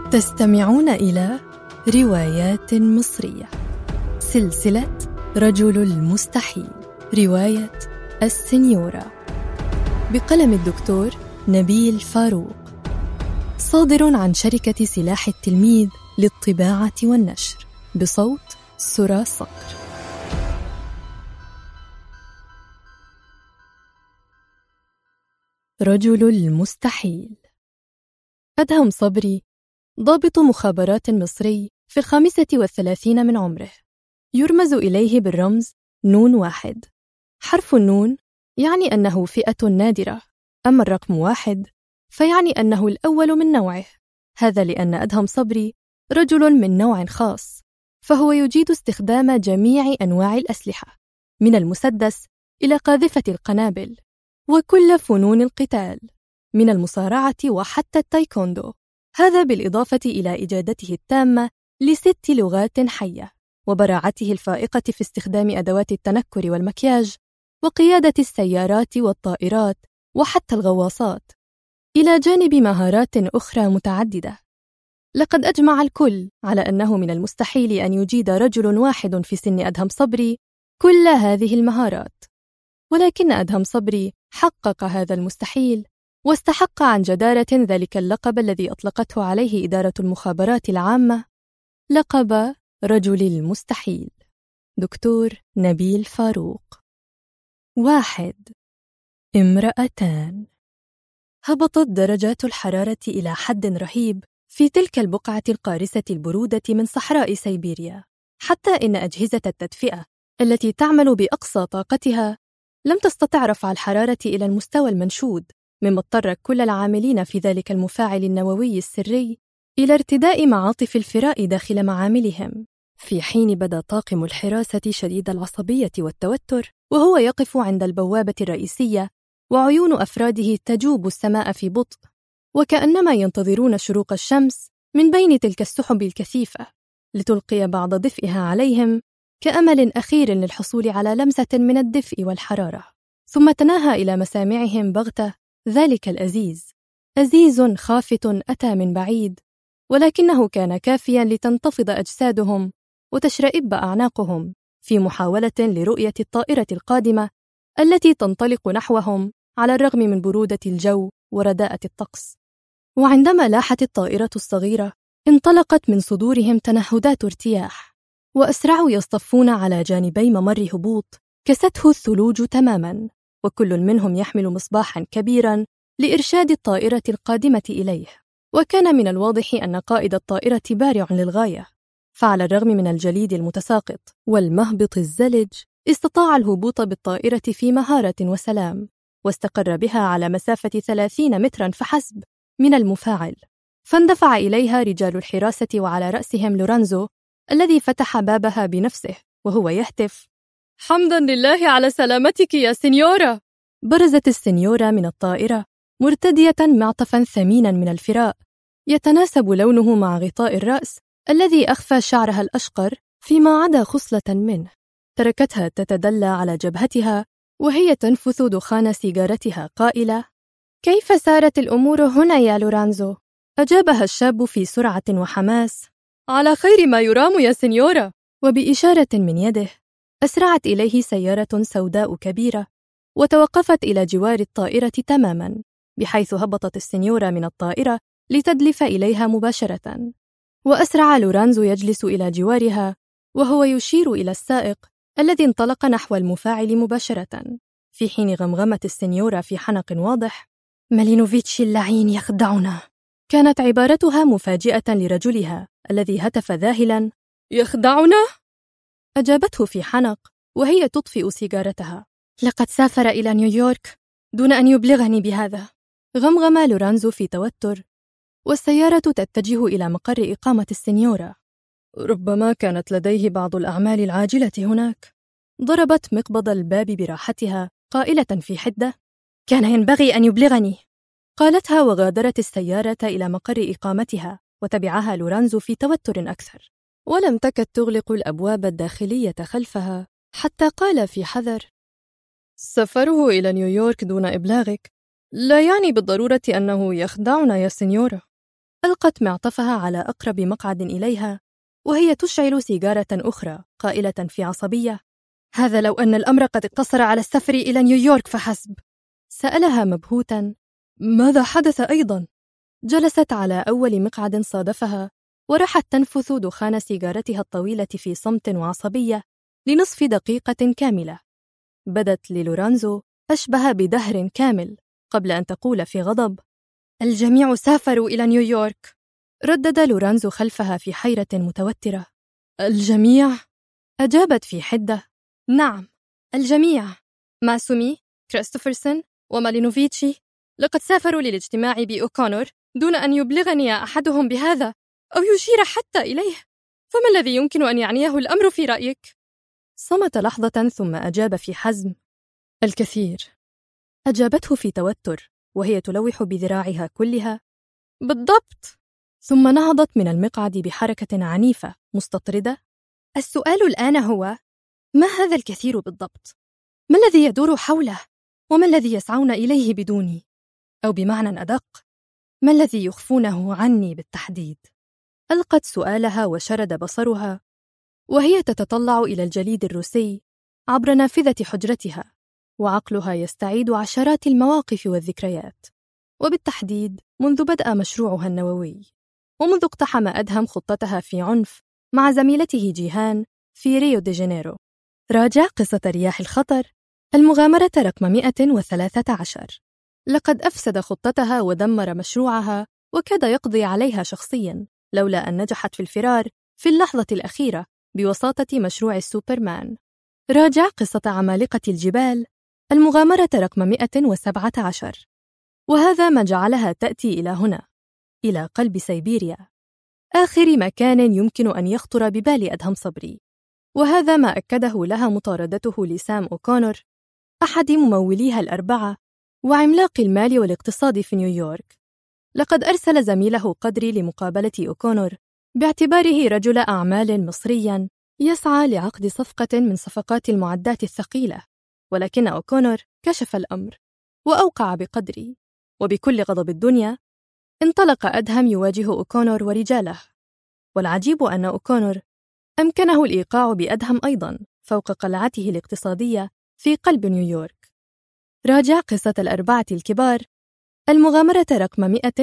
تستمعون إلى روايات مصرية، سلسلة رجل المستحيل، رواية السنيورة، بقلم الدكتور نبيل فاروق، صادر عن شركة سلاح التلميذ للطباعة والنشر، بصوت سرى صقر. رجل المستحيل. أدهم صبري ضابط مخابرات مصري في 35 من عمره، يرمز إليه بالرمز نون 1. حرف النون يعني أنه فئة نادرة، أما الرقم 1 فيعني أنه الأول من نوعه. هذا لأن أدهم صبري رجل من نوع خاص، فهو يجيد استخدام جميع أنواع الأسلحة من المسدس إلى قاذفة القنابل، وكل فنون القتال من المصارعة وحتى التايكوندو. هذا بالإضافة إلى إجادته التامة ل6 لغات حية، وبراعته الفائقة في استخدام أدوات التنكر والمكياج، وقيادة السيارات والطائرات وحتى الغواصات، إلى جانب مهارات أخرى متعددة. لقد أجمع الكل على أنه من المستحيل أن يجيد رجل واحد في سن أدهم صبري كل هذه المهارات، ولكن أدهم صبري حقق هذا المستحيل، واستحق عن جدارة ذلك اللقب الذي أطلقته عليه إدارة المخابرات العامة، لقب رجل المستحيل. دكتور نبيل فاروق. 1. امرأتان. هبطت درجات الحرارة إلى حد رهيب في تلك البقعة القارسة البرودة من صحراء سيبيريا، حتى إن أجهزة التدفئة التي تعمل بأقصى طاقتها لم تستطع رفع الحرارة إلى المستوى المنشود، مما اضطر كل العاملين في ذلك المفاعل النووي السري إلى ارتداء معاطف الفراء داخل معاملهم، في حين بدا طاقم الحراسة شديد العصبية والتوتر وهو يقف عند البوابة الرئيسية، وعيون أفراده تجوب السماء في بطء، وكأنما ينتظرون شروق الشمس من بين تلك السحب الكثيفة لتلقي بعض دفئها عليهم، كأمل أخير للحصول على لمسة من الدفء والحرارة. ثم تناهى إلى مسامعهم بغتة ذلك الأزيز، أزيز خافت أتى من بعيد، ولكنه كان كافياً لتنتفض أجسادهم وتشرئب أعناقهم في محاولة لرؤية الطائرة القادمة التي تنطلق نحوهم على الرغم من برودة الجو ورداءة الطقس. وعندما لاحت الطائرة الصغيرة انطلقت من صدورهم تنهدات ارتياح، وأسرعوا يصطفون على جانبي ممر هبوط كسته الثلوج تماماً، وكل منهم يحمل مصباحاً كبيراً لإرشاد الطائرة القادمة إليه. وكان من الواضح أن قائد الطائرة بارع للغاية، فعلى الرغم من الجليد المتساقط والمهبط الزلج استطاع الهبوط بالطائرة في مهارة وسلام، واستقر بها على مسافة 30 متراً فحسب من المفاعل. فاندفع إليها رجال الحراسة وعلى رأسهم لورانزو الذي فتح بابها بنفسه وهو يهتف: حمداً لله على سلامتك يا سينيورا. برزت السينيورا من الطائرة مرتدية معطفاً ثميناً من الفراء يتناسب لونه مع غطاء الرأس الذي أخفى شعرها الأشقر فيما عدا خصلة منه. تركتها تتدلى على جبهتها وهي تنفث دخان سيجارتها قائلة: كيف سارت الأمور هنا يا لورانزو؟ أجابها الشاب في سرعة وحماس: على خير ما يرام يا سينيورا. وبإشارة من يده أسرعت إليه سيارة سوداء كبيرة وتوقفت إلى جوار الطائرة تماماً، بحيث هبطت السينيورا من الطائرة لتدلف إليها مباشرة. وأسرع لورانزو يجلس إلى جوارها وهو يشير إلى السائق الذي انطلق نحو المفاعل مباشرة، في حين غمغمت السينيورا في حنق واضح: مالينوفيتش اللعين يخدعنا. كانت عبارتها مفاجئة لرجلها الذي هتف ذاهلاً: يخدعنا؟ أجابته في حنق وهي تطفئ سيجارتها: لقد سافر إلى نيويورك دون أن يبلغني بهذا. غمغم لورانزو في توتر، والسيارة تتجه إلى مقر إقامة السينيورا. ربما كانت لديه بعض الأعمال العاجلة هناك. ضربت مقبض الباب براحتها قائلة في حدة: كان ينبغي أن يبلغني. قالتها وغادرت السيارة إلى مقر إقامتها، وتبعها لورانزو في توتر أكثر، ولم تكد تغلق الأبواب الداخلية خلفها حتى قال في حذر: سفره إلى نيويورك دون إبلاغك لا يعني بالضرورة أنه يخدعنا يا سينيورا. ألقت معطفها على أقرب مقعد إليها وهي تشعل سيجارة أخرى، قائلة في عصبية: هذا لو أن الأمر قد اقتصر على السفر إلى نيويورك فحسب. سألها مبهوتا: ماذا حدث أيضا؟ جلست على أول مقعد صادفها وراحت تنفث دخان سيجارتها الطويلة في صمت وعصبية لنصف دقيقة كاملة. بدت للورانزو أشبه بدهر كامل قبل أن تقول في غضب: الجميع سافروا إلى نيويورك. ردد لورانزو خلفها في حيرة متوترة: الجميع؟ أجابت في حدة: نعم، الجميع. ماسومي، كريستوفرسون، ومالينوفيتشي لقد سافروا للاجتماع بأوكونور دون أن يبلغني أحدهم بهذا أو يشير حتى إليه. فما الذي يمكن أن يعنيه الأمر في رأيك؟ صمت لحظة ثم أجاب في حزم: الكثير. أجابته في توتر وهي تلوح بذراعها كلها: بالضبط. ثم نهضت من المقعد بحركة عنيفة مستطردة: السؤال الآن هو: ما هذا الكثير بالضبط؟ ما الذي يدور حوله؟ وما الذي يسعون إليه بدوني؟ أو بمعنى أدق، ما الذي يخفونه عني بالتحديد؟ ألقت سؤالها وشرد بصرها وهي تتطلع إلى الجليد الروسي عبر نافذة حجرتها، وعقلها يستعيد عشرات المواقف والذكريات، وبالتحديد منذ بدأ مشروعها النووي، ومنذ اقتحم أدهم خطتها في عنف مع زميلته جيهان في ريو دي جانيرو. راجع قصة رياح الخطر، المغامرة رقم 113. لقد أفسد خطتها ودمر مشروعها وكاد يقضي عليها شخصياً لولا أن نجحت في الفرار في اللحظة الأخيرة بوساطة مشروع السوبرمان. راجع قصة عمالقة الجبال، المغامرة رقم 117. وهذا ما جعلها تأتي إلى هنا، إلى قلب سيبيريا، آخر مكان يمكن أن يخطر ببال أدهم صبري. وهذا ما أكده لها مطاردته لسام أوكونور، أحد مموليها الأربعة وعملاق المال والاقتصاد في نيويورك. لقد أرسل زميله قدري لمقابلة أوكونور باعتباره رجل أعمال مصرياً يسعى لعقد صفقة من صفقات المعدات الثقيلة، ولكن أوكونور كشف الأمر وأوقع بقدري. وبكل غضب الدنيا انطلق أدهم يواجه أوكونور ورجاله، والعجيب أن أوكونور أمكنه الإيقاع بأدهم أيضاً فوق قلعته الاقتصادية في قلب نيويورك. راجع قصة الأربعة الكبار، المغامرة رقم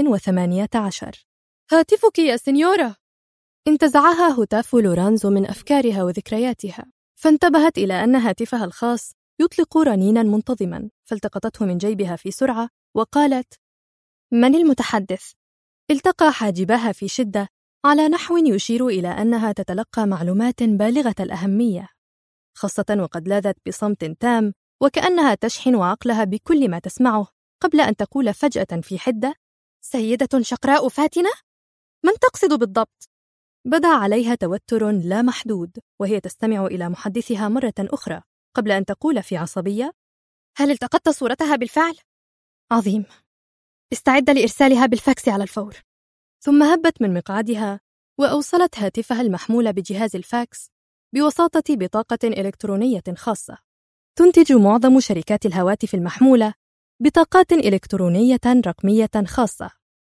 118. هاتفك يا سينيورا! انتزعها هتاف لورانزو من أفكارها وذكرياتها، فانتبهت إلى أن هاتفها الخاص يطلق رنيناً منتظماً، فالتقطته من جيبها في سرعة وقالت: من المتحدث؟ التقى حاجباها في شدة على نحو يشير إلى أنها تتلقى معلومات بالغة الأهمية، خاصة وقد لاذت بصمت تام وكأنها تشحن عقلها بكل ما تسمعه، قبل أن تقول فجأة في حدة: سيدة شقراء فاتنة؟ من تقصد بالضبط؟ بدا عليها توتر لا محدود وهي تستمع إلى محدثها مرة أخرى قبل أن تقول في عصبية: هل التقطت صورتها بالفعل؟ عظيم، استعد لإرسالها بالفاكس على الفور. ثم هبت من مقعدها وأوصلت هاتفها المحمول بجهاز الفاكس بوساطة بطاقة إلكترونية خاصة. تنتج معظم شركات الهواتف المحمولة بطاقات إلكترونية رقمية خاصة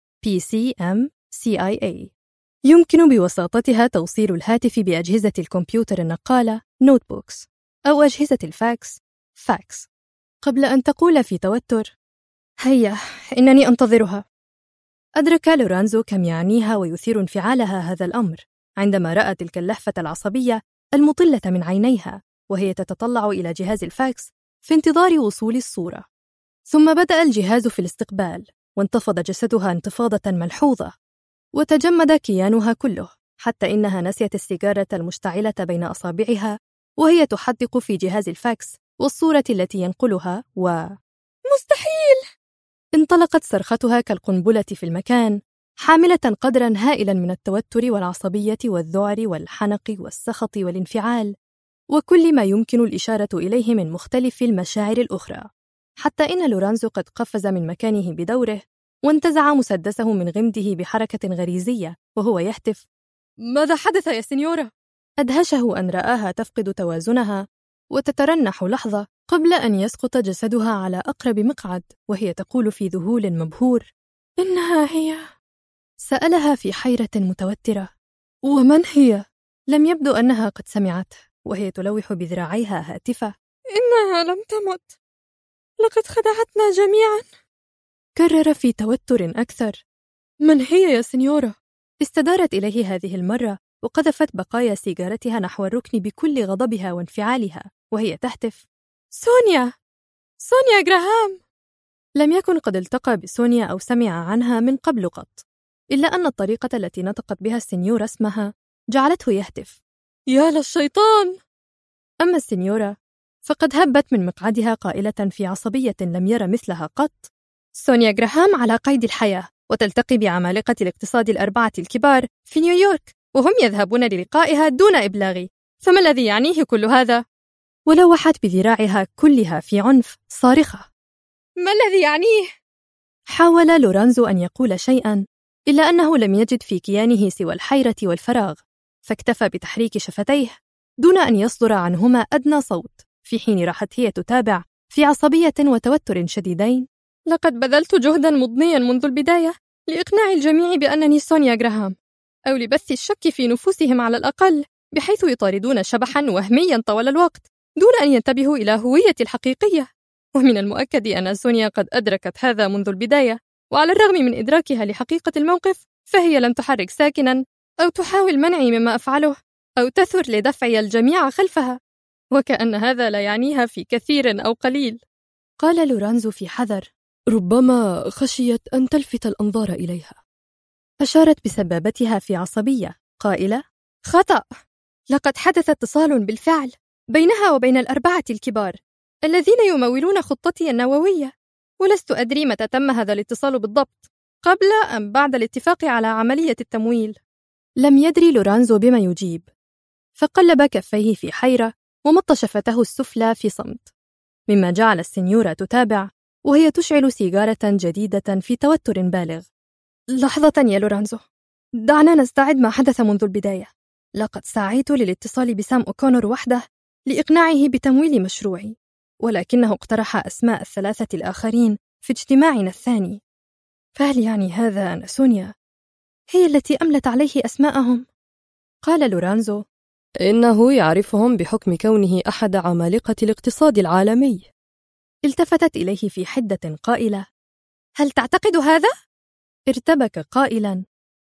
PCMCIA، يمكن بوساطتها توصيل الهاتف بأجهزة الكمبيوتر النقالة نوتبوكس أو أجهزة الفاكس فاكس. قبل أن تقول في توتر: هيا، إنني أنتظرها. أدرك لورانزو كم يعنيها ويثير انفعالها هذا الأمر عندما رأت تلك اللهفة العصبية المطلة من عينيها وهي تتطلع إلى جهاز الفاكس في انتظار وصول الصورة. ثم بدأ الجهاز في الاستقبال، وانتفض جسدها انتفاضة ملحوظة، وتجمد كيانها كله، حتى إنها نسيت السيجارة المشتعلة بين أصابعها وهي تحدق في جهاز الفاكس والصورة التي ينقلها. مستحيل! انطلقت صرختها كالقنبلة في المكان، حاملة قدراً هائلاً من التوتر والعصبية والذعر والحنق والسخط والانفعال وكل ما يمكن الإشارة إليه من مختلف المشاعر الأخرى، حتى إن لورانزو قد قفز من مكانه بدوره وانتزع مسدسه من غمده بحركة غريزية وهو يهتف: ماذا حدث يا سينيورا؟ أدهشه أن رآها تفقد توازنها وتترنح لحظة قبل أن يسقط جسدها على أقرب مقعد وهي تقول في ذهول مبهور: إنها هي. سألها في حيرة متوترة. ومن هي؟ لم يبدو أنها قد سمعته، وهي تلوح بذراعيها هاتفة. إنها لم تمت، لقد خدعتنا جميعا. كرر في توتر أكثر. من هي يا سينيورا؟ استدارت إليه هذه المرة وقذفت بقايا سيجارتها نحو الركن بكل غضبها وانفعالها، وهي تهتف: سونيا! سونيا غراهام! لم يكن قد التقى بسونيا أو سمع عنها من قبل قط، إلا أن الطريقة التي نطقت بها السينيورا اسمها جعلته يهتف: يا للشيطان! أما السينيورا فقد هبت من مقعدها قائلة في عصبية لم ير مثلها قط: سونيا غراهام على قيد الحياة، وتلتقي بعمالقة الاقتصاد الأربعة الكبار في نيويورك، وهم يذهبون للقائها دون إبلاغي، فما الذي يعنيه كل هذا؟ ولوحت بذراعها كلها في عنف صارخة: ما الذي يعنيه؟ حاول لورانزو أن يقول شيئاً، إلا أنه لم يجد في كيانه سوى الحيرة والفراغ، فاكتفى بتحريك شفتيه دون أن يصدر عنهما أدنى صوت، في حين راحت هي تتابع في عصبية وتوتر شديدين: لقد بذلت جهداً مضنياً منذ البداية لإقناع الجميع بأنني سونيا غراهام، أو لبث الشك في نفوسهم على الأقل، بحيث يطاردون شبحاً وهمياً طوال الوقت دون أن ينتبهوا إلى هويتي الحقيقية. ومن المؤكد أن سونيا قد أدركت هذا منذ البداية، وعلى الرغم من إدراكها لحقيقة الموقف، فهي لم تحرك ساكناً أو تحاول منعي مما أفعله أو تثر لدفعي الجميع خلفها، وكأن هذا لا يعنيها في كثير أو قليل. قال لورانزو في حذر: ربما خشيت أن تلفت الأنظار إليها. أشارت بسبابتها في عصبية قائلة: خطأ، لقد حدث اتصال بالفعل بينها وبين الأربعة الكبار الذين يمولون خطتي النووية، ولست أدري متى تم هذا الاتصال بالضبط، قبل أم بعد الاتفاق على عملية التمويل. لم يدري لورانزو بما يجيب، فقلب كفيه في حيرة ومط شفته السفلى في صمت، مما جعل السنيورة تتابع وهي تشعل سيجارة جديدة في توتر بالغ. لحظة يا لورانزو، دعنا نستعد ما حدث منذ البداية. لقد سعيت للاتصال بسام أوكونور وحده لإقناعه بتمويل مشروعي، ولكنه اقترح أسماء الثلاثة الآخرين في اجتماعنا الثاني. فهل يعني هذا أن سونيا هي التي أملت عليه أسماءهم؟ قال لورانزو: إنه يعرفهم بحكم كونه أحد عمالقة الاقتصاد العالمي. التفتت إليه في حدة قائلة: هل تعتقد هذا؟ ارتبك قائلا: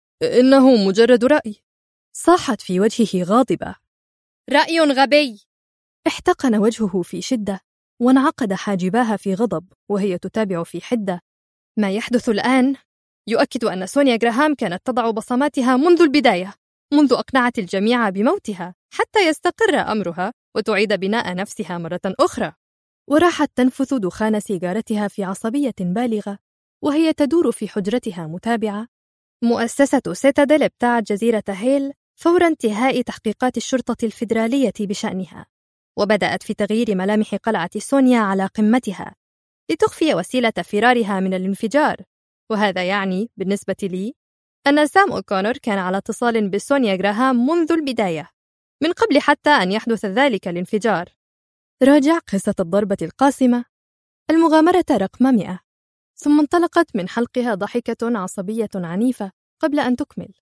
إنه مجرد رأي. صاحت في وجهه غاضبة: رأي غبي. احتقن وجهه في شدة وانعقد حاجباها في غضب، وهي تتابع في حدة: ما يحدث الآن يؤكد أن سونيا غراهام كانت تضع بصماتها منذ البداية، منذ أقنعت الجميع بموتها حتى يستقر أمرها وتعيد بناء نفسها مرة أخرى. وراحت تنفث دخان سيجارتها في عصبية بالغة، وهي تدور في حجرتها متابعة: مؤسسة سيتادل ابتاعت جزيرة هيل فور انتهاء تحقيقات الشرطة الفيدرالية بشأنها، وبدأت في تغيير ملامح قلعة سونيا على قمتها لتخفي وسيلة فرارها من الانفجار. وهذا يعني بالنسبة لي أن سام أوكونور كان على اتصال بسونيا غراهام منذ البداية، من قبل حتى أن يحدث ذلك الانفجار. راجع قصة الضربة القاسمة، المغامرة رقم 100. ثم انطلقت من حلقها ضحكة عصبية عنيفة قبل أن تكمل: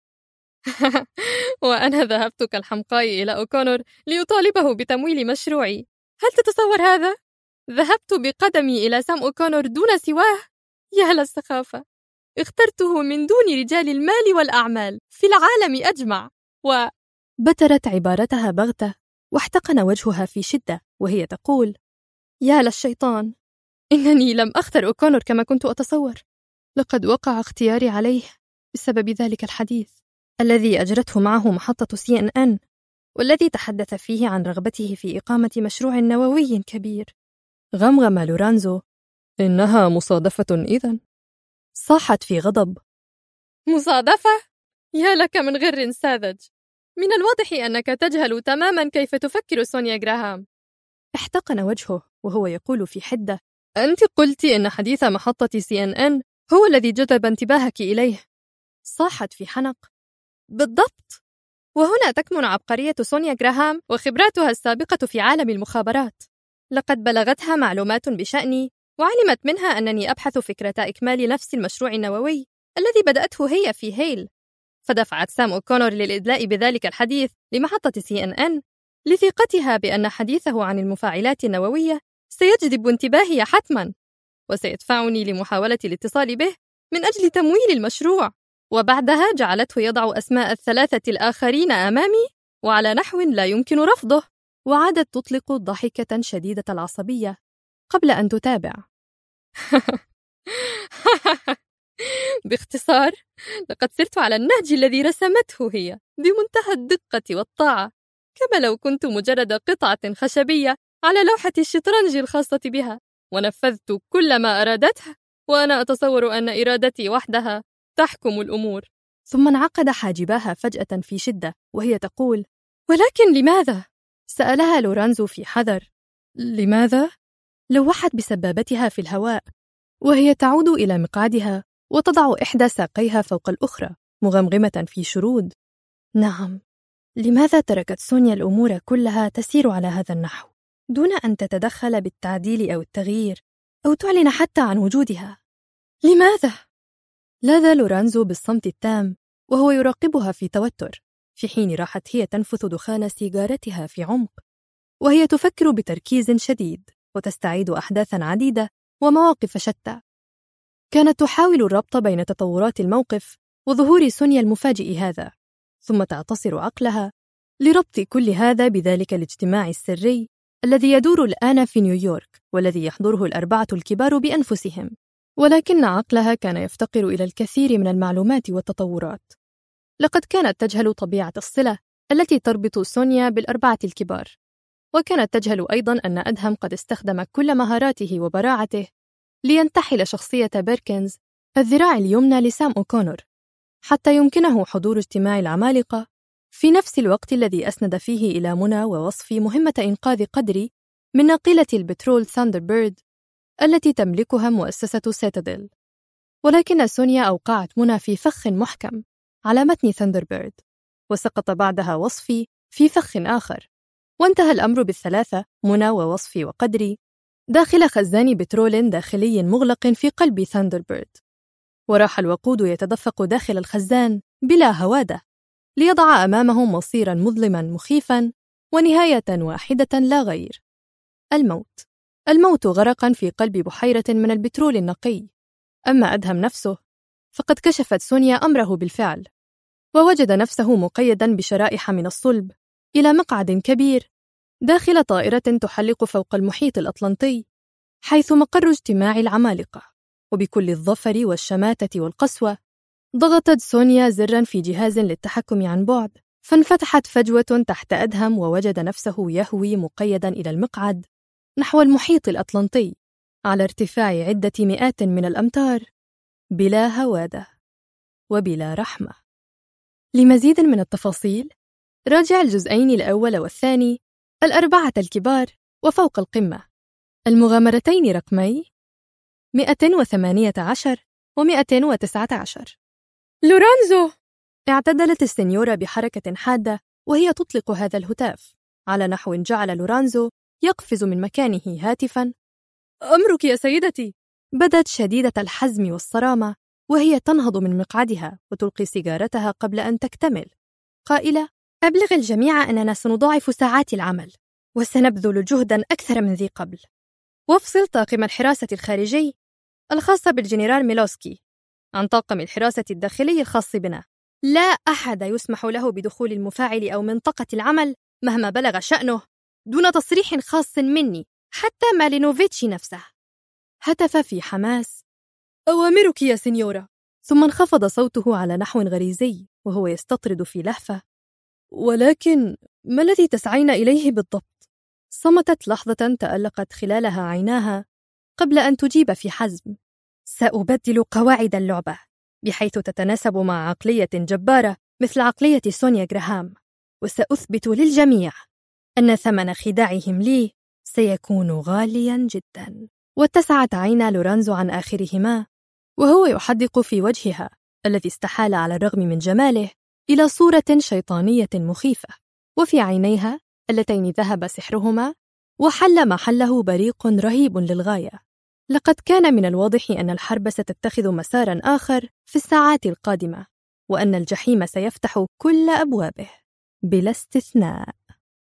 وأنا ذهبت كالحمقاء إلى أوكونور ليطالبه بتمويل مشروعي. هل تتصور هذا؟ ذهبت بقدمي إلى سام أوكونور دون سواه. يا للسخافة، اخترته من دون رجال المال والأعمال في العالم أجمع. بترت عبارتها بغتة، واحتقن وجهها في شدة وهي تقول: يا للشيطان، إنني لم أختر أوكونور كما كنت أتصور. لقد وقع اختياري عليه بسبب ذلك الحديث الذي أجرته معه محطة CNN، والذي تحدث فيه عن رغبته في إقامة مشروع نووي كبير. غمغم لورانزو: إنها مصادفة إذن. صاحت في غضب: مصادفة؟ يا لك من غر ساذج، من الواضح أنك تجهل تماما كيف تفكر سونيا غراهام. احتقن وجهه وهو يقول في حدة: أنت قلت إن حديث محطة CNN هو الذي جذب انتباهك إليه. صاحت في حنق: بالضبط، وهنا تكمن عبقرية سونيا غراهام وخبراتها السابقة في عالم المخابرات. لقد بلغتها معلومات بشأني، وعلمت منها أنني أبحث فكرة إكمال نفس المشروع النووي الذي بدأته هي في هيل. فدفعت سام أوكونور للإدلاء بذلك الحديث لمحطة CNN لثقتها بأن حديثه عن المفاعلات النووية سيجذب انتباهي حتماً، وسيدفعني لمحاولة الاتصال به من أجل تمويل المشروع. وبعدها جعلته يضع أسماء الثلاثة الآخرين أمامي وعلى نحو لا يمكن رفضه. وعادت تطلق ضحكة شديدة العصبية قبل أن تتابع. باختصار، لقد سرت على النهج الذي رسمته هي بمنتهى الدقة والطاعة، كما لو كنت مجرد قطعة خشبية على لوحة الشطرنج الخاصة بها، ونفذت كل ما أرادته، وأنا أتصور أن إرادتي وحدها تحكم الأمور. ثم انعقد حاجباها فجأة في شدة وهي تقول: ولكن لماذا؟ سألها لورانزو في حذر. لماذا؟ لوحت بسبابتها في الهواء وهي تعود إلى مقعدها وتضع إحدى ساقيها فوق الأخرى مغمغمة في شرود. نعم، لماذا تركت سونيا الأمور كلها تسير على هذا النحو دون أن تتدخل بالتعديل أو التغيير أو تعلن حتى عن وجودها؟ لماذا؟ لاذ لورانزو بالصمت التام وهو يراقبها في توتر، في حين راحت هي تنفث دخان سيجارتها في عمق وهي تفكر بتركيز شديد وتستعيد أحداثاً عديدة ومواقف شتى. كانت تحاول الربط بين تطورات الموقف وظهور سونيا المفاجئ هذا، ثم تعتصر عقلها لربط كل هذا بذلك الاجتماع السري الذي يدور الآن في نيويورك والذي يحضره الأربعة الكبار بأنفسهم. ولكن عقلها كان يفتقر إلى الكثير من المعلومات والتطورات. لقد كانت تجهل طبيعة الصلة التي تربط سونيا بالأربعة الكبار، وكانت تجهل أيضاً أن أدهم قد استخدم كل مهاراته وبراعته لينتحل شخصية بيركنز الذراع اليمنى لسام أوكونور حتى يمكنه حضور اجتماع العمالقة في نفس الوقت الذي أسند فيه إلى منى ووصف مهمة إنقاذ قدري من ناقلة البترول ثاندربيرد التي تملكها مؤسسة سيتاديل. ولكن سونيا أوقعت منى في فخ محكم على متن ثاندربيرد، وسقط بعدها وصفي في فخ آخر، وانتهى الأمر بالثلاثة منى ووصفي وقدري داخل خزان بترول داخلي مغلق في قلب ثاندربيرد. وراح الوقود يتدفق داخل الخزان بلا هوادة ليضع أمامهم مصيراً مظلماً مخيفاً ونهاية واحدة لا غير: الموت. الموت غرقاً في قلب بحيرة من البترول النقي. أما أدهم نفسه فقد كشفت سونيا أمره بالفعل، ووجد نفسه مقيداً بشرائح من الصلب إلى مقعد كبير داخل طائرة تحلق فوق المحيط الأطلنطي، حيث مقر اجتماع العمالقة. وبكل الظفر والشماتة والقسوة ضغطت سونيا زراً في جهاز للتحكم عن بعد، فانفتحت فجوة تحت أدهم ووجد نفسه يهوي مقيداً إلى المقعد نحو المحيط الأطلنطي على ارتفاع عدة مئات من الأمتار، بلا هوادة وبلا رحمة. لمزيد من التفاصيل راجع الجزئين الأول والثاني، الأربعة الكبار وفوق القمة، المغامرتين رقمي 218 و219. لورانزو! اعتدلت السنيورة بحركة حادة وهي تطلق هذا الهتاف على نحو جعل لورانزو يقفز من مكانه هاتفاً: أمرك يا سيدتي. بدت شديدة الحزم والصرامة وهي تنهض من مقعدها وتلقي سيجارتها قبل أن تكتمل، قائلة: أبلغ الجميع أننا سنضاعف ساعات العمل وسنبذل جهداً أكثر من ذي قبل. وافصل طاقم الحراسة الخارجي الخاص بالجنرال ميلوسكي عن طاقم الحراسة الداخلي الخاص بنا. لا أحد يسمح له بدخول المفاعل أو منطقة العمل مهما بلغ شأنه دون تصريح خاص مني، حتى مالينوفيتشي نفسه. هتف في حماس: أوامرك يا سينيورا. ثم انخفض صوته على نحو غريزي وهو يستطرد في لهفة: ولكن ما الذي تسعين إليه بالضبط؟ صمتت لحظة تألقت خلالها عيناها قبل أن تجيب في حزم: سأبدل قواعد اللعبة بحيث تتناسب مع عقلية جبارة مثل عقلية سونيا جراهام، وسأثبت للجميع أن ثمن خداعهم لي سيكون غالياً جداً. واتسعت عينا لورانزو عن آخرهما وهو يحدق في وجهها الذي استحال على الرغم من جماله إلى صورة شيطانية مخيفة، وفي عينيها اللتين ذهب سحرهما وحل محله بريق رهيب للغاية. لقد كان من الواضح أن الحرب ستتخذ مساراً آخر في الساعات القادمة، وأن الجحيم سيفتح كل أبوابه بلا استثناء.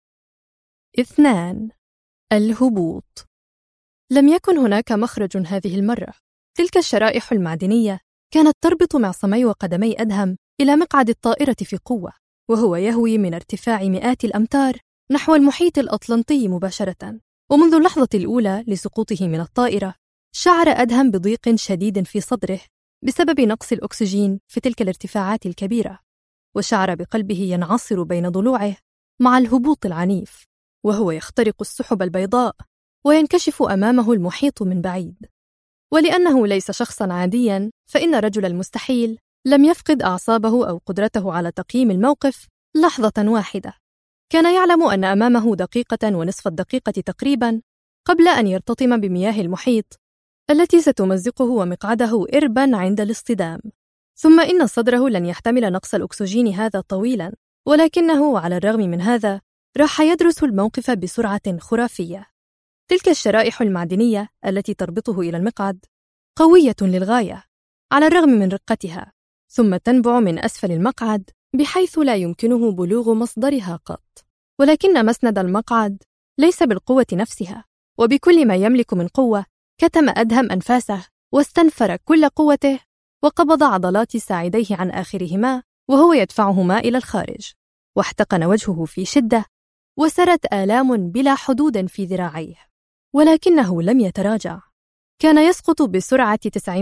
2. الهبوط. لم يكن هناك مخرج هذه المرة. تلك الشرائح المعدنية كانت تربط معصمي وقدمي أدهم إلى مقعد الطائرة في قوة، وهو يهوي من ارتفاع مئات الأمتار نحو المحيط الأطلنطي مباشرة. ومنذ اللحظة الأولى لسقوطه من الطائرة شعر أدهم بضيق شديد في صدره بسبب نقص الأكسجين في تلك الارتفاعات الكبيرة، وشعر بقلبه ينعصر بين ضلوعه مع الهبوط العنيف، وهو يخترق السحب البيضاء وينكشف أمامه المحيط من بعيد. ولأنه ليس شخصاً عادياً، فإن رجل المستحيل لم يفقد أعصابه أو قدرته على تقييم الموقف لحظة واحدة. كان يعلم أن أمامه دقيقة ونصف الدقيقة تقريباً قبل أن يرتطم بمياه المحيط التي ستمزقه ومقعده إرباً عند الاصطدام. ثم إن صدره لن يحتمل نقص الأكسجين هذا طويلاً، ولكنه على الرغم من هذا راح يدرس الموقف بسرعة خرافية. تلك الشرائح المعدنية التي تربطه إلى المقعد قوية للغاية على الرغم من رقتها، ثم تنبع من أسفل المقعد بحيث لا يمكنه بلوغ مصدرها قط. ولكن مسند المقعد ليس بالقوة نفسها، وبكل ما يملك من قوة كتم أدهم أنفاسه واستنفر كل قوته، وقبض عضلات ساعديه عن آخرهما وهو يدفعهما إلى الخارج، واحتقن وجهه في شدة، وسرت آلام بلا حدود في ذراعيه. ولكنه لم يتراجع. كان يسقط بسرعة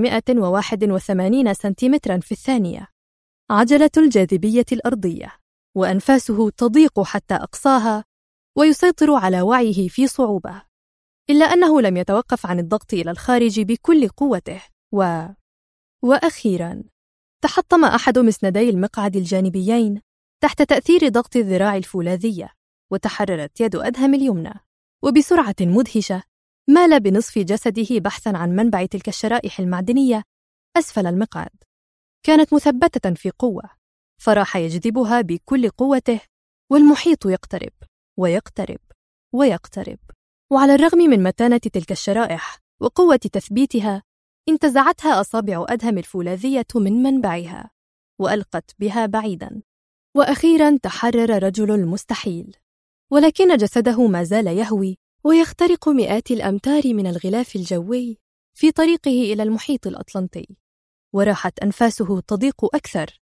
981 سنتيمتراً في الثانية، عجلة الجاذبية الأرضية، وأنفاسه تضيق حتى أقصاها ويسيطر على وعيه في صعوبة. إلا أنه لم يتوقف عن الضغط إلى الخارج بكل قوته، وأخيراً تحطم أحد مسندي المقعد الجانبيين تحت تأثير ضغط الذراع الفولاذية، وتحررت يد أدهم اليمنى، وبسرعة مدهشة مال بنصف جسده بحثاً عن منبع تلك الشرائح المعدنية أسفل المقعد. كانت مثبتة في قوة، فراح يجذبها بكل قوته، والمحيط يقترب ويقترب ويقترب. وعلى الرغم من متانة تلك الشرائح وقوة تثبيتها، انتزعتها أصابع أدهم الفولاذية من منبعها وألقت بها بعيداً. وأخيراً تحرر رجل المستحيل، ولكن جسده ما زال يهوي ويخترق مئات الأمتار من الغلاف الجوي في طريقه إلى المحيط الأطلنطي، وراحت أنفاسه تضيق أكثر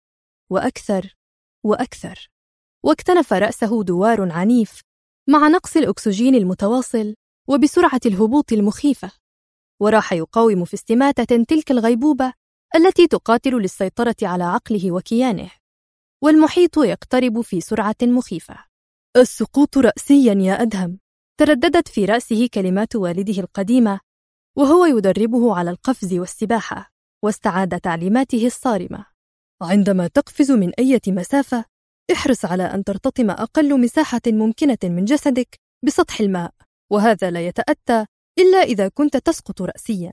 وأكثر وأكثر، واكتنف رأسه دوار عنيف مع نقص الأكسجين المتواصل وبسرعة الهبوط المخيفة، وراح يقاوم في استماتة تلك الغيبوبة التي تقاتل للسيطرة على عقله وكيانه. والمحيط يقترب في سرعة مخيفة. السقوط رأسياً يا أدهم. ترددت في رأسه كلمات والده القديمة وهو يدربه على القفز والسباحة، واستعاد تعليماته الصارمة: عندما تقفز من أي مسافة احرص على أن ترتطم أقل مساحة ممكنة من جسدك بسطح الماء، وهذا لا يتأتى إلا إذا كنت تسقط رأسياً.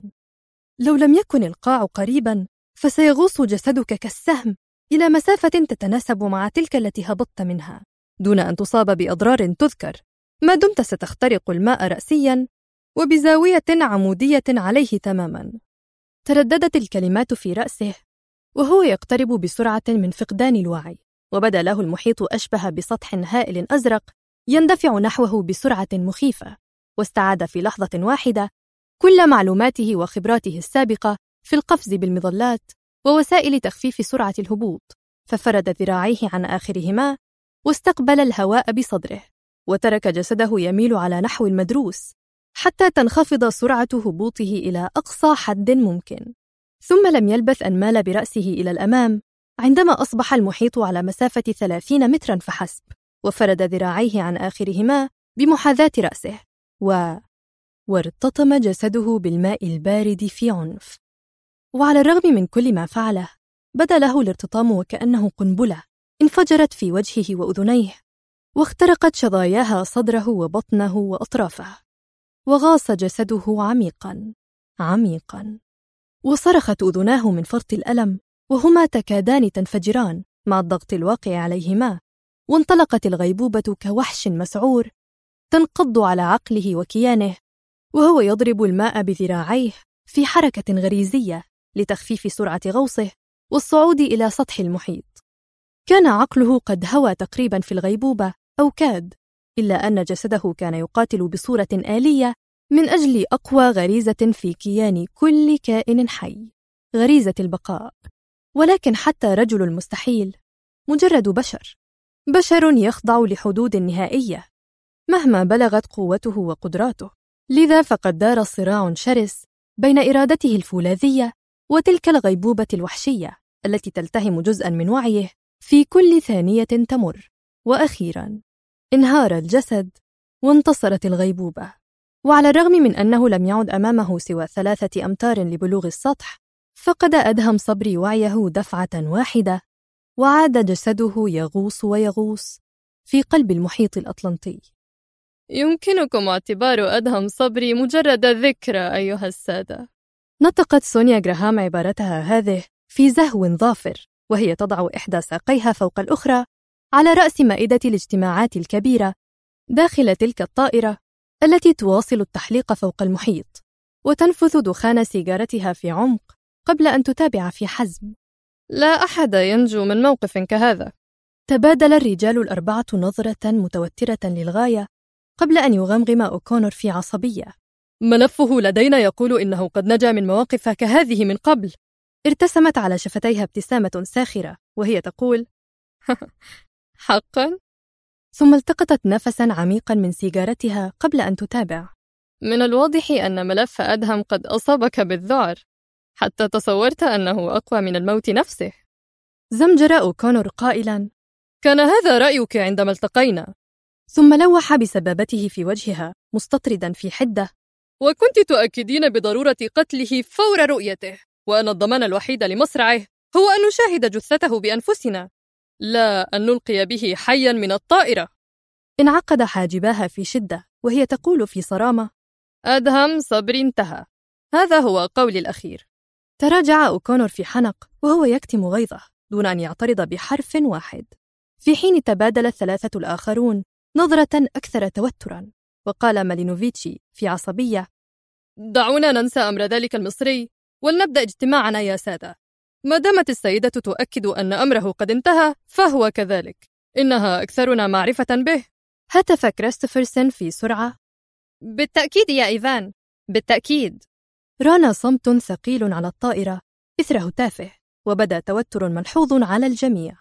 لو لم يكن القاع قريباً فسيغوص جسدك كالسهم إلى مسافة تتناسب مع تلك التي هبطت منها، دون أن تصاب بأضرار تذكر، ما دمت ستخترق الماء رأسياً وبزاوية عمودية عليه تماماً. ترددت الكلمات في رأسه وهو يقترب بسرعة من فقدان الوعي، وبدا له المحيط أشبه بسطح هائل أزرق يندفع نحوه بسرعة مخيفة، واستعاد في لحظة واحدة كل معلوماته وخبراته السابقة في القفز بالمظلات ووسائل تخفيف سرعة الهبوط، ففرد ذراعيه عن آخرهما واستقبل الهواء بصدره، وترك جسده يميل على نحو المدروس حتى تنخفض سرعة هبوطه إلى أقصى حد ممكن. ثم لم يلبث أن مال برأسه إلى الأمام عندما أصبح المحيط على مسافة 30 متراً فحسب، وفرد ذراعيه عن آخرهما بمحاذاة رأسه وارتطم جسده بالماء البارد في عنف. وعلى الرغم من كل ما فعله بدا له الارتطام وكأنه قنبلة انفجرت في وجهه وأذنيه، واخترقت شظاياها صدره وبطنه وأطرافه، وغاص جسده عميقاً عميقاً، وصرخت أذناه من فرط الألم وهما تكادان تنفجران مع الضغط الواقع عليهما، وانطلقت الغيبوبة كوحش مسعور تنقض على عقله وكيانه، وهو يضرب الماء بذراعيه في حركة غريزية لتخفيف سرعة غوصه والصعود إلى سطح المحيط. كان عقله قد هوى تقريبا في الغيبوبة أو كاد، إلا أن جسده كان يقاتل بصورة آلية من أجل أقوى غريزة في كيان كل كائن حي، غريزة البقاء. ولكن حتى رجل المستحيل مجرد بشر يخضع لحدود نهائية مهما بلغت قوته وقدراته. لذا فقد دار صراع شرس بين إرادته الفولاذية وتلك الغيبوبة الوحشية التي تلتهم جزءاً من وعيه في كل ثانية تمر. وأخيراً انهار الجسد وانتصرت الغيبوبة. وعلى الرغم من أنه لم يعد أمامه سوى 3 أمتار لبلوغ السطح، فقد أدهم صبري وعيه دفعة واحدة، وعاد جسده يغوص ويغوص في قلب المحيط الأطلنطي. يمكنكم اعتبار أدهم صبري مجرد ذكرى أيها السادة. نطقت سونيا جراهام عبارتها هذه في زهو ظافر، وهي تضع إحدى ساقيها فوق الأخرى على رأس مائدة الاجتماعات الكبيرة داخل تلك الطائرة التي تواصل التحليق فوق المحيط، وتنفث دخان سيجارتها في عمق قبل أن تتابع في حزم: لا أحد ينجو من موقف كهذا. تبادل الرجال ال4 نظرة متوترة للغاية قبل أن يغمغم أوكونور في عصبية: ملفه لدينا يقول إنه قد نجا من مواقف كهذه من قبل. ارتسمت على شفتيها ابتسامة ساخرة وهي تقول: حقاً؟ ثم التقطت نفساً عميقاً من سيجارتها قبل أن تتابع: من الواضح أن ملف أدهم قد أصابك بالذعر، حتى تصورت أنه أقوى من الموت نفسه. زمجر أوكونور قائلاً: كان هذا رأيك عندما التقينا. ثم لوح بسبابته في وجهها مستطردا في حدة: وكنت تؤكدين بضرورة قتله فور رؤيته، وأن الضمان الوحيد لمصرعه هو أن نشاهد جثته بأنفسنا، لا أن نلقي به حيا من الطائرة. انعقد حاجباها في شدة وهي تقول في صرامة: أدهم صبري انتهى، هذا هو قولي الأخير. تراجع أوكونور في حنق وهو يكتم غيظه دون أن يعترض بحرف واحد، في حين تبادل ال3 الآخرون نظرة أكثر توتراً. وقال مالينوفيتشي في عصبية: دعونا ننسى أمر ذلك المصري ولنبدأ اجتماعنا يا سادة. ما دامت السيدة تؤكد أن أمره قد انتهى فهو كذلك، إنها أكثرنا معرفة به. هتف كريستوفرسن في سرعة: بالتأكيد يا إيفان، بالتأكيد. ران صمت ثقيل على الطائرة إثر هتافه، وبدا توتر ملحوظ على الجميع.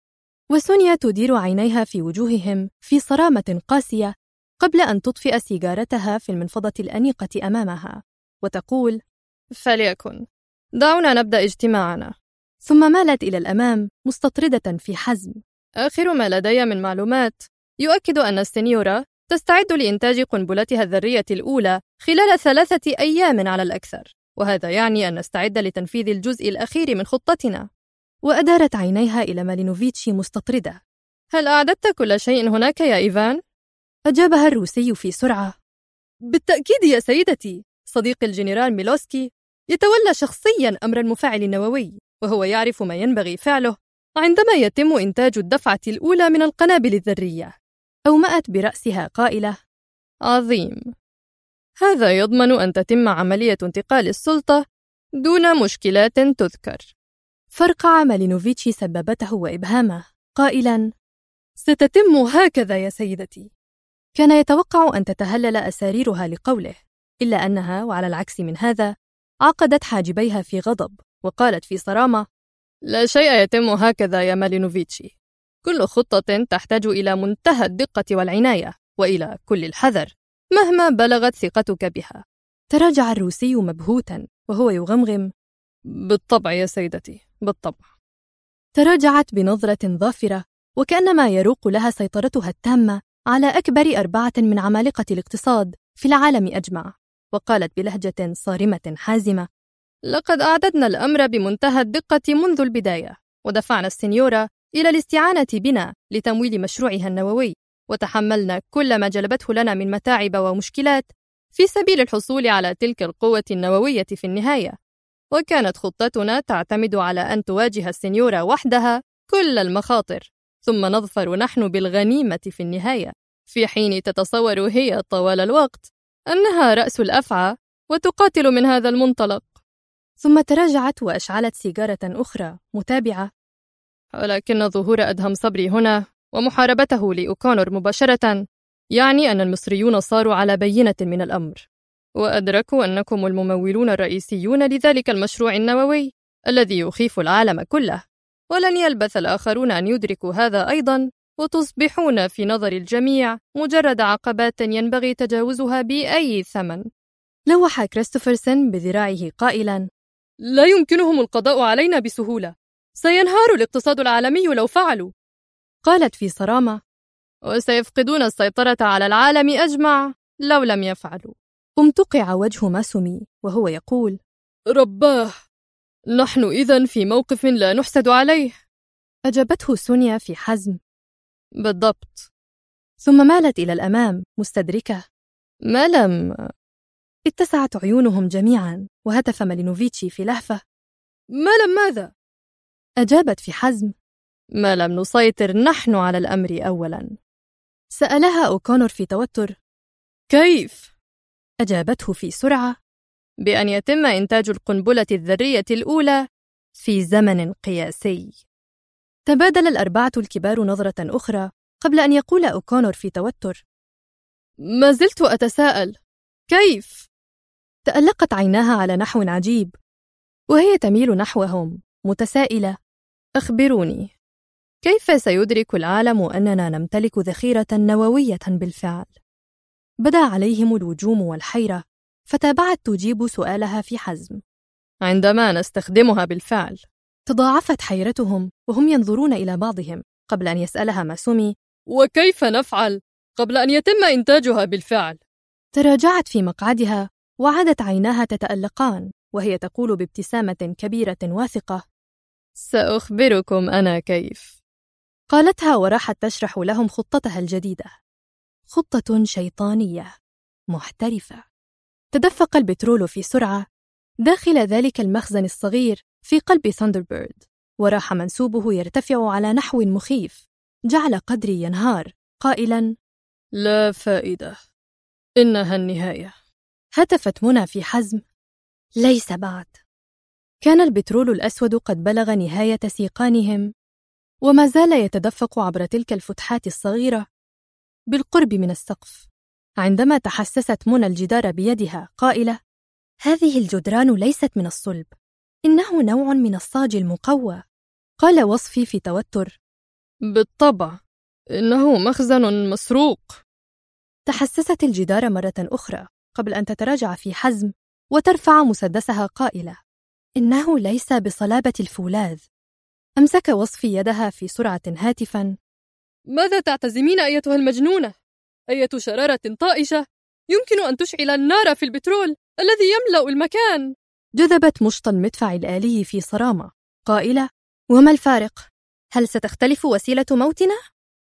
وسونيا تدير عينيها في وجوههم في صرامة قاسية قبل أن تطفئ سيجارتها في المنفضة الأنيقة أمامها وتقول: فليكن، دعونا نبدأ اجتماعنا. ثم مالت إلى الأمام مستطردة في حزم: آخر ما لدي من معلومات يؤكد أن السنيورة تستعد لإنتاج قنبلتها الذرية الأولى خلال 3 أيام على الأكثر، وهذا يعني أن نستعد لتنفيذ الجزء الأخير من خطتنا. وأدارت عينيها إلى مالينوفيتشي مستطردة: هل أعددت كل شيء هناك يا إيفان؟ أجابها الروسي في سرعة: بالتأكيد يا سيدتي، صديقي الجنرال ميلوسكي يتولى شخصياً أمر المفاعل النووي، وهو يعرف ما ينبغي فعله عندما يتم إنتاج الدفعة الأولى من القنابل الذرية. أومأت برأسها قائلة: عظيم، هذا يضمن أن تتم عملية انتقال السلطة دون مشكلات تذكر. فرقع مالينوفيتشي سبابته وإبهامه قائلاً: ستتم هكذا يا سيدتي. كان يتوقع أن تتهلل أساريرها لقوله، إلا أنها وعلى العكس من هذا عقدت حاجبيها في غضب وقالت في صرامة: لا شيء يتم هكذا يا مالينوفيتشي، كل خطة تحتاج إلى منتهى الدقة والعناية وإلى كل الحذر مهما بلغت ثقتك بها. تراجع الروسي مبهوتا وهو يغمغم: بالطبع يا سيدتي، بالطبع. تراجعت بنظرة ظافرة وكأنما يروق لها سيطرتها التامة على أكبر 4 من عمالقة الاقتصاد في العالم أجمع، وقالت بلهجة صارمة حازمة: لقد أعددنا الأمر بمنتهى الدقة منذ البداية، ودفعنا السنيورة إلى الاستعانة بنا لتمويل مشروعها النووي، وتحملنا كل ما جلبته لنا من متاعب ومشكلات في سبيل الحصول على تلك القوة النووية في النهاية. وكانت خطتنا تعتمد على أن تواجه السنيورة وحدها كل المخاطر، ثم نظفر نحن بالغنيمة في النهاية، في حين تتصور هي طوال الوقت أنها رأس الأفعى وتقاتل من هذا المنطلق. ثم تراجعت وأشعلت سيجارة أخرى متابعة: ولكن ظهور أدهم صبري هنا ومحاربته لأوكونور مباشرة يعني أن المصريون صاروا على بينة من الأمر، وأدركوا أنكم الممولون الرئيسيون لذلك المشروع النووي الذي يخيف العالم كله، ولن يلبث الآخرون أن يدركوا هذا أيضاً، وتصبحون في نظر الجميع مجرد عقبات ينبغي تجاوزها بأي ثمن. لوح كريستوفرسن بذراعه قائلاً: لا يمكنهم القضاء علينا بسهولة، سينهار الاقتصاد العالمي لو فعلوا. قالت في صرامة: وسيفقدون السيطرة على العالم أجمع لو لم يفعلوا. امتقع وجه ماسومي وهو يقول: رباه، نحن إذن في موقف لا نحسد عليه. أجابته سونيا في حزم: بالضبط. ثم مالت إلى الأمام مستدركة: ما لم. اتسعت عيونهم جميعا، وهتف مالينوفيتشي في لهفة: ما لم ماذا؟ أجابت في حزم: ما لم نسيطر نحن على الأمر أولا. سألها أوكونور في توتر: كيف؟ أجابته في سرعة: بأن يتم إنتاج القنبلة الذرية الأولى في زمن قياسي. تبادل الأربعة الكبار نظرة أخرى قبل أن يقول أوكونور في توتر: ما زلت أتساءل، كيف؟ تألقت عيناها على نحو عجيب، وهي تميل نحوهم متسائلة: أخبروني، كيف سيدرك العالم أننا نمتلك ذخيرة نووية بالفعل؟ بدا عليهم الوجوم والحيرة، فتابعت تجيب سؤالها في حزم: عندما نستخدمها بالفعل. تضاعفت حيرتهم وهم ينظرون إلى بعضهم قبل أن يسألها ماسومي: وكيف نفعل قبل أن يتم إنتاجها بالفعل؟ تراجعت في مقعدها وعادت عيناها تتألقان، وهي تقول بابتسامة كبيرة واثقة: سأخبركم أنا كيف. قالتها وراحت تشرح لهم خطتها الجديدة، خطة شيطانية محترفة. تدفق البترول في سرعة داخل ذلك المخزن الصغير في قلب ثاندربيرد، وراح منسوبه يرتفع على نحو مخيف جعل قدري ينهار قائلاً: لا فائدة، إنها النهاية. هتفت منى في حزم: ليس بعد. كان البترول الأسود قد بلغ نهاية سيقانهم، وما زال يتدفق عبر تلك الفتحات الصغيرة بالقرب من السقف، عندما تحسست منى الجدار بيدها قائلة: هذه الجدران ليست من الصلب، إنه نوع من الصاج المقوى. قال وصفي في توتر: بالطبع، إنه مخزن مسروق. تحسست الجدار مرة أخرى قبل أن تتراجع في حزم وترفع مسدسها قائلة: إنه ليس بصلابة الفولاذ. أمسك وصفي يدها في سرعة هاتفاً: ماذا تعتزمين أيتها المجنونة؟ أية شرارة طائشة يمكن أن تشعل النار في البترول الذي يملأ المكان. جذبت مشط المدفع الآلي في صرامة قائلة: وما الفارق؟ هل ستختلف وسيلة موتنا؟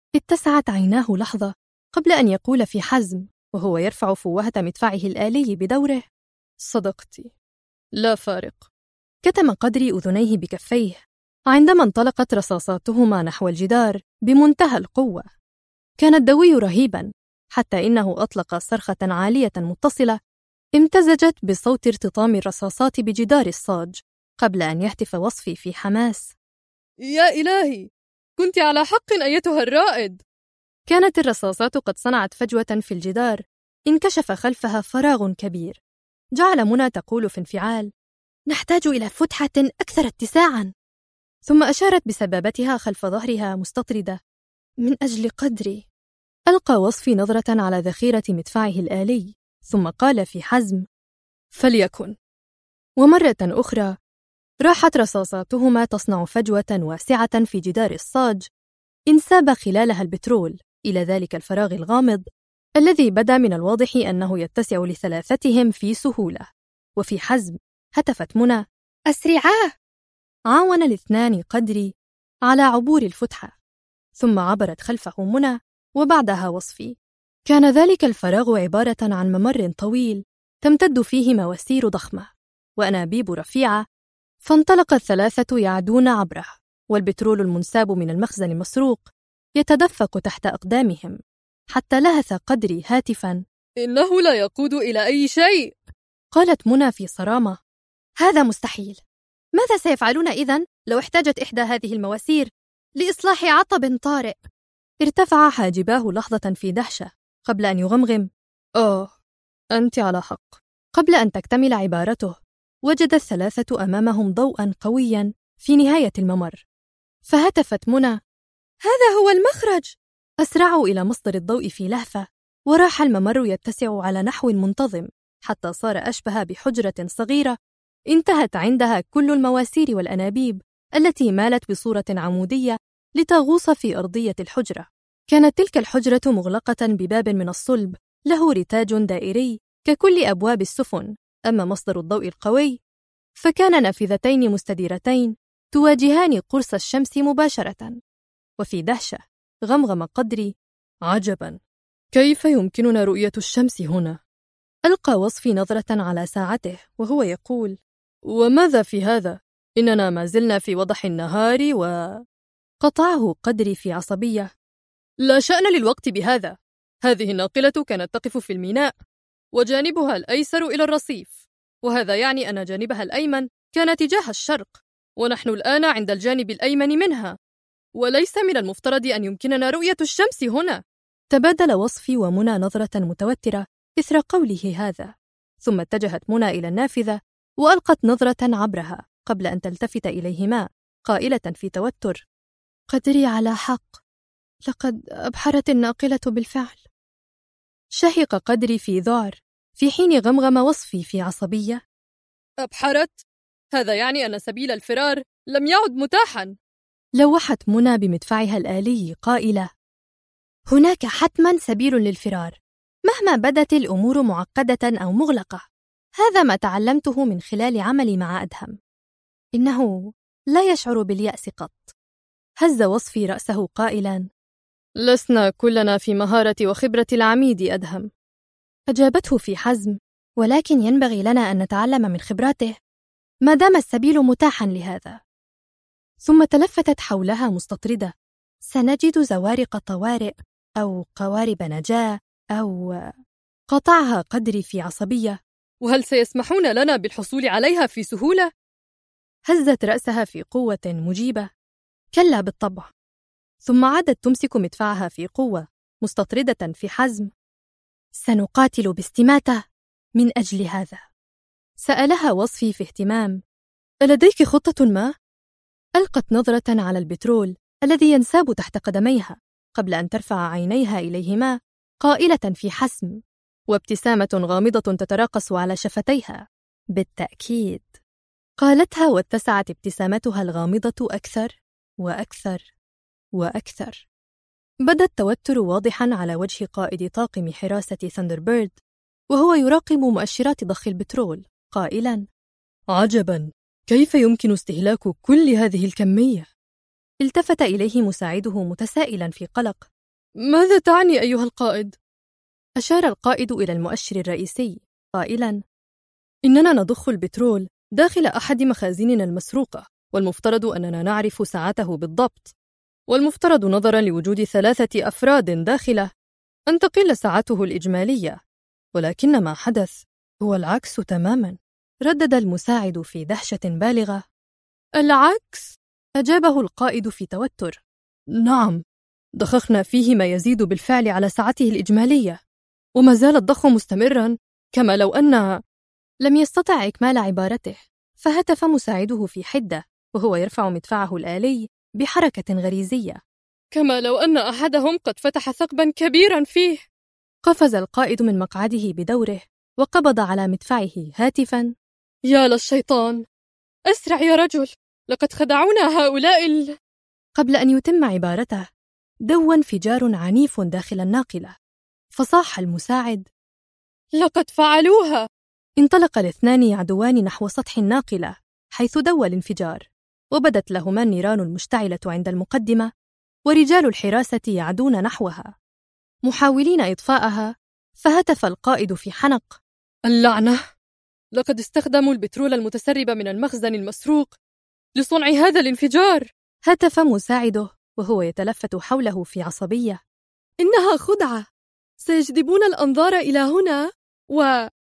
اتسعت عيناه لحظة قبل أن يقول في حزم وهو يرفع فوهة مدفعه الآلي بدوره: صدقتي، لا فارق. كتم قدري أذنيه بكفيه عندما انطلقت رصاصاتهما نحو الجدار بمنتهى القوة. كان الدوي رهيباً حتى إنه أطلق صرخة عالية متصلة امتزجت بصوت ارتطام الرصاصات بجدار الصاج قبل أن يهتف وصفي في حماس: يا إلهي، كنت على حق أيتها الرائد. كانت الرصاصات قد صنعت فجوة في الجدار انكشف خلفها فراغ كبير. جعل منى تقول في انفعال: نحتاج إلى فتحة أكثر اتساعاً. ثم أشارت بسبابتها خلف ظهرها مستطردة: من أجل قدري. ألقى وصفي نظرة على ذخيرة مدفعه الآلي ثم قال في حزم: فليكن. ومرة أخرى راحت رصاصاتهما تصنع فجوة واسعة في جدار الصاج انساب خلالها البترول إلى ذلك الفراغ الغامض الذي بدا من الواضح أنه يتسع لثلاثتهم في سهولة. وفي حزم هتفت منى: أسرعاه! عاون الاثنان قدري على عبور الفتحة، ثم عبرت خلفه منى وبعدها وصفي. كان ذلك الفراغ عبارة عن ممر طويل تمتد فيه مواسير ضخمة وأنابيب رفيعة، فانطلق الثلاثة يعدون عبره، والبترول المنساب من المخزن المسروق يتدفق تحت أقدامهم، حتى لهث قدري هاتفاً: إنه لا يقود إلى أي شيء. قالت منى في صرامة: هذا مستحيل. ماذا سيفعلون إذن لو احتاجت إحدى هذه المواسير لإصلاح عطب طارئ؟ ارتفع حاجباه لحظة في دهشة قبل أن يغمغم: أنت على حق. قبل أن تكتمل عبارته وجد الثلاثة أمامهم ضوءا قويا في نهاية الممر، فهتفت منى: هذا هو المخرج! أسرعوا إلى مصدر الضوء في لهفة، وراح الممر يتسع على نحو منتظم حتى صار أشبه بحجرة صغيرة انتهت عندها كل المواسير والأنابيب التي مالت بصورة عمودية لتغوص في أرضية الحجرة. كانت تلك الحجرة مغلقة بباب من الصلب له رتاج دائري ككل أبواب السفن، أما مصدر الضوء القوي فكان نافذتين مستديرتين تواجهان قرص الشمس مباشرة. وفي دهشة غمغم قدري: عجباً، كيف يمكننا رؤية الشمس هنا؟ ألقى وصفي نظرة على ساعته وهو يقول: وماذا في هذا؟ إننا ما زلنا في وضح النهار. قطعه قدري في عصبية: لا شأن للوقت بهذا. هذه الناقلة كانت تقف في الميناء وجانبها الأيسر إلى الرصيف، وهذا يعني أن جانبها الأيمن كان تجاه الشرق، ونحن الآن عند الجانب الأيمن منها، وليس من المفترض أن يمكننا رؤية الشمس هنا. تبادل وصفي ومنى نظرة متوترة إثر قوله هذا، ثم اتجهت منى إلى النافذة وألقت نظرة عبرها قبل أن تلتفت إليهما قائلة في توتر: قدري على حق، لقد أبحرت الناقلة بالفعل. شهق قدري في ذعر في حين غمغم وصفي في عصبية: أبحرت؟ هذا يعني أن سبيل الفرار لم يعد متاحاً. لوحت منى بمدفعها الآلي قائلة: هناك حتماً سبيل للفرار مهما بدت الأمور معقدة أو مغلقة. هذا ما تعلمته من خلال عملي مع أدهم. إنه لا يشعر باليأس قط. هز وصفي رأسه قائلاً: لسنا كلنا في مهارة وخبرة العميد أدهم. أجابته في حزم: ولكن ينبغي لنا أن نتعلم من خبراته ما دام السبيل متاحاً لهذا. ثم تلفتت حولها مستطردة: سنجد زوارق طوارئ أو قوارب نجاة أو... قطعها قدري في عصبية: وهل سيسمحون لنا بالحصول عليها في سهولة؟ هزت رأسها في قوة مجيبة: كلا بالطبع. ثم عادت تمسك مدفعها في قوة مستطردة في حزم: سنقاتل باستماتة من أجل هذا. سألها وصفي في اهتمام: ألديك خطة ما؟ ألقت نظرة على البترول الذي ينساب تحت قدميها قبل أن ترفع عينيها إليهما قائلة في حسم وابتسامة غامضة تتراقص على شفتيها: بالتأكيد. قالتها واتسعت ابتسامتها الغامضة أكثر وأكثر وأكثر. بدا التوتر واضحاً على وجه قائد طاقم حراسة ثاندربيرد وهو يراقب مؤشرات ضخ البترول قائلاً: عجباً، كيف يمكن استهلاك كل هذه الكمية؟ التفت إليه مساعده متسائلاً في قلق: ماذا تعني أيها القائد؟ أشار القائد إلى المؤشر الرئيسي قائلاً: إننا نضخ البترول داخل أحد مخازننا المسروقة، والمفترض أننا نعرف ساعته بالضبط، والمفترض نظراً لوجود 3 أفراد داخله أن تقل ساعته الإجمالية، ولكن ما حدث هو العكس تماماً. ردد المساعد في دهشة بالغة: العكس؟ أجابه القائد في توتر: نعم، ضخخنا فيه ما يزيد بالفعل على ساعته الإجمالية، وما زال الضخ مستمراً، كما لو أن... لم يستطع إكمال عبارته، فهتف مساعده في حدة وهو يرفع مدفعه الآلي بحركة غريزية: كما لو أن أحدهم قد فتح ثقباً كبيراً فيه. قفز القائد من مقعده بدوره وقبض على مدفعه هاتفاً: يا للشيطان، أسرع يا رجل، لقد خدعونا هؤلاء قبل أن يتم عبارته دوى انفجار عنيف داخل الناقلة، فصاح المساعد: لقد فعلوها. انطلق الاثنان يعدوان نحو سطح الناقلة حيث دوى الانفجار، وبدت لهما النيران المشتعلة عند المقدمة ورجال الحراسة يعدون نحوها محاولين إطفاءها. فهتف القائد في حنق: اللعنة، لقد استخدموا البترول المتسرب من المخزن المسروق لصنع هذا الانفجار. هتف مساعده وهو يتلفت حوله في عصبية: إنها خدعة، سيجذبون الأنظار إلى هنا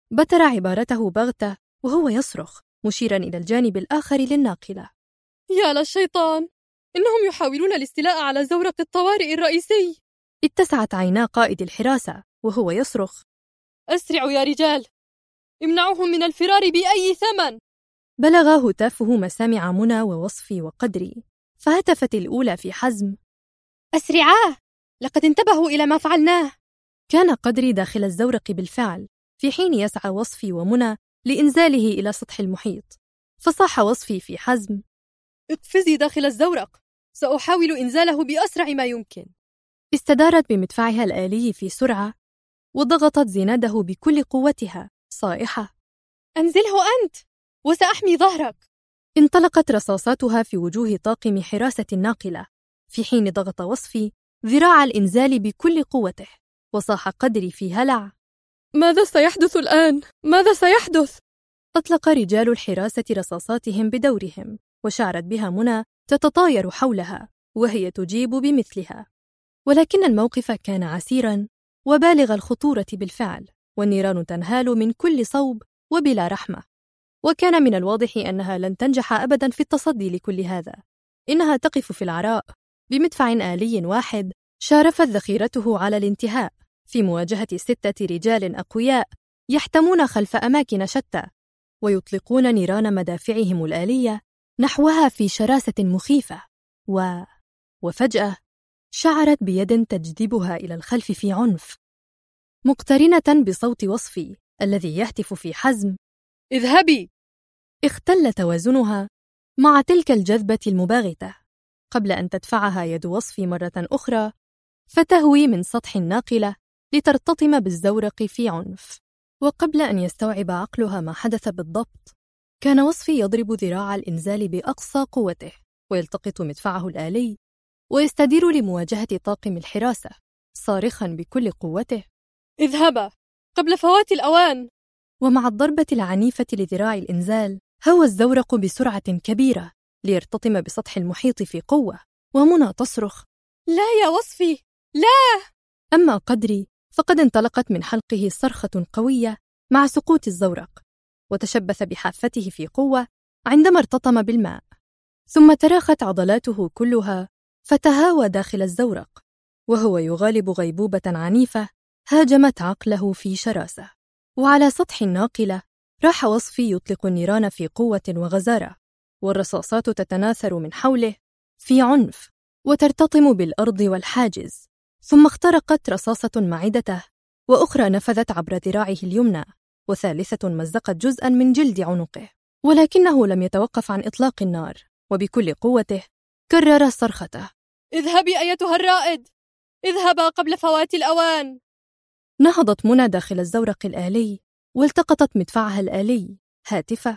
بتر عبارته بغتة وهو يصرخ مشيرا إلى الجانب الآخر للناقلة. يا للشيطان، إنهم يحاولون الاستيلاء على زورق الطوارئ الرئيسي. اتسعت عينا قائد الحراسة وهو يصرخ: أسرعوا يا رجال، امنعوهم من الفرار بأي ثمن. بلغ هتافه مسامع منى ووصفي وقدري، فهتفت الأولى في حزم: أسرعاه، لقد انتبهوا إلى ما فعلناه. كان قدري داخل الزورق بالفعل، في حين يسعى وصفي ومنى لإنزاله إلى سطح المحيط. فصاح وصفي في حزم: اقفزي داخل الزورق، سأحاول إنزاله بأسرع ما يمكن. استدارت بمدفعها الآلي في سرعة وضغطت زناده بكل قوتها صائحة: أنزله أنت وسأحمي ظهرك. انطلقت رصاصاتها في وجوه طاقم حراسة الناقلة، في حين ضغط وصفي ذراع الإنزال بكل قوته. وصاح قدري في هلع: ماذا سيحدث الآن؟ ماذا سيحدث؟ أطلق رجال الحراسة رصاصاتهم بدورهم، وشعرت بها منى تتطاير حولها وهي تجيب بمثلها. ولكن الموقف كان عسيرا وبالغ الخطورة بالفعل، والنيران تنهال من كل صوب وبلا رحمة. وكان من الواضح أنها لن تنجح أبدا في التصدي لكل هذا. إنها تقف في العراء بمدفع آلي واحد شارفت ذخيرته على الانتهاء، في مواجهة 6 رجال أقوياء يحتمون خلف أماكن شتى، ويطلقون نيران مدافعهم الآلية نحوها في شراسة مخيفة. وفجأة شعرت بيد تجذبها إلى الخلف في عنف، مقترنة بصوت وصفي الذي يهتف في حزم: اذهبي! اختل توازنها مع تلك الجذبة المباغتة، قبل أن تدفعها يد وصفي مرة أخرى فتهوي من سطح الناقلة لترتطم بالزورق في عنف. وقبل أن يستوعب عقلها ما حدث بالضبط، كان وصفي يضرب ذراع الإنزال بأقصى قوته، ويلتقط مدفعه الآلي ويستدير لمواجهة طاقم الحراسة صارخا بكل قوته: اذهبا قبل فوات الأوان. ومع الضربة العنيفة لذراع الإنزال هوى الزورق بسرعة كبيرة ليرتطم بسطح المحيط في قوة، ومنى تصرخ: لا يا وصفي، لا! أما قدري فقد انطلقت من حلقه صرخة قوية مع سقوط الزورق، وتشبث بحافته في قوة عندما ارتطم بالماء، ثم تراخت عضلاته كلها فتهاوى داخل الزورق، وهو يغالب غيبوبة عنيفة هاجمت عقله في شراسة. وعلى سطح الناقلة راح وصفي يطلق النيران في قوة وغزارة، والرصاصات تتناثر من حوله في عنف وترتطم بالأرض والحاجز. ثم اخترقت رصاصة معدته، وأخرى نفذت عبر ذراعه اليمنى، وثالثة مزقت جزءاً من جلد عنقه. ولكنه لم يتوقف عن إطلاق النار، وبكل قوته كرر صرخته: اذهبي أيتها الرائد، اذهبا قبل فوات الأوان. نهضت منى داخل الزورق الآلي والتقطت مدفعها الآلي هاتفة: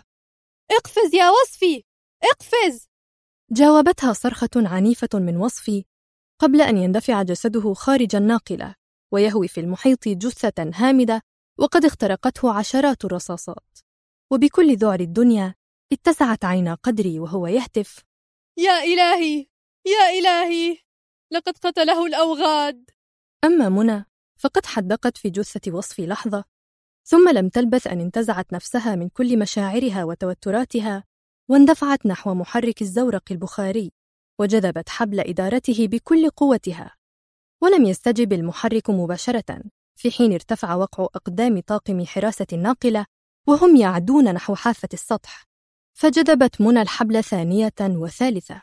اقفز يا وصفي، اقفز! جاوبتها صرخة عنيفة من وصفي قبل أن يندفع جسده خارج الناقلة ويهوي في المحيط جثة هامدة وقد اخترقته عشرات الرصاصات. وبكل ذعر الدنيا اتسعت عينا قدري وهو يهتف: يا إلهي، يا إلهي، لقد قتله الأوغاد. أما منى فقد حدقت في جثة وصفي لحظة، ثم لم تلبث أن انتزعت نفسها من كل مشاعرها وتوتراتها واندفعت نحو محرك الزورق البخاري، وجذبت حبل إدارته بكل قوتها. ولم يستجب المحرك مباشرة، في حين ارتفع وقع أقدام طاقم حراسة الناقلة وهم يعدون نحو حافة السطح، فجذبت منى الحبل ثانية وثالثة.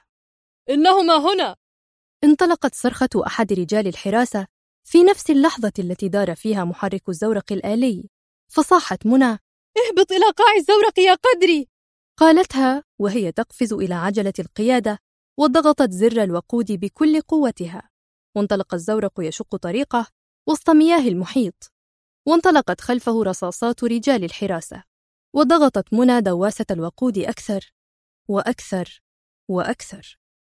إنهما هنا! انطلقت صرخة أحد رجال الحراسة في نفس اللحظة التي دار فيها محرك الزورق الآلي، فصاحت منى: اهبط إلى قاع الزورق يا قدري! قالتها وهي تقفز إلى عجلة القيادة، وضغطت زر الوقود بكل قوتها، وانطلق الزورق يشق طريقه وسط مياه المحيط، وانطلقت خلفه رصاصات رجال الحراسة، وضغطت منى دواسة الوقود أكثر وأكثر وأكثر،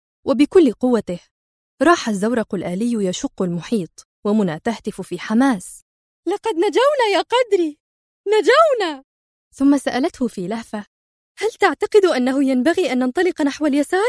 وبكل قوته راح الزورق الآلي يشق المحيط، ومنى تهتف في حماس: لقد نجونا يا قدري، نجونا! ثم سألته في لهفة: هل تعتقد أنه ينبغي أن ننطلق نحو اليسار؟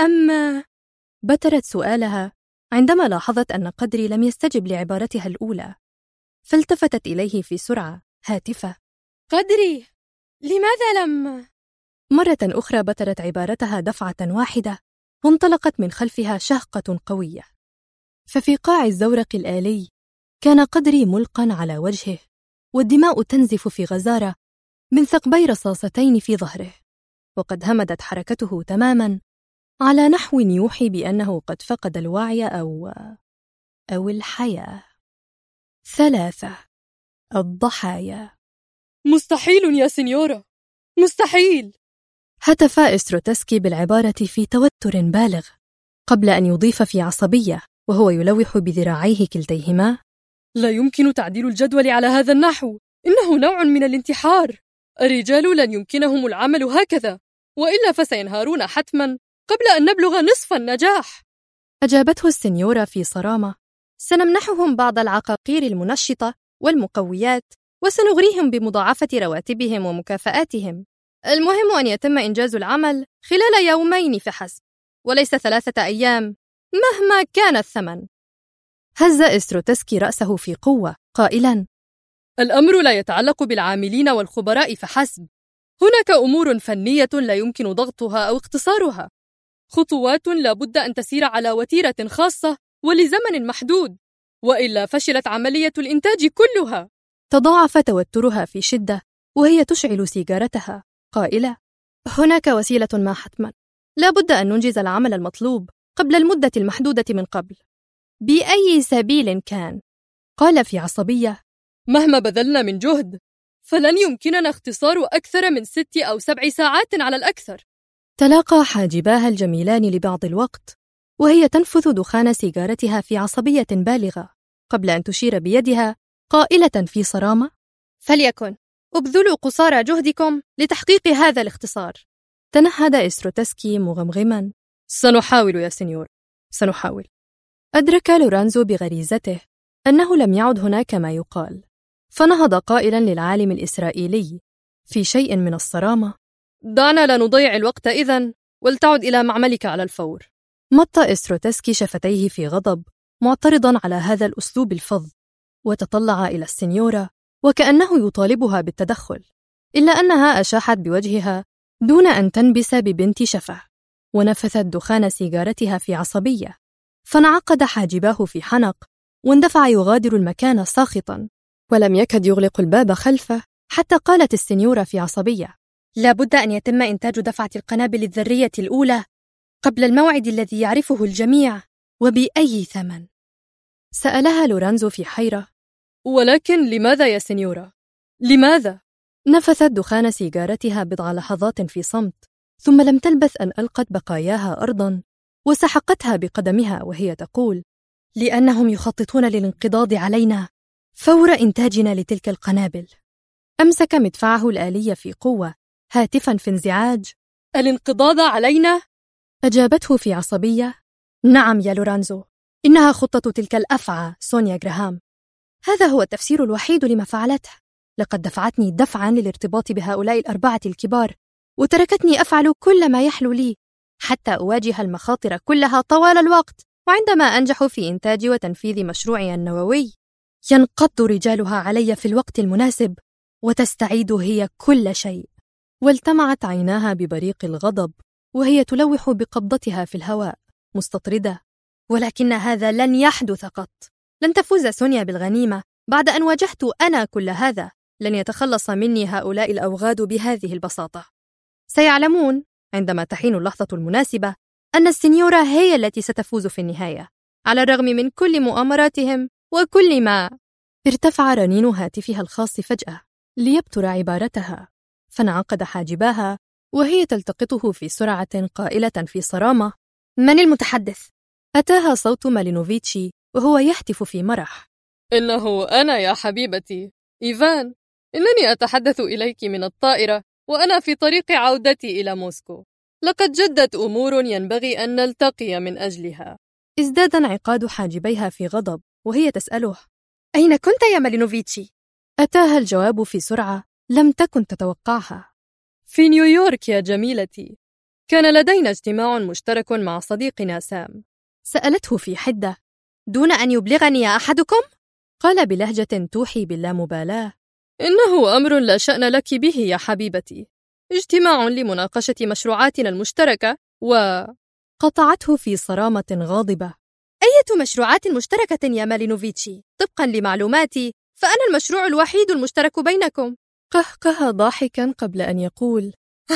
أم؟ بترت سؤالها عندما لاحظت أن قدري لم يستجب لعبارتها الأولى، فالتفتت إليه في سرعة هاتفة: قدري، لماذا لم؟ مرة أخرى بترت عبارتها دفعة واحدة، وانطلقت من خلفها شهقة قوية. ففي قاع الزورق الآلي كان قدري ملقا على وجهه، والدماء تنزف في غزارة من ثقبي رصاصتين في ظهره، وقد همدت حركته تماما على نحو يوحي بأنه قد فقد الوعي أو الحياة. 3. الضحايا. مستحيل يا سينيورا، مستحيل! هتف إستروتسكي بالعبارة في توتر بالغ، قبل أن يضيف في عصبية وهو يلوح بذراعيه كلتيهما: لا يمكن تعديل الجدول على هذا النحو، إنه نوع من الانتحار. الرجال لن يمكنهم العمل هكذا، وإلا فسينهارون حتما قبل أن نبلغ نصف النجاح. أجابته السنيورة في صرامة: سنمنحهم بعض العقاقير المنشطة والمقويات، وسنغريهم بمضاعفة رواتبهم ومكافآتهم. المهم أن يتم إنجاز العمل خلال يومين فحسب، وليس 3 أيام مهما كان الثمن. هز إستروتسكي رأسه في قوة قائلا: الأمر لا يتعلق بالعاملين والخبراء فحسب، هناك أمور فنية لا يمكن ضغطها أو اختصارها، خطوات لا بد أن تسير على وتيرة خاصة ولزمن محدود، وإلا فشلت عملية الإنتاج كلها. تضاعف توترها في شدة وهي تشعل سيجارتها قائلة: هناك وسيلة ما حتما، لا بد أن ننجز العمل المطلوب قبل المدة المحدودة من قبل، بأي سبيل كان. قال في عصبية: مهما بذلنا من جهد فلن يمكننا اختصار أكثر من 6 أو 7 ساعات على الأكثر. تلاقى حاجباها الجميلان لبعض الوقت وهي تنفث دخان سيجارتها في عصبية بالغة، قبل أن تشير بيدها قائلة في صرامة: فليكن، ابذلوا قصارى جهدكم لتحقيق هذا الاختصار. تنهد إستروتسكي مغمغما: سنحاول يا سينيور، سنحاول. أدرك لورانزو بغريزته أنه لم يعد هناك ما يقال، فنهض قائلا للعالم الإسرائيلي في شيء من الصرامة: دعنا لا نضيع الوقت إذن، ولتعد إلى معملك على الفور. مط إستروتسكي شفتيه في غضب، معترضا على هذا الأسلوب الفظ، وتطلع إلى السنيورة وكأنه يطالبها بالتدخل، إلا أنها أشاحت بوجهها دون أن تنبس ببنت شفة، ونفثت دخان سيجارتها في عصبية، فانعقد حاجباه في حنق، واندفع يغادر المكان ساخطا، ولم يكد يغلق الباب خلفه حتى قالت السنيورة في عصبية: لا بد أن يتم إنتاج دفعة القنابل الذرية الأولى قبل الموعد الذي يعرفه الجميع، وبأي ثمن. سألها لورانزو في حيرة: ولكن لماذا يا سنيورة؟ لماذا؟ نفثت دخان سيجارتها بضع لحظات في صمت، ثم لم تلبث أن ألقت بقاياها أرضا وسحقتها بقدمها وهي تقول: لأنهم يخططون للانقضاض علينا فور إنتاجنا لتلك القنابل. أمسك مدفعه الآلي في قوة، هاتفا في انزعاج: الانقضاض علينا؟ أجابته في عصبية: نعم يا لورانزو، إنها خطة تلك الأفعى سونيا جراهام. هذا هو التفسير الوحيد لما فعلته. لقد دفعتني دفعا للارتباط بهؤلاء ال4 الكبار، وتركتني أفعل كل ما يحلو لي حتى أواجه المخاطر كلها طوال الوقت، وعندما أنجح في إنتاج وتنفيذ مشروعي النووي ينقض رجالها علي في الوقت المناسب، وتستعيد هي كل شيء. والتمعت عيناها ببريق الغضب وهي تلوح بقبضتها في الهواء مستطردة: ولكن هذا لن يحدث قط. لن تفوز سونيا بالغنيمة بعد أن واجهت أنا كل هذا. لن يتخلص مني هؤلاء الأوغاد بهذه البساطة. سيعلمون عندما تحين اللحظة المناسبة أن السنيورة هي التي ستفوز في النهاية، على الرغم من كل مؤامراتهم وكل ما. ارتفع رنين هاتفها الخاص فجأة ليبتر عبارتها، فانعقد حاجباها وهي تلتقطه في سرعة قائلة في صرامة: من المتحدث؟ أتاها صوت مالينوفيتشي وهو يهتف في مرح: إنه أنا يا حبيبتي إيفان، إنني أتحدث إليك من الطائرة وأنا في طريق عودتي إلى موسكو. لقد جدت أمور ينبغي أن نلتقي من أجلها. ازداد انعقاد حاجبيها في غضب وهي تسأله: أين كنت يا مالينوفيتشي؟ أتاها الجواب في سرعة لم تكن تتوقعها: في نيويورك يا جميلتي، كان لدينا اجتماع مشترك مع صديقنا سام. سألته في حدة: دون أن يبلغني أحدكم؟ قال بلهجة توحي باللامبالاة: إنه أمر لا شأن لك به يا حبيبتي، اجتماع لمناقشة مشروعاتنا المشتركة قطعته في صرامة غاضبة. أية مشروعات مشتركة يا مالينوفيتشي؟ طبقا لمعلوماتي فأنا المشروع الوحيد المشترك بينكم. قهقه ضاحكا قبل أن يقول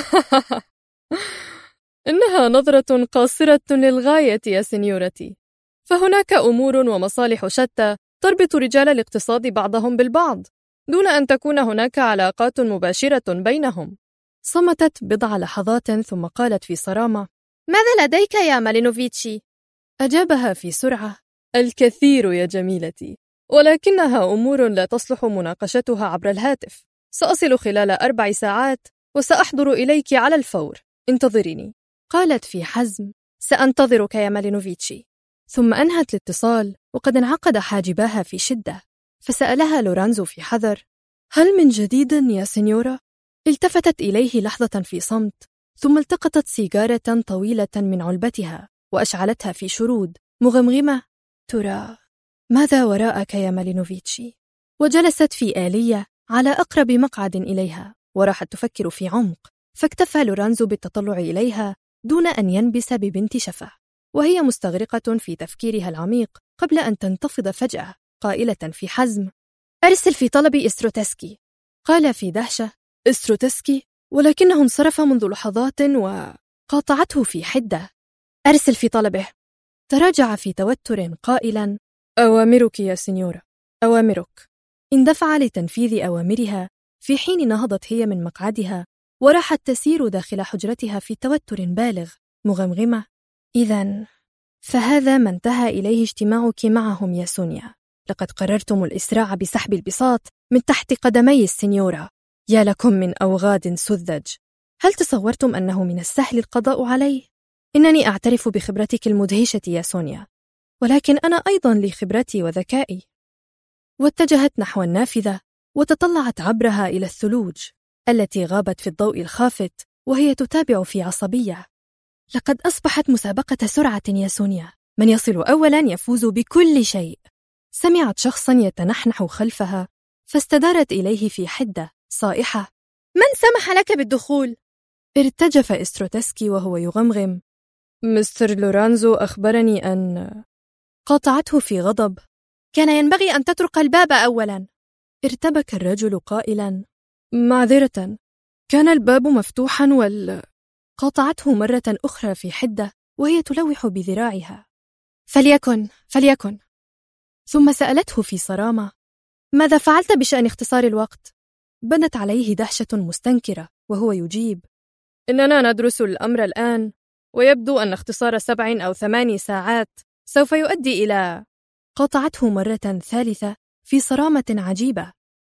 إنها نظرة قاصرة للغاية يا سينيورتي، فهناك أمور ومصالح شتى تربط رجال الاقتصاد بعضهم بالبعض دون أن تكون هناك علاقات مباشرة بينهم. صمتت بضع لحظات ثم قالت في صرامة: ماذا لديك يا مالينوفيتشي؟ أجابها في سرعة: الكثير يا جميلتي، ولكنها أمور لا تصلح مناقشتها عبر الهاتف. سأصل خلال 4 ساعات وسأحضر إليك على الفور، انتظريني. قالت في حزم: سأنتظرك يا مالينوفيتشي. ثم أنهت الاتصال وقد انعقد حاجباها في شدة. فسألها لورانزو في حذر: هل من جديد يا سينيورا؟ التفتت إليه لحظة في صمت، ثم التقطت سيجارة طويلة من علبتها وأشعلتها في شرود مغمغمة: ترى ماذا وراءك يا مالينوفيتشي؟ وجلست في آلية على أقرب مقعد إليها وراحت تفكر في عمق. فاكتفى لورانزو بالتطلع إليها دون أن ينبس ببنت شفة، وهي مستغرقة في تفكيرها العميق قبل أن تنتفض فجأة قائلة في حزم: أرسل في طلب إستروتسكي. قال في دهشة: إستروتسكي؟ ولكنه انصرف منذ لحظات. وقاطعته في حدة: أرسل في طلبه. تراجع في توتر قائلا: أوامرك يا سينيورا، أوامرك. اندفع لتنفيذ أوامرها في حين نهضت هي من مقعدها وراحت تسير داخل حجرتها في توتر بالغ مغمغمة: إذن فهذا ما انتهى إليه اجتماعك معهم يا سونيا. لقد قررتم الإسراع بسحب البساط من تحت قدمي السينيورا. يا لكم من أوغاد سذج. هل تصورتم أنه من السهل القضاء عليه؟ إنني أعترف بخبرتك المدهشة يا سونيا، ولكن أنا أيضا لي خبرتي وذكائي. واتجهت نحو النافذة وتطلعت عبرها إلى الثلوج التي غابت في الضوء الخافت وهي تتابع في عصبية. لقد أصبحت مسابقة سرعة يا سونيا، من يصل أولا يفوز بكل شيء. سمعت شخصا يتنحنح خلفها فاستدارت إليه في حدة صائحة: من سمح لك بالدخول؟ ارتجف إستروتسكي وهو يغمغم: مستر لورانزو أخبرني أن... قاطعته في غضب: كان ينبغي أن تطرق الباب أولا. ارتبك الرجل قائلا: معذرة، كان الباب مفتوحا قاطعته مرة أخرى في حدة وهي تلوح بذراعها: فليكن. ثم سألته في صرامة: ماذا فعلت بشأن اختصار الوقت؟ بدت عليه دهشة مستنكرة وهو يجيب: إننا ندرس الأمر الآن، ويبدو أن اختصار 7 أو 8 ساعات سوف يؤدي إلى... قاطعته مرة ثالثة في صرامة عجيبة: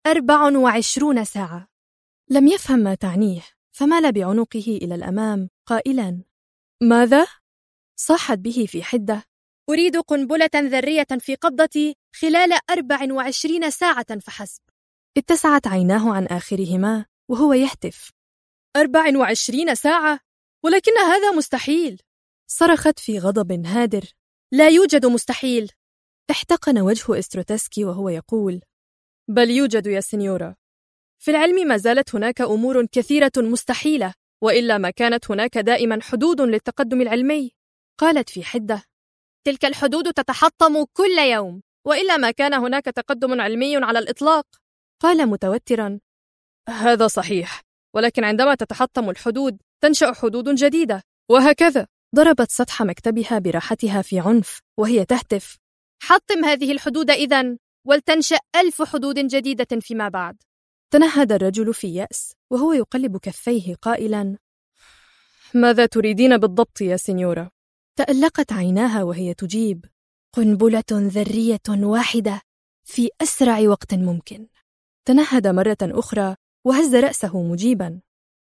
24 ساعة. لم يفهم ما تعنيه فمال بعنقه إلى الأمام قائلا: ماذا؟ صاحت به في حدة: أريد قنبلة ذرية في قبضتي خلال 24 ساعة فحسب. اتسعت عيناه عن آخرهما وهو يهتف: 24 ساعة؟ ولكن هذا مستحيل. صرخت في غضب هادر: لا يوجد مستحيل. احتقن وجه إستروتسكي وهو يقول: بل يوجد يا سينيورا. في العلم ما زالت هناك أمور كثيرة مستحيلة، وإلا ما كانت هناك دائما حدود للتقدم العلمي. قالت في حدة: تلك الحدود تتحطم كل يوم، وإلا ما كان هناك تقدم علمي على الإطلاق. قال متوترا: هذا صحيح، ولكن عندما تتحطم الحدود تنشأ حدود جديدة، وهكذا. ضربت سطح مكتبها براحتها في عنف وهي تهتف: حطم هذه الحدود إذن، ولتنشأ 1000 حدود جديدة فيما بعد. تنهد الرجل في يأس وهو يقلب كفيه قائلا: ماذا تريدين بالضبط يا سينيورا؟ تألقت عيناها وهي تجيب: قنبلة ذرية واحدة في أسرع وقت ممكن. تنهد مرة أخرى وهز رأسه مجيبا: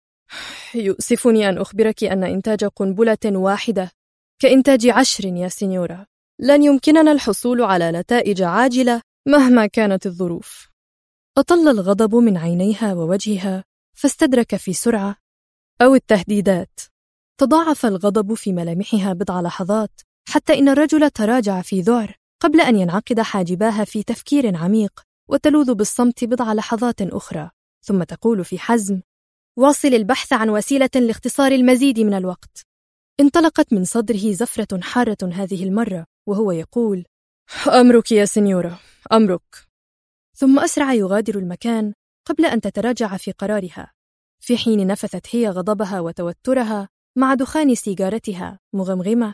يؤسفني أن أخبرك أن إنتاج قنبلة واحدة كإنتاج 10 يا سينيورا. لن يمكننا الحصول على نتائج عاجلة مهما كانت الظروف. أطل الغضب من عينيها ووجهها فاستدرك في سرعة: أو التهديدات. تضاعف الغضب في ملامحها بضع لحظات حتى إن الرجل تراجع في ذعر قبل أن ينعقد حاجباها في تفكير عميق وتلوذ بالصمت بضع لحظات أخرى، ثم تقول في حزم: واصل البحث عن وسيلة لاختصار المزيد من الوقت. انطلقت من صدره زفرة حارة هذه المرة وهو يقول: أمرك يا سنيورة، أمرك. ثم أسرع يغادر المكان قبل أن تتراجع في قرارها، في حين نفثت هي غضبها وتوترها مع دخان سيجارتها مغمغمة: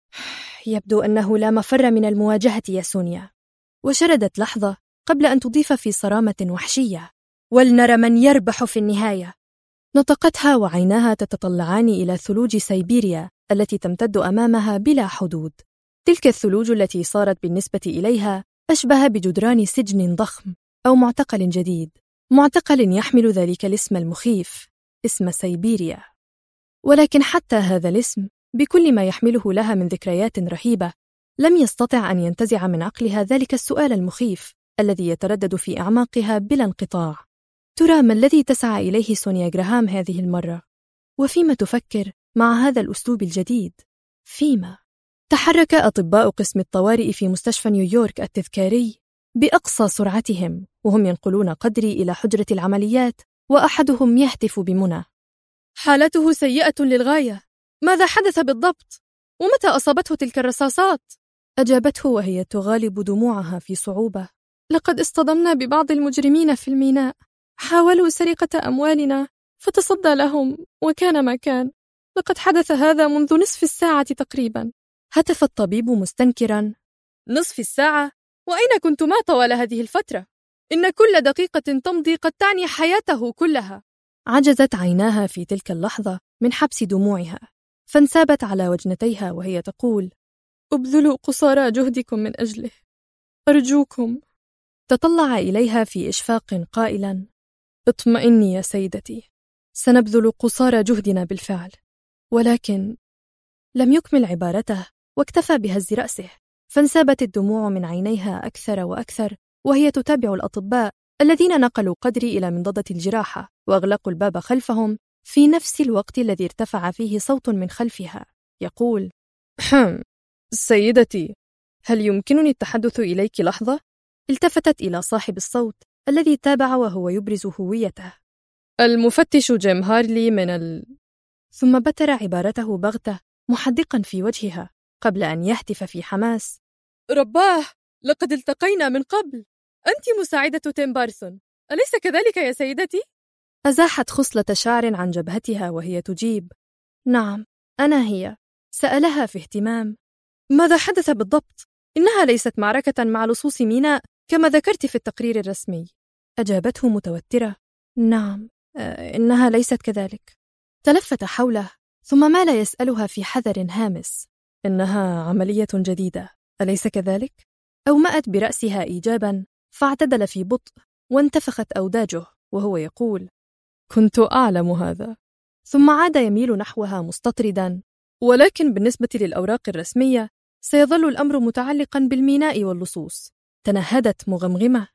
يبدو أنه لا مفر من المواجهة يا سونيا. وشردت لحظة قبل أن تضيف في صرامة وحشية: ولنرى من يربح في النهاية. نطقتها وعيناها تتطلعان إلى ثلوج سيبيريا التي تمتد أمامها بلا حدود. تلك الثلوج التي صارت بالنسبة إليها أشبه بجدران سجن ضخم أو معتقل جديد، معتقل يحمل ذلك الاسم المخيف، اسم سيبيريا. ولكن حتى هذا الاسم بكل ما يحمله لها من ذكريات رهيبة لم يستطع أن ينتزع من عقلها ذلك السؤال المخيف الذي يتردد في أعماقها بلا انقطاع: ترى ما الذي تسعى إليه سونيا جراهام هذه المرة؟ وفيما تفكر مع هذا الأسلوب الجديد؟ فيما؟ تحرك أطباء قسم الطوارئ في مستشفى نيويورك التذكاري بأقصى سرعتهم وهم ينقلون قدري إلى حجرة العمليات، وأحدهم يهتف بمنى: حالته سيئة للغاية، ماذا حدث بالضبط؟ ومتى أصابته تلك الرصاصات؟ أجابته وهي تغالب دموعها في صعوبة: لقد اصطدمنا ببعض المجرمين في الميناء، حاولوا سرقة أموالنا فتصدى لهم وكان ما كان. لقد حدث هذا منذ نصف الساعة تقريبا. هتف الطبيب مستنكرا: نصف الساعة؟ وأين كنتما طوال هذه الفترة؟ إن كل دقيقة تمضي قد تعني حياته كلها. عجزت عيناها في تلك اللحظة من حبس دموعها، فانسابت على وجنتيها وهي تقول: ابذلوا قصارى جهدكم من أجله، أرجوكم. تطلع إليها في إشفاق قائلا: اطمئني يا سيدتي، سنبذل قصارى جهدنا بالفعل. ولكن لم يكمل عبارته واكتفى بهز رأسه، فانسابت الدموع من عينيها أكثر وأكثر وهي تتابع الأطباء الذين نقلوا قدري إلى منضدة الجراحة وأغلقوا الباب خلفهم في نفس الوقت الذي ارتفع فيه صوت من خلفها يقول: سيدتي، هل يمكنني التحدث إليك لحظة؟ التفتت إلى صاحب الصوت الذي تابع وهو يبرز هويته: المفتش جيم هارلي من ثم بتر عبارته بغتة محدقا في وجهها قبل أن يهتف في حماس: رباه، لقد التقينا من قبل. أنت مساعدة تيم بارسون، أليس كذلك يا سيدتي؟ أزاحت خصلة شعر عن جبهتها وهي تجيب: نعم، أنا هي. سألها في اهتمام: ماذا حدث بالضبط؟ إنها ليست معركة مع لصوص ميناء كما ذكرت في التقرير الرسمي. أجابته متوترة: نعم، إنها ليست كذلك. تلفت حوله ثم مال يسألها في حذر هامس: إنها عملية جديدة، أليس كذلك؟ أومأت برأسها إيجابا، فاعتدل في بطء وانتفخت أوداجه وهو يقول: كنت أعلم هذا. ثم عاد يميل نحوها مستطردا: ولكن بالنسبة للأوراق الرسمية سيظل الأمر متعلقا بالميناء واللصوص. تنهدت مغمغمة: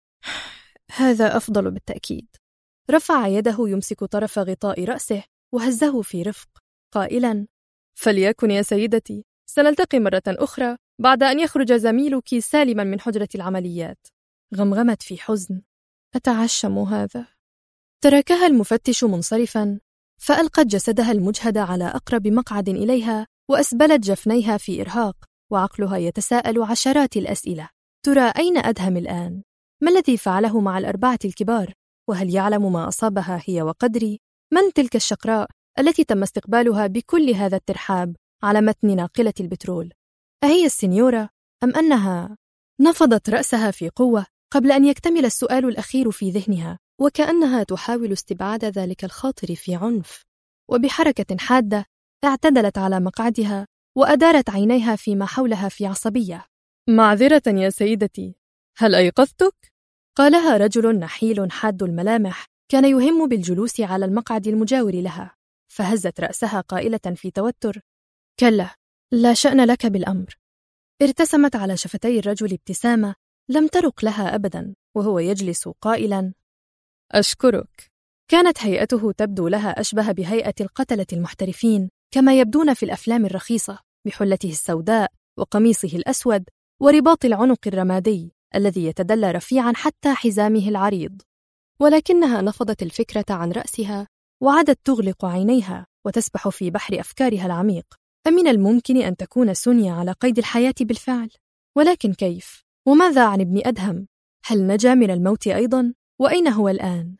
هذا أفضل بالتأكيد. رفع يده يمسك طرف غطاء رأسه وهزه في رفق قائلا: فليكن يا سيدتي، سنلتقي مرة أخرى بعد أن يخرج زميلك سالما من حجرة العمليات. غمغمت في حزن: أتعشم هذا. تركها المفتش منصرفا، فألقت جسدها المجهد على أقرب مقعد إليها وأسبلت جفنيها في إرهاق، وعقلها يتساءل عشرات الأسئلة: ترى أين أدهم الآن؟ ما الذي فعله مع الأربعة الكبار؟ وهل يعلم ما أصابها هي وقدري؟ من تلك الشقراء التي تم استقبالها بكل هذا الترحاب على متن ناقلة البترول؟ أهي السنيورة أم أنها؟ نفضت رأسها في قوة قبل أن يكتمل السؤال الأخير في ذهنها، وكأنها تحاول استبعاد ذلك الخاطر في عنف. وبحركة حادة اعتدلت على مقعدها وأدارت عينيها فيما حولها في عصبية. معذرة يا سيدتي، هل أيقظتك؟ قالها رجل نحيل حاد الملامح كان يهم بالجلوس على المقعد المجاور لها، فهزت رأسها قائلة في توتر: كلا، لا شأن لك بالأمر. ارتسمت على شفتي الرجل ابتسامة لم ترق لها أبدا وهو يجلس قائلا: أشكرك. كانت هيئته تبدو لها أشبه بهيئة القتلة المحترفين كما يبدون في الأفلام الرخيصة، بحلته السوداء وقميصه الأسود ورباط العنق الرمادي الذي يتدلى رفيعا حتى حزامه العريض. ولكنها نفضت الفكرة عن رأسها وعادت تغلق عينيها وتسبح في بحر أفكارها العميق. أمن الممكن أن تكون سونيا على قيد الحياة بالفعل؟ ولكن كيف؟ وماذا عن ابن أدهم؟ هل نجا من الموت أيضا؟ وأين هو الآن؟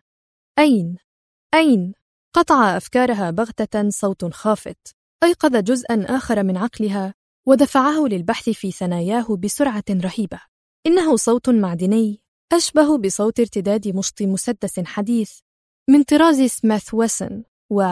أين؟ قطع أفكارها بغتة صوت خافت، أيقظ جزءاً آخر من عقلها ودفعه للبحث في ثناياه بسرعة رهيبة. إنه صوت معدني أشبه بصوت ارتداد مشط مسدس حديث من طراز سميث ويسون،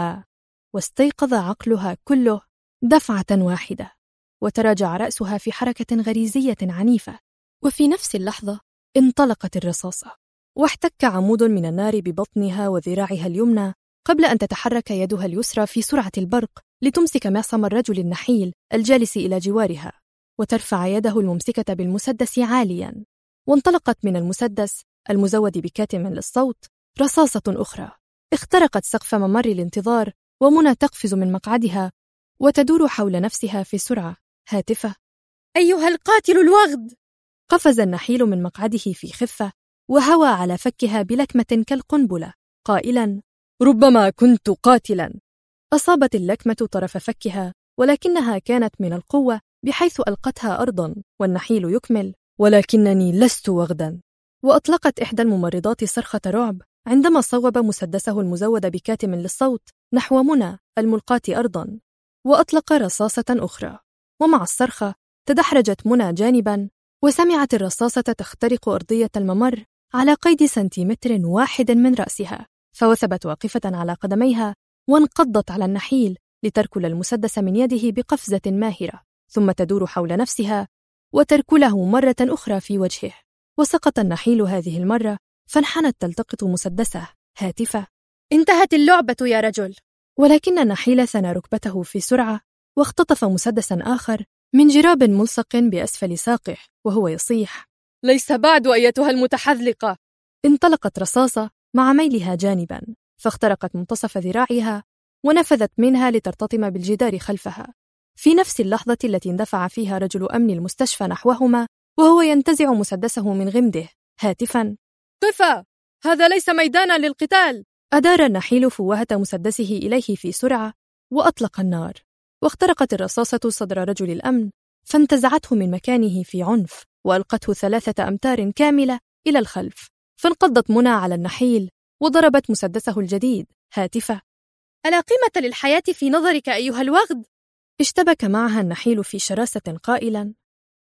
واستيقظ عقلها كله دفعة واحدة، وتراجع رأسها في حركة غريزية عنيفة. وفي نفس اللحظة انطلقت الرصاصة، واحتك عمود من النار ببطنها وذراعها اليمنى قبل أن تتحرك يدها اليسرى في سرعة البرق لتمسك معصم الرجل النحيل الجالس إلى جوارها، وترفع يده الممسكة بالمسدس عالياً. وانطلقت من المسدس المزود بكاتم للصوت رصاصة أخرى اخترقت سقف ممر الانتظار، ومنى تقفز من مقعدها وتدور حول نفسها في سرعة هاتفة: أيها القاتل الوغد! قفز النحيل من مقعده في خفة وهوى على فكها بلكمة كالقنبلة قائلاً: ربما كنت قاتلاً. أصابت اللكمة طرف فكها، ولكنها كانت من القوة بحيث ألقتها أرضاً، والنحيل يكمل: ولكنني لست وغداً. وأطلقت إحدى الممرضات صرخة رعب عندما صوب مسدسه المزود بكاتم للصوت نحو منى الملقاة أرضاً، وأطلق رصاصة أخرى. ومع الصرخة تدحرجت منى جانباً، وسمعت الرصاصة تخترق أرضية الممر على قيد سنتيمتر واحد من رأسها، فوثبت واقفة على قدميها وانقضت على النحيل لتركل المسدس من يده بقفزة ماهرة، ثم تدور حول نفسها وتركله مرة أخرى في وجهه. وسقط النحيل هذه المرة، فانحنت تلتقط مسدسه هاتفة: انتهت اللعبة يا رجل. ولكن النحيل ثنى ركبته في سرعة واختطف مسدسا آخر من جراب ملصق بأسفل ساقه وهو يصيح: ليس بعد أيتها المتحذلقة. انطلقت رصاصة مع ميلها جانبا، فاخترقت منتصف ذراعها ونفذت منها لترتطم بالجدار خلفها، في نفس اللحظة التي اندفع فيها رجل أمن المستشفى نحوهما وهو ينتزع مسدسه من غمده هاتفا: قفا، هذا ليس ميدانا للقتال. أدار النحيل فوهة مسدسه إليه في سرعة وأطلق النار، واخترقت الرصاصة صدر رجل الأمن، فانتزعته من مكانه في عنف وألقته 3 أمتار كاملة إلى الخلف. فانقضت منى على النحيل وضربت مسدسه الجديد هاتفة: ألا قيمة للحياة في نظرك أيها الوغد؟ اشتبك معها النحيل في شراسة قائلا: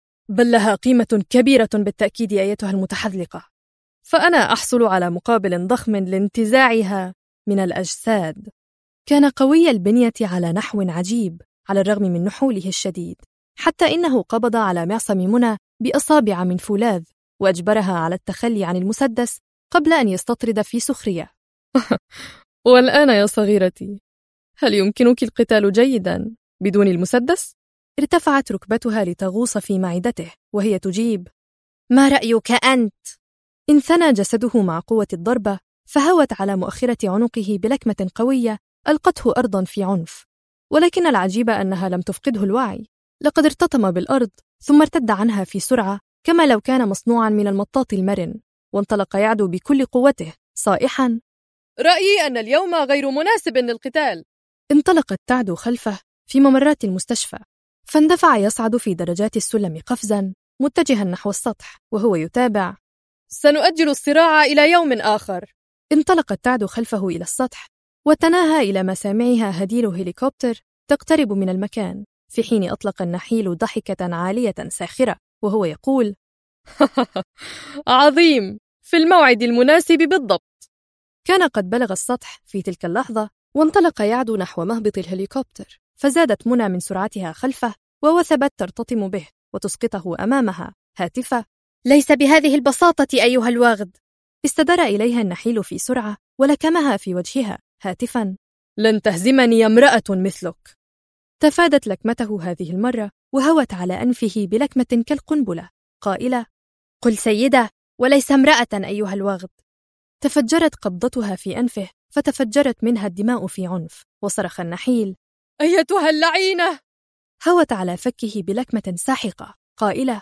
بل لها قيمة كبيرة بالتأكيد أيتها المتحذلقة، فأنا أحصل على مقابل ضخم لانتزاعها من الأجساد. كان قوي البنية على نحو عجيب على الرغم من نحوله الشديد، حتى إنه قبض على معصم منى بأصابع من فولاذ وأجبرها على التخلي عن المسدس قبل أن يستطرد في سخرية: والآن يا صغيرتي، هل يمكنك القتال جيداً بدون المسدس؟ ارتفعت ركبتها لتغوص في معدته وهي تجيب: ما رأيك أنت؟ انثنى جسده مع قوة الضربة، فهوت على مؤخرة عنقه بلكمة قوية ألقته أرضاً في عنف. ولكن العجيب أنها لم تفقده الوعي، لقد ارتطم بالأرض ثم ارتد عنها في سرعة كما لو كان مصنوعاً من المطاط المرن، وانطلق يعدو بكل قوته صائحاً: رأيي أن اليوم غير مناسب للقتال. انطلقت تعدو خلفه في ممرات المستشفى، فاندفع يصعد في درجات السلم قفزاً متجها نحو السطح وهو يتابع: سنؤجل الصراع إلى يوم آخر. انطلقت تعدو خلفه إلى السطح، وتناهى إلى مسامعها هدير هليكوبتر تقترب من المكان، في حين أطلق النحيل ضحكة عالية ساخرة وهو يقول: عظيم، في الموعد المناسب بالضبط. كان قد بلغ السطح في تلك اللحظة، وانطلق يعدو نحو مهبط الهليكوبتر، فزادت منى من سرعتها خلفه ووثبت ترتطم به وتسقطه أمامها هاتفة: ليس بهذه البساطة أيها الوغد. استدار إليها النحيل في سرعة ولكمها في وجهها هاتفا: لن تهزمني امرأة مثلك. تفادت لكمته هذه المرة وهوت على أنفه بلكمة كالقنبلة قائلة: قل سيدة وليس امرأة أيها الوغد. تفجرت قبضتها في أنفه فتفجرت منها الدماء في عنف، وصرخ النحيل: أيتها اللعينة! هوت على فكه بلكمة ساحقة قائلة: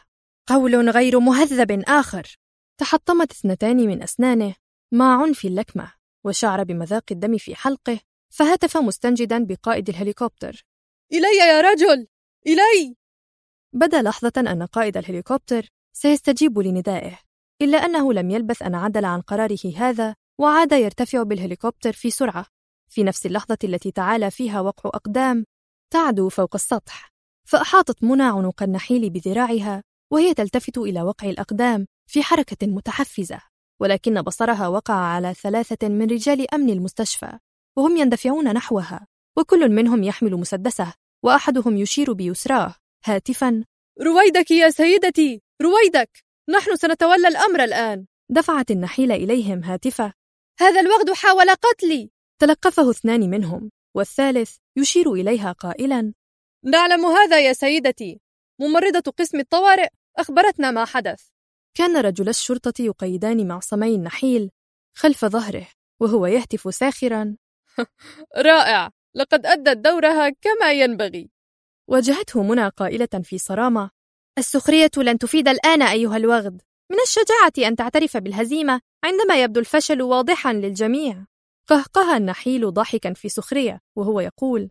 قول غير مهذب آخر. تحطمت 2 من أسنانه مع عنف اللكمة، وشعر بمذاق الدم في حلقه، فهتف مستنجدا بقائد الهليكوبتر: إلي يا رجل، إلي! بدا لحظة أن قائد الهليكوبتر سيستجيب لندائه، إلا أنه لم يلبث أن عدل عن قراره هذا وعاد يرتفع بالهليكوبتر في سرعة، في نفس اللحظة التي تعالى فيها وقع أقدام تعدو فوق السطح، فأحاطت منى عنق النحيل بذراعها وهي تلتفت إلى وقع الأقدام في حركة متحفزة، ولكن بصرها وقع على 3 من رجال أمن المستشفى وهم يندفعون نحوها، وكل منهم يحمل مسدسه، وأحدهم يشير بيسراه هاتفاً: رويدك يا سيدتي، رويدك، نحن سنتولى الأمر الآن. دفعت النحيل إليهم هاتفه: هذا الوغد حاول قتلي. تلقفه 2 منهم، والثالث يشير إليها قائلاً: نعلم هذا يا سيدتي، ممرضة قسم الطوارئ أخبرتنا ما حدث. كان رجل الشرطة يقيدان معصمي النحيل خلف ظهره وهو يهتف ساخراً: رائع، لقد أدت دورها كما ينبغي. واجهته منى قائلة في صرامة: السخرية لن تفيد الآن أيها الوغد، من الشجاعة أن تعترف بالهزيمة عندما يبدو الفشل واضحاً للجميع. قهقه النحيل ضاحكاً في سخرية وهو يقول: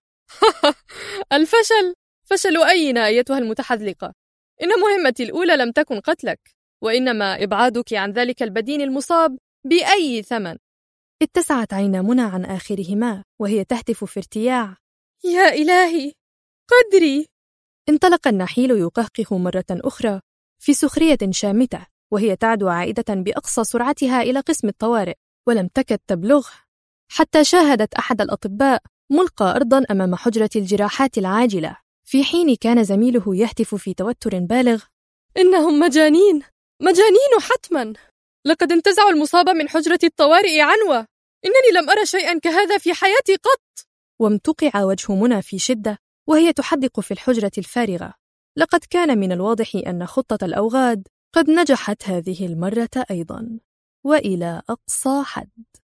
الفشل؟ فشل أين أيتها المتحذلقة؟ إن مهمتي الأولى لم تكن قتلك، وإنما إبعادك عن ذلك البدين المصاب بأي ثمن. اتسعت عينا منى عن آخرهما وهي تهتف في ارتياع: يا إلهي، قدري! انطلق النحيل يقهقه مرة أخرى في سخرية شامتة وهي تعدو عائدة بأقصى سرعتها إلى قسم الطوارئ، ولم تكد تبلغه حتى شاهدت أحد الأطباء ملقى أرضاً أمام حجرة الجراحات العاجلة، في حين كان زميله يهتف في توتر بالغ: إنهم مجانين، مجانين حتماً، لقد انتزعوا المصاب من حجرة الطوارئ عنوة، إنني لم أرى شيئاً كهذا في حياتي قط. وامتقع وجه منى في شدة وهي تحدق في الحجرة الفارغة. لقد كان من الواضح أن خطة الأوغاد قد نجحت هذه المرة أيضاً، وإلى أقصى حد.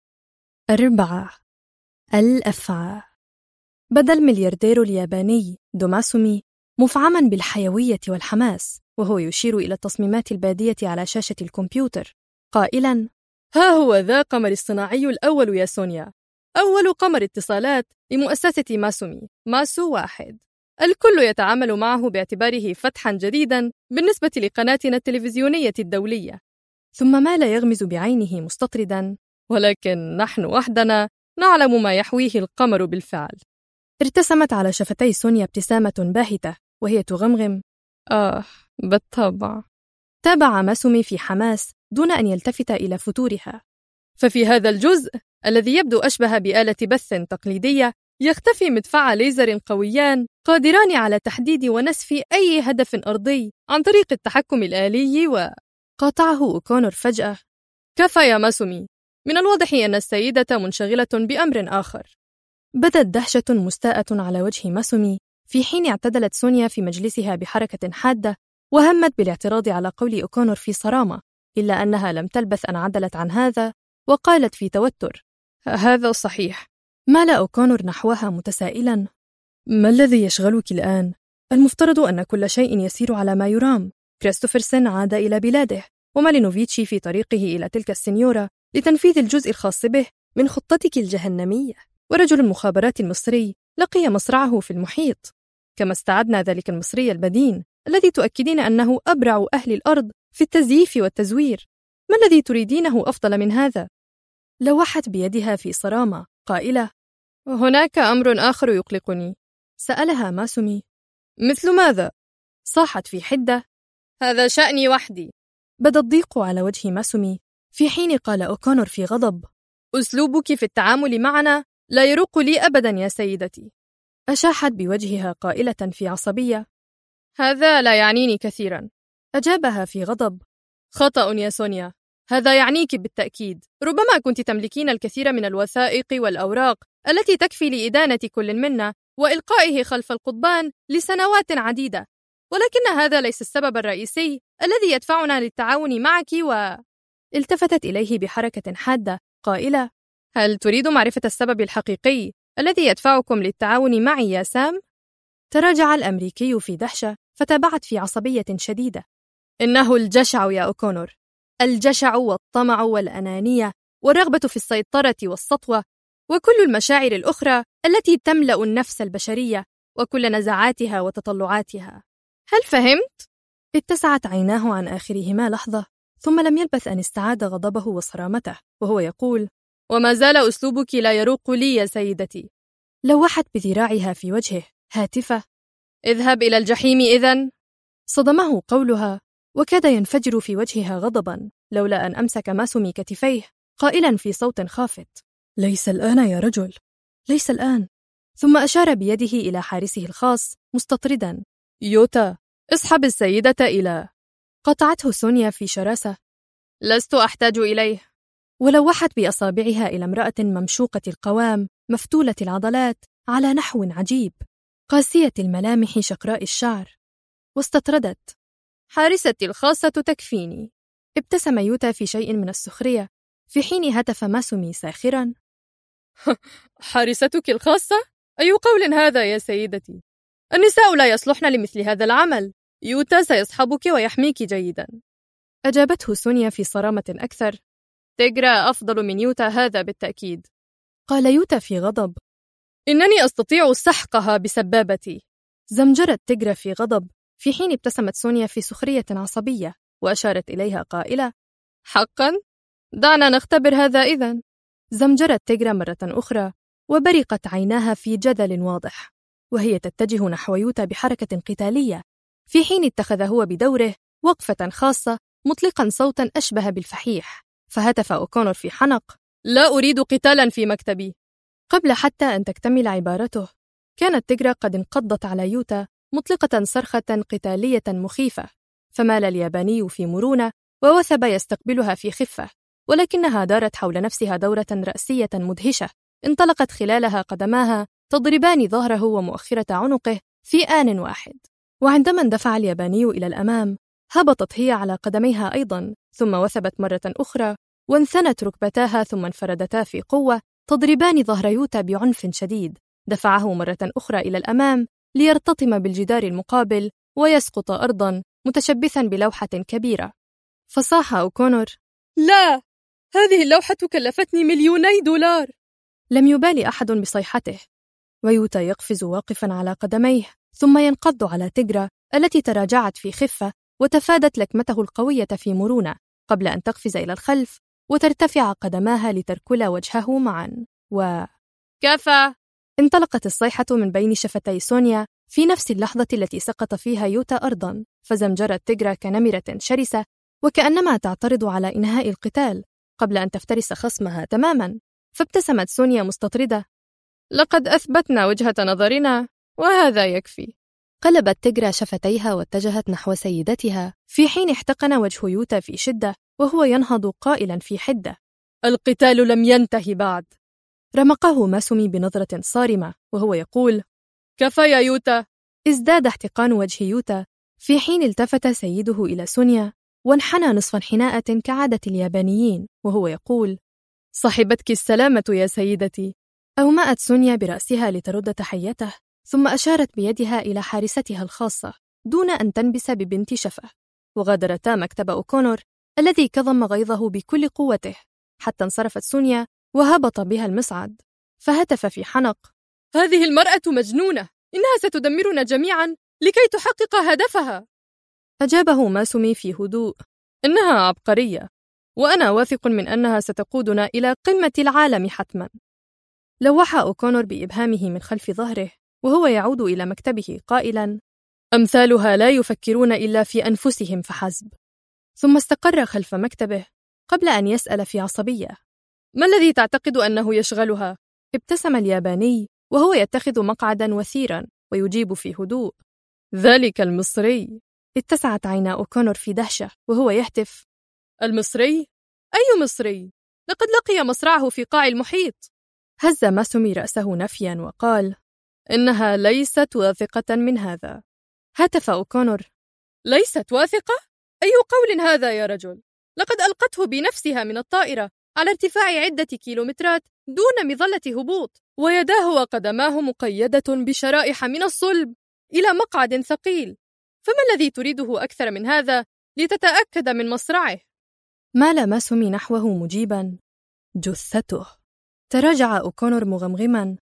4. الأفعى. بدا الملياردير الياباني دوماسومي مفعما بالحيوية والحماس وهو يشير إلى التصميمات البادية على شاشة الكمبيوتر قائلا: ها هو ذا قمر الصناعي الأول يا سونيا، أول قمر اتصالات لمؤسسة ماسومي، ماسو 1. الكل يتعامل معه باعتباره فتحا جديدا بالنسبة لقناتنا التلفزيونية الدولية. ثم مال يغمز بعينه مستطردا: ولكن نحن وحدنا نعلم ما يحويه القمر بالفعل. ارتسمت على شفتي سونيا ابتسامة باهتة وهي تغمغم: بالطبع. تابع ماسومي في حماس دون أن يلتفت إلى فتورها: ففي هذا الجزء الذي يبدو أشبه بآلة بث تقليدية يختفي مدفع ليزر قويان قادران على تحديد ونسف أي هدف أرضي عن طريق التحكم الآلي. قاطعه أوكونور فجأة: كفى يا ماسومي، من الواضح أن السيدة منشغلة بأمر آخر. بدت دهشة مستاءة على وجه ماسومي في حين اعتدلت سونيا في مجلسها بحركة حادة وهمت بالاعتراض على قول أوكونور في صرامة، إلا أنها لم تلبث أن عدلت عن هذا وقالت في توتر: هذا صحيح. مال أوكونور نحوها متسائلا: ما الذي يشغلك الآن؟ المفترض أن كل شيء يسير على ما يرام. كريستوفرسن عاد إلى بلاده، ومالينوفيتشي في طريقه إلى تلك السنيورة لتنفيذ الجزء الخاص به من خطتك الجهنمية، ورجل المخابرات المصري لقي مصرعه في المحيط، كما استعدنا ذلك المصري البدين الذي تؤكدين أنه أبرع أهل الأرض في التزييف والتزوير. ما الذي تريدينه أفضل من هذا؟ لوحت بيدها في صرامة قائلة: هناك أمر آخر يقلقني. سألها ماسومي: مثل ماذا؟ صاحت في حدة: هذا شأني وحدي. بدا الضيق على وجه ماسومي في حين قال أوكونور في غضب: أسلوبك في التعامل معنا لا يروق لي أبدا يا سيدتي. أشاحت بوجهها قائلة في عصبية: هذا لا يعنيني كثيرا. أجابها في غضب: خطأ يا سونيا، هذا يعنيك بالتأكيد. ربما كنت تملكين الكثير من الوثائق والأوراق التي تكفي لإدانة كل منا وإلقائه خلف القضبان لسنوات عديدة، ولكن هذا ليس السبب الرئيسي الذي يدفعنا للتعاون معك. التفتت إليه بحركة حادة قائلة: هل تريد معرفة السبب الحقيقي الذي يدفعكم للتعاون معي يا سام؟ تراجع الأمريكي في دهشة فتابعت في عصبية شديدة: إنه الجشع يا أوكونور، الجشع والطمع والأنانية والرغبة في السيطرة والسطوة وكل المشاعر الأخرى التي تملأ النفس البشرية وكل نزعاتها وتطلعاتها. هل فهمت؟ اتسعت عيناه عن آخرهما لحظة، ثم لم يلبث أن استعاد غضبه وصرامته وهو يقول: وما زال أسلوبك لا يروق لي يا سيدتي. لوحت بذراعها في وجهه هاتفة: اذهب إلى الجحيم إذن. صدمه قولها وكاد ينفجر في وجهها غضبا، لولا أن أمسك ماسومي كتفيه قائلا في صوت خافت: ليس الآن يا رجل، ليس الآن. ثم أشار بيده إلى حارسه الخاص مستطردا: يوتا، اسحب السيدة إلى. قطعته سونيا في شراسة: لست أحتاج إليه. ولوحت بأصابعها إلى امرأة ممشوقة القوام مفتولة العضلات على نحو عجيب، قاسية الملامح شقراء الشعر، واستطردت: حارستي الخاصة تكفيني. ابتسم يوتا في شيء من السخرية، في حين هتف ماسومي ساخرا: حارستك الخاصة؟ أي قول هذا يا سيدتي؟ النساء لا يصلحن لمثل هذا العمل. يوتا سيصحبك ويحميك جيدا. أجابته سونيا في صرامة أكثر: تيغرا أفضل من يوتا، هذا بالتأكيد. قال يوتا في غضب: إنني أستطيع سحقها بسبابتي. زمجرت تيغرا في غضب، في حين ابتسمت سونيا في سخرية عصبية وأشارت إليها قائلة: حقا؟ دعنا نختبر هذا إذن. زمجرت تيغرا مرة أخرى وبرقت عيناها في جدل واضح، وهي تتجه نحو يوتا بحركة قتالية، في حين اتخذ هو بدوره وقفة خاصة مطلقا صوتا أشبه بالفحيح، فهتف أوكونور في حنق: لا أريد قتالا في مكتبي. قبل حتى أن تكتمل عبارته كانت تيغرا قد انقضت على يوتا مطلقة صرخة قتالية مخيفة، فمال الياباني في مرونة ووثب يستقبلها في خفة، ولكنها دارت حول نفسها دورة رأسية مدهشة انطلقت خلالها قدماها تضربان ظهره ومؤخرة عنقه في آن واحد. وعندما اندفع الياباني إلى الأمام هبطت هي على قدميها أيضا، ثم وثبت مرة أخرى وانثنت ركبتاها ثم انفردتا في قوة تضربان ظهر يوتا بعنف شديد، دفعه مرة أخرى إلى الأمام ليرتطم بالجدار المقابل ويسقط أرضا متشبثا بلوحة كبيرة. فصاح أوكونور: لا، هذه اللوحة كلفتني $2,000,000. لم يبالي أحد بصيحته، ويوتا يقفز واقفا على قدميه ثم ينقض على تيغرا التي تراجعت في خفة وتفادت لكمته القوية في مرونة قبل أن تقفز إلى الخلف وترتفع قدماها لتركل وجهه معا. كفى! انطلقت الصيحة من بين شفتي سونيا في نفس اللحظة التي سقط فيها يوتا أرضا، فزمجرت تيغرا كنمرة شرسة وكأنما تعترض على إنهاء القتال قبل أن تفترس خصمها تماما. فابتسمت سونيا مستطردة: لقد أثبتنا وجهة نظرنا وهذا يكفي. قلبت تيغرا شفتيها واتجهت نحو سيدتها، في حين احتقن وجه يوتا في شدة وهو ينهض قائلا في حدة: القتال لم ينتهي بعد. رمقه ماسومي بنظرة صارمة وهو يقول: كفى يا يوتا. ازداد احتقان وجه يوتا، في حين التفت سيده إلى سونيا وانحنى نصف انحناءة كعادة اليابانيين وهو يقول: صاحبتك السلامة يا سيدتي. أومأت سونيا برأسها لترد تحيته، ثم أشارت بيدها إلى حارستها الخاصة دون أن تنبس ببنت شفة، وغادرتا مكتب أوكونور الذي كظم غيظه بكل قوته، حتى انصرفت سونيا وهبط بها المصعد، فهتف في حنق: هذه المرأة مجنونة، إنها ستدمرنا جميعا لكي تحقق هدفها. أجابه ماسومي في هدوء: إنها عبقرية، وأنا واثق من أنها ستقودنا إلى قمة العالم حتما. لوح أوكونور بإبهامه من خلف ظهره وهو يعود إلى مكتبه قائلا: أمثالها لا يفكرون إلا في أنفسهم فحسب. ثم استقر خلف مكتبه قبل أن يسأل في عصبية: ما الذي تعتقد أنه يشغلها؟ ابتسم الياباني وهو يتخذ مقعدا وثيرا ويجيب في هدوء: ذلك المصري. اتسعت عينا أوكونور في دهشة وهو يهتف: المصري؟ أي مصري؟ لقد لقي مصرعه في قاع المحيط. هز ماسومي رأسه نفيا وقال: إنها ليست واثقة من هذا. هتف أوكونور: ليست واثقة؟ أي قول هذا يا رجل؟ لقد ألقته بنفسها من الطائرة على ارتفاع عدة كيلومترات دون مظلة هبوط، ويداه وقدماه مقيدة بشرائح من الصلب إلى مقعد ثقيل. فما الذي تريده أكثر من هذا لتتأكد من مصرعه. مال ماسومي نحوه مجيبا: جثته. تراجع أوكونور مغمغما: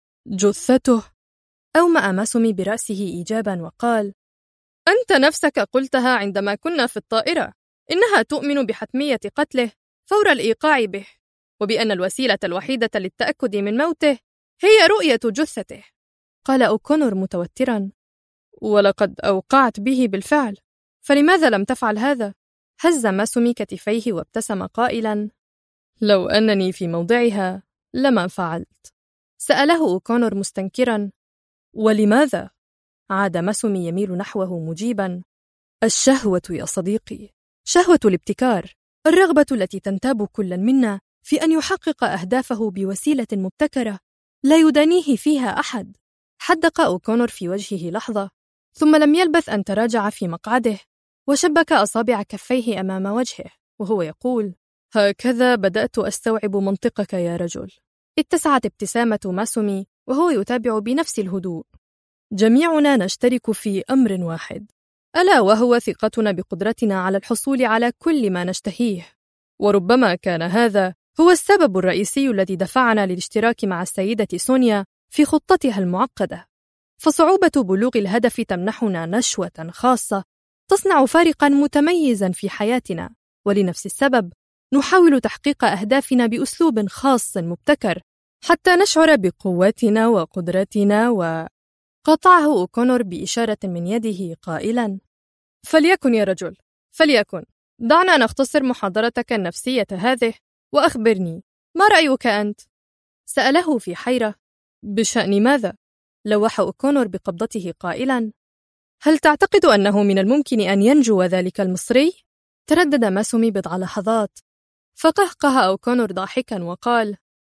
جثته. أومأ ماسومي برأسه إيجابا وقال: أنت نفسك قلتها عندما كنا في الطائرة، إنها تؤمن بحتمية قتله فور الإيقاع به، وبأن الوسيلة الوحيدة للتأكد من موته هي رؤية جثته. قال أوكونور متوترا: ولقد أوقعت به بالفعل، فلماذا لم تفعل هذا؟ هز ماسومي كتفيه وابتسم قائلا: لو أنني في موضعها لما فعلت. سأله أوكونور مستنكرا: ولماذا؟ عاد ماسومي يميل نحوه مجيبا: الشهوة يا صديقي، شهوة الابتكار، الرغبة التي تنتاب كل منا في أن يحقق أهدافه بوسيلة مبتكرة لا يدانيه فيها أحد. حدق أوكونور في وجهه لحظة، ثم لم يلبث أن تراجع في مقعده وشبك أصابع كفيه أمام وجهه وهو يقول: هكذا بدأت أستوعب منطقك يا رجل. اتسعت ابتسامة ماسومي وهو يتابع بنفس الهدوء: جميعنا نشترك في أمر واحد، ألا وهو ثقتنا بقدرتنا على الحصول على كل ما نشتهيه، وربما كان هذا هو السبب الرئيسي الذي دفعنا للاشتراك مع السيدة سونيا في خطتها المعقدة. فصعوبة بلوغ الهدف تمنحنا نشوة خاصة تصنع فارقاً متميزاً في حياتنا، ولنفس السبب نحاول تحقيق أهدافنا بأسلوب خاص مبتكر حتى نشعر بقوتنا وقدرتنا. وقطعه أوكونور بإشارة من يده قائلاً: فليكن يا رجل، فليكن. دعنا نختصر محاضرتك النفسية هذه، وأخبرني، ما رأيك أنت؟ سأله في حيرة: بشأن ماذا؟ لوح أوكونور بقبضته قائلاً: هل تعتقد أنه من الممكن أن ينجو ذلك المصري؟ تردد ماسومي بضع لحظات، فقهقه أوكونور ضاحكاً وقال: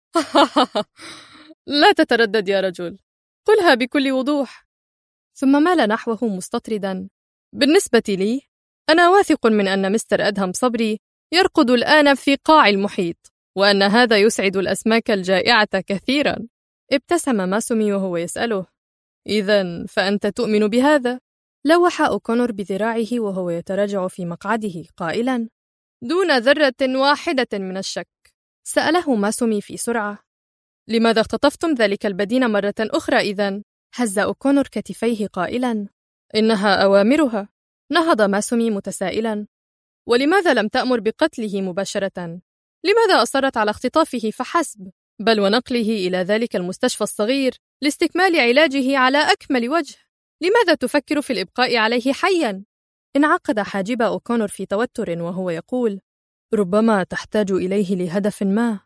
لا تتردد يا رجل، قلها بكل وضوح. ثم مال نحوه مستطردا: بالنسبة لي، أنا واثق من أن مستر أدهم صبري يرقد الآن في قاع المحيط، وأن هذا يسعد الأسماك الجائعة كثيراً. ابتسم ماسومي وهو يسأله: إذن فأنت تؤمن بهذا؟ لوح أوكونور بذراعه وهو يتراجع في مقعده قائلاً: دون ذرة واحدة من الشك. سأله ماسومي في سرعة: لماذا اختطفتم ذلك البدين مرة أخرى إذن؟ هز أوكونور كتفيه قائلاً: إنها أوامرها. نهض ماسومي متسائلاً: ولماذا لم تأمر بقتله مباشرة؟ لماذا أصرت على اختطافه فحسب، بل ونقله إلى ذلك المستشفى الصغير لاستكمال علاجه على أكمل وجه؟ لماذا تفكر في الإبقاء عليه حياً؟ انعقد حاجب أوكونور في توتر وهو يقول: ربما تحتاج إليه لهدف ما.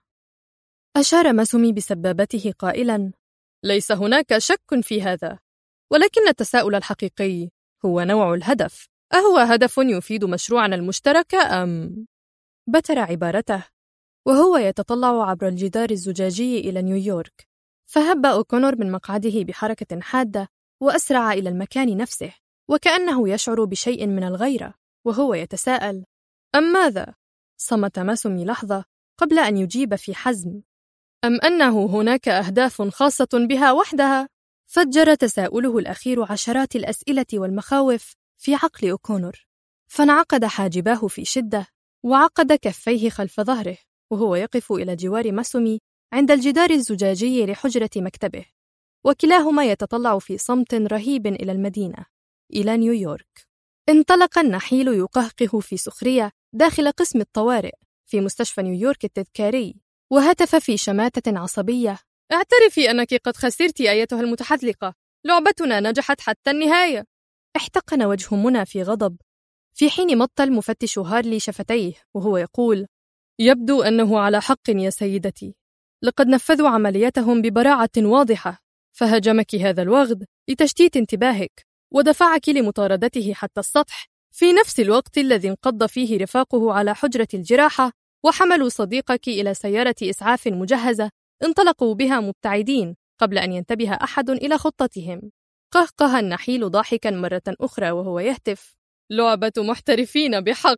أشار ماسومي بسبابته قائلاً: ليس هناك شك في هذا، ولكن التساؤل الحقيقي هو نوع الهدف. أهو هدف يفيد مشروعنا المشترك أم؟ بتر عبارته وهو يتطلع عبر الجدار الزجاجي إلى نيويورك. فهب أوكونور من مقعده بحركة حادة وأسرع إلى المكان نفسه، وكأنه يشعر بشيء من الغيرة وهو يتساءل: أم ماذا؟ صمت ماسومي لحظة قبل أن يجيب في حزم: أم أنه هناك أهداف خاصة بها وحدها؟ فجر تساؤله الأخير عشرات الأسئلة والمخاوف في عقل أوكونور، فانعقد حاجباه في شدة وعقد كفيه خلف ظهره وهو يقف إلى جوار ماسومي عند الجدار الزجاجي لحجرة مكتبه، وكلاهما يتطلع في صمت رهيب إلى المدينة، إلى نيويورك. انطلق النحيل يقهقه في سخرية داخل قسم الطوارئ في مستشفى نيويورك التذكاري، وهتف في شماتة عصبية: اعترفي أنك قد خسرت أيتها المتحذلقة، لعبتنا نجحت حتى النهاية. احتقن وجه منى في غضب، في حين مط المفتش هارلي شفتيه وهو يقول: يبدو أنه على حق يا سيدتي، لقد نفذوا عمليتهم ببراعة واضحة، فهاجمك هذا الوغد لتشتيت انتباهك ودفعك لمطاردته حتى السطح في نفس الوقت الذي انقض فيه رفاقه على حجرة الجراحة، وحملوا صديقك إلى سيارة إسعاف مجهزة انطلقوا بها مبتعدين قبل أن ينتبه أحد إلى خطتهم. قهقه النحيل ضاحكا مرة أخرى وهو يهتف: لعبة محترفين بحق.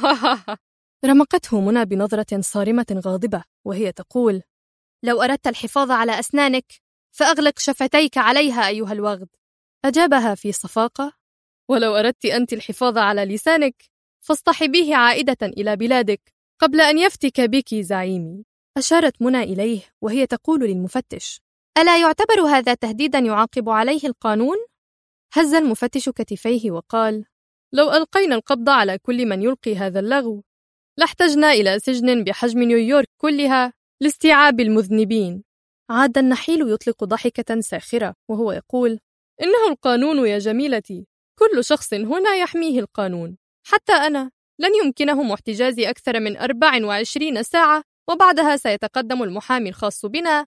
رمقته منى بنظرة صارمة غاضبة وهي تقول: لو أردت الحفاظ على أسنانك فأغلق شفتيك عليها أيها الوغد. أجابها في صفاقة: ولو أردت أنت الحفاظ على لسانك فاصطحبيه عائدة إلى بلادك قبل أن يفتك بك زعيمي. أشارت منى إليه وهي تقول للمفتش: ألا يعتبر هذا تهديدا يعاقب عليه القانون؟ هز المفتش كتفيه وقال: لو ألقينا القبض على كل من يلقي هذا اللغو لاحتجنا إلى سجن بحجم نيويورك كلها لاستيعاب المذنبين. عاد النحيل يطلق ضحكة ساخرة وهو يقول: إنه القانون يا جميلتي، كل شخص هنا يحميه القانون، حتى أنا لن يمكنهم احتجازي أكثر من 24 ساعة، وبعدها سيتقدم المحامي الخاص بنا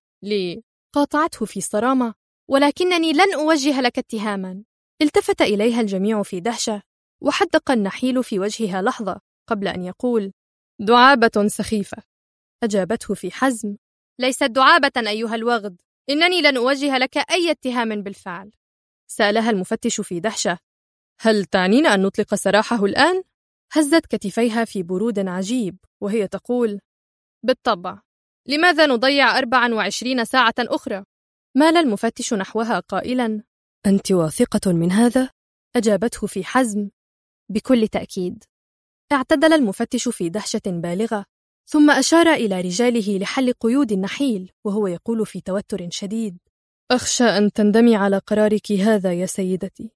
قاطعته في صرامة: ولكنني لن أوجه لك اتهاما. التفت إليها الجميع في دهشة، وحدق النحيل في وجهها لحظة قبل أن يقول: دعابة سخيفة. أجابته في حزم: ليست دعابة أيها الوغد، إنني لن أوجه لك أي اتهام بالفعل. سألها المفتش في دهشة: هل تعنين أن نطلق سراحه الآن؟ هزت كتفيها في برود عجيب وهي تقول: بالطبع، لماذا نضيع 24 ساعة أخرى؟ مال المفتش نحوها قائلا: أنت واثقة من هذا؟ أجابته في حزم: بكل تأكيد. اعتدل المفتش في دهشة بالغة، ثم أشار إلى رجاله لحل قيود النحيل وهو يقول في توتر شديد: أخشى أن تندمي على قرارك هذا يا سيدتي.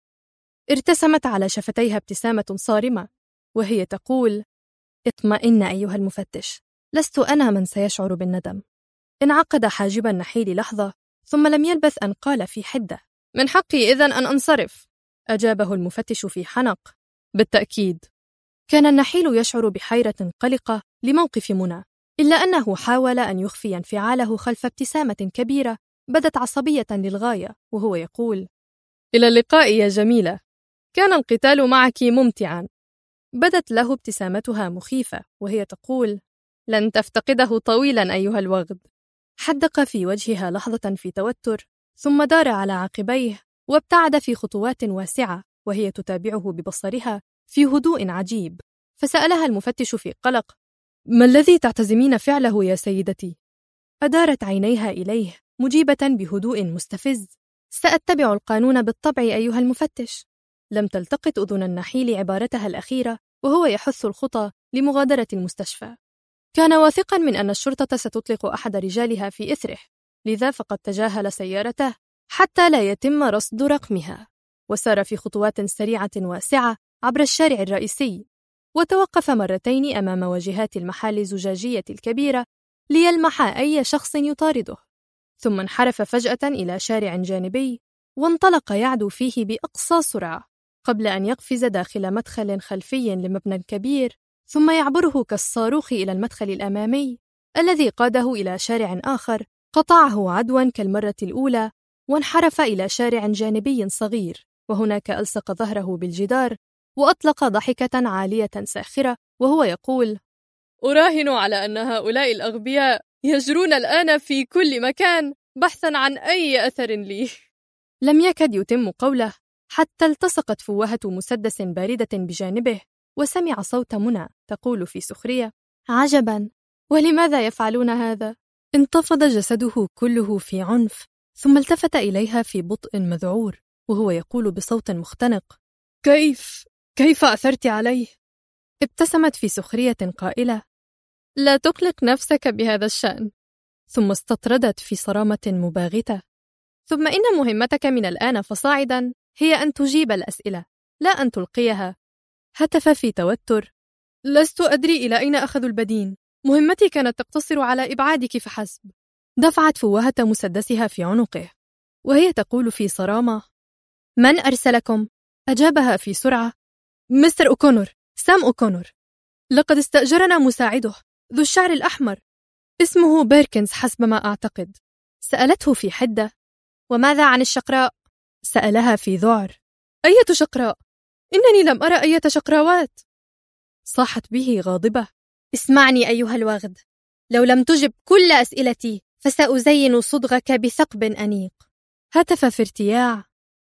ارتسمت على شفتيها ابتسامة صارمة وهي تقول: اطمئن أيها المفتش، لست أنا من سيشعر بالندم. انعقد حاجب النحيل لحظة ثم لم يلبث أن قال في حدة: من حقي إذن أن أنصرف. أجابه المفتش في حنق: بالتأكيد. كان النحيل يشعر بحيرة قلقة لموقف منى، إلا أنه حاول أن يخفي انفعاله خلف ابتسامة كبيرة بدت عصبية للغاية وهو يقول: إلى اللقاء يا جميلة، كان القتال معك ممتعا. بدت له ابتسامتها مخيفة وهي تقول: لن تفتقده طويلا أيها الوغد. حدق في وجهها لحظة في توتر ثم دار على عقبيه وابتعد في خطوات واسعة وهي تتابعه ببصرها في هدوء عجيب. فسألها المفتش في قلق: ما الذي تعتزمين فعله يا سيدتي؟ أدارت عينيها إليه مجيبة بهدوء مستفز: سأتبع القانون بالطبع أيها المفتش. لم تلتقط أذن النحيل عبارتها الأخيرة وهو يحث الخطى لمغادرة المستشفى. كان واثقا من أن الشرطة ستطلق أحد رجالها في إثره، لذا فقد تجاهل سيارته حتى لا يتم رصد رقمها، وسار في خطوات سريعة واسعة عبر الشارع الرئيسي، وتوقف مرتين أمام واجهات المحال الزجاجية الكبيرة ليلمح أي شخص يطارده، ثم انحرف فجأة إلى شارع جانبي وانطلق يعدو فيه بأقصى سرعة قبل أن يقفز داخل مدخل خلفي لمبنى كبير، ثم يعبره كالصاروخ إلى المدخل الأمامي الذي قاده إلى شارع آخر قطعه عدوا كالمرة الأولى، وانحرف إلى شارع جانبي صغير، وهناك ألصق ظهره بالجدار وأطلق ضحكة عالية ساخرة وهو يقول: أراهن على أن هؤلاء الأغبياء يجرون الآن في كل مكان بحثا عن أي أثر لي. لم يكد يتم قوله حتى التصقت فوهة مسدس باردة بجانبه، وسمع صوت منى تقول في سخرية: عجبا، ولماذا يفعلون هذا؟ انتفض جسده كله في عنف، ثم التفت إليها في بطء مذعور وهو يقول بصوت مختنق: كيف أثرت عليه؟ ابتسمت في سخرية قائلة: لا تقلق نفسك بهذا الشأن. ثم استطردت في صرامة مباغتة: ثم إن مهمتك من الآن فصاعدا هي أن تجيب الأسئلة، لا أن تلقيها. هتف في توتر: لست أدري إلى أين أخذوا البدين، مهمتي كانت تقتصر على إبعادك فحسب. دفعت فوهة مسدسها في عنقه وهي تقول في صرامة: من أرسلكم؟ أجابها في سرعة: مستر أوكونور، سام أوكونور. لقد استأجرنا مساعده ذو الشعر الأحمر، اسمه بيركنز حسب ما أعتقد. سألته في حدة: وماذا عن الشقراء؟ سألها في ذعر: أية شقراء؟ إنني لم أرى أية شقراوات. صاحت به غاضبة: اسمعني أيها الوغد، لو لم تجب كل أسئلتي فسأزين صدغك بثقب أنيق. هتف في ارتياع: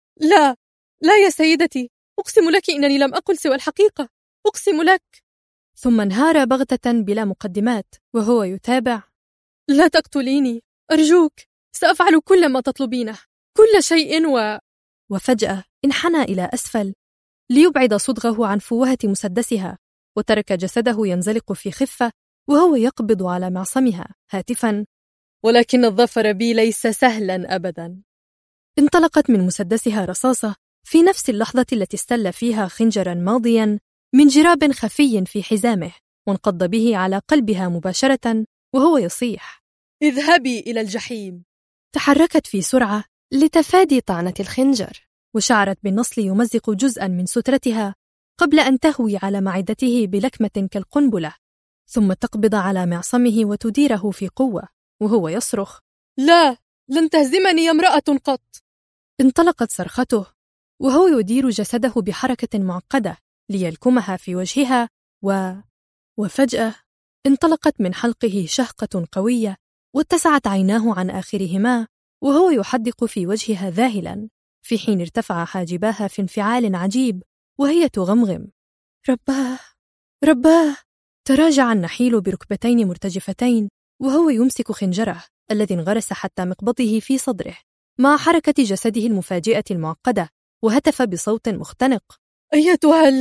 لا يا سيدتي، أقسم لك إنني لم أقل سوى الحقيقة، أقسم لك. ثم انهار بغتة بلا مقدمات وهو يتابع: لا تقتليني أرجوك، سأفعل كل ما تطلبينه، كل شيء. وفجأة انحنى إلى أسفل ليبعد صدغه عن فوهة مسدسها وترك جسده ينزلق في خفة وهو يقبض على معصمها هاتفاً: ولكن الظفر بي ليس سهلاً أبداً. انطلقت من مسدسها رصاصة في نفس اللحظة التي استل فيها خنجراً ماضياً من جراب خفي في حزامه، وانقض به على قلبها مباشرة وهو يصيح: اذهبي إلى الجحيم. تحركت في سرعة لتفادي طعنة الخنجر، وشعرت بالنصل يمزق جزءاً من سترتها قبل أن تهوي على معدته بلكمة كالقنبلة، ثم تقبض على معصمه وتديره في قوة وهو يصرخ: لا، لن تهزمني يا امرأة قط. انطلقت صرخته وهو يدير جسده بحركة معقدة ليلكمها في وجهها وفجأة انطلقت من حلقه شهقة قوية واتسعت عيناه عن آخرهما وهو يحدق في وجهها ذاهلا، في حين ارتفع حاجباها في انفعال عجيب وهي تغمغم: رباه رباه. تراجع النحيل بركبتين مرتجفتين وهو يمسك خنجره الذي انغرس حتى مقبضه في صدره مع حركة جسده المفاجئة المعقدة، وهتف بصوت مختنق: أيتها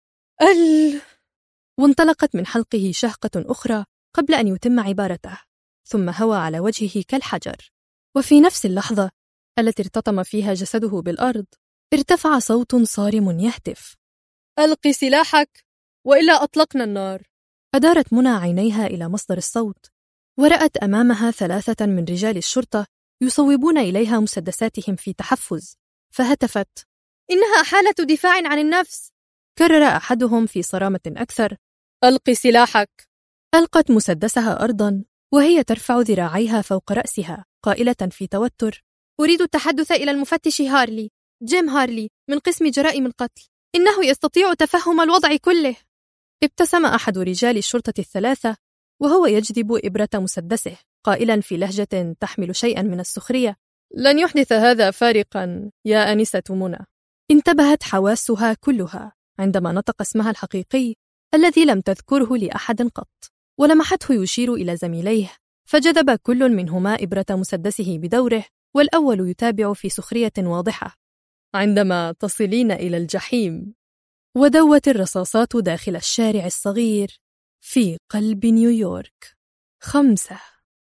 وانطلقت من حلقه شهقة أخرى قبل أن يتم عبارته، ثم هوى على وجهه كالحجر. وفي نفس اللحظة التي ارتطم فيها جسده بالأرض ارتفع صوت صارم يهتف: ألقي سلاحك وإلا أطلقنا النار. أدارت منى عينيها إلى مصدر الصوت ورأت أمامها 3 من رجال الشرطة يصوبون إليها مسدساتهم في تحفز، فهتفت: إنها حالة دفاع عن النفس. كرر أحدهم في صرامة أكثر: ألقي سلاحك. ألقت مسدسها أرضاً وهي ترفع ذراعيها فوق رأسها قائلة في توتر: أريد التحدث إلى المفتش هارلي، جيم هارلي من قسم جرائم القتل، إنه يستطيع تفهم الوضع كله. ابتسم أحد رجال الشرطة 3 وهو يجذب إبرة مسدسه قائلا في لهجة تحمل شيئا من السخرية: لن يحدث هذا فارقا يا أنسة منى. انتبهت حواسها كلها عندما نطق اسمها الحقيقي الذي لم تذكره لأحد قط، ولمحته يشير إلى زميليه، فجذب كل منهما إبرة مسدسه بدوره، والأول يتابع في سخرية واضحة: عندما تصلين إلى الجحيم. ودوت الرصاصات داخل الشارع الصغير في قلب نيويورك. 5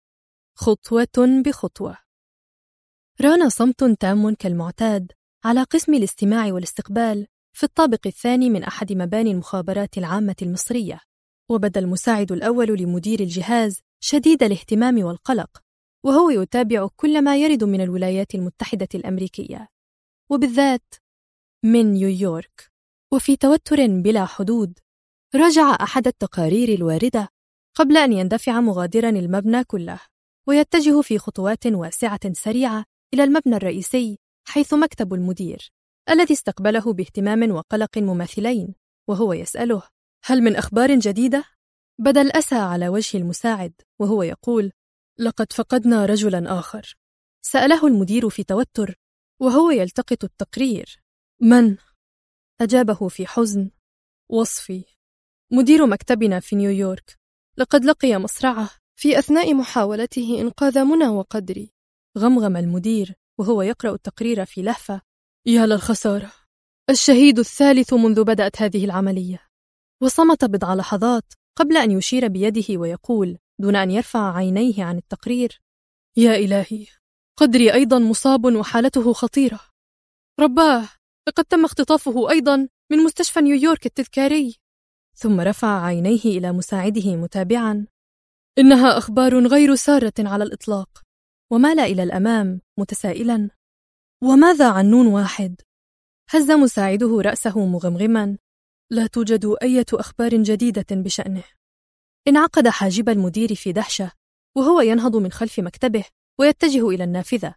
خطوة بخطوة. ران صمت تام كالمعتاد على قسم الاستماع والاستقبال في الطابق الثاني من أحد مباني المخابرات العامة المصرية، وبدا المساعد الأول لمدير الجهاز شديد الاهتمام والقلق، وهو يتابع كل ما يرد من الولايات المتحدة الأمريكية، وبالذات من نيويورك. وفي توتر بلا حدود راجع أحد التقارير الواردة قبل أن يندفع مغادراً المبنى كله، ويتجه في خطوات واسعة سريعة إلى المبنى الرئيسي حيث مكتب المدير الذي استقبله باهتمام وقلق مماثلين، وهو يسأله: هل من أخبار جديدة؟ بدا الأسى على وجه المساعد وهو يقول: لقد فقدنا رجلاً آخر. سأله المدير في توتر وهو يلتقط التقرير: من؟ أجابه في حزن: وصفي، مدير مكتبنا في نيويورك، لقد لقي مصرعه في أثناء محاولته إنقاذ منى وقدري. غمغم المدير وهو يقرأ التقرير في لهفة: يا للخسارة، الشهيد الثالث منذ بدأت هذه العملية. وصمت بضع لحظات قبل أن يشير بيده ويقول دون أن يرفع عينيه عن التقرير: يا إلهي، قدري أيضا مصاب وحالته خطيرة. رباه، لقد تم اختطافه أيضا من مستشفى نيويورك التذكاري. ثم رفع عينيه إلى مساعده متابعا: إنها أخبار غير سارة على الإطلاق. ومال إلى الأمام متسائلا: وماذا عن نون واحد؟ هز مساعده رأسه مغمغما: لا توجد أي أخبار جديدة بشأنه. انعقد حاجب المدير في دهشة وهو ينهض من خلف مكتبه ويتجه إلى النافذة،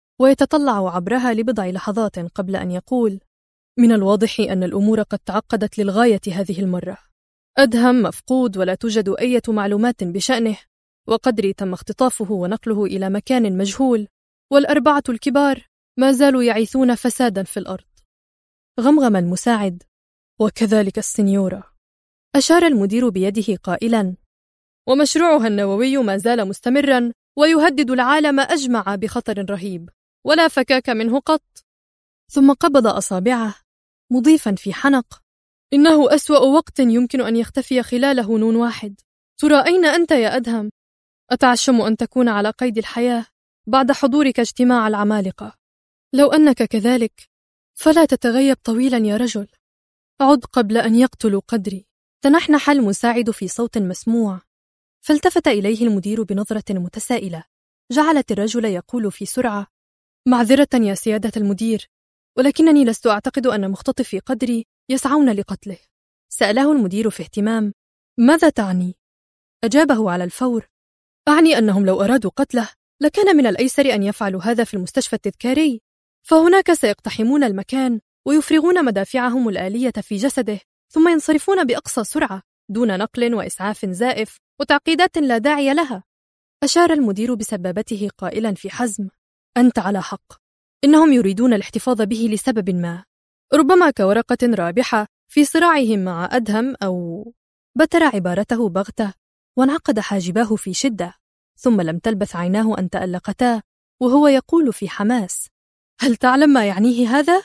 ويتطلع عبرها لبضع لحظات قبل أن يقول: من الواضح أن الأمور قد تعقدت للغاية هذه المرة. أدهم مفقود ولا توجد أي معلومات بشأنه، وقدري تم اختطافه ونقله إلى مكان مجهول، والأربعة الكبار ما زالوا يعيثون فسادا في الأرض. غمغم المساعد: وكذلك السنيورة. أشار المدير بيده قائلا: ومشروعها النووي ما زال مستمرا ويهدد العالم أجمع بخطر رهيب، ولا فكاك منه قط. ثم قبض أصابعه مضيفا في حنق: إنه أسوأ وقت يمكن أن يختفي خلاله نون واحد. ترى أين أنت يا أدهم؟ أتعشم أن تكون على قيد الحياة بعد حضورك اجتماع العمالقة. لو أنك كذلك فلا تتغيب طويلا يا رجل. عد قبل أن يقتلوا قدري. تنحنح المساعد في صوت مسموع، فالتفت إليه المدير بنظرة متسائلة جعلت الرجل يقول في سرعة: معذرة يا سيادة المدير، ولكنني لست أعتقد أن مختطفي قدري يسعون لقتله. سأله المدير في اهتمام: ماذا تعني؟ أجابه على الفور: أعني أنهم لو أرادوا قتله لكان من الأيسر أن يفعلوا هذا في المستشفى التذكاري، فهناك سيقتحمون المكان ويفرغون مدافعهم الآلية في جسده ثم ينصرفون بأقصى سرعة دون نقل وإسعاف زائف وتعقيدات لا داعي لها. أشار المدير بسبابته قائلا في حزم: أنت على حق، إنهم يريدون الاحتفاظ به لسبب ما، ربما كورقة رابحة في صراعهم مع أدهم أو... بتر عبارته بغتة وانعقد حاجباه في شدة، ثم لم تلبث عيناه أن تألقتا وهو يقول في حماس: هل تعلم ما يعنيه هذا؟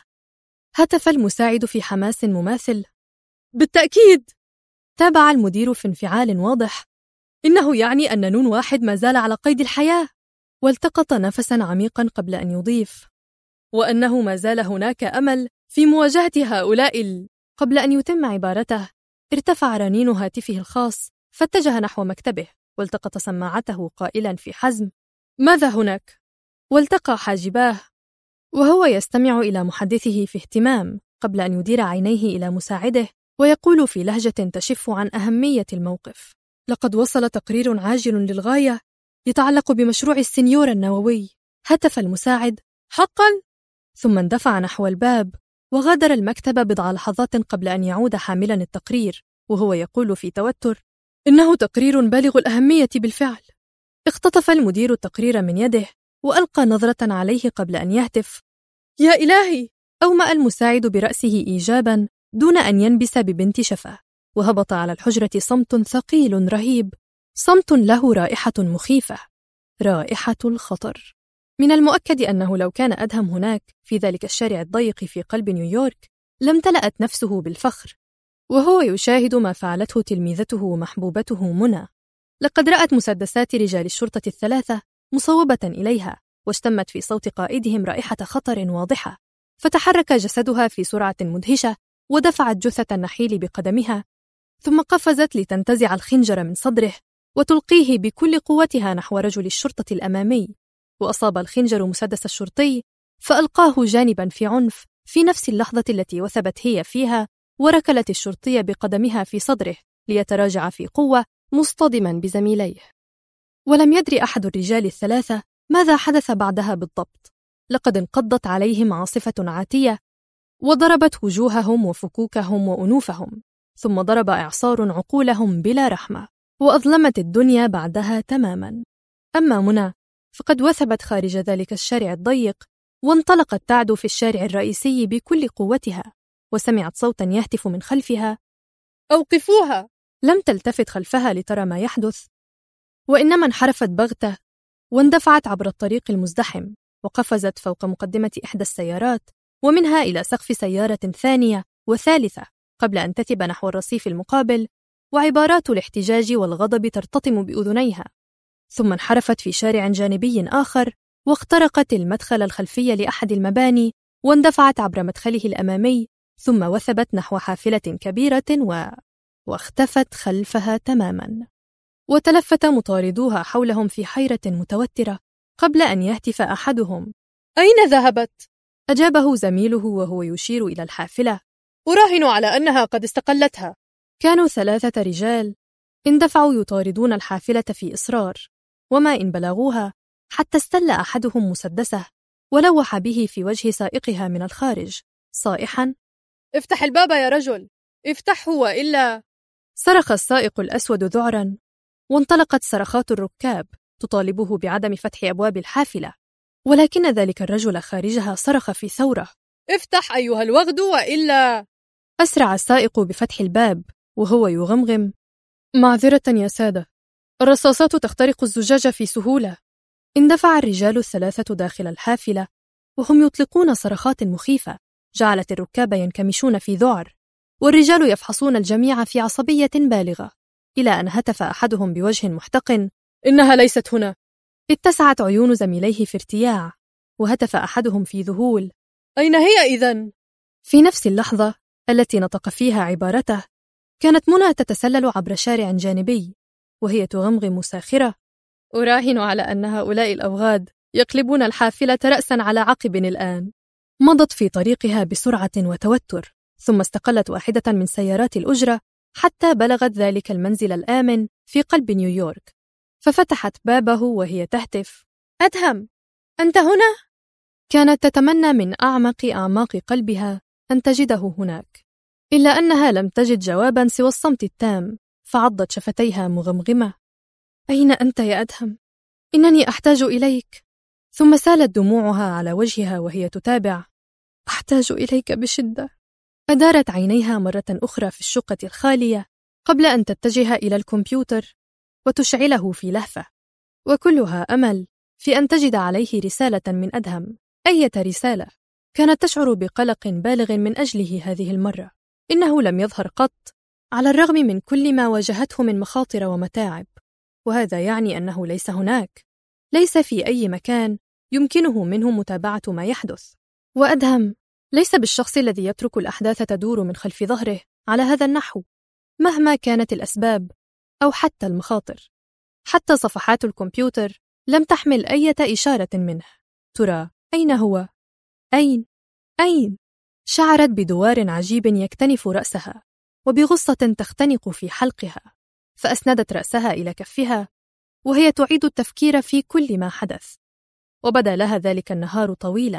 هتف المساعد في حماس مماثل: بالتأكيد. تابع المدير في انفعال واضح: إنه يعني أن نون واحد ما زال على قيد الحياة. والتقط نفسا عميقا قبل أن يضيف: وأنه ما زال هناك أمل في مواجهة هؤلاء قبل أن يتم عبارته ارتفع رنين هاتفه الخاص فاتجه نحو مكتبه والتقط سماعته قائلا في حزم: ماذا هناك؟ والتقى حاجباه وهو يستمع إلى محدثه في اهتمام قبل أن يدير عينيه إلى مساعده ويقول في لهجة تشف عن أهمية الموقف: لقد وصل تقرير عاجل للغاية يتعلق بمشروع السنيور النووي. هتف المساعد: حقا؟ ثم اندفع نحو الباب وغادر المكتب بضع لحظات قبل أن يعود حاملا التقرير وهو يقول في توتر: إنه تقرير بالغ الأهمية بالفعل. اختطف المدير التقرير من يده وألقى نظرة عليه قبل أن يهتف: يا إلهي! أومأ المساعد برأسه إيجابا دون أن ينبس ببنت شفاه، وهبط على الحجرة صمت ثقيل رهيب، صمت له رائحة مخيفة، رائحة الخطر. من المؤكد أنه لو كان أدهم هناك في ذلك الشارع الضيق في قلب نيويورك لامتلأت نفسه بالفخر وهو يشاهد ما فعلته تلميذته ومحبوبته منى. لقد رأت مسدسات رجال الشرطة الثلاثة مصوبة إليها واشتمت في صوت قائدهم رائحة خطر واضحة، فتحرك جسدها في سرعة مدهشة ودفعت جثة النحيل بقدمها ثم قفزت لتنتزع الخنجر من صدره وتلقيه بكل قوتها نحو رجل الشرطة الأمامي، وأصاب الخنجر مسدس الشرطي فألقاه جانبا في عنف في نفس اللحظة التي وثبت هي فيها، وركلت الشرطية بقدمها في صدره ليتراجع في قوة مصطدما بزميليه. ولم يدري أحد الرجال الثلاثة ماذا حدث بعدها بالضبط. لقد انقضت عليهم عاصفة عاتية وضربت وجوههم وفكوكهم وأنوفهم، ثم ضرب إعصار عقولهم بلا رحمة وأظلمت الدنيا بعدها تماما. أما منى فقد وثبت خارج ذلك الشارع الضيق وانطلقت تعدو في الشارع الرئيسي بكل قوتها، وسمعت صوتا يهتف من خلفها: أوقفوها! لم تلتفت خلفها لترى ما يحدث، وإنما انحرفت بغتة واندفعت عبر الطريق المزدحم وقفزت فوق مقدمة إحدى السيارات ومنها إلى سقف سيارة ثانية وثالثة قبل أن تثب نحو الرصيف المقابل وعبارات الاحتجاج والغضب ترتطم بأذنيها، ثم انحرفت في شارع جانبي آخر واخترقت المدخل الخلفي لأحد المباني واندفعت عبر مدخله الأمامي ثم وثبت نحو حافلة كبيرة واختفت خلفها تماما. وتلفت مطاردوها حولهم في حيرة متوترة قبل أن يهتف أحدهم: أين ذهبت؟ أجابه زميله وهو يشير إلى الحافلة: أراهن على أنها قد استقلتها. كانوا 3 رجال اندفعوا يطاردون الحافلة في إصرار، وما إن بلغوها حتى استل أحدهم مسدسه ولوح به في وجه سائقها من الخارج صائحا: افتح الباب يا رجل، افتحه وإلا... صرخ السائق الأسود ذعرا، وانطلقت صرخات الركاب تطالبه بعدم فتح أبواب الحافلة، ولكن ذلك الرجل خارجها صرخ في ثورة: افتح أيها الوغد وإلا... أسرع السائق بفتح الباب وهو يغمغم: معذرة يا سادة، الرصاصات تخترق الزجاج في سهولة. اندفع الرجال ال3 داخل الحافلة وهم يطلقون صرخات مخيفة جعلت الركاب ينكمشون في ذعر، والرجال يفحصون الجميع في عصبية بالغة، إلى أن هتف أحدهم بوجه محتقن: إنها ليست هنا. اتسعت عيون زميليه في ارتياع، وهتف أحدهم في ذهول: أين هي إذن؟ في نفس اللحظة التي نطق فيها عبارته، كانت منى تتسلل عبر شارع جانبي وهي تغمغم ساخرة: أراهن على أن هؤلاء الأوغاد يقلبون الحافلة رأساً على عقب الآن. مضت في طريقها بسرعة وتوتر، ثم استقلت واحدة من سيارات الأجرة حتى بلغت ذلك المنزل الآمن في قلب نيويورك، ففتحت بابه وهي تهتف: أدهم، أنت هنا؟ كانت تتمنى من أعمق أعماق قلبها أن تجده هناك، إلا أنها لم تجد جواباً سوى الصمت التام، فعضت شفتيها مغمغمة: أين أنت يا أدهم؟ إنني أحتاج إليك. ثم سالت دموعها على وجهها وهي تتابع: أحتاج إليك بشدة. أدارت عينيها مرة أخرى في الشقة الخالية قبل أن تتجه إلى الكمبيوتر وتشعله في لهفة، وكلها أمل في أن تجد عليه رسالة من أدهم. أية رسالة؟ كانت تشعر بقلق بالغ من أجله هذه المرة. إنه لم يظهر قط، على الرغم من كل ما واجهته من مخاطر ومتاعب، وهذا يعني أنه ليس هناك، ليس في أي مكان يمكنه منه متابعة ما يحدث. وأدهم ليس بالشخص الذي يترك الأحداث تدور من خلف ظهره على هذا النحو، مهما كانت الأسباب أو حتى المخاطر. حتى صفحات الكمبيوتر لم تحمل أي إشارة منه. ترى أين هو؟ أين؟ شعرت بدوار عجيب يكتنف رأسها وبغصة تختنق في حلقها، فأسندت رأسها إلى كفها وهي تعيد التفكير في كل ما حدث. وبدا لها ذلك النهار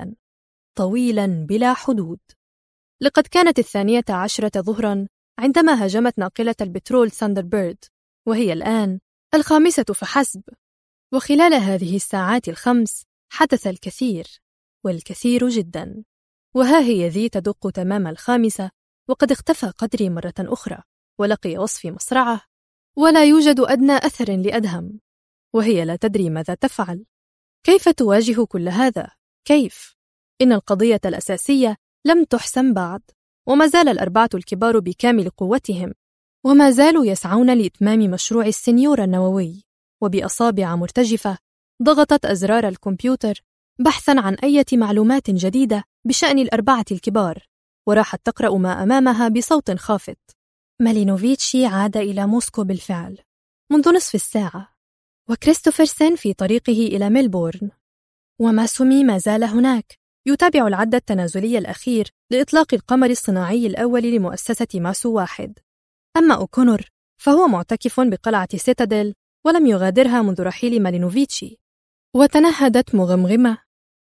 طويلاً بلا حدود. لقد كانت 12 ظهراً عندما هاجمت ناقلة البترول ثاندربيرد، وهي الآن 5 فحسب. وخلال هذه الساعات 5 حدث الكثير، والكثير جداً. وها هي ذي تدق تمام 5 وقد اختفى قدري مرة أخرى ولقي وصفي مصرعه، ولا يوجد أدنى أثر لأدهم، وهي لا تدري ماذا تفعل. كيف تواجه كل هذا؟ كيف؟ إن القضية الأساسية لم تحسم بعد، وما زال ال4 الكبار بكامل قوتهم، وما زالوا يسعون لإتمام مشروع السنيور النووي. وبأصابع مرتجفة ضغطت أزرار الكمبيوتر بحثاً عن أي معلومات جديدة بشأن ال4 الكبار، وراحت تقرأ ما أمامها بصوت خافت: مالينوفيتشي عاد إلى موسكو بالفعل منذ نصف الساعة، وكريستوفرسن في طريقه إلى ميلبورن، وماسومي ما زال هناك يتابع العد التنازلي الأخير لإطلاق القمر الصناعي الأول لمؤسسة ماسو 1. أما أوكونور فهو معتكف بقلعة سيتاديل ولم يغادرها منذ رحيل مالينوفيتشي. وتنهدت مغمغمة: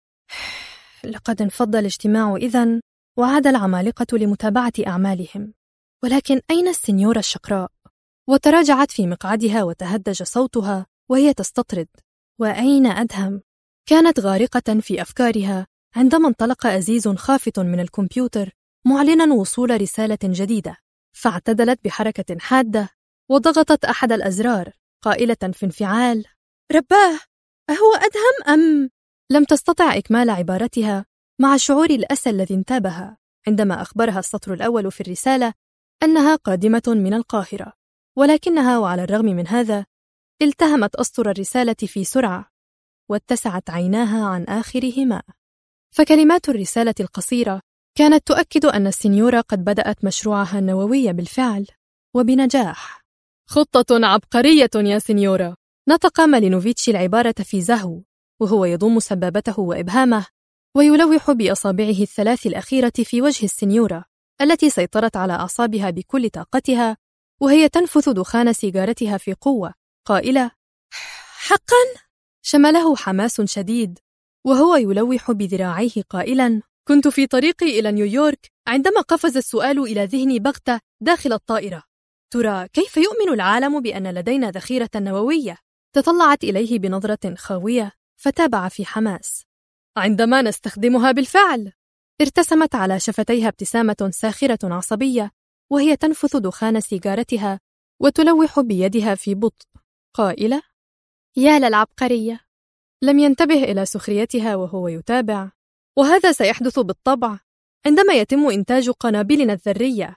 لقد انفض الاجتماع إذن، وعاد العمالقة لمتابعة أعمالهم، ولكن أين السنيورة الشقراء؟ وتراجعت في مقعدها وتهدج صوتها وهي تستطرد: وأين أدهم؟ كانت غارقة في أفكارها عندما انطلق أزيز خافت من الكمبيوتر معلنا وصول رسالة جديدة، فاعتدلت بحركة حادة وضغطت أحد الأزرار قائلة في انفعال: رباه، أهو أدهم أم؟ لم تستطع إكمال عبارتها مع شعور الأسى الذي انتابها عندما أخبرها السطر الأول في الرسالة أنها قادمة من القاهرة، ولكنها وعلى الرغم من هذا التهمت أسطر الرسالة في سرعة واتسعت عيناها عن آخرهما. فكلمات الرسالة القصيرة كانت تؤكد أن السنيورة قد بدأت مشروعها النووي بالفعل وبنجاح. خطة عبقرية يا سنيورة. نطق مالينوفيتشي العبارة في زهو وهو يضم سبابته وإبهامه ويلوح بأصابعه الثلاث الأخيرة في وجه السنيورة التي سيطرت على أعصابها بكل طاقتها، وهي تنفث دخان سيجارتها في قوة قائلة: حقاً؟ شمله حماس شديد وهو يلوح بذراعيه قائلاً: كنت في طريقي إلى نيويورك عندما قفز السؤال إلى ذهني بغتة داخل الطائرة: ترى كيف يؤمن العالم بأن لدينا ذخيرة نووية؟ تطلعت إليه بنظرة خاوية فتابع في حماس: عندما نستخدمها بالفعل. ارتسمت على شفتيها ابتسامة ساخرة عصبية وهي تنفث دخان سيجارتها وتلوح بيدها في بطء قائلة: يا للعبقرية. لم ينتبه إلى سخريتها وهو يتابع: وهذا سيحدث بالطبع عندما يتم إنتاج قنابلنا الذرية.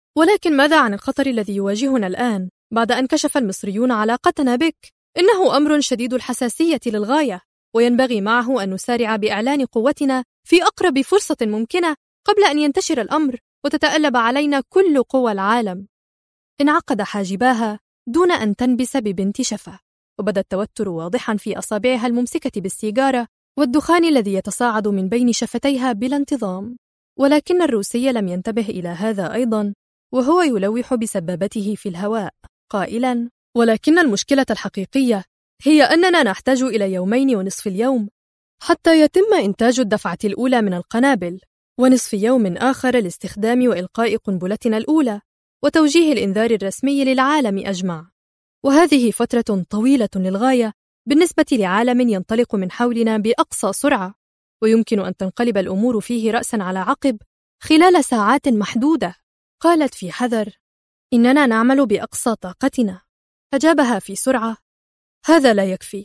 ولكن ماذا عن الخطر الذي يواجهنا الآن بعد أن كشف المصريون علاقتنا بك؟ إنه أمر شديد الحساسية للغاية، وينبغي معه أن نسارع بإعلان قوتنا في أقرب فرصة ممكنة قبل أن ينتشر الأمر وتتألب علينا كل قوى العالم. انعقد حاجباها دون أن تنبس ببنت شفة، وبدا التوتر واضحا في أصابعها الممسكة بالسيجارة والدخان الذي يتصاعد من بين شفتيها بلا انتظام. ولكن الروسي لم ينتبه إلى هذا أيضا، وهو يلوح بسبابته في الهواء قائلا: ولكن المشكلة الحقيقية هي أننا نحتاج إلى 2.5 يوم حتى يتم إنتاج الدفعة الأولى من القنابل، ونصف يوم آخر لاستخدام وإلقاء قنبلتنا الأولى وتوجيه الإنذار الرسمي للعالم أجمع. وهذه فترة طويلة للغاية بالنسبة لعالم ينطلق من حولنا بأقصى سرعة، ويمكن أن تنقلب الأمور فيه رأساً على عقب خلال ساعات محدودة. قالت في حذر: إننا نعمل بأقصى طاقتنا. أجابها في سرعة: هذا لا يكفي.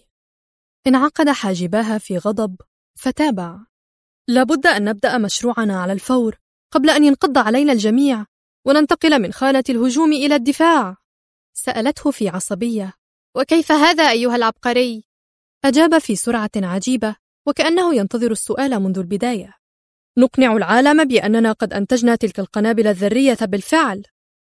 انعقد حاجباها في غضب فتابع: لابد أن نبدأ مشروعنا على الفور قبل أن ينقض علينا الجميع وننتقل من خانة الهجوم إلى الدفاع. سألته في عصبية: وكيف هذا أيها العبقري؟ أجاب في سرعة عجيبة وكأنه ينتظر السؤال منذ البداية: نقنع العالم بأننا قد أنتجنا تلك القنابل الذرية بالفعل.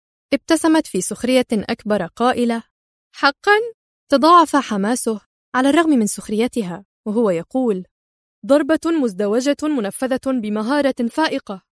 ابتسمت في سخرية أكبر قائلة: حقاً؟ تضاعف حماسه على الرغم من سخريتها وهو يقول: ضربة مزدوجة منفذة بمهارة فائقة.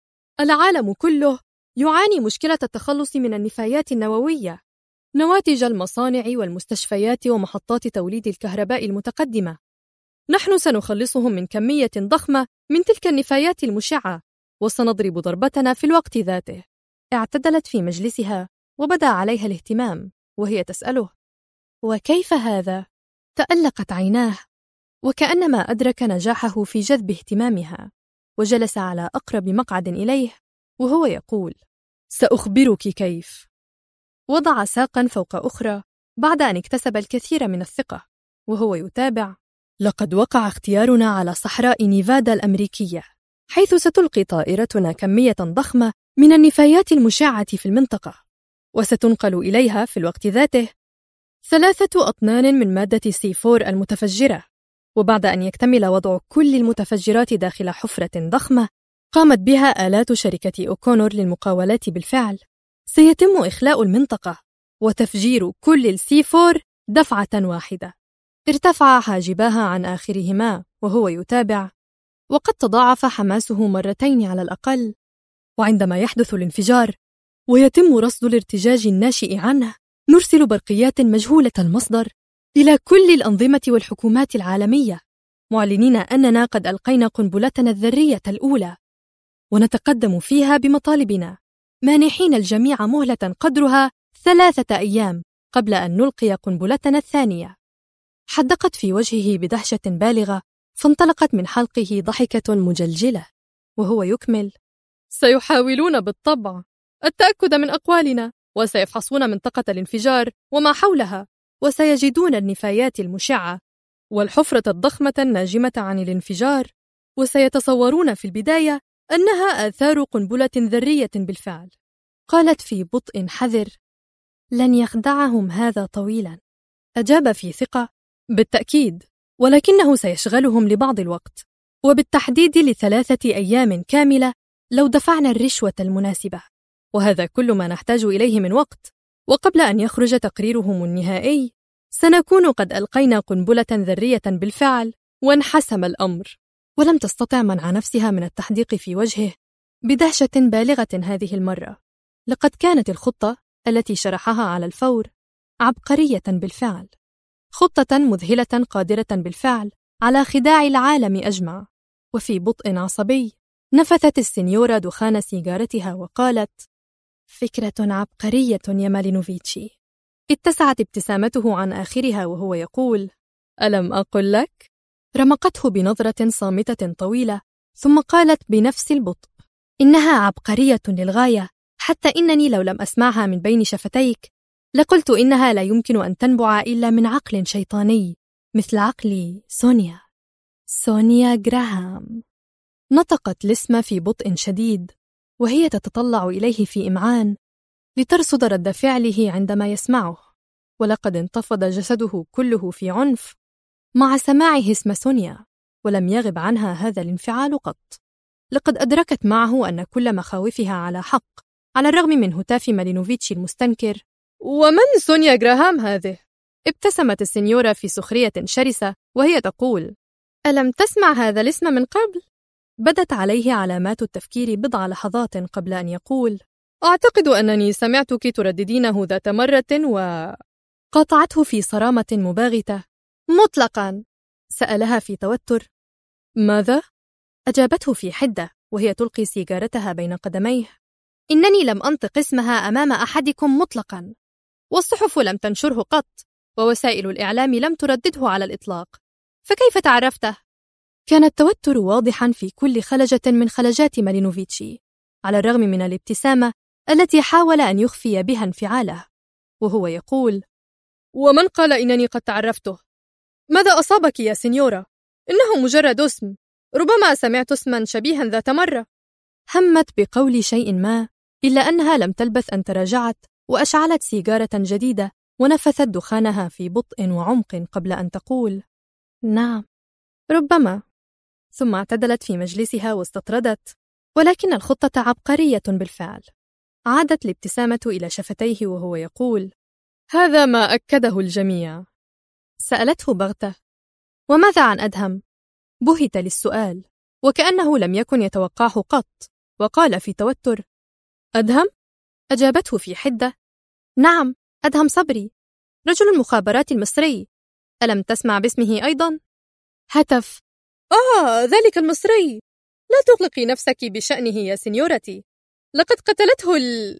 العالم كله يعاني مشكلة التخلص من النفايات النووية، نواتج المصانع والمستشفيات ومحطات توليد الكهرباء المتقدمة. نحن سنخلصهم من كمية ضخمة من تلك النفايات المشعة، وسنضرب ضربتنا في الوقت ذاته. اعتدلت في مجلسها وبدا عليها الاهتمام وهي تسأله: وكيف هذا؟ تألقت عيناه وكأنما أدرك نجاحه في جذب اهتمامها، وجلس على أقرب مقعد إليه وهو يقول: سأخبرك كيف. وضع ساقا فوق أخرى بعد أن اكتسب الكثير من الثقة وهو يتابع: لقد وقع اختيارنا على صحراء نيفادا الأمريكية، حيث ستلقي طائرتنا كمية ضخمة من النفايات المشعة في المنطقة، وستنقل إليها في الوقت ذاته 3 أطنان من مادة C4 المتفجرة. وبعد أن يكتمل وضع كل المتفجرات داخل حفرة ضخمة قامت بها آلات شركة أوكونور للمقاولات بالفعل، سيتم إخلاء المنطقة وتفجير كل C4 دفعة واحدة. ارتفع حاجباها عن آخرهما وهو يتابع: وقد تضاعف حماسه 2 مرات على الأقل، وعندما يحدث الانفجار ويتم رصد الارتجاج الناشئ عنه نرسل برقيات مجهولة المصدر إلى كل الأنظمة والحكومات العالمية، معلنين أننا قد ألقينا قنبلتنا الذرية الأولى، ونتقدم فيها بمطالبنا، مانحين الجميع مهلة قدرها 3 أيام قبل أن نلقي قنبلتنا الثانية. حدقت في وجهه بدهشة بالغة، فانطلقت من حلقه ضحكة مجلجلة وهو يكمل: سيحاولون بالطبع التأكد من أقوالنا، وسيفحصون منطقة الانفجار وما حولها، وسيجدون النفايات المشعة والحفرة الضخمة الناجمة عن الانفجار، وسيتصورون في البداية أنها آثار قنبلة ذرية بالفعل. قالت في بطء حذر: لن يخدعهم هذا طويلا. أجاب في ثقة: بالتأكيد، ولكنه سيشغلهم لبعض الوقت، وبالتحديد ل3 أيام كاملة لو دفعنا الرشوة المناسبة، وهذا كل ما نحتاج إليه من وقت. وقبل أن يخرج تقريرهم النهائي سنكون قد ألقينا قنبلة ذرية بالفعل، وانحسم الأمر. ولم تستطع منع نفسها من التحديق في وجهه بدهشة بالغة هذه المرة. لقد كانت الخطة التي شرحها على الفور عبقرية بالفعل، خطة مذهلة قادرة بالفعل على خداع العالم أجمع. وفي بطء عصبي نفثت السنيورة دخان سيجارتها وقالت: فكرة عبقرية يا مالينوفيتشي. اتسعت ابتسامته عن آخرها وهو يقول: ألم أقل لك؟ رمقته بنظرة صامتة طويلة ثم قالت بنفس البطء: إنها عبقرية للغاية، حتى إنني لو لم أسمعها من بين شفتيك لقلت إنها لا يمكن أن تنبع إلا من عقل شيطاني مثل عقل سونيا جراهام. نطقت الاسم في بطء شديد وهي تتطلع إليه في إمعان لترصد رد فعله عندما يسمعه، ولقد انتفض جسده كله في عنف مع سماعه اسم سونيا، ولم يغب عنها هذا الانفعال قط. لقد أدركت معه أن كل مخاوفها على حق، على الرغم من هتاف مالينوفيتش المستنكر: ومن سونيا غراهام هذه؟ ابتسمت السنيورة في سخرية شرسة وهي تقول: ألم تسمع هذا الاسم من قبل؟ بدت عليه علامات التفكير بضع لحظات قبل أن يقول: أعتقد أنني سمعتك ترددينه ذات مرة قاطعته في صرامة مباغتة: مطلقاً. سألها في توتر: ماذا؟ أجابته في حدة وهي تلقي سيجارتها بين قدميه: إنني لم أنطق اسمها أمام أحدكم مطلقاً، والصحف لم تنشره قط، ووسائل الإعلام لم تردده على الإطلاق، فكيف تعرفته؟ كان التوتر واضحاً في كل خلجة من خلجات مالينوفيتش، على الرغم من الابتسامة التي حاول أن يخفي بها انفعاله، وهو يقول: ومن قال إنني قد تعرفته؟ ماذا أصابك يا سينيورا؟ إنه مجرد اسم، ربما سمعت اسماً شبيهاً ذات مرة. همت بقول شيء ما، إلا أنها لم تلبث أن تراجعت وأشعلت سيجارة جديدة ونفثت دخانها في بطء وعمق قبل أن تقول: نعم، ربما. ثم اعتدلت في مجلسها واستطردت، ولكن الخطة عبقرية بالفعل. عادت الابتسامة إلى شفتيه وهو يقول: هذا ما أكده الجميع. سألته بغتة: وماذا عن أدهم؟ بهت للسؤال وكأنه لم يكن يتوقعه قط، وقال في توتر: أدهم؟ أجابته في حدة: نعم، أدهم صبري، رجل المخابرات المصري. ألم تسمع باسمه أيضا؟ هتف: ذلك المصري! لا تقلقي نفسك بشأنه يا سينيورتي، لقد قتلته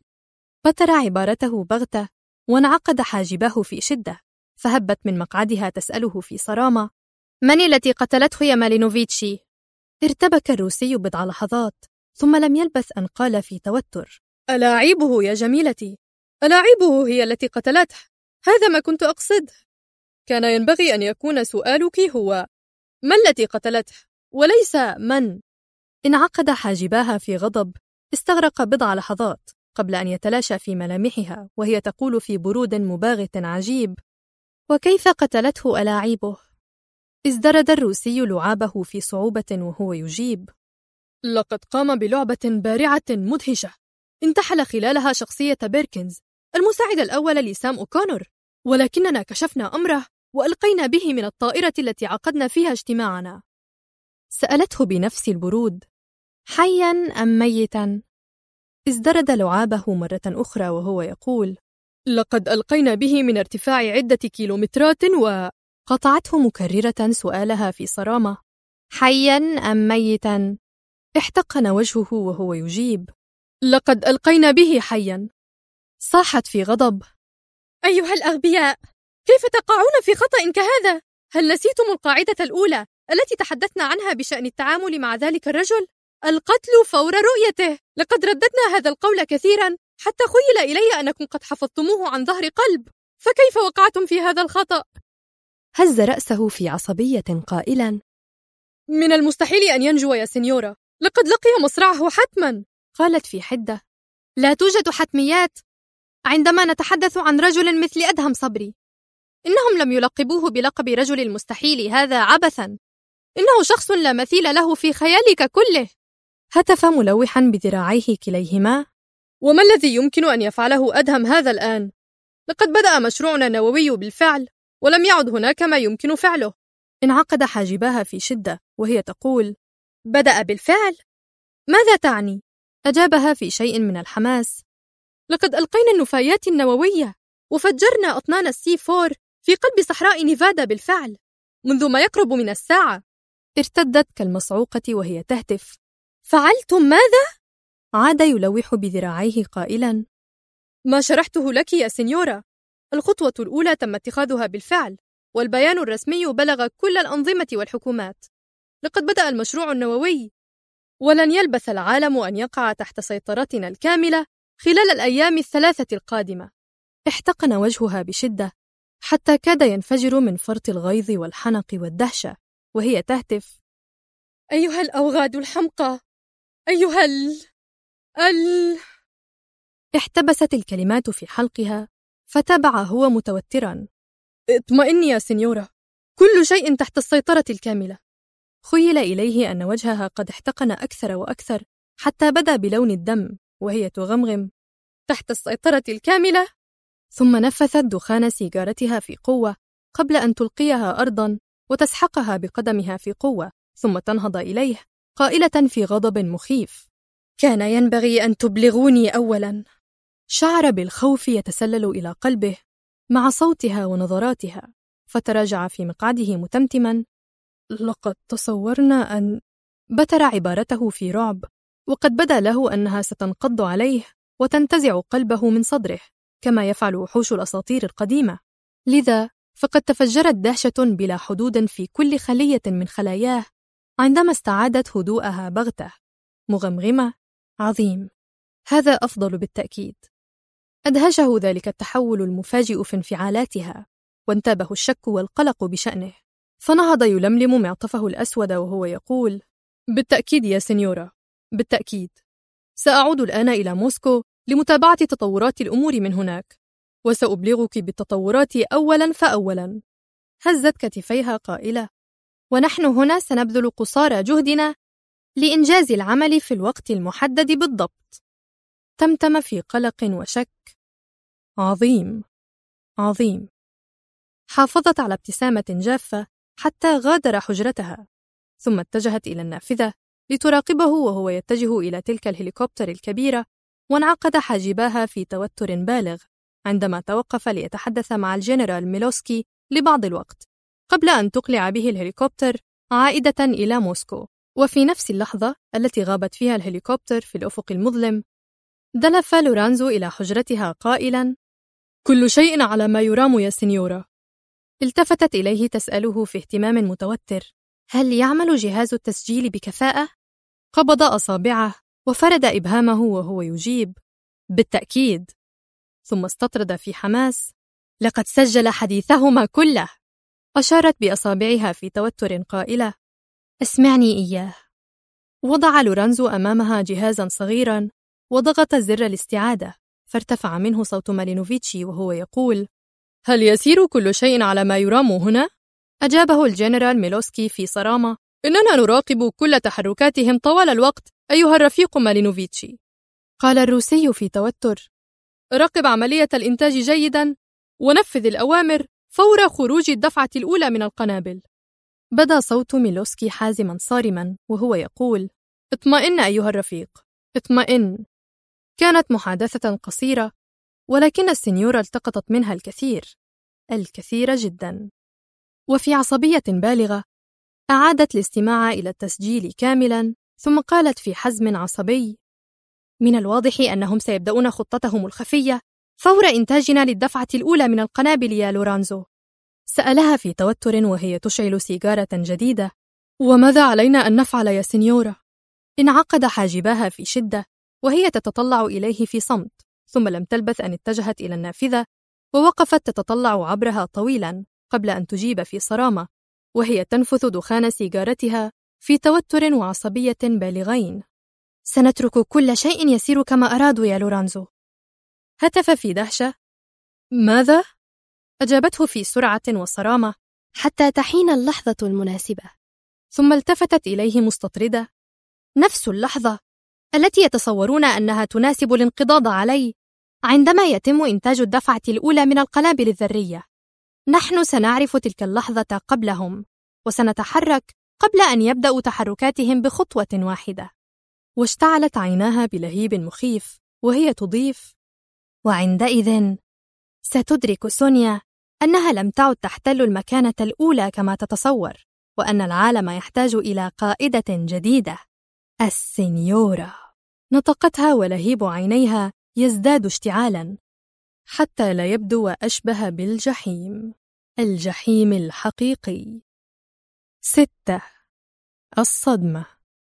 بتر عبارته بغتة وانعقد حاجباه في شدة، فهبت من مقعدها تسأله في صرامة: من التي قتلته يا مالينوفيتشي؟ ارتبك الروسي بضع لحظات ثم لم يلبث أن قال في توتر: ألاعيبه يا جميلتي، ألاعيبه هي التي قتلته، هذا ما كنت أقصد. كان ينبغي أن يكون سؤالك هو ما التي قتلته وليس من. انعقد حاجباها في غضب استغرق بضع لحظات قبل أن يتلاشى في ملامحها وهي تقول في برود مباغت عجيب: وكيف قتلته ألاعيبه؟ ازدرد الروسي لعابه في صعوبة وهو يجيب: لقد قام بلعبة بارعة مدهشة انتحل خلالها شخصية بيركنز المساعد الأول لسام أوكونور، ولكننا كشفنا أمره وألقينا به من الطائرة التي عقدنا فيها اجتماعنا. سألته بنفس البرود: حياً أم ميتاً؟ ازدرد لعابه مرة أخرى وهو يقول: لقد ألقينا به من ارتفاع عدة كيلومترات قطعته مكررة سؤالها في صرامة: حياً أم ميتاً؟ احتقن وجهه وهو يجيب: لقد ألقينا به حياً. صاحت في غضب: أيها الأغبياء، كيف تقعون في خطأ كهذا؟ هل نسيتم القاعدة الأولى التي تحدثنا عنها بشأن التعامل مع ذلك الرجل؟ القتل فور رؤيته. لقد رددنا هذا القول كثيراً حتى خيل إلي أنكم قد حفظتموه عن ظهر قلب، فكيف وقعتم في هذا الخطأ؟ هز رأسه في عصبية قائلاً: من المستحيل أن ينجو يا سينيورا، لقد لقي مصرعه حتماً. قالت في حدة: لا توجد حتميات عندما نتحدث عن رجل مثل أدهم صبري. إنهم لم يلقبوه بلقب رجل المستحيل، هذا عبثاً. إنه شخص لا مثيل له في خيالك كله. هتف ملوحاً بذراعيه كليهما: وما الذي يمكن أن يفعله أدهم هذا الآن؟ لقد بدأ مشروعنا النووي بالفعل، ولم يعد هناك ما يمكن فعله. انعقد حاجباها في شدة وهي تقول: بدأ بالفعل؟ ماذا تعني؟ أجابها في شيء من الحماس: لقد ألقينا النفايات النووية وفجرنا أطنان السي4 في قلب صحراء نيفادا بالفعل منذ ما يقرب من الساعة. ارتدت كالمصعوقة وهي تهتف: فعلتم ماذا؟ عاد يلوح بذراعيه قائلاً: ما شرحته لك يا سينيورا، الخطوة الأولى تم اتخاذها بالفعل، والبيان الرسمي بلغ كل الأنظمة والحكومات. لقد بدأ المشروع النووي، ولن يلبث العالم أن يقع تحت سيطرتنا الكاملة خلال الأيام الثلاثة القادمة. احتقن وجهها بشدة حتى كاد ينفجر من فرط الغيظ والحنق والدهشة وهي تهتف: أيها الأوغاد الحمقى، أيها احتبست الكلمات في حلقها، فتابع هو متوترا: اطمئني يا سينيورا، كل شيء تحت السيطرة الكاملة. خيل إليه أن وجهها قد احتقن أكثر وأكثر حتى بدا بلون الدم، وهي تغمغم: تحت السيطرة الكاملة؟ ثم نفثت دخان سيجارتها في قوة قبل أن تلقيها أرضا وتسحقها بقدمها في قوة، ثم تنهض إليه قائلة في غضب مخيف: كان ينبغي أن تبلغوني أولا. شعر بالخوف يتسلل إلى قلبه مع صوتها ونظراتها، فتراجع في مقعده متمتما: لقد تصورنا أن... بتر عبارته في رعب، وقد بدا له أنها ستنقض عليه وتنتزع قلبه من صدره كما يفعل وحوش الأساطير القديمة. لذا فقد تفجرت دهشة بلا حدود في كل خلية من خلاياه عندما استعادت هدوءها بغتة، مغمغمة: عظيم، هذا أفضل بالتأكيد. أدهشه ذلك التحول المفاجئ في انفعالاتها، وانتابه الشك والقلق بشأنه، فنهض يلملم معطفه الأسود وهو يقول: بالتأكيد يا سينيورا، بالتأكيد. سأعود الآن إلى موسكو لمتابعة تطورات الأمور من هناك، وسأبلغك بالتطورات أولا فأولا. هزت كتفيها قائلة: ونحن هنا سنبذل قصارى جهدنا لإنجاز العمل في الوقت المحدد بالضبط. تمتم في قلق وشك: عظيم، عظيم. حافظت على ابتسامة جافة حتى غادر حجرتها، ثم اتجهت إلى النافذة لتراقبه وهو يتجه إلى تلك الهليكوبتر الكبيرة، وانعقد حاجباها في توتر بالغ عندما توقف ليتحدث مع الجنرال ميلوسكي لبعض الوقت قبل أن تقلع به الهليكوبتر عائدة إلى موسكو. وفي نفس اللحظة التي غابت فيها الهليكوبتر في الأفق المظلم، دلف لورانزو إلى حجرتها قائلا: كل شيء على ما يرام يا سينيورا. التفتت إليه تسأله في اهتمام متوتر: هل يعمل جهاز التسجيل بكفاءة؟ قبض أصابعه وفرد إبهامه وهو يجيب: بالتأكيد. ثم استطرد في حماس: لقد سجل حديثهما كله. أشارت بأصابعها في توتر قائلة: اسمعني إياه. وضع لورانزو أمامها جهازا صغيرا وضغط زر الاستعادة، فارتفع منه صوت مالينوفيتشي وهو يقول: هل يسير كل شيء على ما يرام هنا؟ أجابه الجنرال ميلوسكي في صرامة: إننا نراقب كل تحركاتهم طوال الوقت أيها الرفيق مالينوفيتشي. قال الروسي في توتر: راقب عملية الإنتاج جيدا ونفذ الأوامر فور خروج الدفعة الأولى من القنابل. بدا صوت ميلوسكي حازما صارما وهو يقول: اطمئن أيها الرفيق، اطمئن. كانت محادثة قصيرة، ولكن السنيورة التقطت منها الكثير، الكثير جدا. وفي عصبية بالغة أعادت الاستماع إلى التسجيل كاملا، ثم قالت في حزم عصبي: من الواضح أنهم سيبدأون خطتهم الخفية فور إنتاجنا للدفعة الأولى من القنابل يا لورانزو. سألها في توتر وهي تشعل سيجارة جديدة: وماذا علينا أن نفعل يا سينيورا؟ انعقد حاجباها في شدة وهي تتطلع إليه في صمت، ثم لم تلبث أن اتجهت إلى النافذة ووقفت تتطلع عبرها طويلا قبل أن تجيب في صرامة وهي تنفث دخان سيجارتها في توتر وعصبية بالغين: سنترك كل شيء يسير كما أرادوا يا لورانزو. هتف في دهشة: ماذا؟ أجابته في سرعة وصرامة: حتى تحين اللحظة المناسبة. ثم التفتت إليه مستطردة: نفس اللحظة التي يتصورون أنها تناسب الانقضاض علي عندما يتم إنتاج الدفعة الأولى من القنابل الذرية. نحن سنعرف تلك اللحظة قبلهم، وسنتحرك قبل أن يبدأوا تحركاتهم بخطوة واحدة. واشتعلت عيناها بلهيب مخيف وهي تضيف: وعندئذ ستدرك سونيا أنها لم تعد تحتل المكانة الأولى كما تتصور، وأن العالم يحتاج إلى قائدة جديدة، السينيورا. نطقتها ولهيب عينيها يزداد اشتعالا حتى لا يبدو أشبه بالجحيم، الجحيم الحقيقي. 6. الصدمة.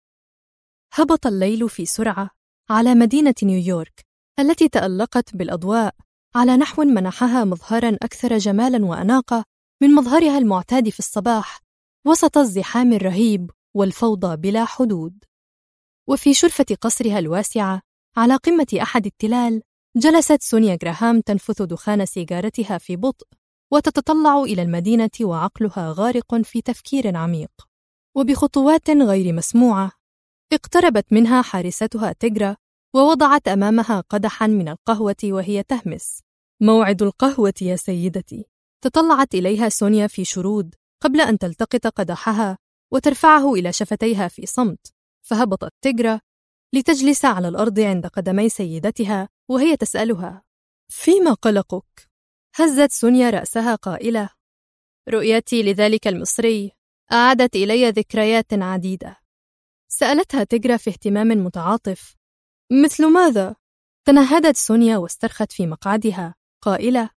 هبط الليل في سرعة على مدينة نيويورك التي تألقت بالأضواء على نحو منحها مظهرا أكثر جمالا وأناقة من مظهرها المعتاد في الصباح وسط الزحام الرهيب والفوضى بلا حدود. وفي شرفة قصرها الواسعة على قمة أحد التلال جلست سونيا غراهام تنفث دخان سيجارتها في بطء وتتطلع إلى المدينة وعقلها غارق في تفكير عميق. وبخطوات غير مسموعة اقتربت منها حارستها تيغرا ووضعت أمامها قدحاً من القهوة وهي تهمس: موعد القهوة يا سيدتي. تطلعت إليها سونيا في شرود قبل أن تلتقط قدحها وترفعه إلى شفتيها في صمت، فهبطت تيغرا لتجلس على الأرض عند قدمي سيدتها وهي تسألها: فيما قلقك؟ هزت سونيا رأسها قائلة: رؤيتي لذلك المصري أعادت إلي ذكريات عديدة. سألتها تيغرا في اهتمام متعاطف: مثل ماذا؟ تنهدت سونيا واسترخت في مقعدها قائلة: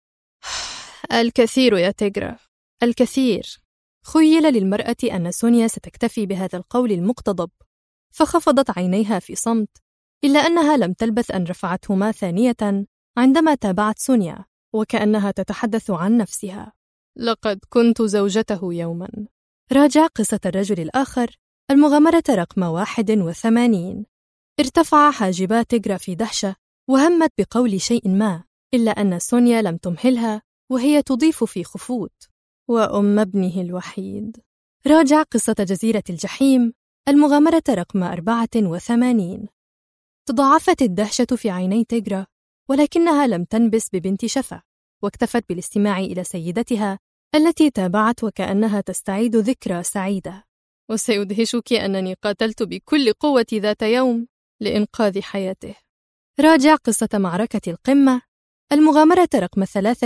الكثير يا تيغرا، الكثير. خيل للمرأة أن سونيا ستكتفي بهذا القول المقتضب، فخفضت عينيها في صمت، إلا أنها لم تلبث أن رفعتهما ثانية عندما تابعت سونيا وكأنها تتحدث عن نفسها: لقد كنت زوجته يوما. راجع قصة الرجل الآخر، المغامرة رقم 81. ارتفع حاجبا تيغرا في دهشة وهمت بقول شيء ما، إلا أن سونيا لم تمهلها وهي تضيف في خفوت: وأم ابنه الوحيد. راجع قصة جزيرة الجحيم، المغامرة رقم 84. تضاعفت الدهشة في عيني تيغرا، ولكنها لم تنبس ببنت شفا، واكتفت بالاستماع إلى سيدتها التي تابعت وكأنها تستعيد ذكرى سعيدة: وسيدهشك أنني قاتلت بكل قوة ذات يوم لإنقاذ حياته. راجع قصة معركة القمة، المغامرة رقم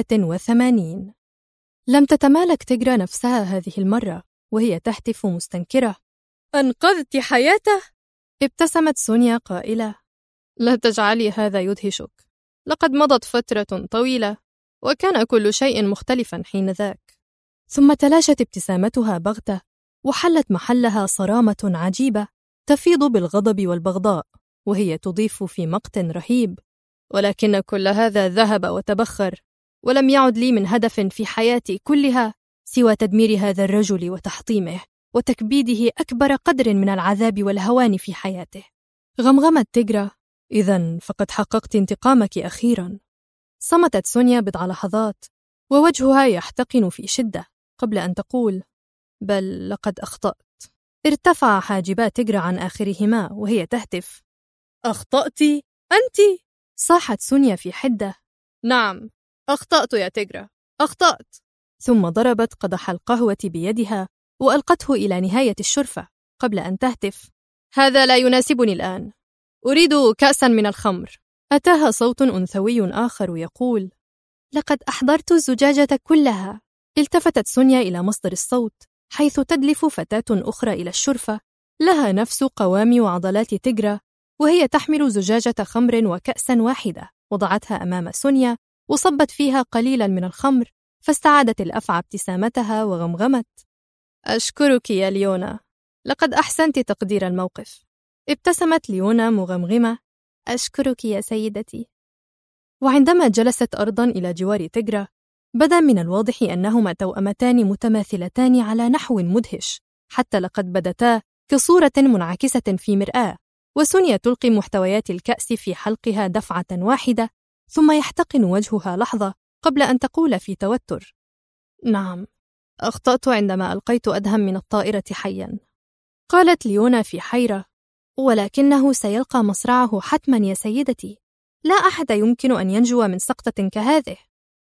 83. لم تتمالك تيغرا نفسها هذه المرة وهي تهتف مستنكرة: أنقذت حياته؟ ابتسمت سونيا قائلة: لا تجعلي هذا يدهشك، لقد مضت فترة طويلة وكان كل شيء مختلفا حينذاك. ثم تلاشت ابتسامتها بغتة وحلت محلها صرامة عجيبة تفيض بالغضب والبغضاء، وهي تضيف في مقت رهيب: ولكن كل هذا ذهب وتبخر، ولم يعد لي من هدف في حياتي كلها سوى تدمير هذا الرجل وتحطيمه وتكبيده أكبر قدر من العذاب والهوان في حياته. غمغمت تيغرا: إذن فقد حققت انتقامك أخيرا. صمتت سونيا بضع لحظات ووجهها يحتقن في شدة قبل أن تقول: بل لقد أخطأت. ارتفع حاجبا تيغرا عن آخرهما وهي تهتف: أخطأت أنت؟ صاحت سونيا في حدة: نعم، أخطأت يا تيغرا، أخطأت. ثم ضربت قدح القهوة بيدها وألقته إلى نهاية الشرفة قبل أن تهتف: هذا لا يناسبني الآن، أريد كأسا من الخمر. أتاها صوت أنثوي آخر يقول: لقد أحضرت الزجاجة كلها. التفتت سونيا إلى مصدر الصوت حيث تدلف فتاة أخرى إلى الشرفة لها نفس قوام وعضلات تيغرا، وهي تحمل زجاجة خمر وكأسا واحدة، وضعتها أمام سونيا وصبت فيها قليلا من الخمر، فاستعادت الأفعى ابتسامتها وغمغمت: أشكرك يا ليونا، لقد أحسنت تقدير الموقف. ابتسمت ليونا مغمغمة: أشكرك يا سيدتي. وعندما جلست أرضا إلى جوار تيغرا بدا من الواضح أنهما توأمتان متماثلتان على نحو مدهش، حتى لقد بدتا كصورة منعكسة في مرآة، وسونيا تلقي محتويات الكأس في حلقها دفعة واحدة، ثم يحتقن وجهها لحظة قبل أن تقول في توتر: نعم، أخطأت عندما ألقيت أدهم من الطائرة حيا. قالت ليونا في حيرة: ولكنه سيلقى مصرعه حتما يا سيدتي، لا أحد يمكن أن ينجو من سقطة كهذه.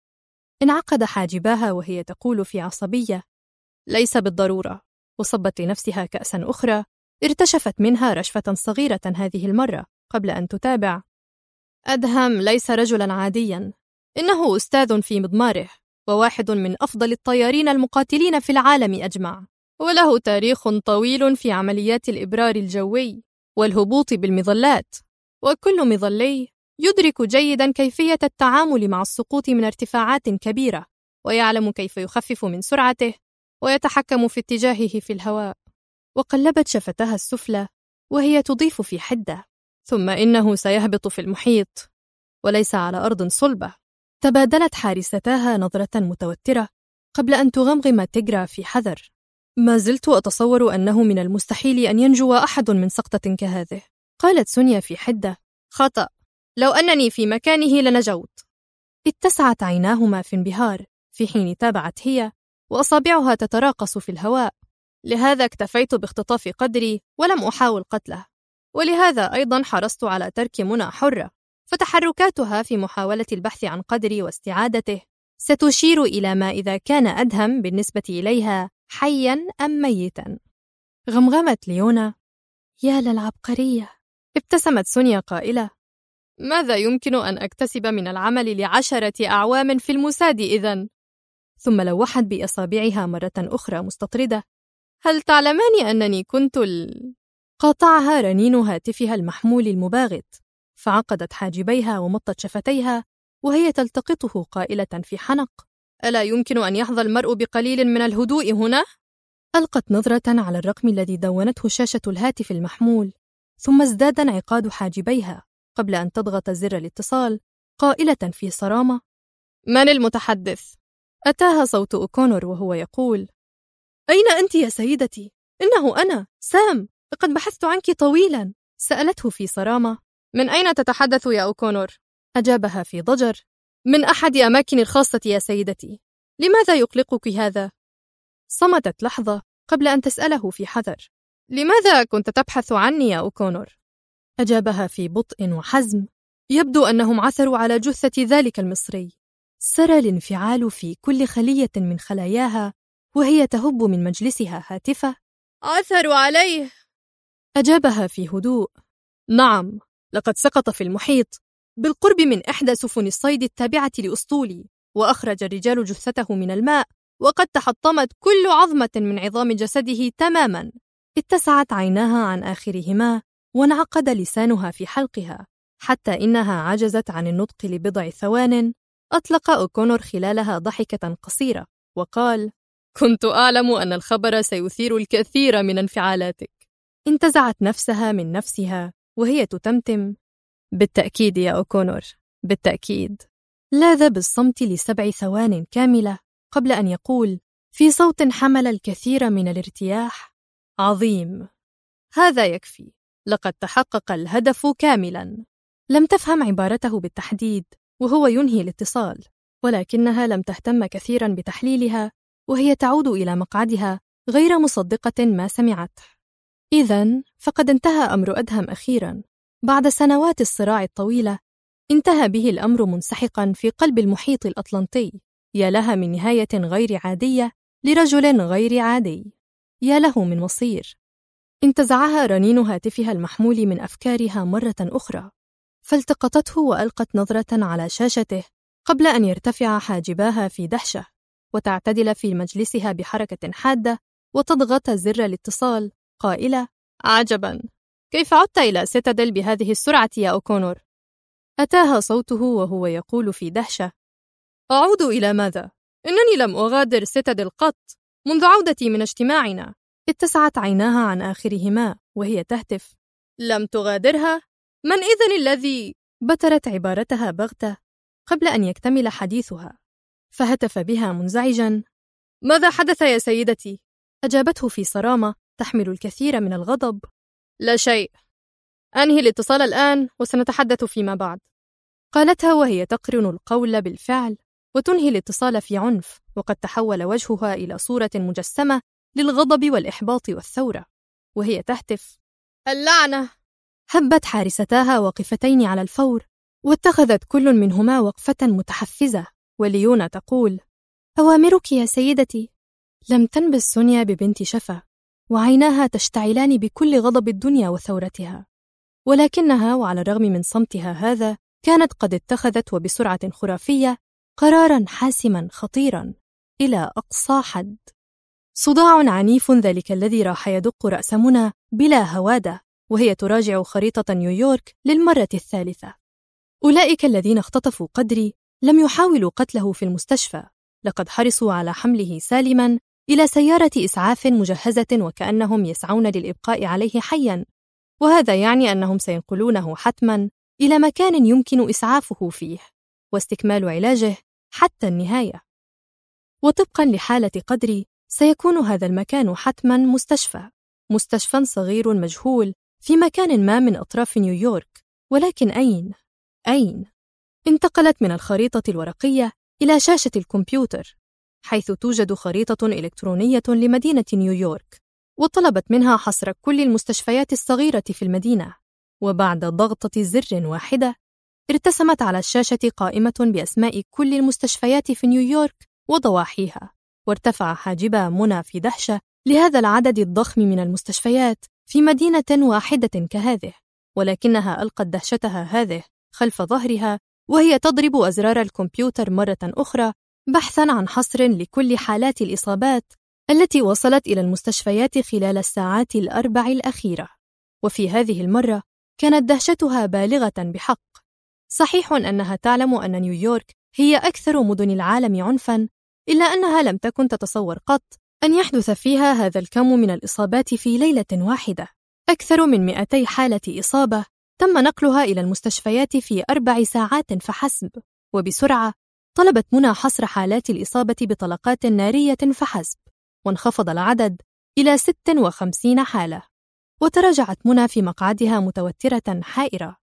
انعقد حاجباها وهي تقول في عصبية: ليس بالضرورة. وصبت لنفسها كأسا أخرى ارتشفت منها رشفة صغيرة هذه المرة قبل أن تتابع: أدهم ليس رجلا عاديا، إنه أستاذ في مضماره وواحد من أفضل الطيارين المقاتلين في العالم أجمع، وله تاريخ طويل في عمليات الإبرار الجوي والهبوط بالمظلات، وكل مظلي يدرك جيدا كيفية التعامل مع السقوط من ارتفاعات كبيرة، ويعلم كيف يخفف من سرعته ويتحكم في اتجاهه في الهواء. وقلبت شفتها السفلى وهي تضيف في حدة: ثم إنه سيهبط في المحيط وليس على أرض صلبة. تبادلت حارستاها نظرة متوترة قبل أن تغمغم تيغرا في حذر: ما زلت أتصور أنه من المستحيل أن ينجو أحد من سقطة كهذه. قالت سونيا في حدة: خطأ، لو أنني في مكانه لنجوت. اتسعت عيناهما في انبهار في حين تابعت هي وأصابعها تتراقص في الهواء. لهذا اكتفيت باختطاف قدري ولم أحاول قتله، ولهذا أيضا حرصت على ترك منى حرة، فتحركاتها في محاولة البحث عن قدري واستعادته ستشير إلى ما إذا كان أدهم بالنسبة إليها حياً أم ميتاً. غمغمت ليونا: يا للعبقرية. ابتسمت سونيا قائلة: ماذا يمكن أن أكتسب من العمل ل10 أعوام في الموساد إذن؟ ثم لوحت بأصابعها مرة أخرى مستطردة: هل تعلمان أنني كنت قاطعها رنين هاتفها المحمول المباغت، فعقدت حاجبيها ومطت شفتيها وهي تلتقطه قائلة في حنق: ألا يمكن أن يحظى المرء بقليل من الهدوء هنا؟ ألقت نظرة على الرقم الذي دونته شاشة الهاتف المحمول، ثم ازداد انعقاد حاجبيها قبل أن تضغط زر الاتصال قائلة في صرامة: من المتحدث؟ أتاها صوت أوكونور وهو يقول: أين أنت يا سيدتي؟ إنه أنا، سام، لقد بحثت عنك طويلا. سألته في صرامة: من أين تتحدث يا أوكونور؟ أجابها في ضجر: من أحد أماكني الخاصة يا سيدتي. لماذا يقلقك هذا؟ صمتت لحظة قبل أن تسأله في حذر: لماذا كنت تبحث عني يا أوكونور؟ أجابها في بطء وحزم: يبدو أنهم عثروا على جثة ذلك المصري. سرى الانفعال في كل خلية من خلاياها وهي تهب من مجلسها هاتفة: عثروا عليه. أجابها في هدوء: نعم، لقد سقط في المحيط بالقرب من إحدى سفن الصيد التابعة لأسطولي، وأخرج الرجال جثته من الماء وقد تحطمت كل عظمة من عظام جسده تماما. اتسعت عيناها عن آخرهما وانعقد لسانها في حلقها حتى إنها عجزت عن النطق لبضع ثوان. أطلق أوكونور خلالها ضحكة قصيرة وقال: كنت أعلم أن الخبر سيثير الكثير من انفعالاتك. انتزعت نفسها من نفسها وهي تتمتم: بالتأكيد يا أوكونور، بالتأكيد. لاذ بالصمت ل7 ثوان كاملة قبل أن يقول في صوت حمل الكثير من الارتياح: عظيم، هذا يكفي، لقد تحقق الهدف كاملا. لم تفهم عبارته بالتحديد وهو ينهي الاتصال، ولكنها لم تهتم كثيرا بتحليلها وهي تعود إلى مقعدها غير مصدقة ما سمعته. إذن فقد انتهى أمر أدهم أخيرا. بعد سنوات الصراع الطويلة انتهى به الأمر منسحقا في قلب المحيط الأطلنطي. يا لها من نهاية غير عادية لرجل غير عادي، يا له من مصير. انتزعها رنين هاتفها المحمول من أفكارها مرة أخرى، فالتقطته وألقت نظرة على شاشته قبل أن يرتفع حاجباها في دهشة وتعتدل في مجلسها بحركة حادة وتضغط زر الاتصال قائلة: عجبا، كيف عدت إلى سيتادل بهذه السرعة يا أوكونور؟ أتاها صوته وهو يقول في دهشة: أعود إلى ماذا؟ إنني لم أغادر سيتادل قط منذ عودتي من اجتماعنا. اتسعت عيناها عن آخرهما وهي تهتف: لم تغادرها؟ من إذن الذي؟ بترت عبارتها بغتة قبل أن يكتمل حديثها، فهتف بها منزعجا: ماذا حدث يا سيدتي؟ أجابته في صرامة تحمل الكثير من الغضب: لا شيء، أنهي الاتصال الآن وسنتحدث فيما بعد. قالتها وهي تقرن القول بالفعل وتنهي الاتصال في عنف، وقد تحول وجهها إلى صورة مجسمة للغضب والإحباط والثورة وهي تهتف: اللعنة. هبت حارستاها واقفتين على الفور، واتخذت كل منهما وقفة متحفزة، وليونا تقول: أوامرك يا سيدتي. لم تنبس سونيا ببنت شفا، وعيناها تشتعلان بكل غضب الدنيا وثورتها، ولكنها وعلى الرغم من صمتها هذا كانت قد اتخذت وبسرعة خرافية قراراً حاسماً خطيراً إلى أقصى حد. صداع عنيف ذلك الذي راح يدق رأس منى بلا هوادة وهي تراجع خريطة نيويورك للمرة الثالثة. أولئك الذين اختطفوا قدري لم يحاولوا قتله في المستشفى، لقد حرصوا على حمله سالماً إلى سيارة إسعاف مجهزة وكأنهم يسعون للإبقاء عليه حياً، وهذا يعني أنهم سينقلونه حتماً إلى مكان يمكن إسعافه فيه واستكمال علاجه حتى النهاية. وطبقاً لحالة قدري سيكون هذا المكان حتماً مستشفى صغير مجهول في مكان ما من أطراف نيويورك، ولكن أين؟ أين؟ انتقلت من الخريطة الورقية إلى شاشة الكمبيوتر، حيث توجد خريطة إلكترونية لمدينة نيويورك، وطلبت منها حصر كل المستشفيات الصغيرة في المدينة. وبعد ضغطة زر واحدة ارتسمت على الشاشة قائمة بأسماء كل المستشفيات في نيويورك وضواحيها، وارتفع حاجبها منى في دهشة لهذا العدد الضخم من المستشفيات في مدينة واحدة كهذه، ولكنها ألقت دهشتها هذه خلف ظهرها وهي تضرب أزرار الكمبيوتر مرة أخرى بحثاً عن حصر لكل حالات الإصابات التي وصلت إلى المستشفيات خلال الساعات ال4 الأخيرة. وفي هذه المرة كانت دهشتها بالغة بحق. صحيح أنها تعلم أن نيويورك هي أكثر مدن العالم عنفاً، إلا أنها لم تكن تتصور قط أن يحدث فيها هذا الكم من الإصابات في ليلة واحدة. أكثر من 200 حالة إصابة تم نقلها إلى المستشفيات في 4 ساعات فحسب. وبسرعة طلبت منى حصر حالات الإصابة بطلقات نارية فحسب، وانخفض العدد إلى 56 حالة. وتراجعت منى في مقعدها متوترة حائرة.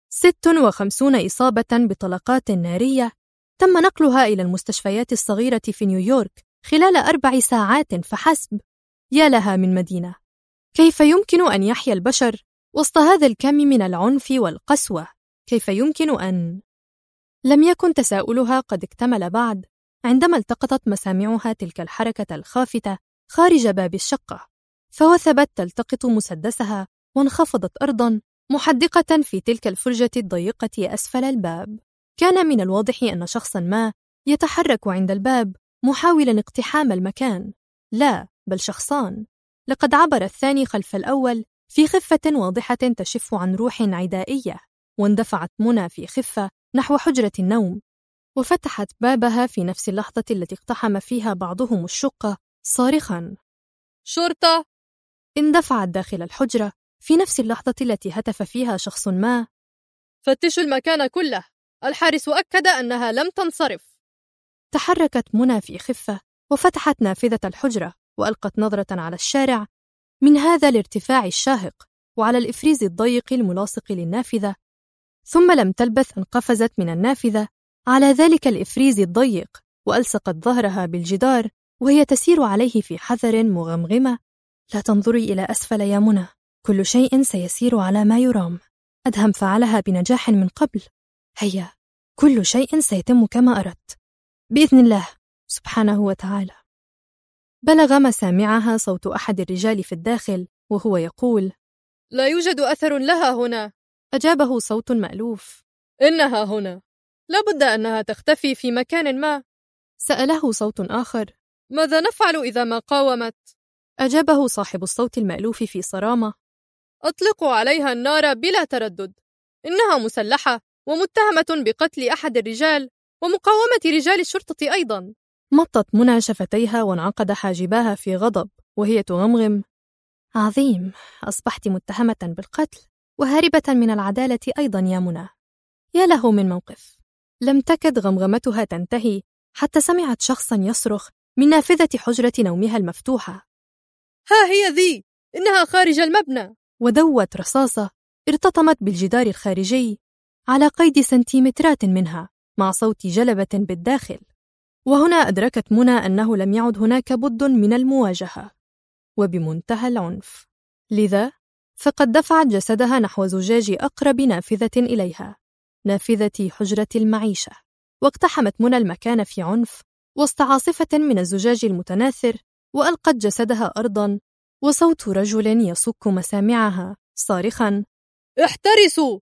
56 إصابة بطلقات نارية تم نقلها إلى المستشفيات الصغيرة في نيويورك خلال 4 ساعات فحسب. يا لها من مدينة! كيف يمكن أن يحيا البشر وسط هذا الكم من العنف والقسوة؟ كيف يمكن أن... لم يكن تساؤلها قد اكتمل بعد عندما التقطت مسامعها تلك الحركة الخافتة خارج باب الشقة، فوثبت تلتقط مسدسها وانخفضت أرضاً محدقة في تلك الفرجة الضيقة أسفل الباب. كان من الواضح أن شخصاً ما يتحرك عند الباب محاولاً اقتحام المكان. لا، بل شخصان. لقد عبر الثاني خلف الأول في خفة واضحة تشف عن روح عدائية، واندفعت منى في خفة نحو حجرة النوم، وفتحت بابها في نفس اللحظة التي اقتحم فيها بعضهم الشقة صارخاً: شرطة! اندفعت داخل الحجرة في نفس اللحظة التي هتف فيها شخص ما: فتشوا المكان كله، الحارس أكد أنها لم تنصرف. تحركت منى في خفة وفتحت نافذة الحجرة، وألقت نظرة على الشارع من هذا الارتفاع الشاهق وعلى الإفريز الضيق الملاصق للنافذة، ثم لم تلبث أن قفزت من النافذة على ذلك الإفريز الضيق وألصقت ظهرها بالجدار وهي تسير عليه في حذر مغمغمة: لا تنظري إلى أسفل يا منى، كل شيء سيسير على ما يرام. أدهم فعلها بنجاح من قبل. هيا، كل شيء سيتم كما أردت بإذن الله سبحانه وتعالى. بلغ مسامعها صوت أحد الرجال في الداخل وهو يقول: لا يوجد أثر لها هنا. أجابه صوت مألوف: إنها هنا، لابد أنها تختفي في مكان ما. سأله صوت آخر: ماذا نفعل إذا ما قاومت؟ أجابه صاحب الصوت المألوف في صرامة: أطلقوا عليها النار بلا تردد، إنها مسلحة ومتهمة بقتل أحد الرجال ومقاومة رجال الشرطة أيضا. مطت منى شفتيها وانعقد حاجباها في غضب وهي تغمغم: عظيم، أصبحت متهمة بالقتل وهاربة من العدالة أيضا يا منى. يا له من موقف. لم تكد غمغمتها تنتهي حتى سمعت شخصا يصرخ من نافذة حجرة نومها المفتوحة: ها هي ذي، إنها خارج المبنى. ودوت رصاصة ارتطمت بالجدار الخارجي على قيد سنتيمترات منها مع صوت جلبة بالداخل. وهنا أدركت منى أنه لم يعد هناك بد من المواجهة، وبمنتهى العنف. لذا فقد دفعت جسدها نحو زجاج أقرب نافذة إليها، نافذة حجرة المعيشة، واقتحمت منى المكان في عنف وسط عاصفة من الزجاج المتناثر، وألقت جسدها أرضاً، وصوت رجل يصك مسامعها صارخاً: احترسوا!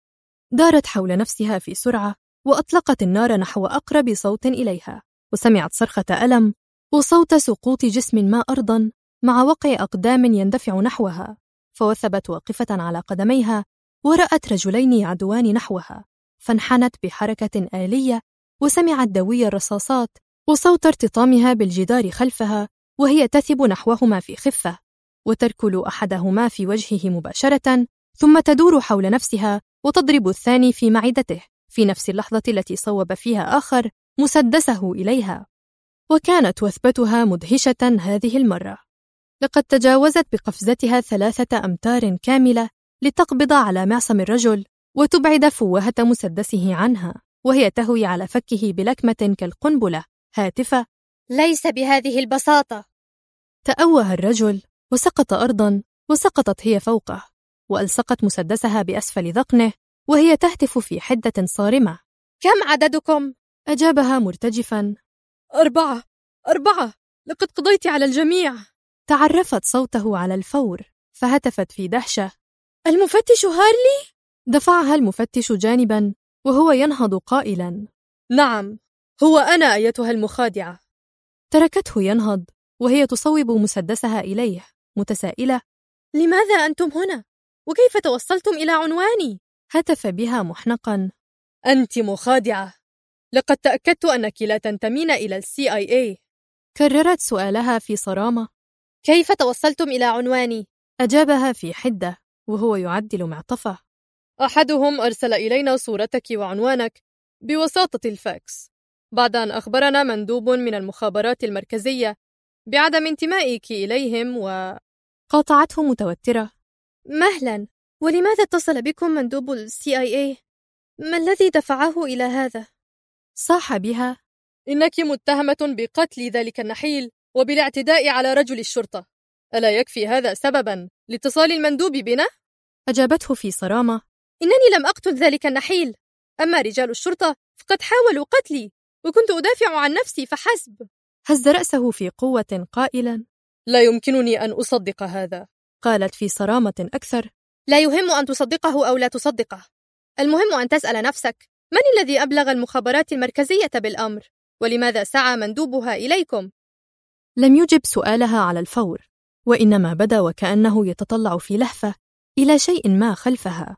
دارت حول نفسها في سرعة وأطلقت النار نحو أقرب صوت إليها، وسمعت صرخة ألم وصوت سقوط جسم ما أرضاً مع وقع أقدام يندفع نحوها، فوثبت واقفة على قدميها ورأت رجلين يعدوان نحوها، فانحنت بحركة آلية وسمعت دوي الرصاصات وصوت ارتطامها بالجدار خلفها وهي تثب نحوهما في خفة، وتركل أحدهما في وجهه مباشرة، ثم تدور حول نفسها وتضرب الثاني في معدته في نفس اللحظة التي صوب فيها آخر مسدسه إليها. وكانت وثبتها مدهشة هذه المرة. لقد تجاوزت بقفزتها 3 أمتار كاملة لتقبض على معصم الرجل وتبعد فوهة مسدسه عنها، وهي تهوي على فكه بلكمة كالقنبلة هاتفة: ليس بهذه البساطة. تأوه الرجل وسقط أرضاً، وسقطت هي فوقه، وألصقت مسدسها بأسفل ذقنه وهي تهتف في حدة صارمة: كم عددكم؟ أجابها مرتجفاً: 4. لقد قضيت على الجميع. تعرفت صوته على الفور، فهتفت في دهشة: المفتش هارلي؟ دفعها المفتش جانباً وهو ينهض قائلاً: نعم، هو أنا أيتها المخادعة. تركته ينهض وهي تصوب مسدسها إليه متسائلة: لماذا أنتم هنا؟ وكيف توصلتم إلى عنواني؟ هتف بها محنقاً: أنت مخادعة، لقد تأكدت أنك لا تنتمين إلى CIA. كررت سؤالها في صرامة: كيف توصلتم إلى عنواني؟ أجابها في حدة وهو يعدل معطفه: أحدهم أرسل إلينا صورتك وعنوانك بواسطة الفاكس، بعد أن أخبرنا مندوب من المخابرات المركزية بعدم انتمائك إليهم قاطعته متوترة: مهلا، ولماذا اتصل بكم مندوب CIA؟ ما الذي دفعه إلى هذا؟ صاح بها: إنك متهمة بقتل ذلك النحيل وبالاعتداء على رجل الشرطة، ألا يكفي هذا سببا لاتصال المندوب بنا؟ أجابته في صرامة: إنني لم أقتل ذلك النحيل، أما رجال الشرطة فقد حاولوا قتلي، وكنت أدافع عن نفسي فحسب. هز رأسه في قوة قائلا: لا يمكنني أن أصدق هذا. قالت في صرامة أكثر: لا يهم أن تصدقه أو لا تصدقه، المهم أن تسأل نفسك من الذي أبلغ المخابرات المركزية بالأمر، ولماذا سعى مندوبها إليكم؟ لم يجب سؤالها على الفور، وإنما بدا وكأنه يتطلع في لهفة إلى شيء ما خلفها،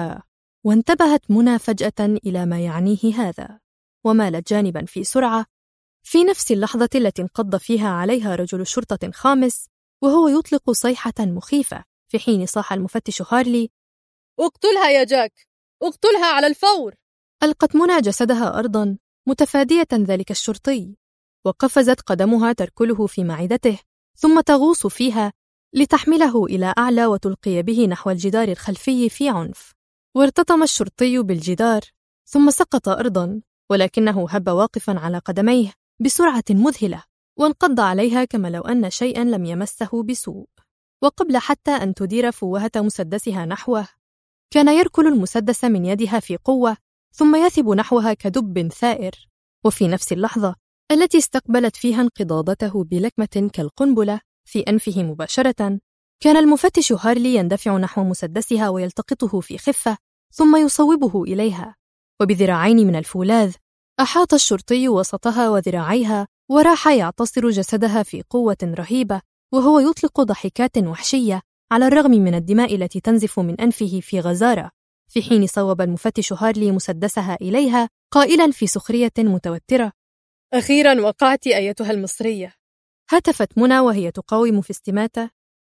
وانتبهت منى فجأة إلى ما يعنيه هذا، ومالت جانبا في سرعة في نفس اللحظة التي انقض فيها عليها رجل شرطة خامس وهو يطلق صيحة مخيفة، في حين صاح المفتش هارلي: اقتلها يا جاك، اقتلها على الفور. ألقت منى جسدها أرضا متفادية ذلك الشرطي، وقفزت قدمها تركله في معدته ثم تغوص فيها لتحمله إلى أعلى وتلقي به نحو الجدار الخلفي في عنف. وارتطم الشرطي بالجدار ثم سقط أرضا، ولكنه هب واقفا على قدميه بسرعة مذهلة، وانقض عليها كما لو أن شيئا لم يمسه بسوء. وقبل حتى أن تدير فوهة مسدسها نحوه، كان يركل المسدس من يدها في قوة ثم يثب نحوها كدب ثائر. وفي نفس اللحظة التي استقبلت فيها انقضاضته بلكمة كالقنبلة في أنفه مباشرة، كان المفتش هارلي يندفع نحو مسدسها ويلتقطه في خفة ثم يصوبه إليها، وبذراعين من الفولاذ أحاط الشرطي وسطها وذراعيها وراح يعتصر جسدها في قوة رهيبة، وهو يطلق ضحكات وحشية على الرغم من الدماء التي تنزف من أنفه في غزارة، في حين صوب المفتش هارلي مسدسها إليها قائلا في سخرية متوترة: أخيرا وقعت أيتها المصرية. هتفت منى وهي تقاوم في استماتة: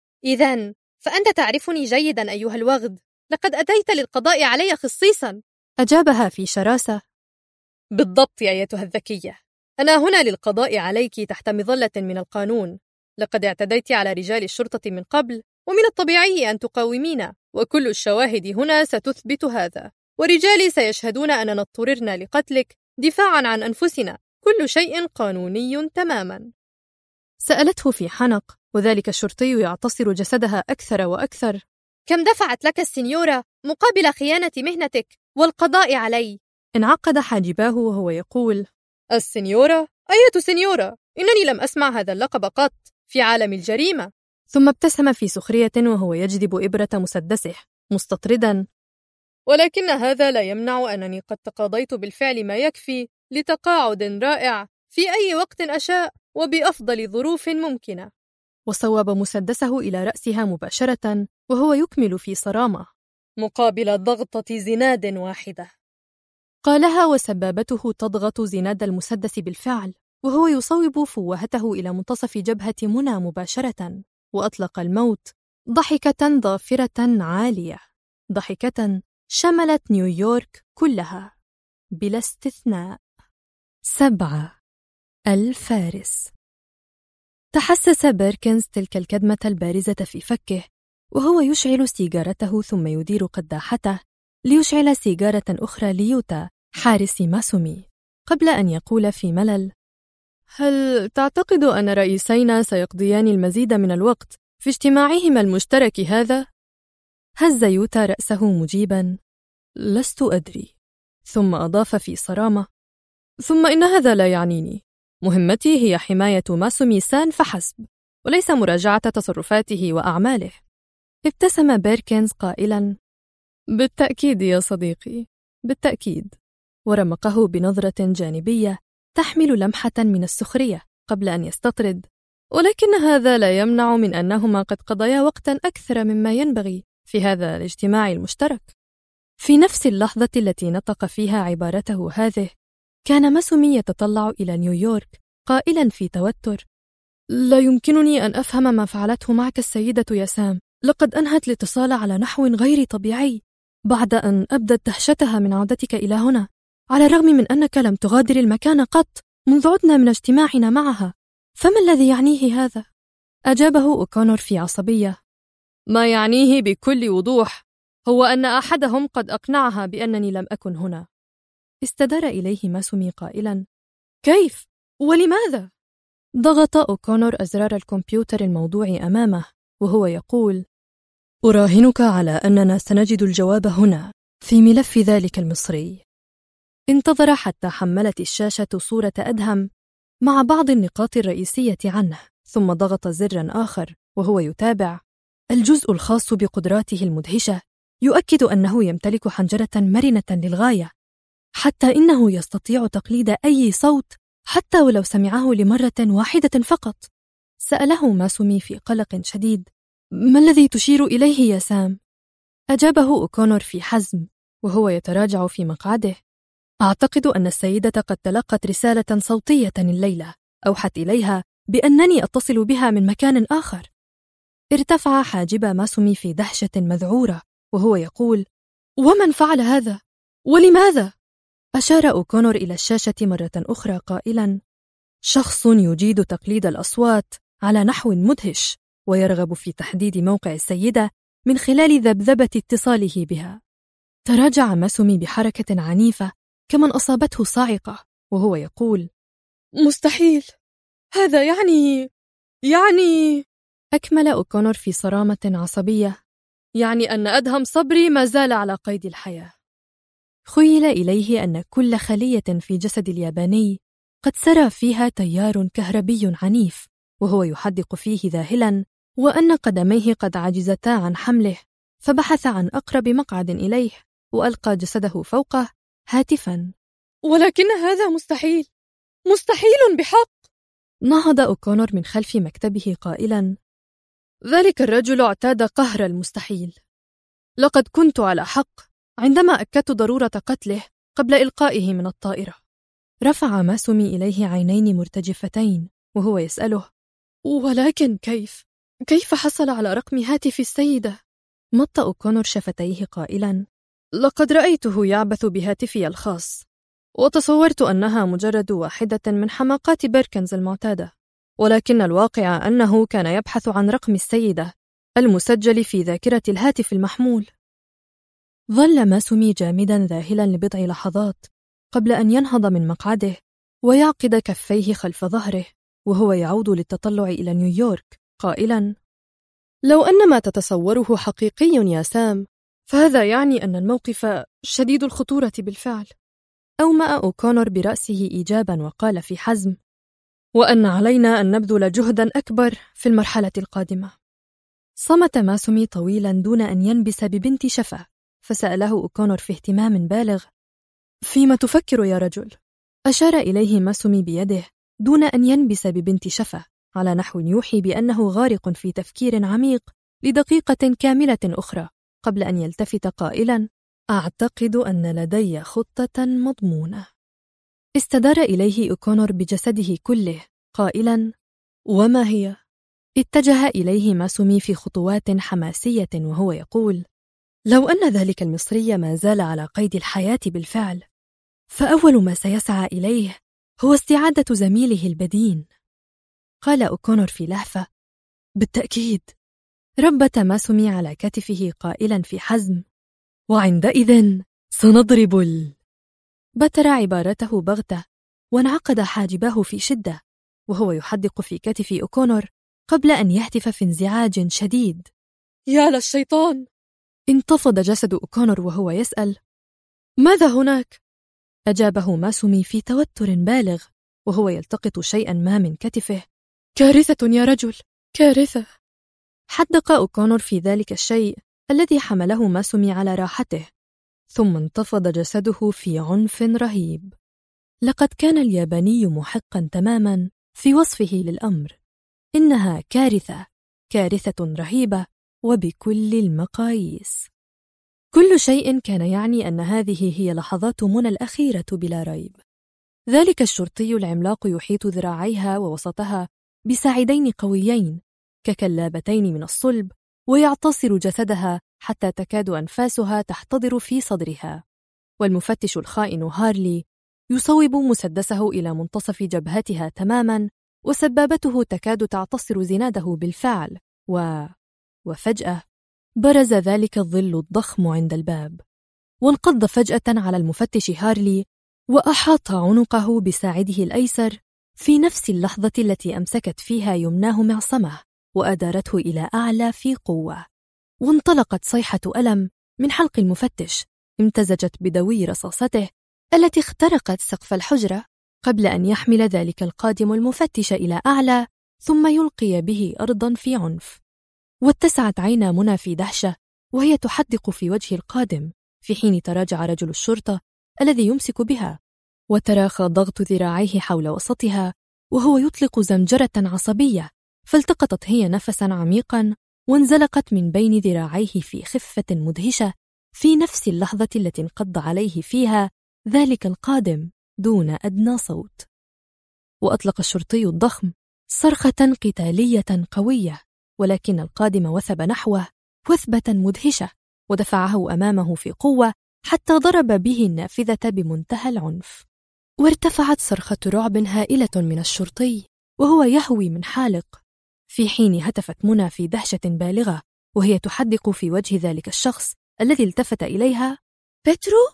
إذن فأنت تعرفني جيدا أيها الوغد، لقد أتيت للقضاء علي خصيصا. أجابها في شراسة: بالضبط يا أيتها الذكية، أنا هنا للقضاء عليك تحت مظلة من القانون. لقد اعتديت على رجال الشرطة من قبل، ومن الطبيعي أن تقاومينا، وكل الشواهد هنا ستثبت هذا، ورجالي سيشهدون أننا اضطررنا لقتلك دفاعا عن أنفسنا، كل شيء قانوني تماما. سألته في حنق، وذلك الشرطي يعتصر جسدها أكثر وأكثر: كم دفعت لك السنيورة مقابل خيانة مهنتك والقضاء علي؟ انعقد حاجباه وهو يقول: السنيورة؟ أية سنيورة؟ إنني لم أسمع هذا اللقب قط في عالم الجريمة. ثم ابتسم في سخرية وهو يجذب إبرة مسدسه مستطردا: ولكن هذا لا يمنع أنني قد تقاضيت بالفعل ما يكفي لتقاعد رائع في أي وقت أشاء وبأفضل ظروف ممكنة. وصوب مسدسه إلى رأسها مباشرة وهو يكمل في صرامة: مقابل ضغطة زناد واحدة. قالها وسبابته تضغط زناد المسدس بالفعل، وهو يصوب فوهته إلى منتصف جبهة منى مباشرة، وأطلق الموت ضحكة ضافرة عالية، ضحكة شملت نيويورك كلها بلا استثناء. 7. الفارس. تحسس بيركنز تلك الكدمة البارزة في فكه وهو يشعل سيجارته ثم يدير قداحته ليشعل سيجارة أخرى ليوتا حارس ماسومي قبل أن يقول في ملل: هل تعتقد أن رئيسينا سيقضيان المزيد من الوقت في اجتماعهما المشترك هذا؟ هز يوتا رأسه مجيبا: لست أدري. ثم أضاف في صرامة: ثم إن هذا لا يعنيني. مهمتي هي حماية ماسومي سان فحسب، وليس مراجعة تصرفاته وأعماله. ابتسم بيركنز قائلا: بالتأكيد يا صديقي، بالتأكيد. ورمقه بنظرة جانبية تحمل لمحة من السخرية قبل أن يستطرد: ولكن هذا لا يمنع من أنهما قد قضيا وقتا أكثر مما ينبغي في هذا الاجتماع المشترك. في نفس اللحظة التي نطق فيها عبارته هذه، كان ماسومي يتطلع إلى نيويورك قائلا في توتر: لا يمكنني أن أفهم ما فعلته معك السيدة يا سام. لقد أنهت الاتصال على نحو غير طبيعي بعد أن أبدت دهشتها من عودتك إلى هنا، على الرغم من أنك لم تغادر المكان قط منذ عدنا من اجتماعنا معها. فما الذي يعنيه هذا؟ أجابه أوكونور في عصبية: ما يعنيه بكل وضوح هو أن أحدهم قد أقنعها بأنني لم أكن هنا. استدار إليه ماسومي قائلا: كيف؟ ولماذا؟ ضغط أوكونور أزرار الكمبيوتر الموضوع أمامه وهو يقول: أراهنك على أننا سنجد الجواب هنا في ملف ذلك المصري. انتظر حتى حملت الشاشة صورة أدهم مع بعض النقاط الرئيسية عنه، ثم ضغط زرا آخر وهو يتابع: الجزء الخاص بقدراته المدهشة يؤكد أنه يمتلك حنجرة مرنة للغاية، حتى إنه يستطيع تقليد أي صوت حتى ولو سمعه لمرة واحدة فقط. سأله ماسومي في قلق شديد: ما الذي تشير إليه يا سام؟ أجابه أوكونور في حزم وهو يتراجع في مقعده: أعتقد أن السيدة قد تلقت رسالة صوتية الليلة أوحت إليها بأنني أتصل بها من مكان آخر. ارتفع حاجب ماسومي في دهشة مذعورة وهو يقول: ومن فعل هذا؟ ولماذا؟ أشار أوكونور إلى الشاشة مرة أخرى قائلا: شخص يجيد تقليد الأصوات على نحو مدهش، ويرغب في تحديد موقع السيدة من خلال ذبذبة اتصاله بها. تراجع ماسومي بحركة عنيفة كمن أصابته صاعقة وهو يقول: مستحيل. هذا يعني أكمل أوكونور في صرامة عصبية: يعني أن أدهم صبري ما زال على قيد الحياة. خيل إليه أن كل خلية في جسد الياباني قد سرى فيها تيار كهربي عنيف وهو يحدق فيه ذاهلا، وأن قدميه قد عجزتا عن حمله، فبحث عن أقرب مقعد إليه وألقى جسده فوقه هاتفا: ولكن هذا مستحيل، مستحيل بحق. نهض أوكونور من خلف مكتبه قائلا: ذلك الرجل اعتاد قهر المستحيل. لقد كنت على حق عندما أكدت ضرورة قتله قبل إلقائه من الطائرة. رفع ماسومي إليه عينين مرتجفتين وهو يسأله: ولكن كيف حصل على رقم هاتف السيدة؟ مط أوكونور شفتيه قائلا: لقد رأيته يعبث بهاتفي الخاص، وتصورت أنها مجرد واحدة من حماقات بيركنز المعتادة، ولكن الواقع أنه كان يبحث عن رقم السيدة المسجل في ذاكرة الهاتف المحمول. ظل ماسومي جامدا ذاهلا لبضع لحظات قبل أن ينهض من مقعده ويعقد كفيه خلف ظهره وهو يعود للتطلع إلى نيويورك قائلا: لو أن ما تتصوره حقيقي يا سام، فهذا يعني أن الموقف شديد الخطورة بالفعل. أومأ أوكونور برأسه إيجابا وقال في حزم: وأن علينا أن نبذل جهدا أكبر في المرحلة القادمة. صمت ماسومي طويلا دون أن ينبس ببنت شفة، فسأله أوكونور في اهتمام بالغ: فيما تفكر يا رجل؟ أشار إليه ماسومي بيده دون أن ينبس ببنت شفة على نحو يوحي بأنه غارق في تفكير عميق لدقيقة كاملة أخرى قبل أن يلتفت قائلا: أعتقد أن لدي خطة مضمونة. استدار إليه أوكونور بجسده كله قائلا: وما هي؟ اتجه إليه ماسومي في خطوات حماسية وهو يقول: لو أن ذلك المصري ما زال على قيد الحياة بالفعل، فأول ما سيسعى إليه هو استعادة زميله البدين. قال أوكونور في لهفة: بالتأكيد. ربت ماسومي على كتفه قائلا في حزم: وعندئذ سنضرب بتر عبارته بغتة، وانعقد حاجباه في شدة، وهو يحدق في كتف أوكونور قبل أن يهتف في انزعاج شديد: يا للشيطان! انتفض جسد أوكونور وهو يسأل: ماذا هناك؟ أجابه ماسومي في توتر بالغ وهو يلتقط شيئا ما من كتفه: كارثة يا رجل، كارثة. حدق أوكونور في ذلك الشيء الذي حمله ماسومي على راحته، ثم انتفض جسده في عنف رهيب. لقد كان الياباني محقا تماما في وصفه للأمر. إنها كارثة، كارثة رهيبة وبكل المقاييس. كل شيء كان يعني أن هذه هي لحظات منى الأخيرة بلا ريب. ذلك الشرطي العملاق يحيط ذراعيها ووسطها بساعدين قويين ككلابتين من الصلب، ويعتصر جسدها حتى تكاد أنفاسها تحتضر في صدرها. والمفتش الخائن هارلي يصوب مسدسه إلى منتصف جبهتها تماما، وسبابته تكاد تعتصر زناده بالفعل. وفجأة برز ذلك الظل الضخم عند الباب، وانقض فجأة على المفتش هارلي، وأحاط عنقه بساعده الأيسر في نفس اللحظة التي أمسكت فيها يمناه معصمه وأدارته إلى أعلى في قوة. وانطلقت صيحة ألم من حلق المفتش امتزجت بدوي رصاصته التي اخترقت سقف الحجرة، قبل أن يحمل ذلك القادم المفتش إلى أعلى ثم يلقي به أرضا في عنف. واتسعت عينا منى في دهشة وهي تحدق في وجه القادم، في حين تراجع رجل الشرطة الذي يمسك بها، وتراخى ضغط ذراعيه حول وسطها وهو يطلق زمجرة عصبية، فالتقطت هي نفسا عميقا وانزلقت من بين ذراعيه في خفة مدهشة في نفس اللحظة التي انقض عليه فيها ذلك القادم دون أدنى صوت. وأطلق الشرطي الضخم صرخة قتالية قوية، ولكن القادم وثب نحوه وثبة مدهشة ودفعه أمامه في قوة حتى ضرب به النافذة بمنتهى العنف. وارتفعت صرخة رعب هائلة من الشرطي وهو يهوي من حالق، في حين هتفت منى في دهشة بالغة وهي تحدق في وجه ذلك الشخص الذي التفت إليها: بيترو؟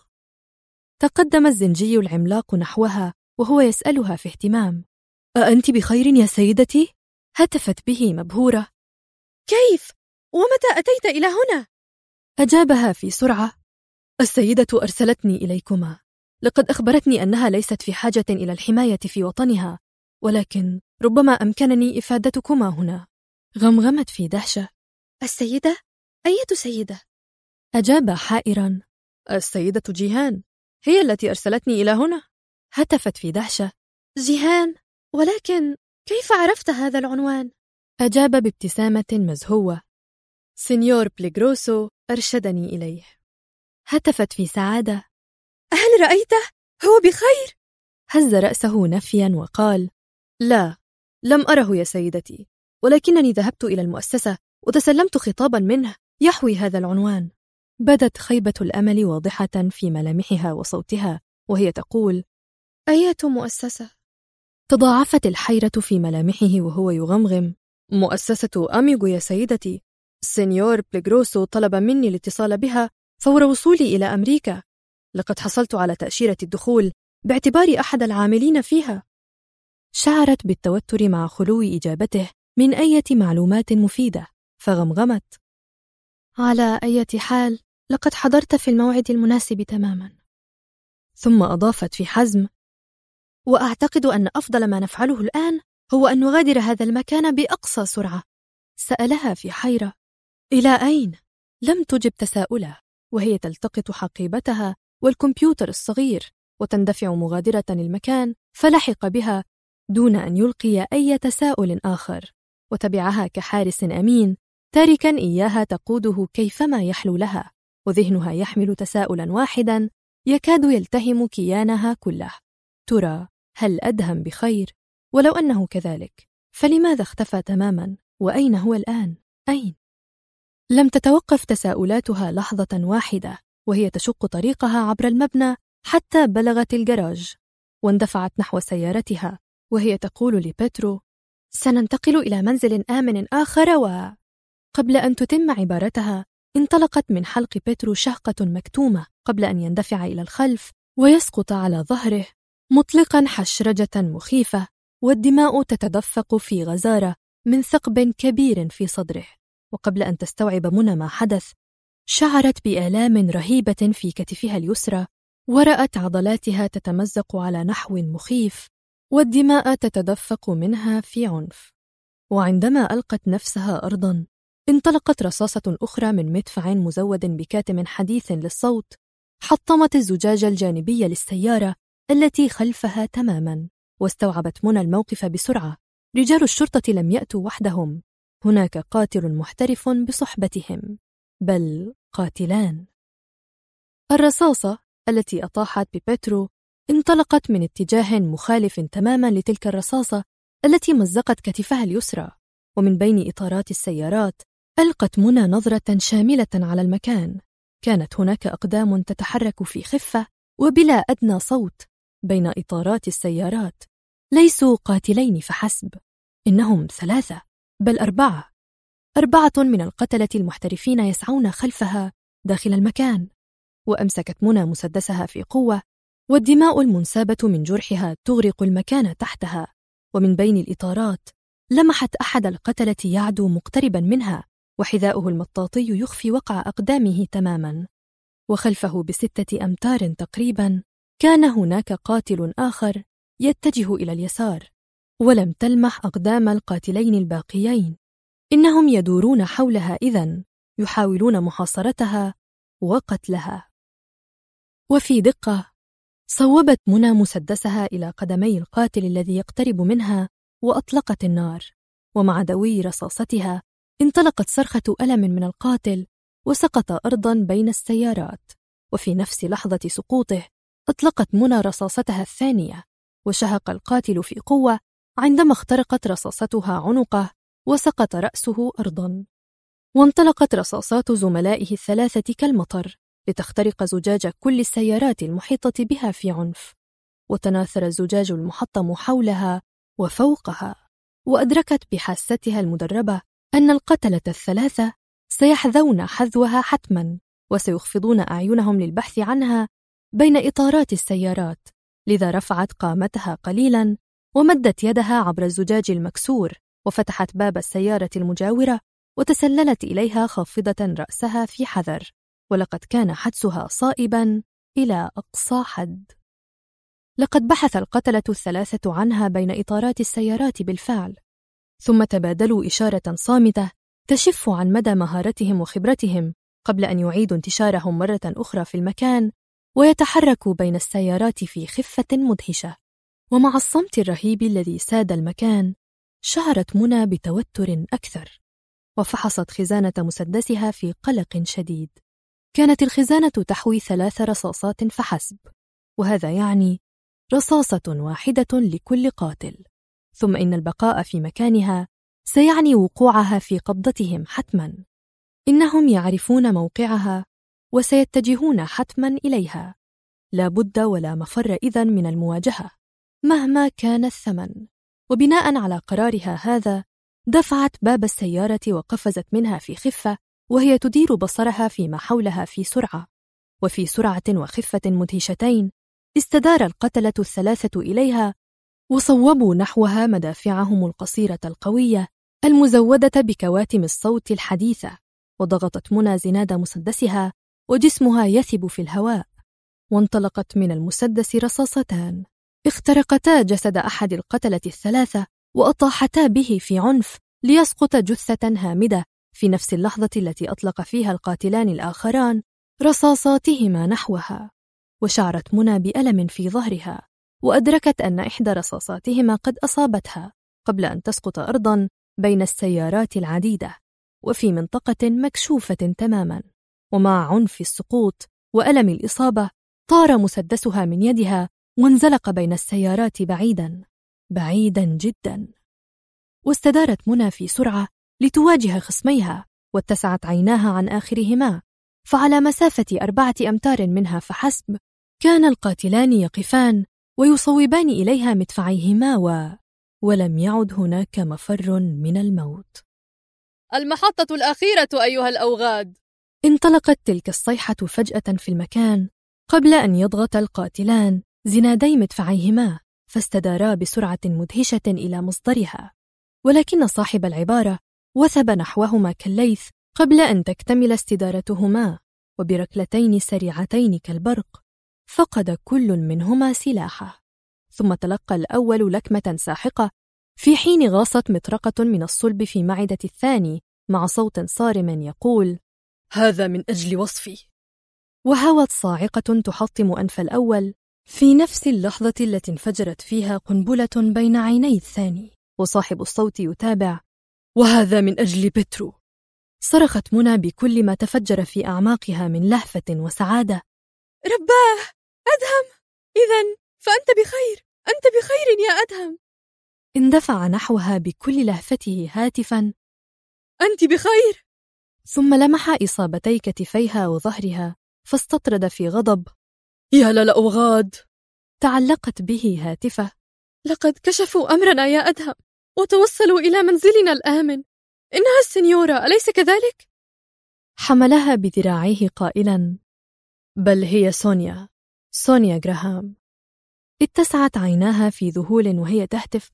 تقدم الزنجي العملاق نحوها وهو يسألها في اهتمام: أأنت بخير يا سيدتي؟ هتفت به مبهورة: كيف؟ ومتى أتيت إلى هنا؟ أجابها في سرعة: السيدة أرسلتني إليكما، لقد أخبرتني أنها ليست في حاجة إلى الحماية في وطنها، ولكن ربما أمكنني إفادتكما هنا. غمغمت في دهشة: السيدة؟ أية سيدة؟ أجاب حائرا: السيدة جيهان، هي التي أرسلتني إلى هنا. هتفت في دهشة: جيهان؟ ولكن كيف عرفت هذا العنوان؟ أجاب بابتسامة مزهوة: سينيور بليغروسو أرشدني إليه. هتفت في سعادة: هل رأيته؟ هو بخير؟ هز رأسه نفيا وقال: لا، لم أره يا سيدتي، ولكنني ذهبت إلى المؤسسة وتسلمت خطابا منه يحوي هذا العنوان. بدت خيبة الأمل واضحة في ملامحها وصوتها وهي تقول: أية مؤسسة؟ تضاعفت الحيرة في ملامحه وهو يغمغم: مؤسسة أميغو يا سيدتي، سينيور بليغروسو طلب مني الاتصال بها فور وصولي إلى أمريكا. لقد حصلت على تأشيرة الدخول باعتباري أحد العاملين فيها. شعرت بالتوتر مع خلو إجابته من أي معلومات مفيدة، فغمغمت: على أي حال لقد حضرت في الموعد المناسب تماما. ثم أضافت في حزم: وأعتقد أن أفضل ما نفعله الآن هو أن نغادر هذا المكان بأقصى سرعة. سألها في حيرة: إلى أين؟ لم تجب تساؤله وهي تلتقط حقيبتها والكمبيوتر الصغير وتندفع مغادرة المكان، فلحق بها دون أن يلقي أي تساؤل آخر، وتبعها كحارس أمين تاركا إياها تقوده كيفما يحلو لها، وذهنها يحمل تساؤلا واحدا يكاد يلتهم كيانها كله: ترى هل أدهم بخير؟ ولو أنه كذلك فلماذا اختفى تماما؟ وأين هو الآن؟ أين؟ لم تتوقف تساؤلاتها لحظة واحدة وهي تشق طريقها عبر المبنى حتى بلغت الجراج، واندفعت نحو سيارتها وهي تقول لبيترو: سننتقل إلى منزل آمن آخر. قبل أن تتم عبارتها انطلقت من حلق بيترو شهقة مكتومة قبل أن يندفع إلى الخلف ويسقط على ظهره مطلقا حشرجة مخيفة، والدماء تتدفق في غزارة من ثقب كبير في صدره. وقبل أن تستوعب منى ما حدث، شعرت بآلام رهيبة في كتفها اليسرى، ورأت عضلاتها تتمزق على نحو مخيف، والدماء تتدفق منها في عنف. وعندما ألقت نفسها أرضاً، انطلقت رصاصة أخرى من مدفع مزود بكاتم حديث للصوت، حطمت الزجاج الجانبي للسيارة التي خلفها تماماً. واستوعبت منى الموقف بسرعة. رجال الشرطة لم يأتوا وحدهم، هناك قاتل محترف بصحبتهم، بل قاتلان. الرصاصة التي أطاحت ببيترو انطلقت من اتجاه مخالف تماماً لتلك الرصاصة التي مزقت كتفها اليسرى. ومن بين إطارات السيارات ألقت منى نظرة شاملة على المكان. كانت هناك أقدام تتحرك في خفة وبلا أدنى صوت بين إطارات السيارات. ليسوا قاتلين فحسب، إنهم 3 بل 4 من القتلة المحترفين يسعون خلفها داخل المكان. وأمسكت منى مسدسها في قوة، والدماء المنسابة من جرحها تغرق المكان تحتها. ومن بين الإطارات لمحت أحد القتلة يعدو مقتربا منها، وحذاؤه المطاطي يخفي وقع أقدامه تماما. وخلفه ب6 أمتار تقريبا كان هناك قاتل آخر يتجه إلى اليسار، ولم تلمح أقدام القاتلين الباقيين. إنهم يدورون حولها إذن، يحاولون محاصرتها وقتلها. وفي دقة صوبت منى مسدسها إلى قدمي القاتل الذي يقترب منها وأطلقت النار. ومع دوي رصاصتها انطلقت صرخة ألم من القاتل، وسقط أرضا بين السيارات. وفي نفس لحظة سقوطه أطلقت منى رصاصتها الثانية، وشهق القاتل في قوة عندما اخترقت رصاصتها عنقه وسقط رأسه أرضا. وانطلقت رصاصات زملائه ال3 كالمطر لتخترق زجاج كل السيارات المحيطة بها في عنف. وتناثر الزجاج المحطم حولها وفوقها، وأدركت بحاستها المدربة أن القتلة ال3 سيحذون حذوها حتما، وسيخفضون أعينهم للبحث عنها بين إطارات السيارات. لذا رفعت قامتها قليلا ومدت يدها عبر الزجاج المكسور، وفتحت باب السيارة المجاورة وتسللت إليها خافضة رأسها في حذر. ولقد كان حدسها صائبا إلى أقصى حد. لقد بحث القتلة ال3 عنها بين إطارات السيارات بالفعل، ثم تبادلوا إشارة صامتة تشف عن مدى مهارتهم وخبرتهم قبل أن يعيدوا انتشارهم مرة أخرى في المكان ويتحركوا بين السيارات في خفة مدهشة. ومع الصمت الرهيب الذي ساد المكان، شعرت منى بتوتر أكثر، وفحصت خزانة مسدسها في قلق شديد. كانت الخزانة تحوي 3 رصاصات فحسب، وهذا يعني رصاصة واحدة لكل قاتل. ثم إن البقاء في مكانها سيعني وقوعها في قبضتهم حتما. إنهم يعرفون موقعها وسيتجهون حتما إليها. لا بد ولا مفر إذن من المواجهة مهما كان الثمن. وبناء على قرارها هذا دفعت باب السيارة وقفزت منها في خفة، وهي تدير بصرها فيما حولها في سرعة. وفي سرعة وخفة مدهشتين استدار القتلة ال3 إليها، وصوبوا نحوها مدافعهم القصيرة القوية المزودة بكواتم الصوت الحديثة. وضغطت منى زناد مسدسها وجسمها يثب في الهواء. وانطلقت من المسدس رصاصتان اخترقتا جسد أحد القتلة ال3 وأطاحتا به في عنف ليسقط جثة هامدة في نفس اللحظة التي أطلق فيها القاتلان الآخران رصاصاتهما نحوها. وشعرت منى بألم في ظهرها، وأدركت أن إحدى رصاصاتهما قد أصابتها قبل أن تسقط أرضا بين السيارات العديدة وفي منطقة مكشوفة تماما. ومع عنف السقوط وألم الإصابة طار مسدسها من يدها وانزلق بين السيارات بعيدا جدا. واستدارت منى في سرعة لتواجه خصميها، واتسعت عيناها عن آخرهما، فعلى مسافة 4 أمتار منها فحسب كان القاتلان يقفان ويصوبان إليها مدفعيهما ولم يعد هناك مفر من الموت. المحطة الأخيرة أيها الأوغاد. انطلقت تلك الصيحة فجأة في المكان قبل أن يضغط القاتلان زنادي مدفعيهما، فاستدارا بسرعة مدهشة إلى مصدرها، ولكن صاحب العبارة وثب نحوهما كالليث قبل أن تكتمل استدارتهما، وبركلتين سريعتين كالبرق فقد كل منهما سلاحه. ثم تلقى الأول لكمة ساحقة، في حين غاصت مطرقة من الصلب في معدة الثاني مع صوت صارم يقول: هذا من أجل وصفي. وهوت صاعقة تحطم أنف الأول في نفس اللحظة التي انفجرت فيها قنبلة بين عيني الثاني، وصاحب الصوت يتابع: وهذا من أجل بيترو. صرخت منى بكل ما تفجر في أعماقها من لهفة وسعادة: رباه، أدهم! إذن فأنت بخير، أنت بخير يا أدهم. اندفع نحوها بكل لهفته هاتفا: أنت بخير. ثم لمح إصابتي كتفيها وظهرها فاستطرد في غضب: يا للأوغاد! تعلقت به هاتفه: لقد كشفوا أمرنا يا أدهم وتوصلوا إلى منزلنا الآمن. إنها السنيورة، أليس كذلك؟ حملها بذراعيه قائلا: بل هي سونيا غراهام. اتسعت عيناها في ذهول وهي تهتف: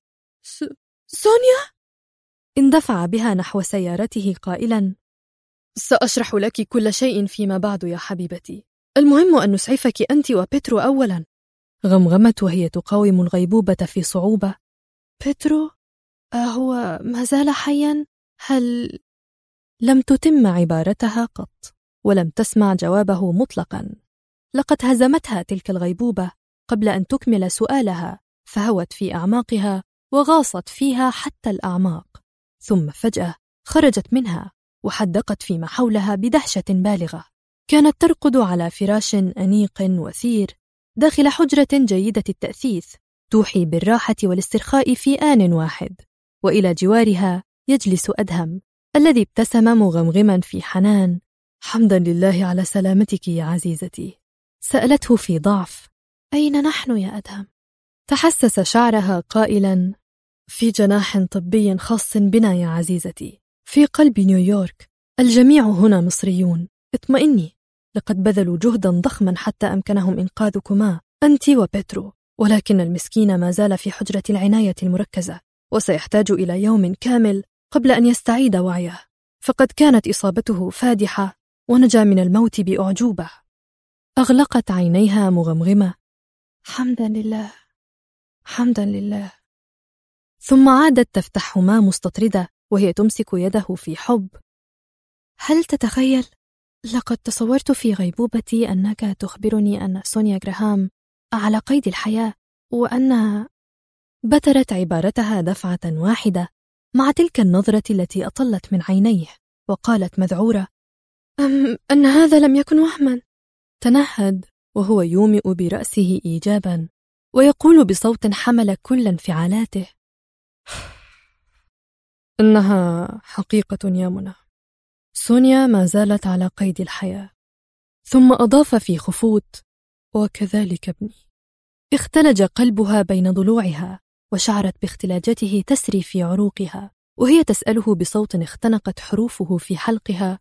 سونيا؟ اندفع بها نحو سيارته قائلا: سأشرح لك كل شيء فيما بعد يا حبيبتي، المهم أن نسعفك أنت وبيترو أولا. غمغمت وهي تقاوم الغيبوبة في صعوبة: بيترو؟ هو ما زال حيا؟ هل... لم تتم عبارتها قط، ولم تسمع جوابه مطلقا. لقد هزمتها تلك الغيبوبة قبل أن تكمل سؤالها، فهوت في أعماقها وغاصت فيها حتى الأعماق، ثم فجأة خرجت منها وحدقت فيما حولها بدهشة بالغة. كانت ترقد على فراش أنيق وثير داخل حجرة جيدة التأثيث توحي بالراحة والاسترخاء في آن واحد، وإلى جوارها يجلس أدهم الذي ابتسم مغمغما في حنان: حمدا لله على سلامتك يا عزيزتي. سألته في ضعف: أين نحن يا أدهم؟ تحسس شعرها قائلا: في جناح طبي خاص بنا يا عزيزتي، في قلب نيويورك. الجميع هنا مصريون، اطمئني، لقد بذلوا جهدا ضخما حتى أمكنهم إنقاذكما أنت وبيترو، ولكن المسكين ما زال في حجرة العناية المركزة، وسيحتاج إلى يوم كامل قبل أن يستعيد وعيه، فقد كانت إصابته فادحة ونجا من الموت بأعجوبة. أغلقت عينيها مغمغمة: حمدا لله، حمدا لله. ثم عادت تفتحهما مستطردة وهي تمسك يده في حب: هل تتخيل؟ لقد تصورت في غيبوبتي أنك تخبرني أن سونيا غراهام على قيد الحياة، وأن... بترت عبارتها دفعة واحدة مع تلك النظرة التي أطلت من عينيه، وقالت مذعورة: أن هذا لم يكن وهما. تنهد وهو يومئ برأسه إيجابا ويقول بصوت حمل كل انفعالاته: إنها حقيقة يا منى، سونيا ما زالت على قيد الحياة. ثم أضاف في خفوت: وكذلك ابني. اختلج قلبها بين ضلوعها، وشعرت باختلاجته تسري في عروقها وهي تسأله بصوت اختنقت حروفه في حلقها: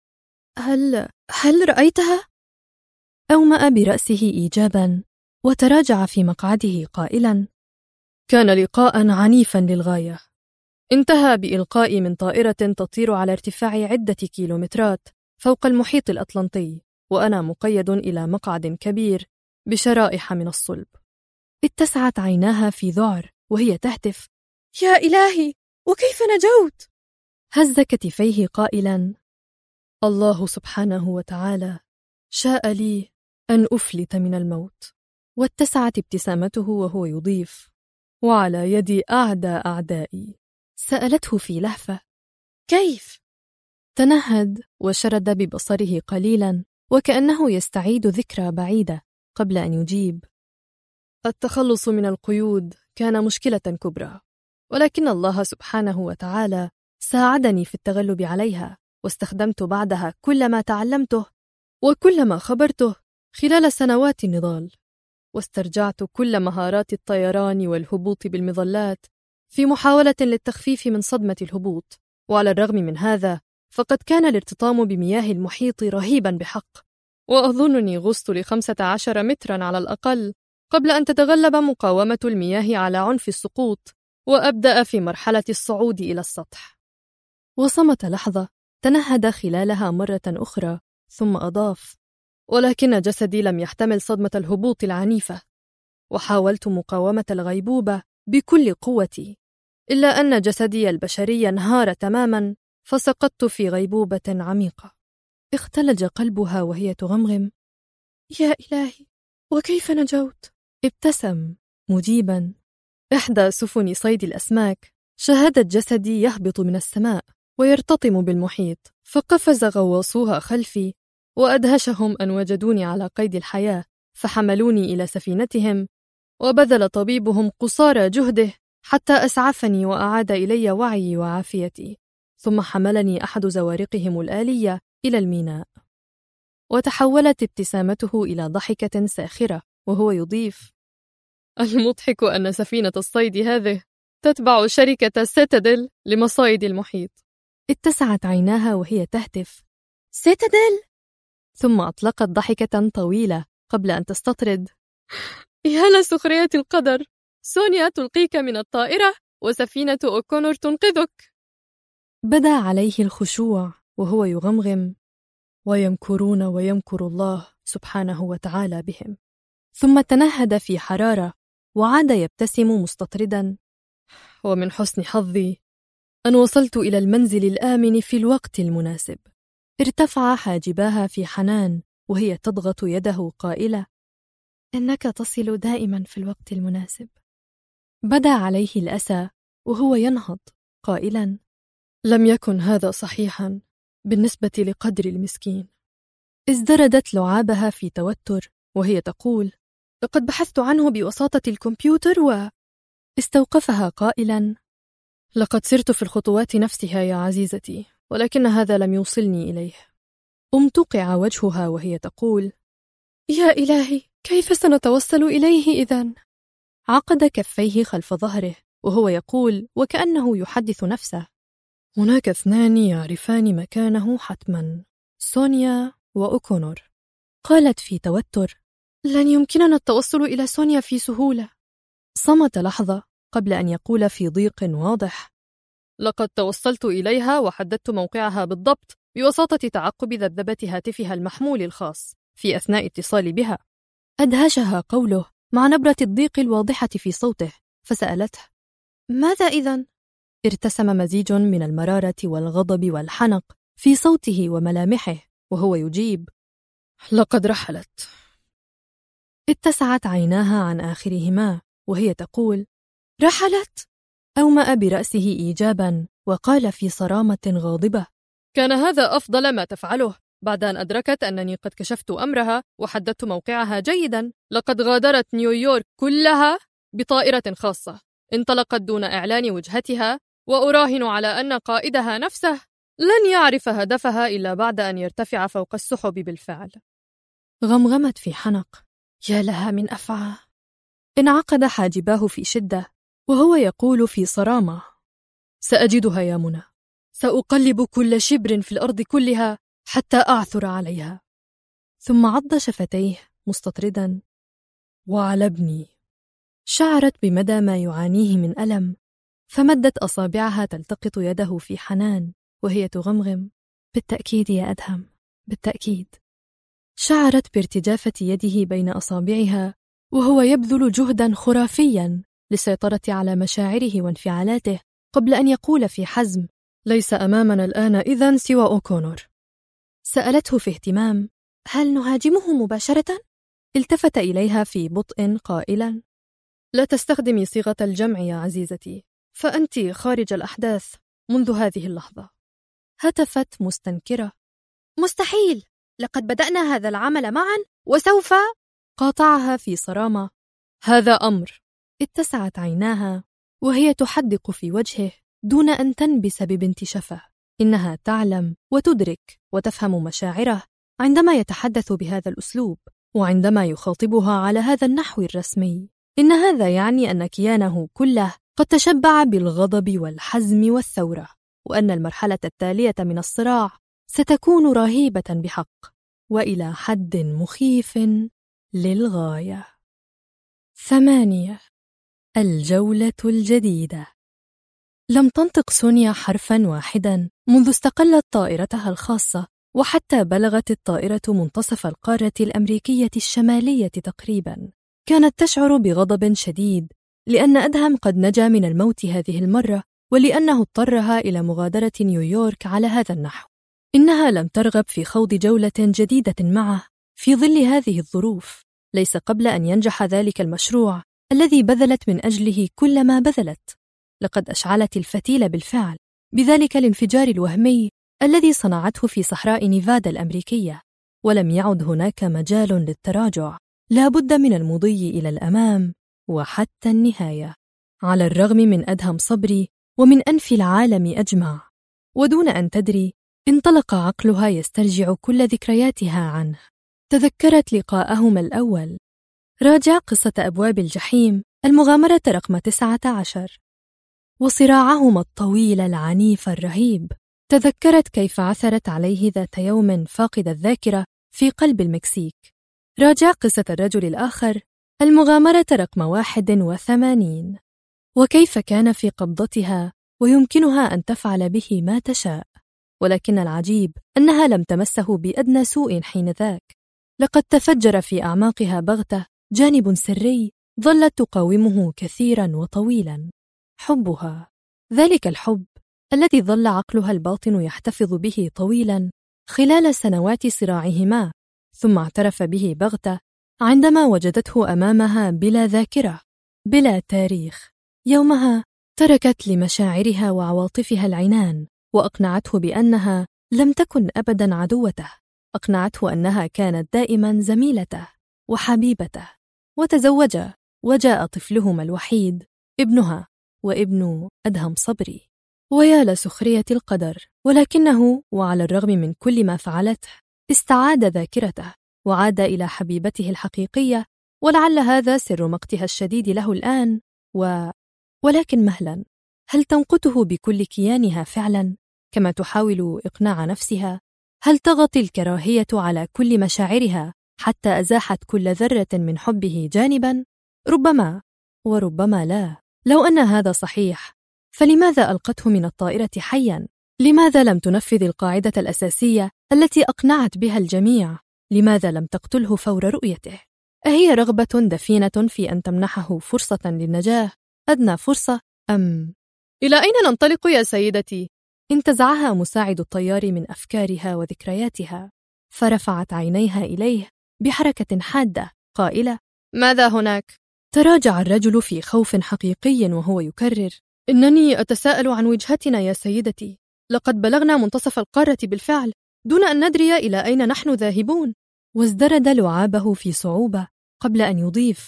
هل رأيتها؟ أومأ برأسه إيجابا وتراجع في مقعده قائلا: كان لقاء عنيفا للغاية، انتهى بإلقائي من طائرة تطير على ارتفاع عدة كيلومترات فوق المحيط الأطلنطي، وأنا مقيد إلى مقعد كبير بشرائح من الصلب. اتسعت عيناها في ذعر وهي تهتف: يا إلهي، وكيف نجوت؟ هز كتفيه قائلا: الله سبحانه وتعالى شاء لي أن أفلت من الموت. واتسعت ابتسامته وهو يضيف: وعلى يد أعدى أعدائي. سألته في لهفة: كيف؟ تنهد وشرد ببصره قليلا وكأنه يستعيد ذكرى بعيدة قبل أن يجيب: التخلص من القيود كان مشكلة كبرى، ولكن الله سبحانه وتعالى ساعدني في التغلب عليها، واستخدمت بعدها كل ما تعلمته وكل ما خبرته خلال سنوات النضال، واسترجعت كل مهارات الطيران والهبوط بالمظلات في محاولة للتخفيف من صدمة الهبوط. وعلى الرغم من هذا فقد كان الارتطام بمياه المحيط رهيبا بحق، وأظنني غصت ل15 مترا على الأقل قبل أن تتغلب مقاومة المياه على عنف السقوط وأبدأ في مرحلة الصعود إلى السطح. وصمت لحظة، تنهد خلالها مرة أخرى، ثم أضاف: ولكن جسدي لم يحتمل صدمة الهبوط العنيفة، وحاولت مقاومة الغيبوبة بكل قوتي، إلا أن جسدي البشري انهار تماما، فسقطت في غيبوبة عميقة. اختلج قلبها وهي تغمغم: يا إلهي، وكيف نجوت؟ ابتسم مجيبا: إحدى سفن صيد الأسماك شاهدت جسدي يهبط من السماء ويرتطم بالمحيط، فقفز غواصوها خلفي، وأدهشهم أن وجدوني على قيد الحياة، فحملوني إلى سفينتهم، وبذل طبيبهم قصارى جهده حتى أسعفني وأعاد إلي وعيي وعافيتي، ثم حملني أحد زوارقهم الآلية إلى الميناء. وتحولت ابتسامته إلى ضحكة ساخرة وهو يضيف: المضحك أن سفينة الصيد هذه تتبع شركة سيتادل لمصايد المحيط. اتسعت عيناها وهي تهتف: سيتادل؟ ثم أطلقت ضحكة طويلة قبل أن تستطرد: يا لسخرية القدر، سونيا تلقيك من الطائرة وسفينة أوكونور تنقذك. بدا عليه الخشوع وهو يغمغم: ويمكرون ويمكر الله سبحانه وتعالى بهم. ثم تنهد في حرارة وعاد يبتسم مستطردا: ومن حسن حظي أن وصلت إلى المنزل الآمن في الوقت المناسب. ارتفع حاجباها في حنان وهي تضغط يده قائلة: إنك تصل دائما في الوقت المناسب. بدا عليه الأسى وهو ينهض قائلا: لم يكن هذا صحيحا بالنسبة لقدر المسكين. ازدردت لعابها في توتر وهي تقول: لقد بحثت عنه بوساطة الكمبيوتر استوقفها قائلا: لقد سرت في الخطوات نفسها يا عزيزتي، ولكن هذا لم يوصلني إليه. امتقع وجهها وهي تقول: يا إلهي، كيف سنتوصل إليه إذن؟ عقد كفيه خلف ظهره وهو يقول وكأنه يحدث نفسه: هناك 2 يعرفان مكانه حتما، سونيا وأوكونور. قالت في توتر: لن يمكننا التوصل إلى سونيا في سهولة. صمت لحظة قبل أن يقول في ضيق واضح: لقد توصلت إليها وحددت موقعها بالضبط بواسطة تعقب ذبذبة هاتفها المحمول الخاص في أثناء اتصالي بها. أدهشها قوله مع نبرة الضيق الواضحة في صوته، فسألته: ماذا إذن؟ ارتسم مزيج من المرارة والغضب والحنق في صوته وملامحه وهو يجيب: لقد رحلت. اتسعت عيناها عن آخرهما وهي تقول: رحلت؟ أومأ برأسه إيجابا وقال في صرامة غاضبة: كان هذا أفضل ما تفعله بعد أن أدركت أنني قد كشفت أمرها وحددت موقعها جيدا. لقد غادرت نيويورك كلها بطائرة خاصة، انطلقت دون إعلان وجهتها، وأراهن على أن قائدها نفسه لن يعرف هدفها إلا بعد أن يرتفع فوق السحب بالفعل. غمغمت في حنق: يا لها من أفعى. انعقد حاجباه في شدة وهو يقول في صرامة: سأجدها يا منى، سأقلب كل شبر في الأرض كلها حتى أعثر عليها. ثم عض شفتيه مستطردا: وعلى ابني. شعرت بمدى ما يعانيه من ألم، فمدت أصابعها تلتقط يده في حنان وهي تغمغم: بالتأكيد يا أدهم، بالتأكيد. شعرت بارتجافة يده بين أصابعها وهو يبذل جهدا خرافيا للسيطرة على مشاعره وانفعالاته قبل أن يقول في حزم: ليس أمامنا الآن إذن سوى أوكونور. سألته في اهتمام: هل نهاجمه مباشرة؟ التفت إليها في بطء قائلا: لا تستخدمي صيغة الجمع يا عزيزتي، فأنت خارج الأحداث منذ هذه اللحظة. هتفت مستنكرة: مستحيل، لقد بدأنا هذا العمل معا وسوف. قاطعها في صرامة: هذا أمر. اتسعت عيناها وهي تحدق في وجهه دون أن تنبس ببنت شفة. إنها تعلم وتدرك وتفهم مشاعره عندما يتحدث بهذا الأسلوب، وعندما يخاطبها على هذا النحو الرسمي. إن هذا يعني أن كيانه كله قد تشبع بالغضب والحزم والثورة، وأن المرحلة التالية من الصراع ستكون رهيبة بحق وإلى حد مخيف للغاية. 8. الجولة الجديدة. لم تنطق سونيا حرفاً واحداً منذ استقلت طائرتها الخاصة، وحتى بلغت الطائرة منتصف القارة الأمريكية الشمالية تقريباً. كانت تشعر بغضب شديد لأن أدهم قد نجا من الموت هذه المرة، ولأنه اضطرها إلى مغادرة نيويورك على هذا النحو. إنها لم ترغب في خوض جولة جديدة معه في ظل هذه الظروف، ليس قبل أن ينجح ذلك المشروع الذي بذلت من أجله كل ما بذلت. لقد أشعلت الفتيل بالفعل بذلك الانفجار الوهمي الذي صنعته في صحراء نيفادا الأمريكية، ولم يعد هناك مجال للتراجع. لا بد من المضي إلى الأمام وحتى النهاية، على الرغم من أدهم صبري ومن أنف العالم أجمع. ودون أن تدري انطلق عقلها يسترجع كل ذكرياتها عنه. تذكرت لقاءهما الأول، راجع قصة أبواب الجحيم، المغامرة رقم 19، وصراعهما الطويل العنيف الرهيب. تذكرت كيف عثرت عليه ذات يوم فاقد الذاكرة في قلب المكسيك. راجع قصة الرجل الآخر، المغامرة رقم 81، وكيف كان في قبضتها ويمكنها أن تفعل به ما تشاء. ولكن العجيب أنها لم تمسه بأدنى سوء حينذاك. لقد تفجر في أعماقها بغتة جانب سري ظلت تقاومه كثيرا وطويلا، حبها. ذلك الحب الذي ظل عقلها الباطن يحتفظ به طويلا خلال سنوات صراعهما، ثم اعترف به بغتة عندما وجدته أمامها بلا ذاكرة، بلا تاريخ. يومها تركت لمشاعرها وعواطفها العنان، وأقنعته بأنها لم تكن أبدا عدوته. أقنعته أنها كانت دائما زميلته وحبيبته. وتزوجا، وجاء طفلهما الوحيد، ابنها وابن أدهم صبري. ويا لسخرية القدر، ولكنه وعلى الرغم من كل ما فعلته استعاد ذاكرته وعاد إلى حبيبته الحقيقية. ولعل هذا سر مقتها الشديد له الآن. ولكن مهلا، هل تنقته بكل كيانها فعلا كما تحاول إقناع نفسها؟ هل طغت الكراهية على كل مشاعرها حتى أزاحت كل ذرة من حبه جانبا؟ ربما، وربما لا. لو أن هذا صحيح، فلماذا ألقته من الطائرة حيا؟ لماذا لم تنفذ القاعدة الأساسية التي أقنعت بها الجميع؟ لماذا لم تقتله فور رؤيته؟ أهي رغبة دفينة في أن تمنحه فرصة للنجاة، أدنى فرصة، أم إلى أين ننطلق يا سيدتي؟ انتزعها مساعد الطيار من أفكارها وذكرياتها، فرفعت عينيها إليه بحركة حادة قائلة: ماذا هناك؟ تراجع الرجل في خوف حقيقي وهو يكرر: إنني أتساءل عن وجهتنا يا سيدتي. لقد بلغنا منتصف القارة بالفعل دون أن ندري إلى أين نحن ذاهبون. وازدرد لعابه في صعوبة قبل أن يضيف: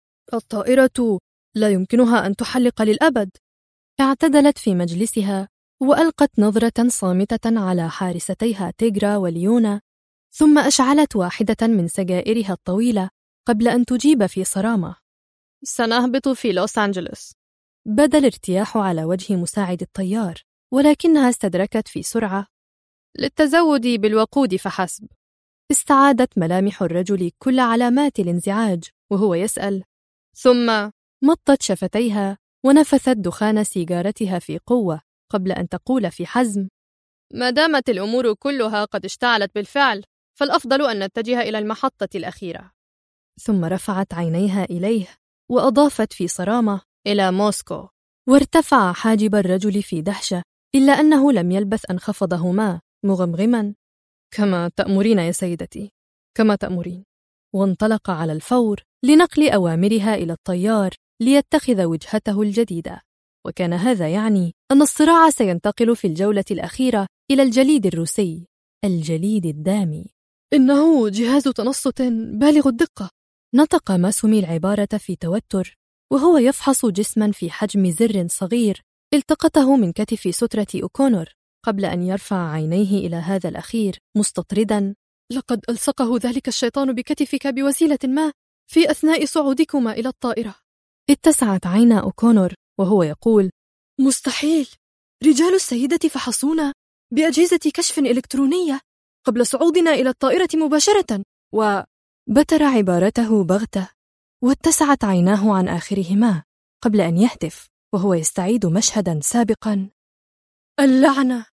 الطائرة لا يمكنها أن تحلق للأبد. اعتدلت في مجلسها وألقت نظرة صامتة على حارستيها تيغرا وليونا، ثم أشعلت واحدة من سجائرها الطويلة قبل أن تجيب في صرامة: سنهبط في لوس أنجلوس. بدا الارتياح على وجه مساعد الطيار، ولكنها استدركت في سرعة: للتزود بالوقود فحسب. استعادت ملامح الرجل كل علامات الانزعاج وهو يسأل، ثم مطت شفتيها ونفثت دخان سيجارتها في قوة قبل أن تقول في حزم: ما دامت الأمور كلها قد اشتعلت بالفعل، فالأفضل أن نتجه إلى المحطة الأخيرة. ثم رفعت عينيها إليه وأضافت في صرامة: إلى موسكو. وارتفع حاجب الرجل في دهشة، إلا أنه لم يلبث أن خفضهما مغمغما: كما تأمرين يا سيدتي، كما تأمرين. وانطلق على الفور لنقل أوامرها إلى الطيار ليتخذ وجهته الجديدة. وكان هذا يعني أن الصراع سينتقل في الجولة الأخيرة إلى الجليد الروسي، الجليد الدامي. إنه جهاز تنصت بالغ الدقة. نطق ماسومي العبارة في توتر وهو يفحص جسما في حجم زر صغير التقطه من كتف سترة أوكونور، قبل أن يرفع عينيه إلى هذا الأخير مستطردا: لقد ألصقه ذلك الشيطان بكتفك بوسيلة ما في أثناء صعودكما إلى الطائرة. اتسعت عينا أوكونور وهو يقول: مستحيل. رجال السيدة فحصونا بأجهزة كشف إلكترونية قبل صعودنا إلى الطائرة مباشرة. بتر عبارته بغتة، واتسعت عيناه عن آخرهما قبل أن يهتف وهو يستعيد مشهدا سابقا. اللعنة!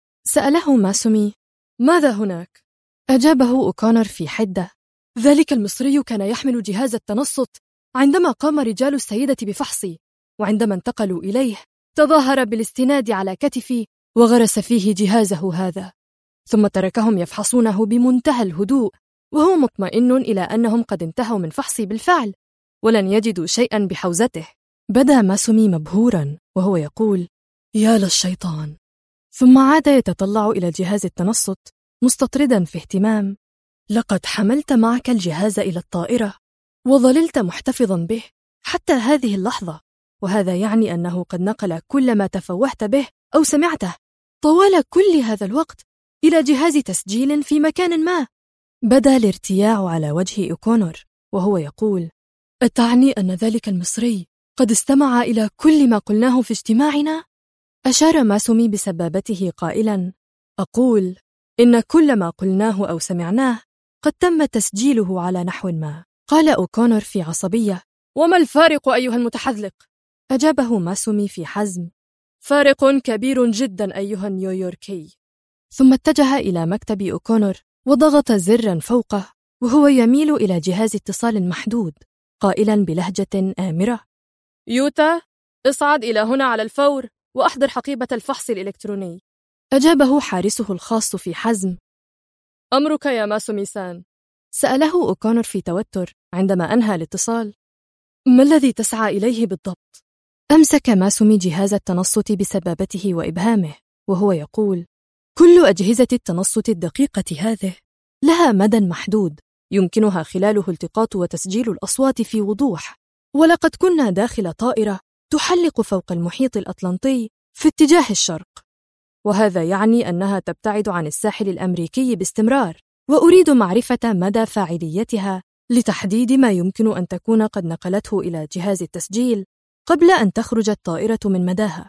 سأله ماسومي: ماذا هناك؟ أجابه أوكونور في حدة: ذلك المصري كان يحمل جهاز التنصت عندما قام رجال السيدة بفحصي، وعندما انتقلوا إليه تظاهر بالاستناد على كتفي وغرس فيه جهازه هذا، ثم تركهم يفحصونه بمنتهى الهدوء وهو مطمئن إلى أنهم قد انتهوا من فحصي بالفعل ولن يجدوا شيئا بحوزته. بدا ماسومي مبهورا وهو يقول: يا للشيطان. ثم عاد يتطلع إلى جهاز التنصت مستطردا في اهتمام: لقد حملت معك الجهاز إلى الطائرة وظللت محتفظا به حتى هذه اللحظة، وهذا يعني أنه قد نقل كل ما تفوهت به أو سمعته طوال كل هذا الوقت إلى جهاز تسجيل في مكان ما. بدا الارتياع على وجه أوكونور وهو يقول: أتعني أن ذلك المصري قد استمع إلى كل ما قلناه في اجتماعنا؟ أشار ماسومي بسبابته قائلا: أقول إن كل ما قلناه أو سمعناه قد تم تسجيله على نحو ما. قال أوكونور في عصبية: وما الفارق أيها المتحذلق؟ أجابه ماسومي في حزم: فارق كبير جدا أيها النيويوركي. ثم اتجه إلى مكتب أوكونور وضغط زرا فوقه وهو يميل إلى جهاز اتصال محدود قائلا بلهجة آمرة: يوتا، اصعد إلى هنا على الفور وأحضر حقيبة الفحص الإلكتروني. أجابه حارسه الخاص في حزم: أمرك يا ماسومي-سان. سأله أوكونور في توتر عندما أنهى الاتصال: ما الذي تسعى إليه بالضبط؟ أمسك ماسومي جهاز التنصت بسبابته وإبهامه وهو يقول: كل أجهزة التنصت الدقيقة هذه لها مدى محدود يمكنها خلاله التقاط وتسجيل الأصوات في وضوح، ولقد كنا داخل طائرة تحلق فوق المحيط الأطلنطي في اتجاه الشرق، وهذا يعني أنها تبتعد عن الساحل الأمريكي باستمرار، وأريد معرفة مدى فاعليتها لتحديد ما يمكن أن تكون قد نقلته إلى جهاز التسجيل قبل أن تخرج الطائرة من مداها.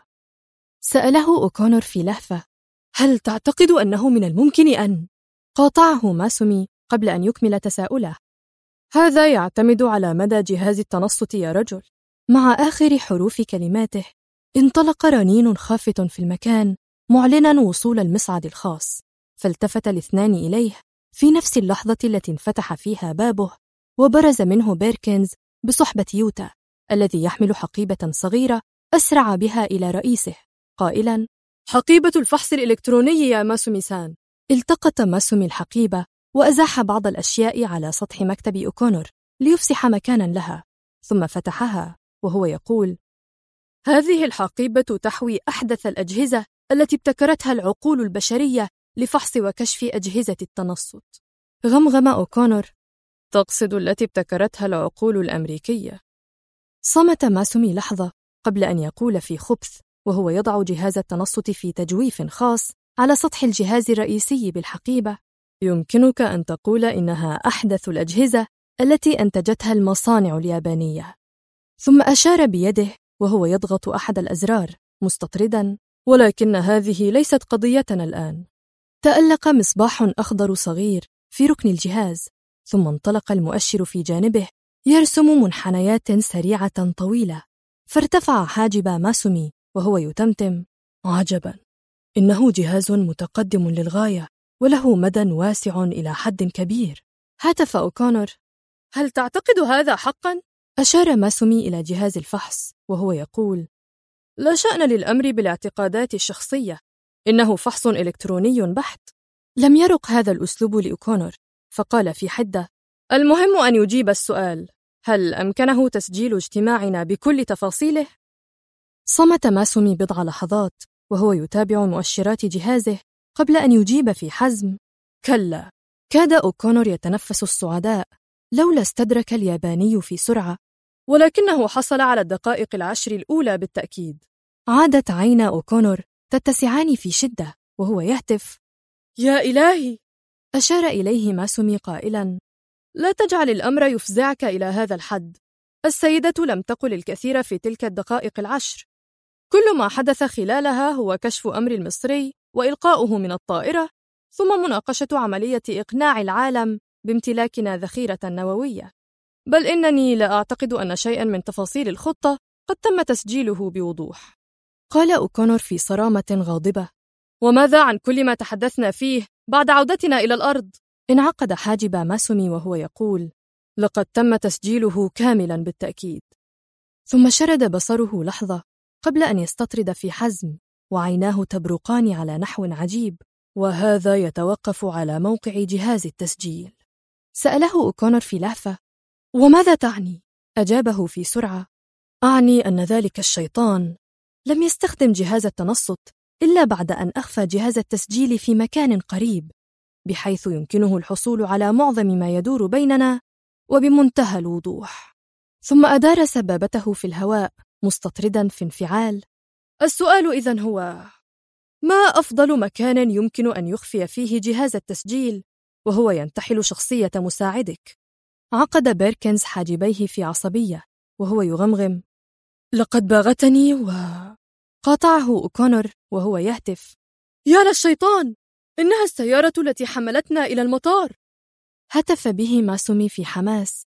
سأله أوكونور في لهفة: هل تعتقد أنه من الممكن أن؟ قاطعه ماسومي قبل أن يكمل تساؤله: هذا يعتمد على مدى جهاز التنصت يا رجل. مع آخر حروف كلماته انطلق رنين خافت في المكان معلنا وصول المصعد الخاص، فالتفت الاثنان إليه في نفس اللحظة التي انفتح فيها بابه وبرز منه بيركنز بصحبة يوتا الذي يحمل حقيبة صغيرة أسرع بها إلى رئيسه قائلا: حقيبة الفحص الإلكتروني يا ماسومي-سان. التقط ماسومي الحقيبة وأزاح بعض الأشياء على سطح مكتب أوكونور ليفسح مكانا لها، ثم فتحها وهو يقول: هذه الحقيبة تحوي أحدث الأجهزة التي ابتكرتها العقول البشرية لفحص وكشف أجهزة التنصت. غمغم أوكونور: تقصد التي ابتكرتها العقول الأمريكية؟ صمت ماسومي لحظة قبل أن يقول في خبث وهو يضع جهاز التنصت في تجويف خاص على سطح الجهاز الرئيسي بالحقيبة: يمكنك أن تقول إنها أحدث الأجهزة التي أنتجتها المصانع اليابانية. ثم أشار بيده وهو يضغط أحد الأزرار مستطردا: ولكن هذه ليست قضيتنا الآن. تألق مصباح أخضر صغير في ركن الجهاز، ثم انطلق المؤشر في جانبه يرسم منحنيات سريعة طويلة، فارتفع حاجب ماسومي وهو يتمتم: عجبا، إنه جهاز متقدم للغاية وله مدى واسع إلى حد كبير. هاتف أوكونور: هل تعتقد هذا حقا؟ أشار ماسومي إلى جهاز الفحص وهو يقول: لا شأن للأمر بالاعتقادات الشخصية، إنه فحص إلكتروني بحت. لم يرق هذا الأسلوب لأوكونور، فقال في حدة: المهم أن يجيب السؤال، هل أمكنه تسجيل اجتماعنا بكل تفاصيله؟ صمت ماسومي بضع لحظات وهو يتابع مؤشرات جهازه قبل أن يجيب في حزم: كلا. كاد أوكونور يتنفس الصعداء لولا استدرك الياباني في سرعة، ولكنه حصل على الدقائق 10 الأولى بالتأكيد. عادت عينا أوكونور تتسعان في شدة وهو يهتف: يا إلهي! أشار إليه ماسومي قائلا: لا تجعل الأمر يفزعك إلى هذا الحد. السيدة لم تقل الكثير في تلك الدقائق 10. كل ما حدث خلالها هو كشف أمر المصري وإلقاؤه من الطائرة، ثم مناقشة عملية إقناع العالم بامتلاكنا ذخيرة نووية. بل إنني لا أعتقد أن شيئاً من تفاصيل الخطة قد تم تسجيله بوضوح. قال أوكونور في صرامة غاضبة: وماذا عن كل ما تحدثنا فيه بعد عودتنا إلى الأرض؟ انعقد حاجب ماسومي وهو يقول: لقد تم تسجيله كاملاً بالتأكيد. ثم شرد بصره لحظة قبل أن يستطرد في حزم، وعيناه تبرقان على نحو عجيب. وهذا يتوقف على موقع جهاز التسجيل. سأله أوكونور في لهفة: وماذا تعني؟ أجابه في سرعة: أعني أن ذلك الشيطان لم يستخدم جهاز التنصت إلا بعد أن أخفى جهاز التسجيل في مكان قريب، بحيث يمكنه الحصول على معظم ما يدور بيننا وبمنتهى الوضوح. ثم أدار سبابته في الهواء مستطردا في انفعال. السؤال إذن هو: ما أفضل مكان يمكن أن يخفي فيه جهاز التسجيل وهو ينتحل شخصية مساعدك؟ عقد بيركنز حاجبيه في عصبية وهو يغمغم: لقد باغتني قاطعه أوكونور وهو يهتف: يا للشيطان، إنها السيارة التي حملتنا إلى المطار. هتف به ماسومي في حماس.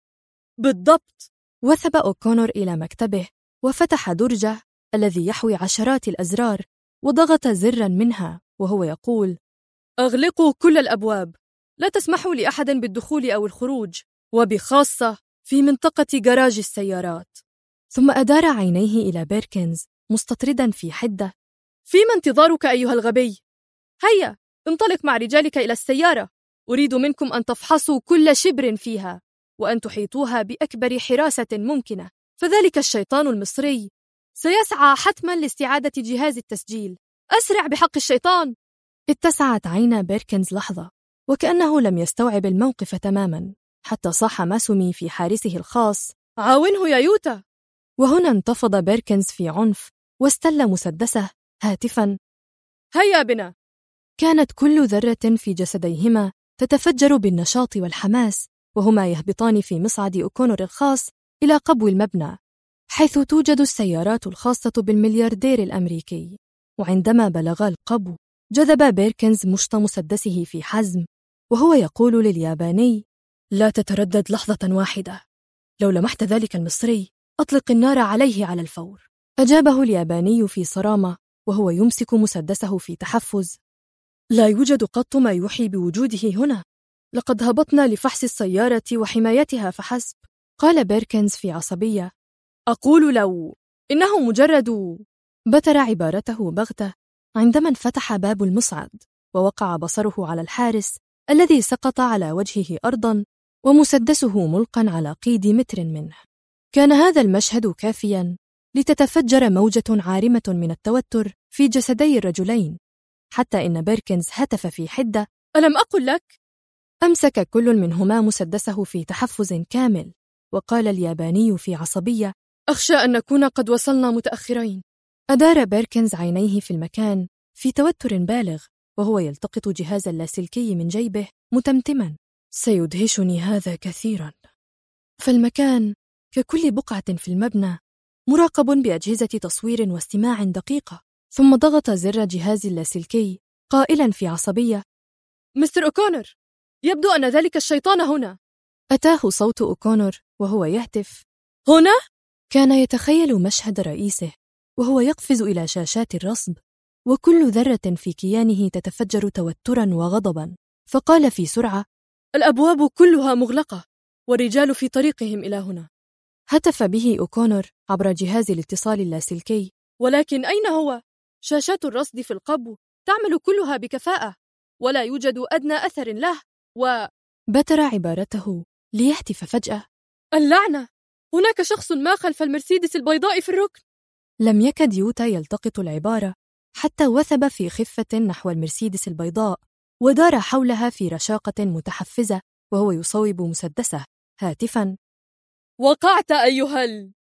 بالضبط. وثب أوكونور إلى مكتبه وفتح درجه الذي يحوي عشرات الأزرار وضغط زراً منها وهو يقول: أغلقوا كل الأبواب، لا تسمحوا لأحد بالدخول أو الخروج، وبخاصة في منطقة جراج السيارات. ثم أدار عينيه إلى بيركنز مستطردا في حدة: فيما انتظارك أيها الغبي؟ هيا انطلق مع رجالك إلى السيارة. أريد منكم أن تفحصوا كل شبر فيها وأن تحيطوها بأكبر حراسة ممكنة، فذلك الشيطان المصري سيسعى حتماً لاستعادة جهاز التسجيل. أسرع بحق الشيطان. اتسعت عينا بيركنز لحظة وكأنه لم يستوعب الموقف تماماً، حتى صاح ماسومي في حارسه الخاص: عاونه يا يوتا. وهنا انتفض بيركنز في عنف واستل مسدسه هاتفاً: هيا بنا. كانت كل ذرة في جسديهما تتفجر بالنشاط والحماس وهما يهبطان في مصعد أوكونور الخاص إلى قبو المبنى، حيث توجد السيارات الخاصة بالملياردير الأمريكي. وعندما بلغا القبو جذب بيركنز مشط مسدسه في حزم وهو يقول للياباني: لا تتردد لحظة واحدة، لو لمحت ذلك المصري أطلق النار عليه على الفور. أجابه الياباني في صرامة وهو يمسك مسدسه في تحفز: لا يوجد قط ما يوحي بوجوده هنا، لقد هبطنا لفحص السيارة وحمايتها فحسب. قال بيركنز في عصبية: أقول لو إنه مجرد. بتر عبارته بغتة عندما انفتح باب المصعد ووقع بصره على الحارس الذي سقط على وجهه أرضاً ومسدسه ملقاً على قيد متر منه. كان هذا المشهد كافياً لتتفجر موجة عارمة من التوتر في جسدي الرجلين، حتى إن بيركنز هتف في حدة: ألم أقل لك؟ أمسك كل منهما مسدسه في تحفز كامل، وقال الياباني في عصبية: أخشى أن نكون قد وصلنا متأخرين. أدار بيركنز عينيه في المكان في توتر بالغ وهو يلتقط جهاز اللاسلكي من جيبه متمتما: سيدهشني هذا كثيرا. فالمكان ككل بقعة في المبنى مراقب بأجهزة تصوير واستماع دقيقة. ثم ضغط زر جهاز اللاسلكي قائلا في عصبية: مستر أوكونور، يبدو أن ذلك الشيطان هنا. أتاه صوت أوكونور وهو يهتف: هنا؟ كان يتخيل مشهد رئيسه وهو يقفز إلى شاشات الرصد وكل ذرة في كيانه تتفجر توترا وغضبا، فقال في سرعة: الأبواب كلها مغلقة والرجال في طريقهم إلى هنا. هتف به أوكونور عبر جهاز الاتصال اللاسلكي: ولكن أين هو؟ شاشات الرصد في القبو تعمل كلها بكفاءة ولا يوجد أدنى أثر له. بتر عبارته ليهتف فجأة: اللعنة! هناك شخص ما خلف المرسيدس البيضاء في الركن. لم يكد يوتا يلتقط العبارة حتى وثب في خفة نحو المرسيدس البيضاء ودار حولها في رشاقة متحفزة وهو يصوب مسدسه هاتفاً: وقعت أيها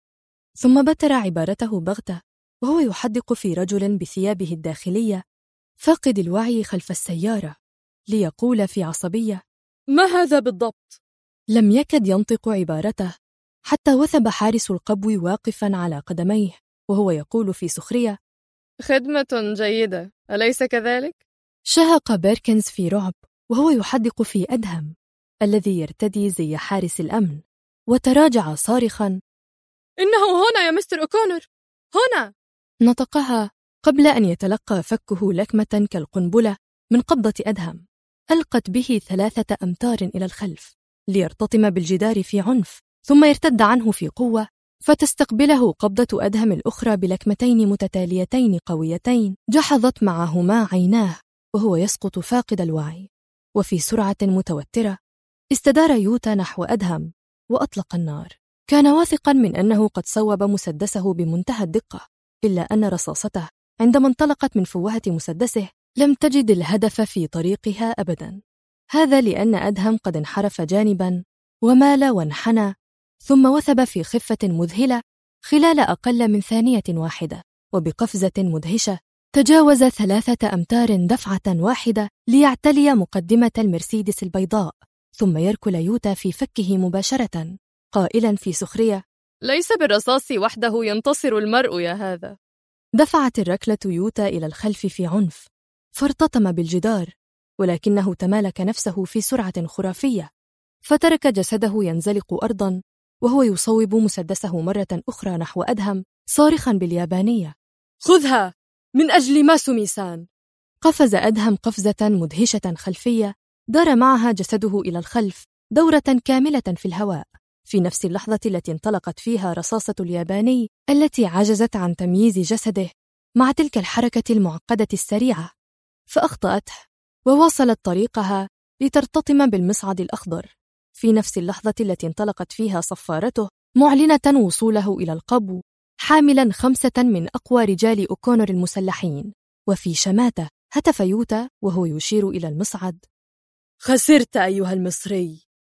ثم بتر عبارته بغتة وهو يحدق في رجل بثيابه الداخلية فاقد الوعي خلف السيارة ليقول في عصبية: ما هذا بالضبط؟ لم يكد ينطق عبارته حتى وثب حارس القبو واقفاً على قدميه وهو يقول في سخرية: خدمة جيدة، أليس كذلك؟ شهق بيركنز في رعب وهو يحدق في أدهم الذي يرتدي زي حارس الأمن، وتراجع صارخاً: إنه هنا يا مستر أوكونر، هنا! نطقها قبل أن يتلقى فكه لكمة كالقنبلة من قبضة أدهم، ألقت به 3 أمتار إلى الخلف ليرتطم بالجدار في عنف، ثم يرتد عنه في قوة، فتستقبله قبضة أدهم الأخرى بلكمتين متتاليتين قويتين جحظت معهما عيناه وهو يسقط فاقد الوعي. وفي سرعة متوترة استدار يوتا نحو أدهم وأطلق النار. كان واثقاً من أنه قد صوب مسدسه بمنتهى الدقة، إلا أن رصاصته عندما انطلقت من فوهة مسدسه لم تجد الهدف في طريقها أبداً. هذا لأن أدهم قد انحرف جانباً ومال وانحنى، ثم وثب في خفة مذهلة خلال أقل من ثانية واحدة، وبقفزة مدهشة تجاوز 3 أمتار دفعة واحدة ليعتلي مقدمة المرسيدس البيضاء، ثم يركل يوتا في فكه مباشرة قائلاً في سخرية: ليس بالرصاص وحده ينتصر المرء يا هذا. دفعت الركلة يوتا إلى الخلف في عنف، فارتطم بالجدار، ولكنه تمالك نفسه في سرعة خرافية، فترك جسده ينزلق أرضاً وهو يصوب مسدسه مرة أخرى نحو أدهم صارخاً باليابانية: خذها من أجل ماسومي-سان. قفز أدهم قفزة مدهشة خلفية دار معها جسده إلى الخلف دورة كاملة في الهواء، في نفس اللحظة التي انطلقت فيها رصاصة الياباني التي عجزت عن تمييز جسده مع تلك الحركة المعقدة السريعة، فأخطأته وواصلت طريقها لترتطم بالمصعد الأخضر، في نفس اللحظة التي انطلقت فيها صفارته معلنة وصوله إلى القبو، حاملاً 5 من أقوى رجال أوكونر المسلحين. وفي شماتة هتف يوتا وهو يشير إلى المصعد: خسرت أيها المصري.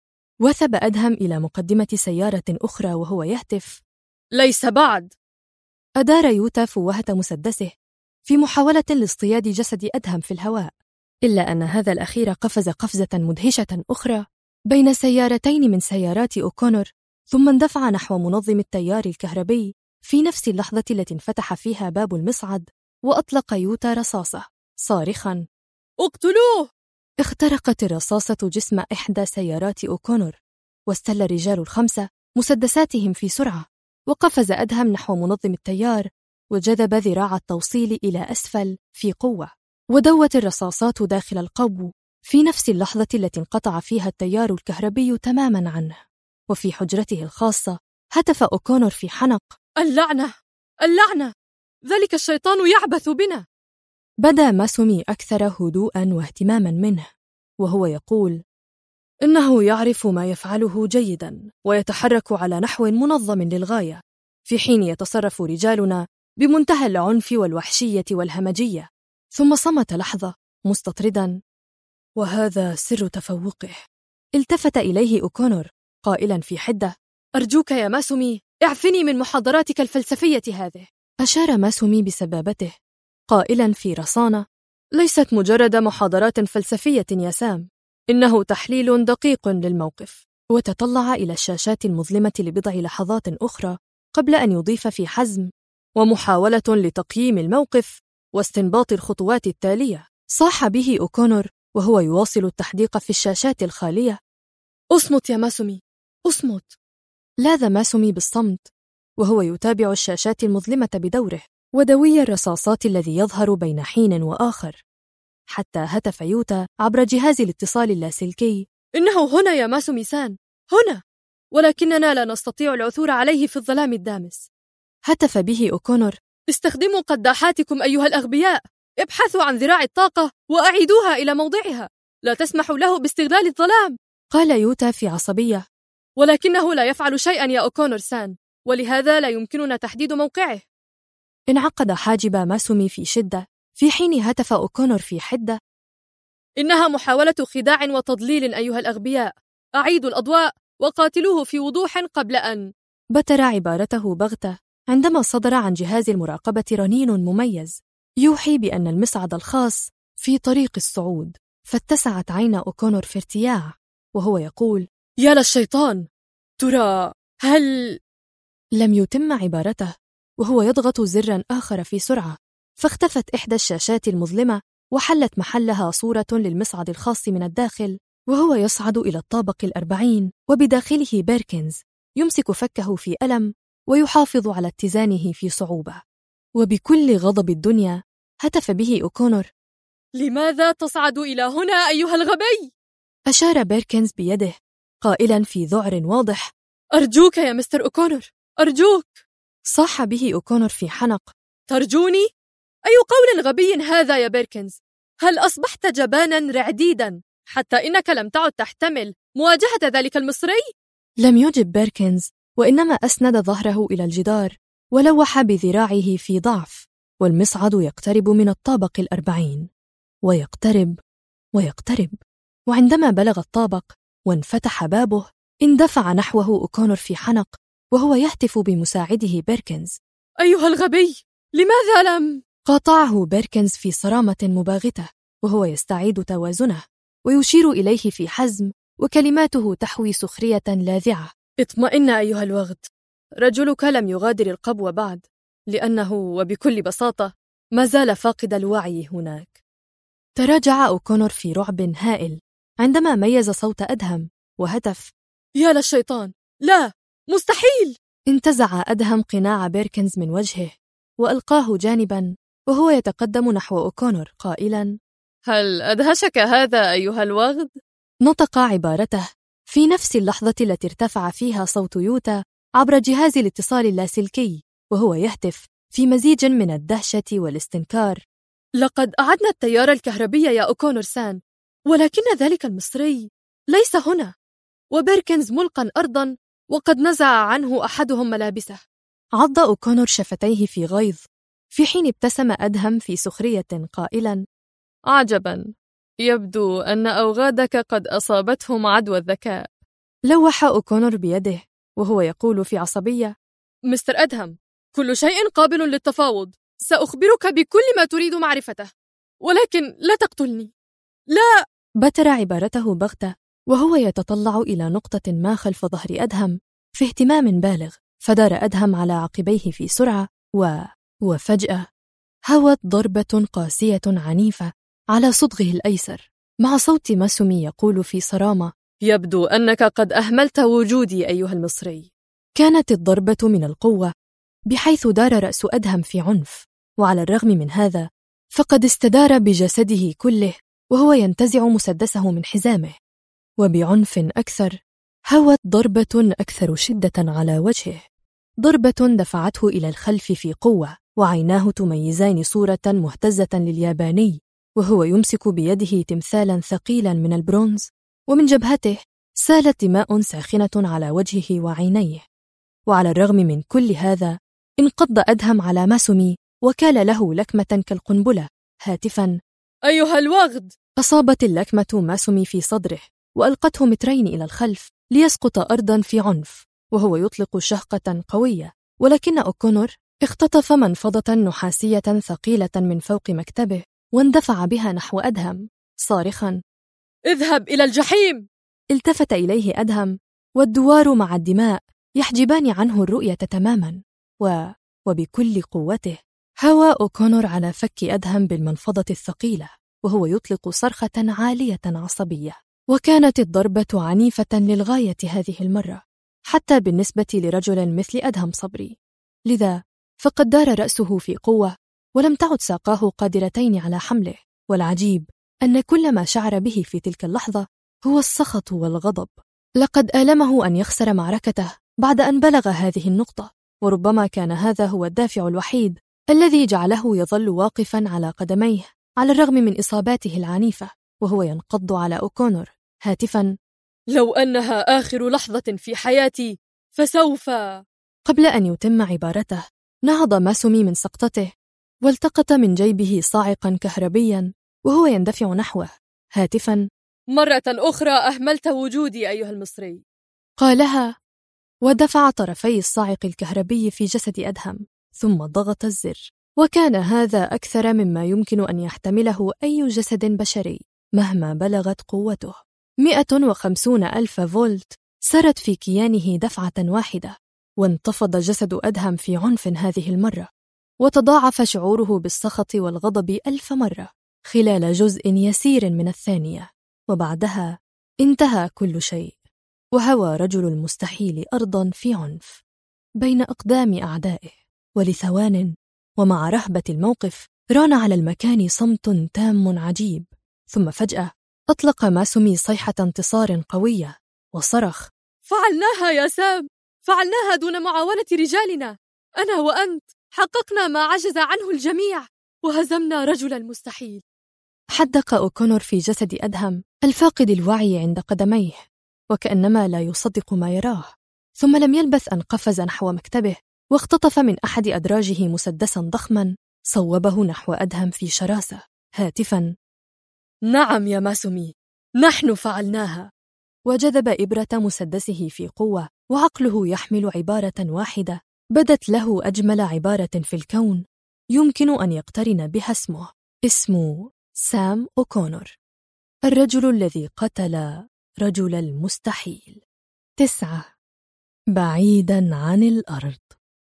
وثب أدهم إلى مقدمة سيارة أخرى وهو يهتف: ليس بعد. أدار يوتا فوهة مسدسه في محاولة لاصطياد جسد أدهم في الهواء، إلا أن هذا الأخير قفز قفزة مدهشة أخرى بين سيارتين من سيارات أوكونر، ثم اندفع نحو منظم التيار الكهربي في نفس اللحظة التي انفتح فيها باب المصعد، وأطلق يوتا رصاصة صارخاً: اقتلوه! اخترقت الرصاصة جسم إحدى سيارات أوكونر، واستل الرجال ال5 مسدساتهم في سرعة، وقفز أدهم نحو منظم التيار وجذب ذراع التوصيل إلى أسفل في قوة، ودوت الرصاصات داخل القبو في نفس اللحظة التي انقطع فيها التيار الكهربي تماماً عنه. وفي حجرته الخاصة هتف أوكونر في حنق: اللعنة! اللعنة! ذلك الشيطان يعبث بنا! بدا ماسومي أكثر هدوءاً واهتماماً منه وهو يقول: إنه يعرف ما يفعله جيداً ويتحرك على نحو منظم للغاية، في حين يتصرف رجالنا بمنتهى العنف والوحشية والهمجية. ثم صمت لحظة مستطردا: وهذا سر تفوقه. التفت إليه أوكونر قائلا في حدة: أرجوك يا ماسومي، اعفني من محاضراتك الفلسفية هذه. أشار ماسومي بسبابته قائلا في رصانة: ليست مجرد محاضرات فلسفية يا سام، إنه تحليل دقيق للموقف. وتطلع إلى الشاشات المظلمة لبضع لحظات أخرى قبل أن يضيف في حزم: ومحاولة لتقييم الموقف واستنباط الخطوات التالية. صاح به أوكونر وهو يواصل التحديق في الشاشات الخالية: أصمت يا ماسومي، أصمت. لاذ ماسومي بالصمت وهو يتابع الشاشات المظلمة بدوره ودوي الرصاصات الذي يظهر بين حين وآخر، حتى هتف يوتا عبر جهاز الاتصال اللاسلكي: إنه هنا يا ماسومي-سان، هنا، ولكننا لا نستطيع العثور عليه في الظلام الدامس. هتف به أوكونر: استخدموا قداحاتكم أيها الأغبياء، ابحثوا عن ذراع الطاقة وأعيدوها إلى موضعها، لا تسمحوا له باستغلال الظلام. قال يوتا في عصبية: ولكنه لا يفعل شيئا يا أوكونر-سان، ولهذا لا يمكننا تحديد موقعه. انعقد حاجب ماسومي في شدة، في حين هتف أوكونر في حدة: إنها محاولة خداع وتضليل أيها الأغبياء، أعيدوا الأضواء وقاتلوه في وضوح قبل أن. بتر عبارته بغتة عندما صدر عن جهاز المراقبة رنين مميز يوحي بأن المصعد الخاص في طريق الصعود، فاتسعت عين أوكونر في ارتياع وهو يقول: يا للشيطان، ترى هل... لم يتم عبارته وهو يضغط زراً آخر في سرعة، فاختفت إحدى الشاشات المظلمة وحلت محلها صورة للمصعد الخاص من الداخل، وهو يصعد إلى الطابق 40 وبداخله بيركنز يمسك فكه في ألم ويحافظ على اتزانه في صعوبة. وبكل غضب الدنيا هتف به أوكونور: لماذا تصعد إلى هنا أيها الغبي؟ أشار بيركنز بيده قائلا في ذعر واضح: أرجوك يا مستر أوكونور، أرجوك. صاح به أوكونور في حنق: ترجوني؟ أي قول غبي هذا يا بيركنز؟ هل أصبحت جبانا رعديدا حتى إنك لم تعد تحتمل مواجهة ذلك المصري؟ لم يجب بيركنز، وإنما أسند ظهره إلى الجدار ولوح بذراعه في ضعف، والمصعد يقترب من الطابق 40 ويقترب ويقترب. وعندما بلغ الطابق وانفتح بابه اندفع نحوه أوكونور في حنق وهو يهتف بمساعده بيركنز: أيها الغبي، لماذا لم؟ قاطعه بيركنز في صرامة مباغتة وهو يستعيد توازنه ويشير إليه في حزم، وكلماته تحوي سخرية لاذعة: اطمئن أيها الوغد، رجلك لم يغادر القبو بعد، لأنه وبكل بساطة ما زال فاقد الوعي هناك. تراجع أوكونور في رعب هائل عندما ميز صوت أدهم وهتف: يا للشيطان، لا، مستحيل! انتزع أدهم قناع بيركنز من وجهه وألقاه جانبا وهو يتقدم نحو أوكونور قائلا: هل أدهشك هذا أيها الوغد؟ نطق عبارته في نفس اللحظة التي ارتفع فيها صوت يوتا عبر جهاز الاتصال اللاسلكي وهو يهتف في مزيج من الدهشة والاستنكار: لقد أعدنا التيار الكهربي يا أوكونور سان، ولكن ذلك المصري ليس هنا، وبيركنز ملقا أرضا وقد نزع عنه أحدهم ملابسه. عض أوكونور شفتيه في غيظ في حين ابتسم أدهم في سخرية قائلا: عجبا، يبدو أن أوغادك قد أصابتهم عدوى الذكاء. لوح أوكونور بيده وهو يقول في عصبية: مستر أدهم، كل شيء قابل للتفاوض، سأخبرك بكل ما تريد معرفته، ولكن لا تقتلني، لا. بتر عبارته بغتة وهو يتطلع إلى نقطة ما خلف ظهر أدهم في اهتمام بالغ، فدار أدهم على عقبيه في سرعة وفجأة هوت ضربة قاسية عنيفة على صدغه الأيسر مع صوت ماسومي يقول في صرامة: يبدو أنك قد أهملت وجودي أيها المصري. كانت الضربة من القوة بحيث دار رأس أدهم في عنف، وعلى الرغم من هذا فقد استدار بجسده كله وهو ينتزع مسدسه من حزامه، وبعنف أكثر هوت ضربة أكثر شدة على وجهه، ضربة دفعته إلى الخلف في قوة، وعيناه تميزان صورة مهتزة للياباني وهو يمسك بيده تمثالا ثقيلا من البرونز، ومن جبهته سالت دماء ساخنة على وجهه وعينيه. وعلى الرغم من كل هذا انقض أدهم على ماسومي وكال له لكمة كالقنبلة هاتفا: أيها الوغد! أصابت اللكمة ماسومي في صدره وألقته مترين إلى الخلف ليسقط أرضا في عنف وهو يطلق شهقة قوية، ولكن أوكونور اختطف منفضة نحاسية ثقيلة من فوق مكتبه واندفع بها نحو أدهم صارخا: اذهب إلى الجحيم! التفت إليه أدهم والدوار مع الدماء يحجبان عنه الرؤية تماما، وبكل قوته هوى أوكونور على فك أدهم بالمنفضة الثقيلة وهو يطلق صرخة عالية عصبية. وكانت الضربة عنيفة للغاية هذه المرة حتى بالنسبة لرجل مثل أدهم صبري، لذا فقد دار رأسه في قوة ولم تعد ساقاه قادرتين على حمله. والعجيب أن كل ما شعر به في تلك اللحظة هو السخط والغضب. لقد آلمه أن يخسر معركته بعد أن بلغ هذه النقطة، وربما كان هذا هو الدافع الوحيد الذي جعله يظل واقفا على قدميه على الرغم من إصاباته العنيفة وهو ينقض على أوكونور هاتفا: لو أنها آخر لحظة في حياتي فسوف. قبل أن يتم عبارته نهض ماسومي من سقطته والتقط من جيبه صاعقا كهربيا وهو يندفع نحوه هاتفا: مرة أخرى أهملت وجودي أيها المصري. قالها ودفع طرفي الصاعق الكهربي في جسد أدهم ثم ضغط الزر، وكان هذا أكثر مما يمكن أن يحتمله أي جسد بشري مهما بلغت قوته. 150,000 فولت سرت في كيانه دفعة واحدة، وانتفض جسد أدهم في عنف هذه المرة، وتضاعف شعوره بالسخط والغضب 1000 مرة خلال جزء يسير من الثانية، وبعدها انتهى كل شيء، وهوى رجل المستحيل أرضاً في عنف بين أقدام أعدائه. ولثوان ومع رهبة الموقف ران على المكان صمت تام عجيب، ثم فجأة أطلق ماسومي صيحة انتصار قوية وصرخ: فعلناها يا سام، فعلناها دون معاونة رجالنا. أنا وأنت حققنا ما عجز عنه الجميع وهزمنا رجل المستحيل. حدق أوكونور في جسد أدهم الفاقد الوعي عند قدميه وكأنما لا يصدق ما يراه، ثم لم يلبث أن قفز نحو مكتبه واختطف من أحد أدراجه مسدساً ضخماً صوبه نحو أدهم في شراسة هاتفاً: نعم يا ماسومي، نحن فعلناها. وجذب إبرة مسدسه في قوة، وعقله يحمل عبارة واحدة بدت له أجمل عبارة في الكون يمكن أن يقترن بها اسمه: اسم سام أوكونور، الرجل الذي قتل رجل المستحيل. 9. بعيداً عن الأرض.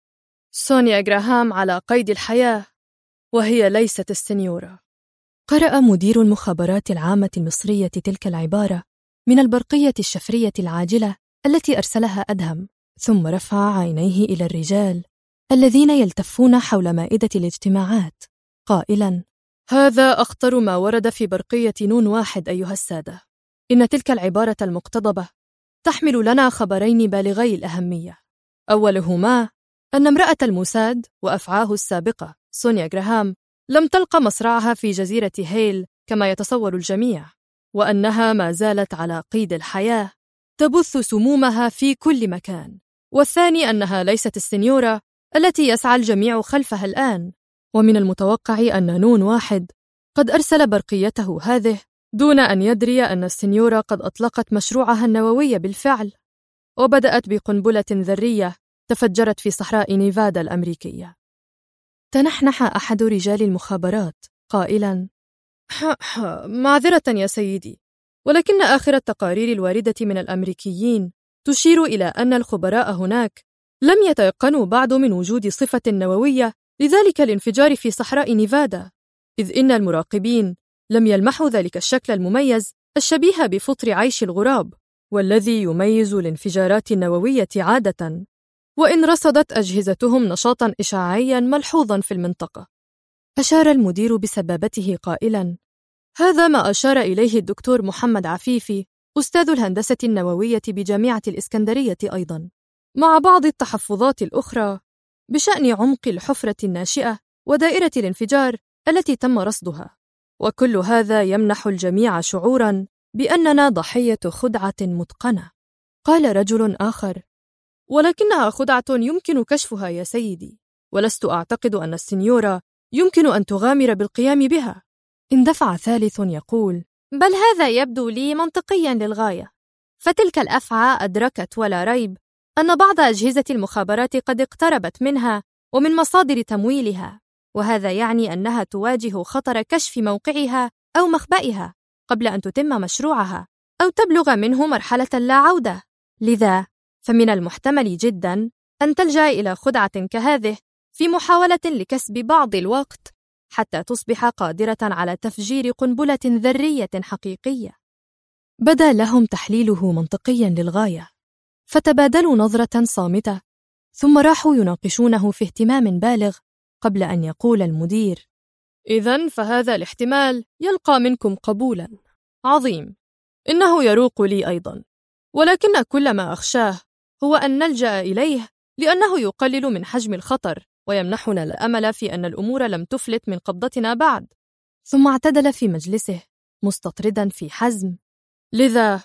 سونيا غراهام على قيد الحياة، وهي ليست السنيورة. قرأ مدير المخابرات العامة المصرية تلك العبارة من البرقية الشفرية العاجلة التي أرسلها أدهم، ثم رفع عينيه إلى الرجال الذين يلتفون حول مائدة الاجتماعات قائلاً: هذا أخطر ما ورد في برقية نون 1 أيها السادة. إن تلك العبارة المقتضبة تحمل لنا خبرين بالغي الأهمية. أولهما أن امرأة الموساد وأفعاه السابقة سونيا غراهام لم تلقى مصرعها في جزيرة هيل كما يتصور الجميع، وأنها ما زالت على قيد الحياة تبث سمومها في كل مكان. والثاني أنها ليست السنيورة التي يسعى الجميع خلفها الآن، ومن المتوقع أن نون 1 قد أرسل برقيته هذه دون أن يدري أن السنيورة قد أطلقت مشروعها النووي بالفعل، وبدأت بقنبلة ذرية تفجرت في صحراء نيفادا الأمريكية. تنحنح أحد رجال المخابرات قائلاً: معذرة يا سيدي، ولكن آخر التقارير الواردة من الأمريكيين تشير إلى أن الخبراء هناك لم يتيقنوا بعد من وجود صفة نووية لذلك الانفجار في صحراء نيفادا، إذ إن المراقبين لم يلمحوا ذلك الشكل المميز الشبيه بفطر عيش الغراب، والذي يميز الانفجارات النووية عادة، وإن رصدت أجهزتهم نشاطاً إشعاعياً ملحوظاً في المنطقة. أشار المدير بسبابته قائلاً: هذا ما أشار إليه الدكتور محمد عفيفي أستاذ الهندسة النووية بجامعة الإسكندرية أيضاً، مع بعض التحفظات الأخرى بشأن عمق الحفرة الناشئة ودائرة الانفجار التي تم رصدها. وكل هذا يمنح الجميع شعوراً بأننا ضحية خدعة متقنة. قال رجل آخر: ولكنها خدعة يمكن كشفها يا سيدي، ولست أعتقد أن السنيورة يمكن أن تغامر بالقيام بها. اندفع ثالث يقول: بل هذا يبدو لي منطقياً للغاية، فتلك الأفعى أدركت ولا ريب أن بعض أجهزة المخابرات قد اقتربت منها ومن مصادر تمويلها، وهذا يعني أنها تواجه خطر كشف موقعها أو مخبئها قبل أن تتم مشروعها أو تبلغ منه مرحلة لا عودة. لذا فمن المحتمل جداً أن تلجأ إلى خدعة كهذه في محاولة لكسب بعض الوقت حتى تصبح قادرة على تفجير قنبلة ذرية حقيقية. بدا لهم تحليله منطقياً للغاية، فتبادلوا نظرة صامتة، ثم راحوا يناقشونه في اهتمام بالغ قبل أن يقول المدير: إذن فهذا الاحتمال يلقى منكم قبولاً. عظيم، إنه يروق لي أيضاً، ولكن كل ما أخشاه هو أن نلجأ إليه لأنه يقلل من حجم الخطر ويمنحنا الأمل في أن الأمور لم تفلت من قبضتنا بعد. ثم اعتدل في مجلسه مستطردا في حزم: لذا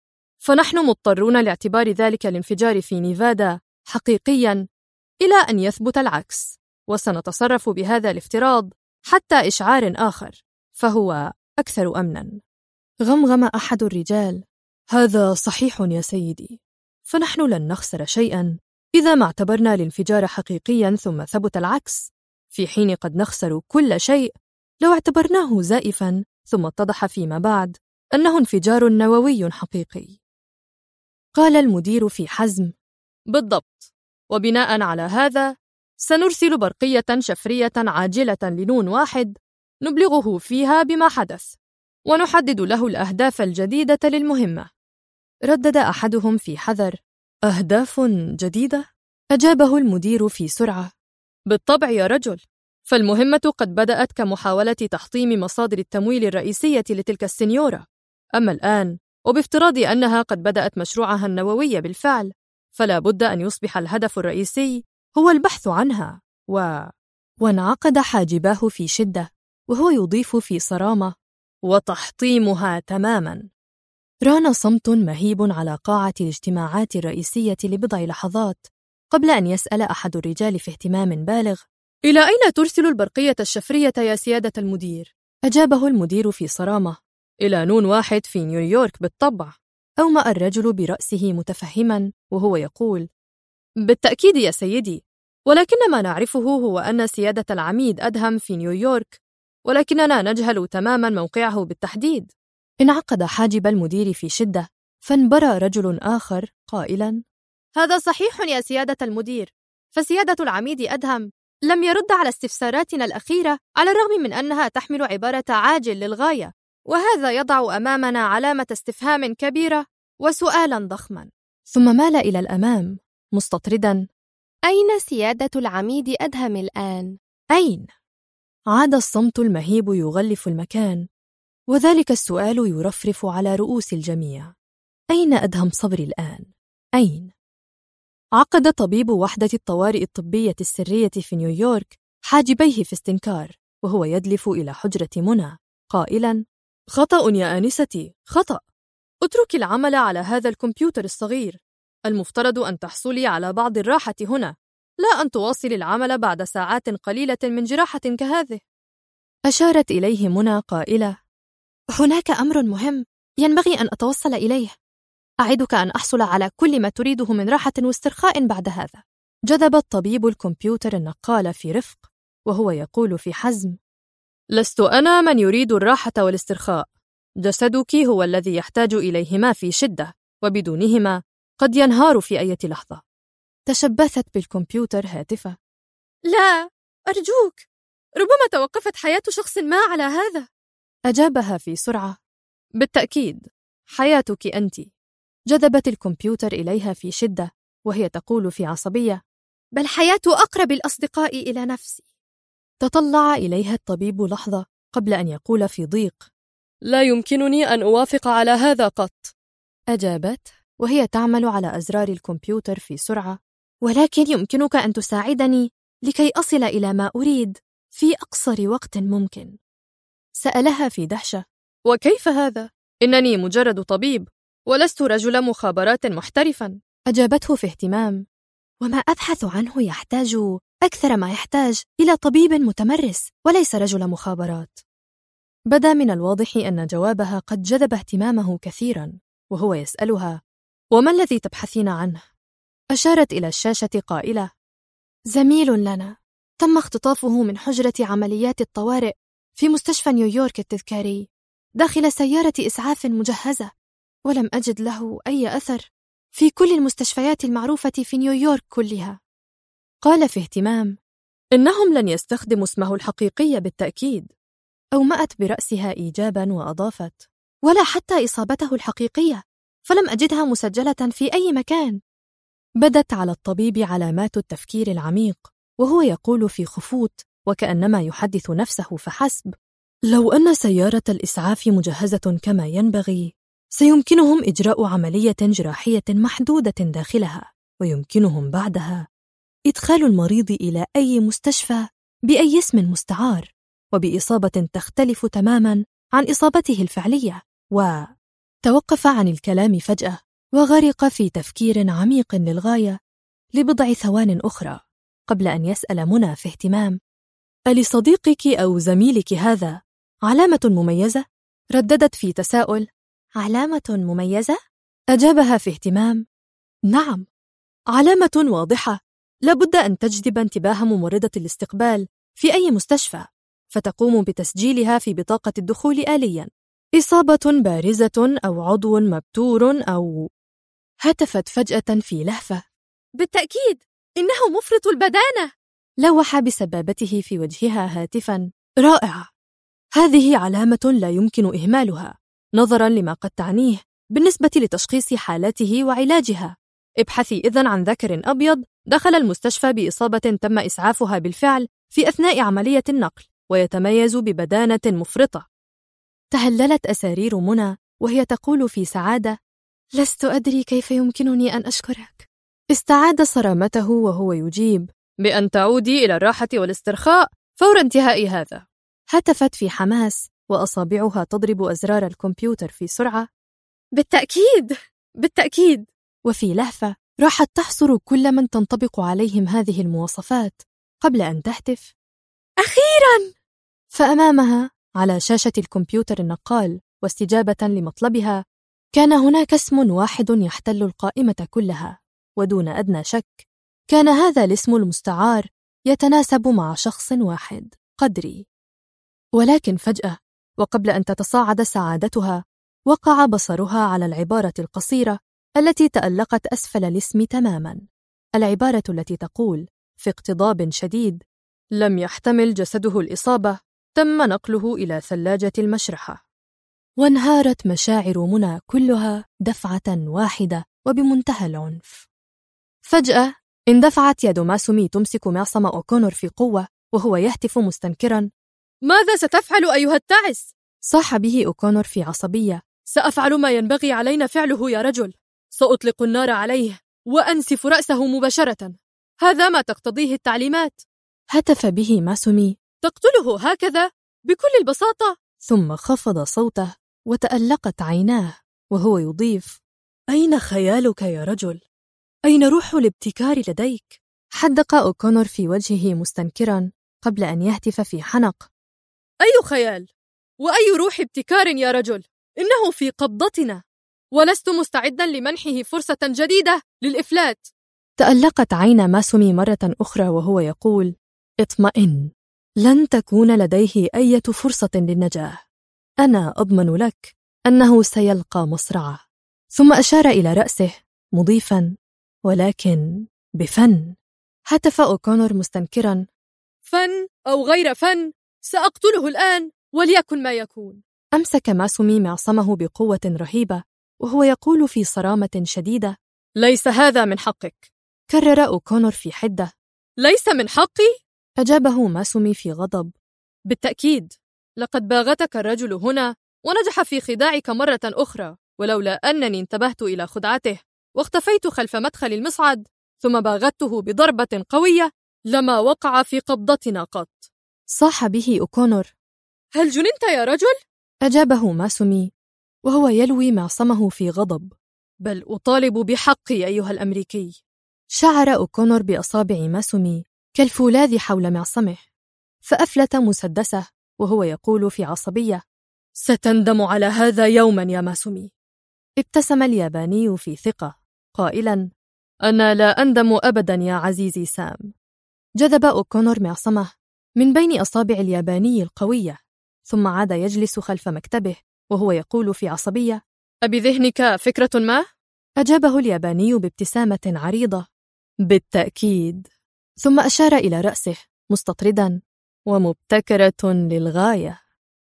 فنحن مضطرون لاعتبار ذلك الانفجار في نيفادا حقيقياً إلى أن يثبت العكس، وسنتصرف بهذا الافتراض حتى إشعار آخر فهو أكثر أمناً. غمغم أحد الرجال: هذا صحيح يا سيدي، فنحن لن نخسر شيئاً إذا ما اعتبرنا الانفجار حقيقياً ثم ثبت العكس، في حين قد نخسر كل شيء لو اعتبرناه زائفاً ثم اتضح فيما بعد أنه انفجار نووي حقيقي. قال المدير في حزم: بالضبط، وبناء على هذا سنرسل برقية شفرية عاجلة لنون 1 نبلغه فيها بما حدث، ونحدد له الأهداف الجديدة للمهمة. ردد أحدهم في حذر: أهداف جديدة؟ أجابه المدير في سرعة: بالطبع يا رجل، فالمهمة قد بدأت كمحاولة تحطيم مصادر التمويل الرئيسية لتلك السنيورة، أما الآن وبافتراض أنها قد بدأت مشروعها النووي بالفعل، فلا بد أن يصبح الهدف الرئيسي هو البحث عنها. وانعقد حاجباه في شدة، وهو يضيف في صرامة: وتحطيمها تماماً. ران صمت مهيب على قاعة الاجتماعات الرئيسية لبضع لحظات قبل أن يسأل أحد الرجال في اهتمام بالغ: إلى أين ترسل البرقية الشفرية يا سيادة المدير؟ أجابه المدير في صرامة: إلى نون 1 في نيويورك بالطبع. أومأ الرجل برأسه متفهماً وهو يقول: بالتأكيد يا سيدي، ولكن ما نعرفه هو أن سيادة العميد أدهم في نيويورك، ولكننا نجهل تماماً موقعه بالتحديد. انعقد حاجب المدير في شدة، فانبرى رجل آخر قائلاً: هذا صحيح يا سيادة المدير، فسيادة العميد أدهم لم يرد على استفساراتنا الأخيرة على الرغم من أنها تحمل عبارة عاجل للغاية، وهذا يضع أمامنا علامة استفهام كبيرة وسؤالاً ضخماً. ثم مال إلى الأمام مستطردا: أين سيادة العميد أدهم الآن؟ أين؟ عاد الصمت المهيب يغلف المكان، وذلك السؤال يرفرف على رؤوس الجميع. أين أدهم صبري الآن؟ أين؟ عقد طبيب وحدة الطوارئ الطبية السرية في نيويورك حاجبيه في استنكار، وهو يدلف إلى حجرة منى قائلاً: خطأ يا آنستي، خطأ. اترك العمل على هذا الكمبيوتر الصغير. المفترض أن تحصلي على بعض الراحة هنا، لا أن تواصلي العمل بعد ساعات قليلة من جراحة كهذه. أشارت إليه منى قائلة: هناك أمر مهم ينبغي أن أتوصل إليه. أعدك أن أحصل على كل ما تريده من راحة واسترخاء بعد هذا. جذب الطبيب الكمبيوتر النقال في رفق، وهو يقول في حزم: لست أنا من يريد الراحة والاسترخاء، جسدك هو الذي يحتاج إليهما في شدة، وبدونهما قد ينهار في أي لحظة. تشبثت بالكمبيوتر هاتفة: لا، أرجوك، ربما توقفت حياة شخص ما على هذا. أجابها في سرعة: بالتأكيد، حياتك أنت. جذبت الكمبيوتر إليها في شدة، وهي تقول في عصبية: بل حياة أقرب الأصدقاء إلى نفسي. تطلع إليها الطبيب لحظة قبل أن يقول في ضيق: لا يمكنني أن أوافق على هذا قط. أجابت وهي تعمل على أزرار الكمبيوتر في سرعة: ولكن يمكنك أن تساعدني لكي أصل إلى ما أريد في أقصر وقت ممكن. سألها في دهشة: وكيف هذا؟ إنني مجرد طبيب، ولست رجل مخابرات محترفا. أجابته في اهتمام: وما أبحث عنه يحتاج أكثر ما يحتاج إلى طبيب متمرس وليس رجل مخابرات. بدا من الواضح أن جوابها قد جذب اهتمامه كثيرا، وهو يسألها: وما الذي تبحثين عنه؟ أشارت إلى الشاشة قائلة: زميل لنا تم اختطافه من حجرة عمليات الطوارئ في مستشفى نيويورك التذكاري داخل سيارة إسعاف مجهزة، ولم أجد له أي أثر في كل المستشفيات المعروفة في نيويورك كلها. قال في اهتمام: إنهم لن يستخدموا اسمه الحقيقي بالتأكيد. أومأت برأسها إيجابا وأضافت: ولا حتى إصابته الحقيقية، فلم أجدها مسجلة في أي مكان. بدت على الطبيب علامات التفكير العميق، وهو يقول في خفوت وكأنما يحدث نفسه فحسب: لو أن سيارة الإسعاف مجهزة كما ينبغي، سيمكنهم إجراء عملية جراحية محدودة داخلها، ويمكنهم بعدها إدخال المريض إلى أي مستشفى بأي اسم مستعار وبإصابة تختلف تماماً عن إصابته الفعلية. وتوقف عن الكلام فجأة وغرق في تفكير عميق للغاية لبضع ثوان أخرى قبل أن يسأل منى في اهتمام: ألصديقك أو زميلك هذا علامة مميزة؟ رددت في تساؤل: علامة مميزة؟ أجابها في اهتمام: نعم، علامة واضحة لابد أن تجذب انتباه ممرضة الاستقبال في أي مستشفى، فتقوم بتسجيلها في بطاقة الدخول آلياً. إصابة بارزة أو عضو مبتور أو... هتفت فجأة في لهفة: بالتأكيد، إنه مفرط البدانة. لوح بسبابته في وجهها هاتفاً: رائع! هذه علامة لا يمكن إهمالها نظراً لما قد تعنيه بالنسبة لتشخيص حالاته وعلاجها. ابحثي إذن عن ذكر أبيض دخل المستشفى بإصابة تم إسعافها بالفعل في أثناء عملية النقل ويتميز ببدانة مفرطة. تهللت أسارير منى وهي تقول في سعادة: لست أدري كيف يمكنني أن أشكرك. استعاد صرامته وهو يجيب: بأن تعودي إلى الراحة والاسترخاء فور انتهاء هذا. هتفت في حماس وأصابعها تضرب أزرار الكمبيوتر في سرعة: بالتأكيد، بالتأكيد. وفي لهفة راحت تحصر كل من تنطبق عليهم هذه المواصفات قبل أن تهتف: أخيراً! فأمامها على شاشة الكمبيوتر النقال واستجابة لمطلبها كان هناك اسم واحد يحتل القائمة كلها، ودون أدنى شك كان هذا الاسم المستعار يتناسب مع شخص واحد: قدري. ولكن فجأة وقبل أن تتصاعد سعادتها وقع بصرها على العبارة القصيرة التي تألقت أسفل الاسم تماماً، العبارة التي تقول في اقتضاب شديد: لم يحتمل جسده الإصابة، تم نقله إلى ثلاجة المشرحة. وانهارت مشاعر منى كلها دفعة واحدة وبمنتهى العنف. فجأة اندفعت يد ماسومي تمسك معصم أوكونور في قوة وهو يهتف مستنكراً: ماذا ستفعل أيها التعس؟ صاح به أوكونور في عصبية: سأفعل ما ينبغي علينا فعله يا رجل، سأطلق النار عليه وأنسف رأسه مباشرة، هذا ما تقتضيه التعليمات. هتف به ماسومي: تقتله هكذا بكل البساطة؟ ثم خفض صوته وتألقت عيناه وهو يضيف: أين خيالك يا رجل؟ أين روح الابتكار لديك؟ حدق أوكونور في وجهه مستنكراً قبل أن يهتف في حنق: أي خيال؟ وأي روح ابتكار يا رجل؟ إنه في قبضتنا، ولست مستعداً لمنحه فرصة جديدة للإفلات. تألقت عين ماسومي مرة أخرى وهو يقول: اطمئن، لن تكون لديه أي فرصة للنجاة، أنا أضمن لك أنه سيلقى مصرعه. ثم أشار إلى رأسه مضيفاً: ولكن بفن. هتف أوكونور مستنكراً: فن أو غير فن، سأقتله الآن وليكن ما يكون. أمسك ماسومي معصمه بقوة رهيبة وهو يقول في صرامة شديدة: ليس هذا من حقك. كرر أوكونور في حدة: ليس من حقي؟ أجابه ماسومي في غضب: بالتأكيد، لقد باغتك الرجل هنا ونجح في خداعك مرة أخرى، ولولا أنني انتبهت إلى خدعته واختفيت خلف مدخل المصعد ثم باغته بضربة قوية لما وقع في قبضتنا قط. صاح به أوكونور: هل جننت يا رجل؟ أجابه ماسومي وهو يلوي معصمه في غضب: بل أطالب بحقي أيها الأمريكي. شعر أوكونور بأصابع ماسومي كالفولاذ حول معصمه، فأفلت مسدسه وهو يقول في عصبية: ستندم على هذا يوما يا ماسومي. ابتسم الياباني في ثقة قائلا: أنا لا أندم أبدا يا عزيزي سام. جذب أوكونور معصمه من بين أصابع الياباني القوية ثم عاد يجلس خلف مكتبه وهو يقول في عصبية: أبذهنك فكرة ما؟ أجابه الياباني بابتسامة عريضة: بالتأكيد. ثم أشار إلى رأسه مستطردا: ومبتكرة للغاية.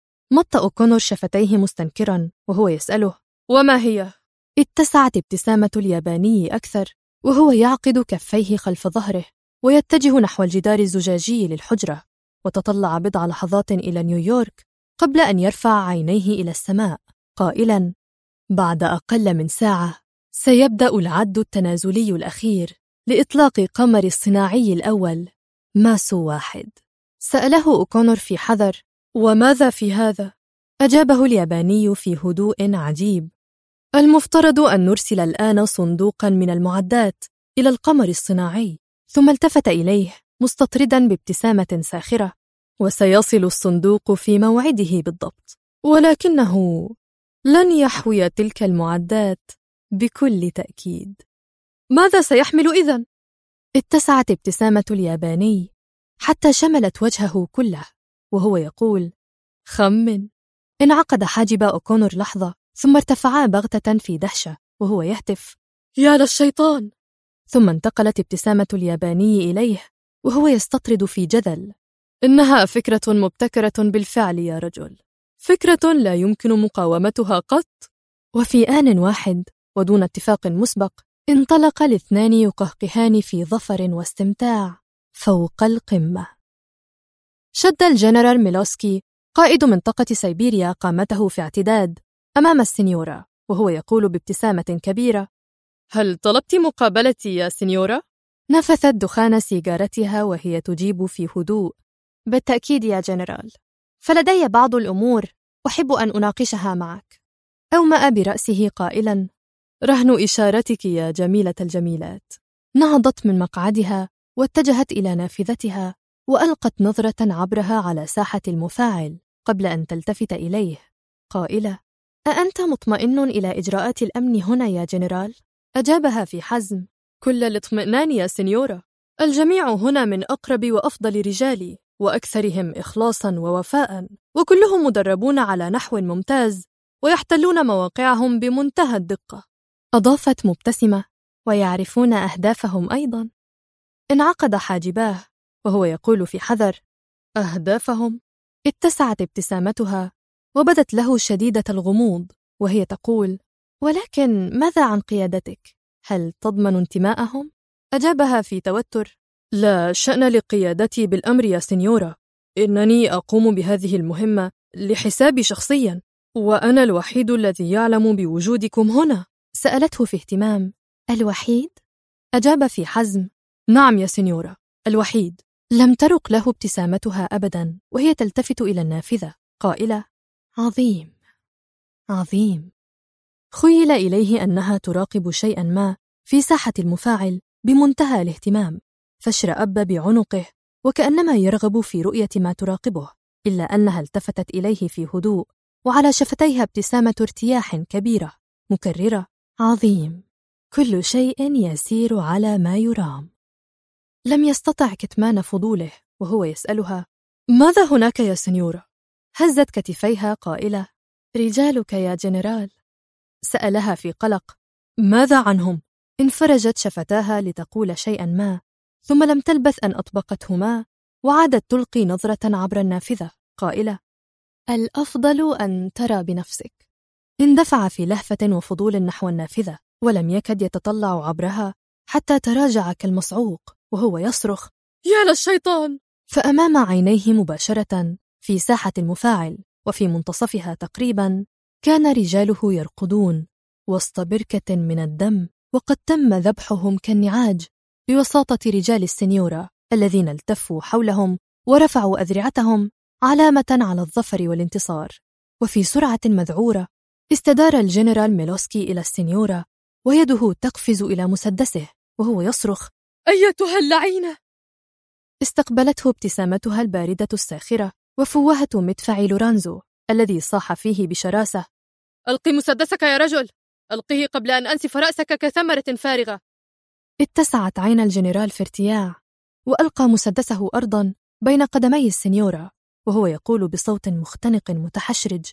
مط أوكونور شفتيه مستنكرا وهو يسأله: وما هي؟ اتسعت ابتسامة الياباني أكثر وهو يعقد كفيه خلف ظهره ويتجه نحو الجدار الزجاجي للحجرة، وتطلع بضع لحظات إلى نيويورك قبل أن يرفع عينيه إلى السماء قائلا: بعد أقل من ساعة سيبدأ العد التنازلي الأخير لإطلاق قمر الصناعي الأول ماسو 1. سأله أوكونور في حذر: وماذا في هذا؟ أجابه الياباني في هدوء عجيب: المفترض أن نرسل الآن صندوقاً من المعدات إلى القمر الصناعي. ثم التفت إليه مستطردا بابتسامة ساخرة: وسيصل الصندوق في موعده بالضبط، ولكنه لن يحوي تلك المعدات بكل تأكيد. ماذا سيحمل إذن؟ اتسعت ابتسامة الياباني حتى شملت وجهه كله وهو يقول: خمن. انعقد حاجب أوكونور لحظة ثم ارتفعا بغتة في دهشة وهو يهتف: يا للشيطان! ثم انتقلت ابتسامة الياباني إليه وهو يستطرد في جدل. إنها فكرة مبتكرة بالفعل يا رجل، فكرة لا يمكن مقاومتها قط. وفي آن واحد ودون اتفاق مسبق انطلق الاثنان يقهقهان في ظفر واستمتاع فوق القمة. شد الجنرال ميلوسكي قائد منطقة سيبيريا قامته في اعتداد أمام السنيورة وهو يقول بابتسامة كبيرة: هل طلبت مقابلتي يا سنيورة؟ نفثت دخان سيجارتها وهي تجيب في هدوء: بالتأكيد يا جنرال، فلدي بعض الأمور أحب أن أناقشها معك. أومأ برأسه قائلاً: رهن إشارتك يا جميلة الجميلات. نهضت من مقعدها واتجهت إلى نافذتها وألقت نظرة عبرها على ساحة المفاعل قبل أن تلتفت إليه قائلة: أأنت مطمئن إلى إجراءات الأمن هنا يا جنرال؟ أجابها في حزم: كل الاطمئنان يا سنيورة، الجميع هنا من أقرب وأفضل رجالي وأكثرهم إخلاصاً ووفاءً، وكلهم مدربون على نحو ممتاز ويحتلون مواقعهم بمنتهى الدقة. أضافت مبتسمة: ويعرفون أهدافهم أيضاً. انعقد حاجباه وهو يقول في حذر: أهدافهم؟ اتسعت ابتسامتها وبدت له شديدة الغموض وهي تقول: ولكن ماذا عن قيادتك؟ هل تضمن انتماءهم؟ أجابها في توتر: لا شأن لقيادتي بالأمر يا سنيورة، إنني أقوم بهذه المهمة لحسابي شخصياً، وأنا الوحيد الذي يعلم بوجودكم هنا. سألته في اهتمام: الوحيد؟ أجاب في حزم: نعم يا سنيورة، الوحيد. لم ترق له ابتسامتها أبداً وهي تلتفت إلى النافذة قائلة: عظيم عظيم. خيل إليه أنها تراقب شيئاً ما في ساحة المفاعل بمنتهى الاهتمام، فاشرأب بعنقه وكأنما يرغب في رؤية ما تراقبه، إلا أنها التفتت إليه في هدوء وعلى شفتيها ابتسامة ارتياح كبيرة مكررة: عظيم، كل شيء يسير على ما يرام. لم يستطع كتمان فضوله وهو يسألها: ماذا هناك يا سنيورة؟ هزت كتفيها قائلة: رجالك يا جنرال. سألها في قلق: ماذا عنهم؟ انفرجت شفتاها لتقول شيئا ما ثم لم تلبث أن أطبقتهما وعادت تلقي نظرة عبر النافذة قائلة: الأفضل أن ترى بنفسك. اندفع في لهفة وفضول نحو النافذة ولم يكد يتطلع عبرها حتى تراجع كالمصعوق وهو يصرخ: يا للشيطان! فأمام عينيه مباشرة في ساحة المفاعل وفي منتصفها تقريبا كان رجاله يرقدون وسط بركة من الدم وقد تم ذبحهم كالنعاج بوساطة رجال السنيورة الذين التفوا حولهم ورفعوا أذرعتهم علامة على الظفر والانتصار. وفي سرعة مذعورة استدار الجنرال ميلوسكي إلى السنيورة ويده تقفز إلى مسدسه وهو يصرخ: أيتها اللعينة! استقبلته ابتسامتها الباردة الساخرة وفوهة مدفع لورانزو الذي صاح فيه بشراسة: ألقي مسدسك يا رجل، ألقيه قبل أن أنسف رأسك كثمرة فارغة. اتسعت عين الجنرال في ارتياع وألقى مسدسه أرضا بين قدمي السنيورة وهو يقول بصوت مختنق متحشرج: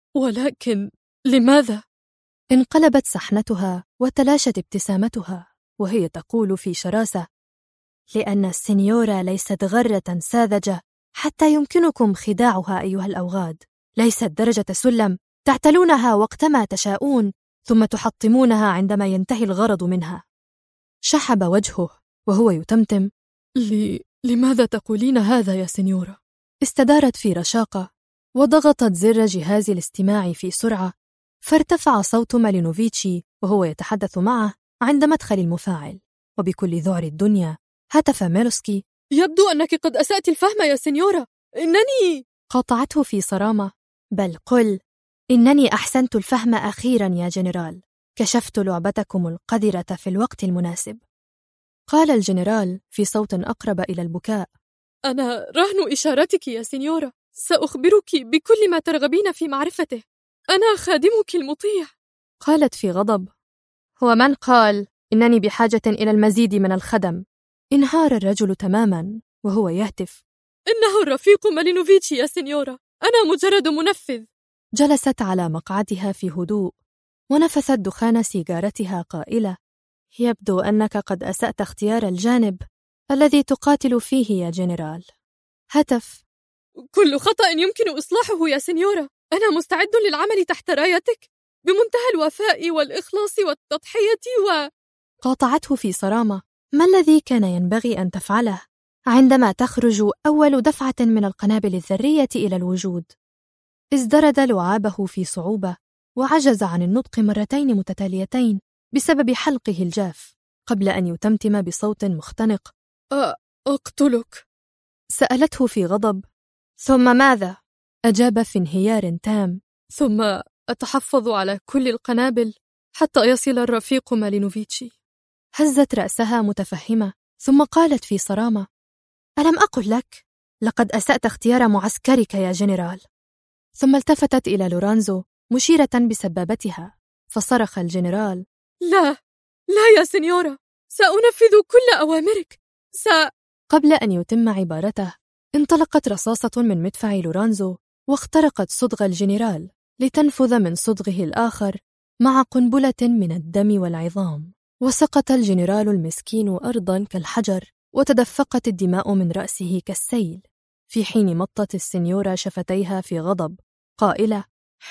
ولكن لماذا؟ انقلبت سحنتها وتلاشت ابتسامتها وهي تقول في شراسة: لأن السنيورة ليست غرة ساذجة حتى يمكنكم خداعها أيها الأوغاد، ليست درجة سلم تعتلونها وقتما تشاءون ثم تحطمونها عندما ينتهي الغرض منها. شحب وجهه وهو يتمتم: لماذا تقولين هذا يا سنيورة؟ استدارت في رشاقة وضغطت زر جهاز الاستماع في سرعة فارتفع صوت مالينوفيتشي وهو يتحدث معه عند مدخل المفاعل، وبكل ذعر الدنيا هتف ميلوسكي: يبدو أنك قد أسأت الفهم يا سنيورة، إنني... قاطعته في صرامة: بل قل إنني أحسنت الفهم أخيرا يا جنرال، كشفت لعبتكم القذرة في الوقت المناسب. قال الجنرال في صوت أقرب إلى البكاء: أنا رهن إشارتك يا سنيورة، سأخبرك بكل ما ترغبين في معرفته، أنا خادمك المطيع. قالت في غضب: هو من قال إنني بحاجة إلى المزيد من الخدم؟ انهار الرجل تماما وهو يهتف: إنه الرفيق مالينوفيتشي يا سنيورة، أنا مجرد منفذ. جلست على مقعدها في هدوء ونفثت دخان سيجارتها قائلة: يبدو أنك قد أسأت اختيار الجانب الذي تقاتل فيه يا جنرال. هتف: كل خطأ يمكن إصلاحه يا سينيورا. أنا مستعد للعمل تحت رايتك بمنتهى الوفاء والإخلاص والتضحية قاطعته في صرامة: ما الذي كان ينبغي أن تفعله عندما تخرج أول دفعة من القنابل الذرية إلى الوجود؟ ازدرد لعابه في صعوبة وعجز عن النطق مرتين متتاليتين بسبب حلقه الجاف، قبل أن يتمتم بصوت مختنق: أقتلك. سألته في غضب: ثم ماذا؟ أجاب في انهيار تام: ثم أتحفظ على كل القنابل حتى يصل الرفيق مالينوفيتشي. هزت رأسها متفهمة، ثم قالت في صرامة: ألم أقل لك؟ لقد أسأت اختيار معسكرك يا جنرال. ثم التفتت إلى لورانزو مشيرة بسبابتها، فصرخ الجنرال: لا يا سينيورا، سأنفذ كل أوامرك. قبل أن يتم عبارته انطلقت رصاصة من مدفع لورانزو واخترقت صدغ الجنرال لتنفذ من صدغه الآخر مع قنبلة من الدم والعظام، وسقط الجنرال المسكين أرضاً كالحجر، وتدفقت الدماء من رأسه كالسيل، في حين مطت السنيورة شفتيها في غضب قائلة: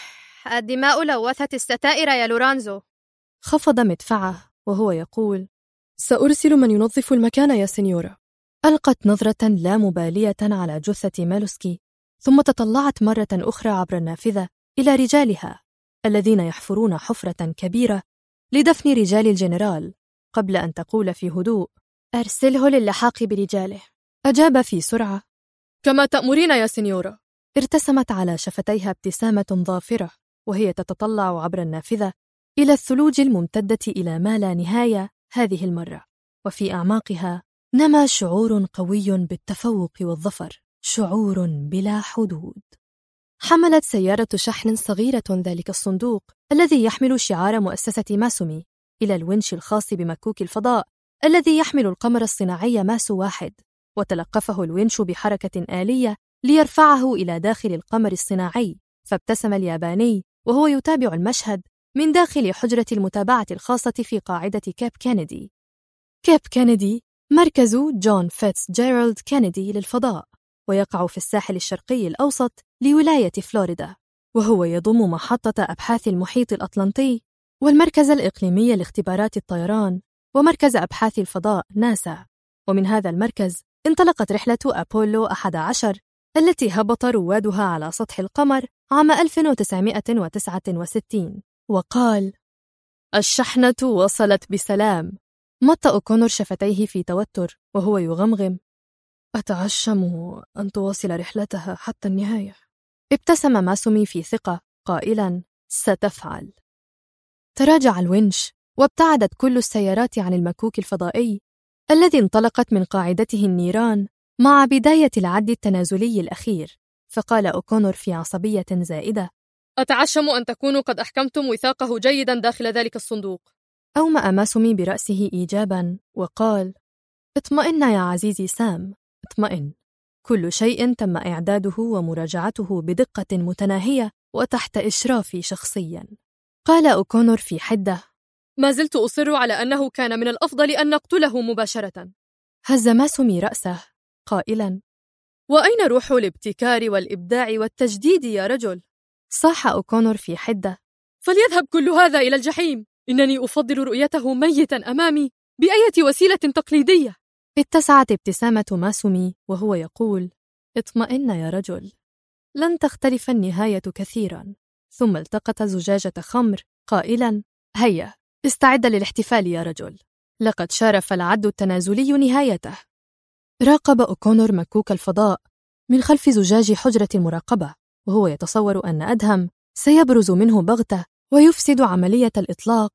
الدماء لوثت الستائر يا لورانزو. خفض مدفعه وهو يقول: سأرسل من ينظف المكان يا سينيورا. ألقت نظرة لا مبالية على جثة مالوسكي، ثم تطلعت مرة أخرى عبر النافذة إلى رجالها الذين يحفرون حفرة كبيرة لدفن رجال الجنرال، قبل أن تقول في هدوء: أرسله للحاق برجاله. أجاب في سرعة: كما تأمرين يا سينيورا. ارتسمت على شفتيها ابتسامة ظافرة وهي تتطلع عبر النافذة إلى الثلوج الممتدة إلى ما لا نهاية هذه المرة، وفي أعماقها نما شعور قوي بالتفوق والظفر، شعور بلا حدود. حملت سيارة شحن صغيرة ذلك الصندوق الذي يحمل شعار مؤسسة ماسومي إلى الونش الخاص بمكوك الفضاء الذي يحمل القمر الصناعي ماسو 1، وتلقفه الونش بحركة آلية ليرفعه إلى داخل القمر الصناعي. فابتسم الياباني وهو يتابع المشهد من داخل حجرة المتابعة الخاصة في قاعدة كاب كينيدي. كاب كينيدي مركز جون فيتزجيرالد كينيدي للفضاء، ويقع في الساحل الشرقي الأوسط لولاية فلوريدا، وهو يضم محطة أبحاث المحيط الأطلنطي والمركز الإقليمي لاختبارات الطيران ومركز أبحاث الفضاء ناسا. ومن هذا المركز انطلقت رحلة أبولو 11 التي هبط روادها على سطح القمر عام 1969. وقال: الشحنة وصلت بسلام. مط أوكونور شفتيه في توتر وهو يغمغم: أتعشم أن تواصل رحلتها حتى النهاية. ابتسم ماسومي في ثقة قائلاً: ستفعل. تراجع الونش وابتعدت كل السيارات عن المكوك الفضائي الذي انطلقت من قاعدته النيران مع بداية العد التنازلي الأخير. فقال أوكونور في عصبية زائدة: أتعشم أن تكونوا قد أحكمتم وثاقه جيداً داخل ذلك الصندوق. أومأ ماسومي برأسه إيجاباً وقال: اطمئن يا عزيزي سام، اطمئن. كل شيء تم إعداده ومراجعته بدقة متناهية وتحت إشرافي شخصياً. قال أوكونور في حدة: ما زلت أصر على أنه كان من الأفضل أن نقتله مباشرة. هز ماسومي رأسه قائلاً: وأين روح الابتكار والإبداع والتجديد يا رجل؟ صاح أوكونور في حدة: فليذهب كل هذا إلى الجحيم، إنني أفضل رؤيته ميتاً أمامي بأية وسيلة تقليدية. اتسعت ابتسامة ماسومي وهو يقول: اطمئن يا رجل، لن تختلف النهاية كثيراً. ثم التقط زجاجة خمر قائلاً: هيا استعد للاحتفال يا رجل، لقد شارف العد التنازلي نهايته. راقب أوكونور مكوك الفضاء من خلف زجاج حجرة المراقبة وهو يتصور أن أدهم سيبرز منه بغتة ويفسد عملية الإطلاق.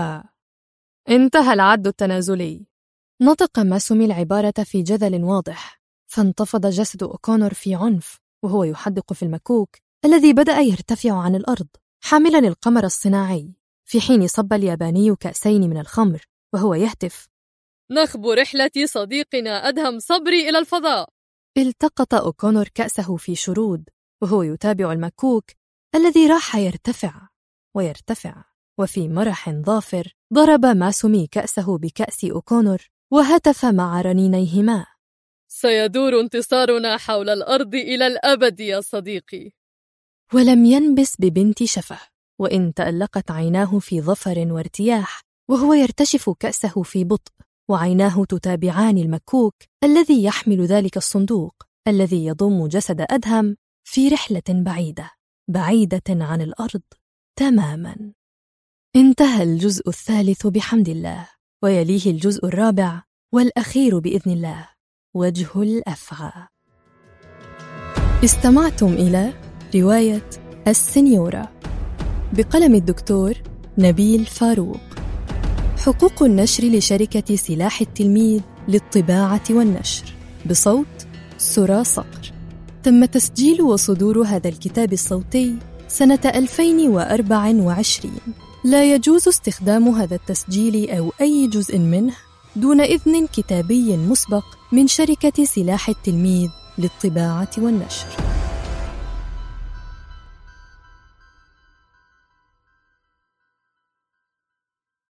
انتهى العد التنازلي. نطق ماسومي العبارة في جذل واضح، فانتفض جسد أوكونور في عنف وهو يحدق في المكوك الذي بدأ يرتفع عن الأرض حاملاً القمر الصناعي، في حين صب الياباني كأسين من الخمر وهو يهتف: نخب رحلة صديقنا أدهم صبري إلى الفضاء. التقط أوكونور كأسه في شرود وهو يتابع المكوك الذي راح يرتفع ويرتفع، وفي مرح ظافر ضرب ماسومي كأسه بكأس أوكونور وهتف مع رنينيهما: سيدور انتصارنا حول الأرض إلى الأبد يا صديقي. ولم ينبس ببنت شفه، وإن تألقت عيناه في ظفر وارتياح وهو يرتشف كأسه في بطء، وعيناه تتابعان المكوك الذي يحمل ذلك الصندوق الذي يضم جسد أدهم في رحلة بعيدة عن الأرض تماماً. انتهى الجزء الثالث بحمد الله، ويليه الجزء الرابع والأخير بإذن الله، وجه الأفعى. استمعتم إلى رواية السنيورة بقلم الدكتور نبيل فاروق. حقوق النشر لشركة سلاح التلميذ للطباعة والنشر، بصوت سرى صقر. تم تسجيل وصدور هذا الكتاب الصوتي سنة 2024. لا يجوز استخدام هذا التسجيل أو أي جزء منه دون إذن كتابي مسبق من شركة سلاح التلميذ للطباعة والنشر.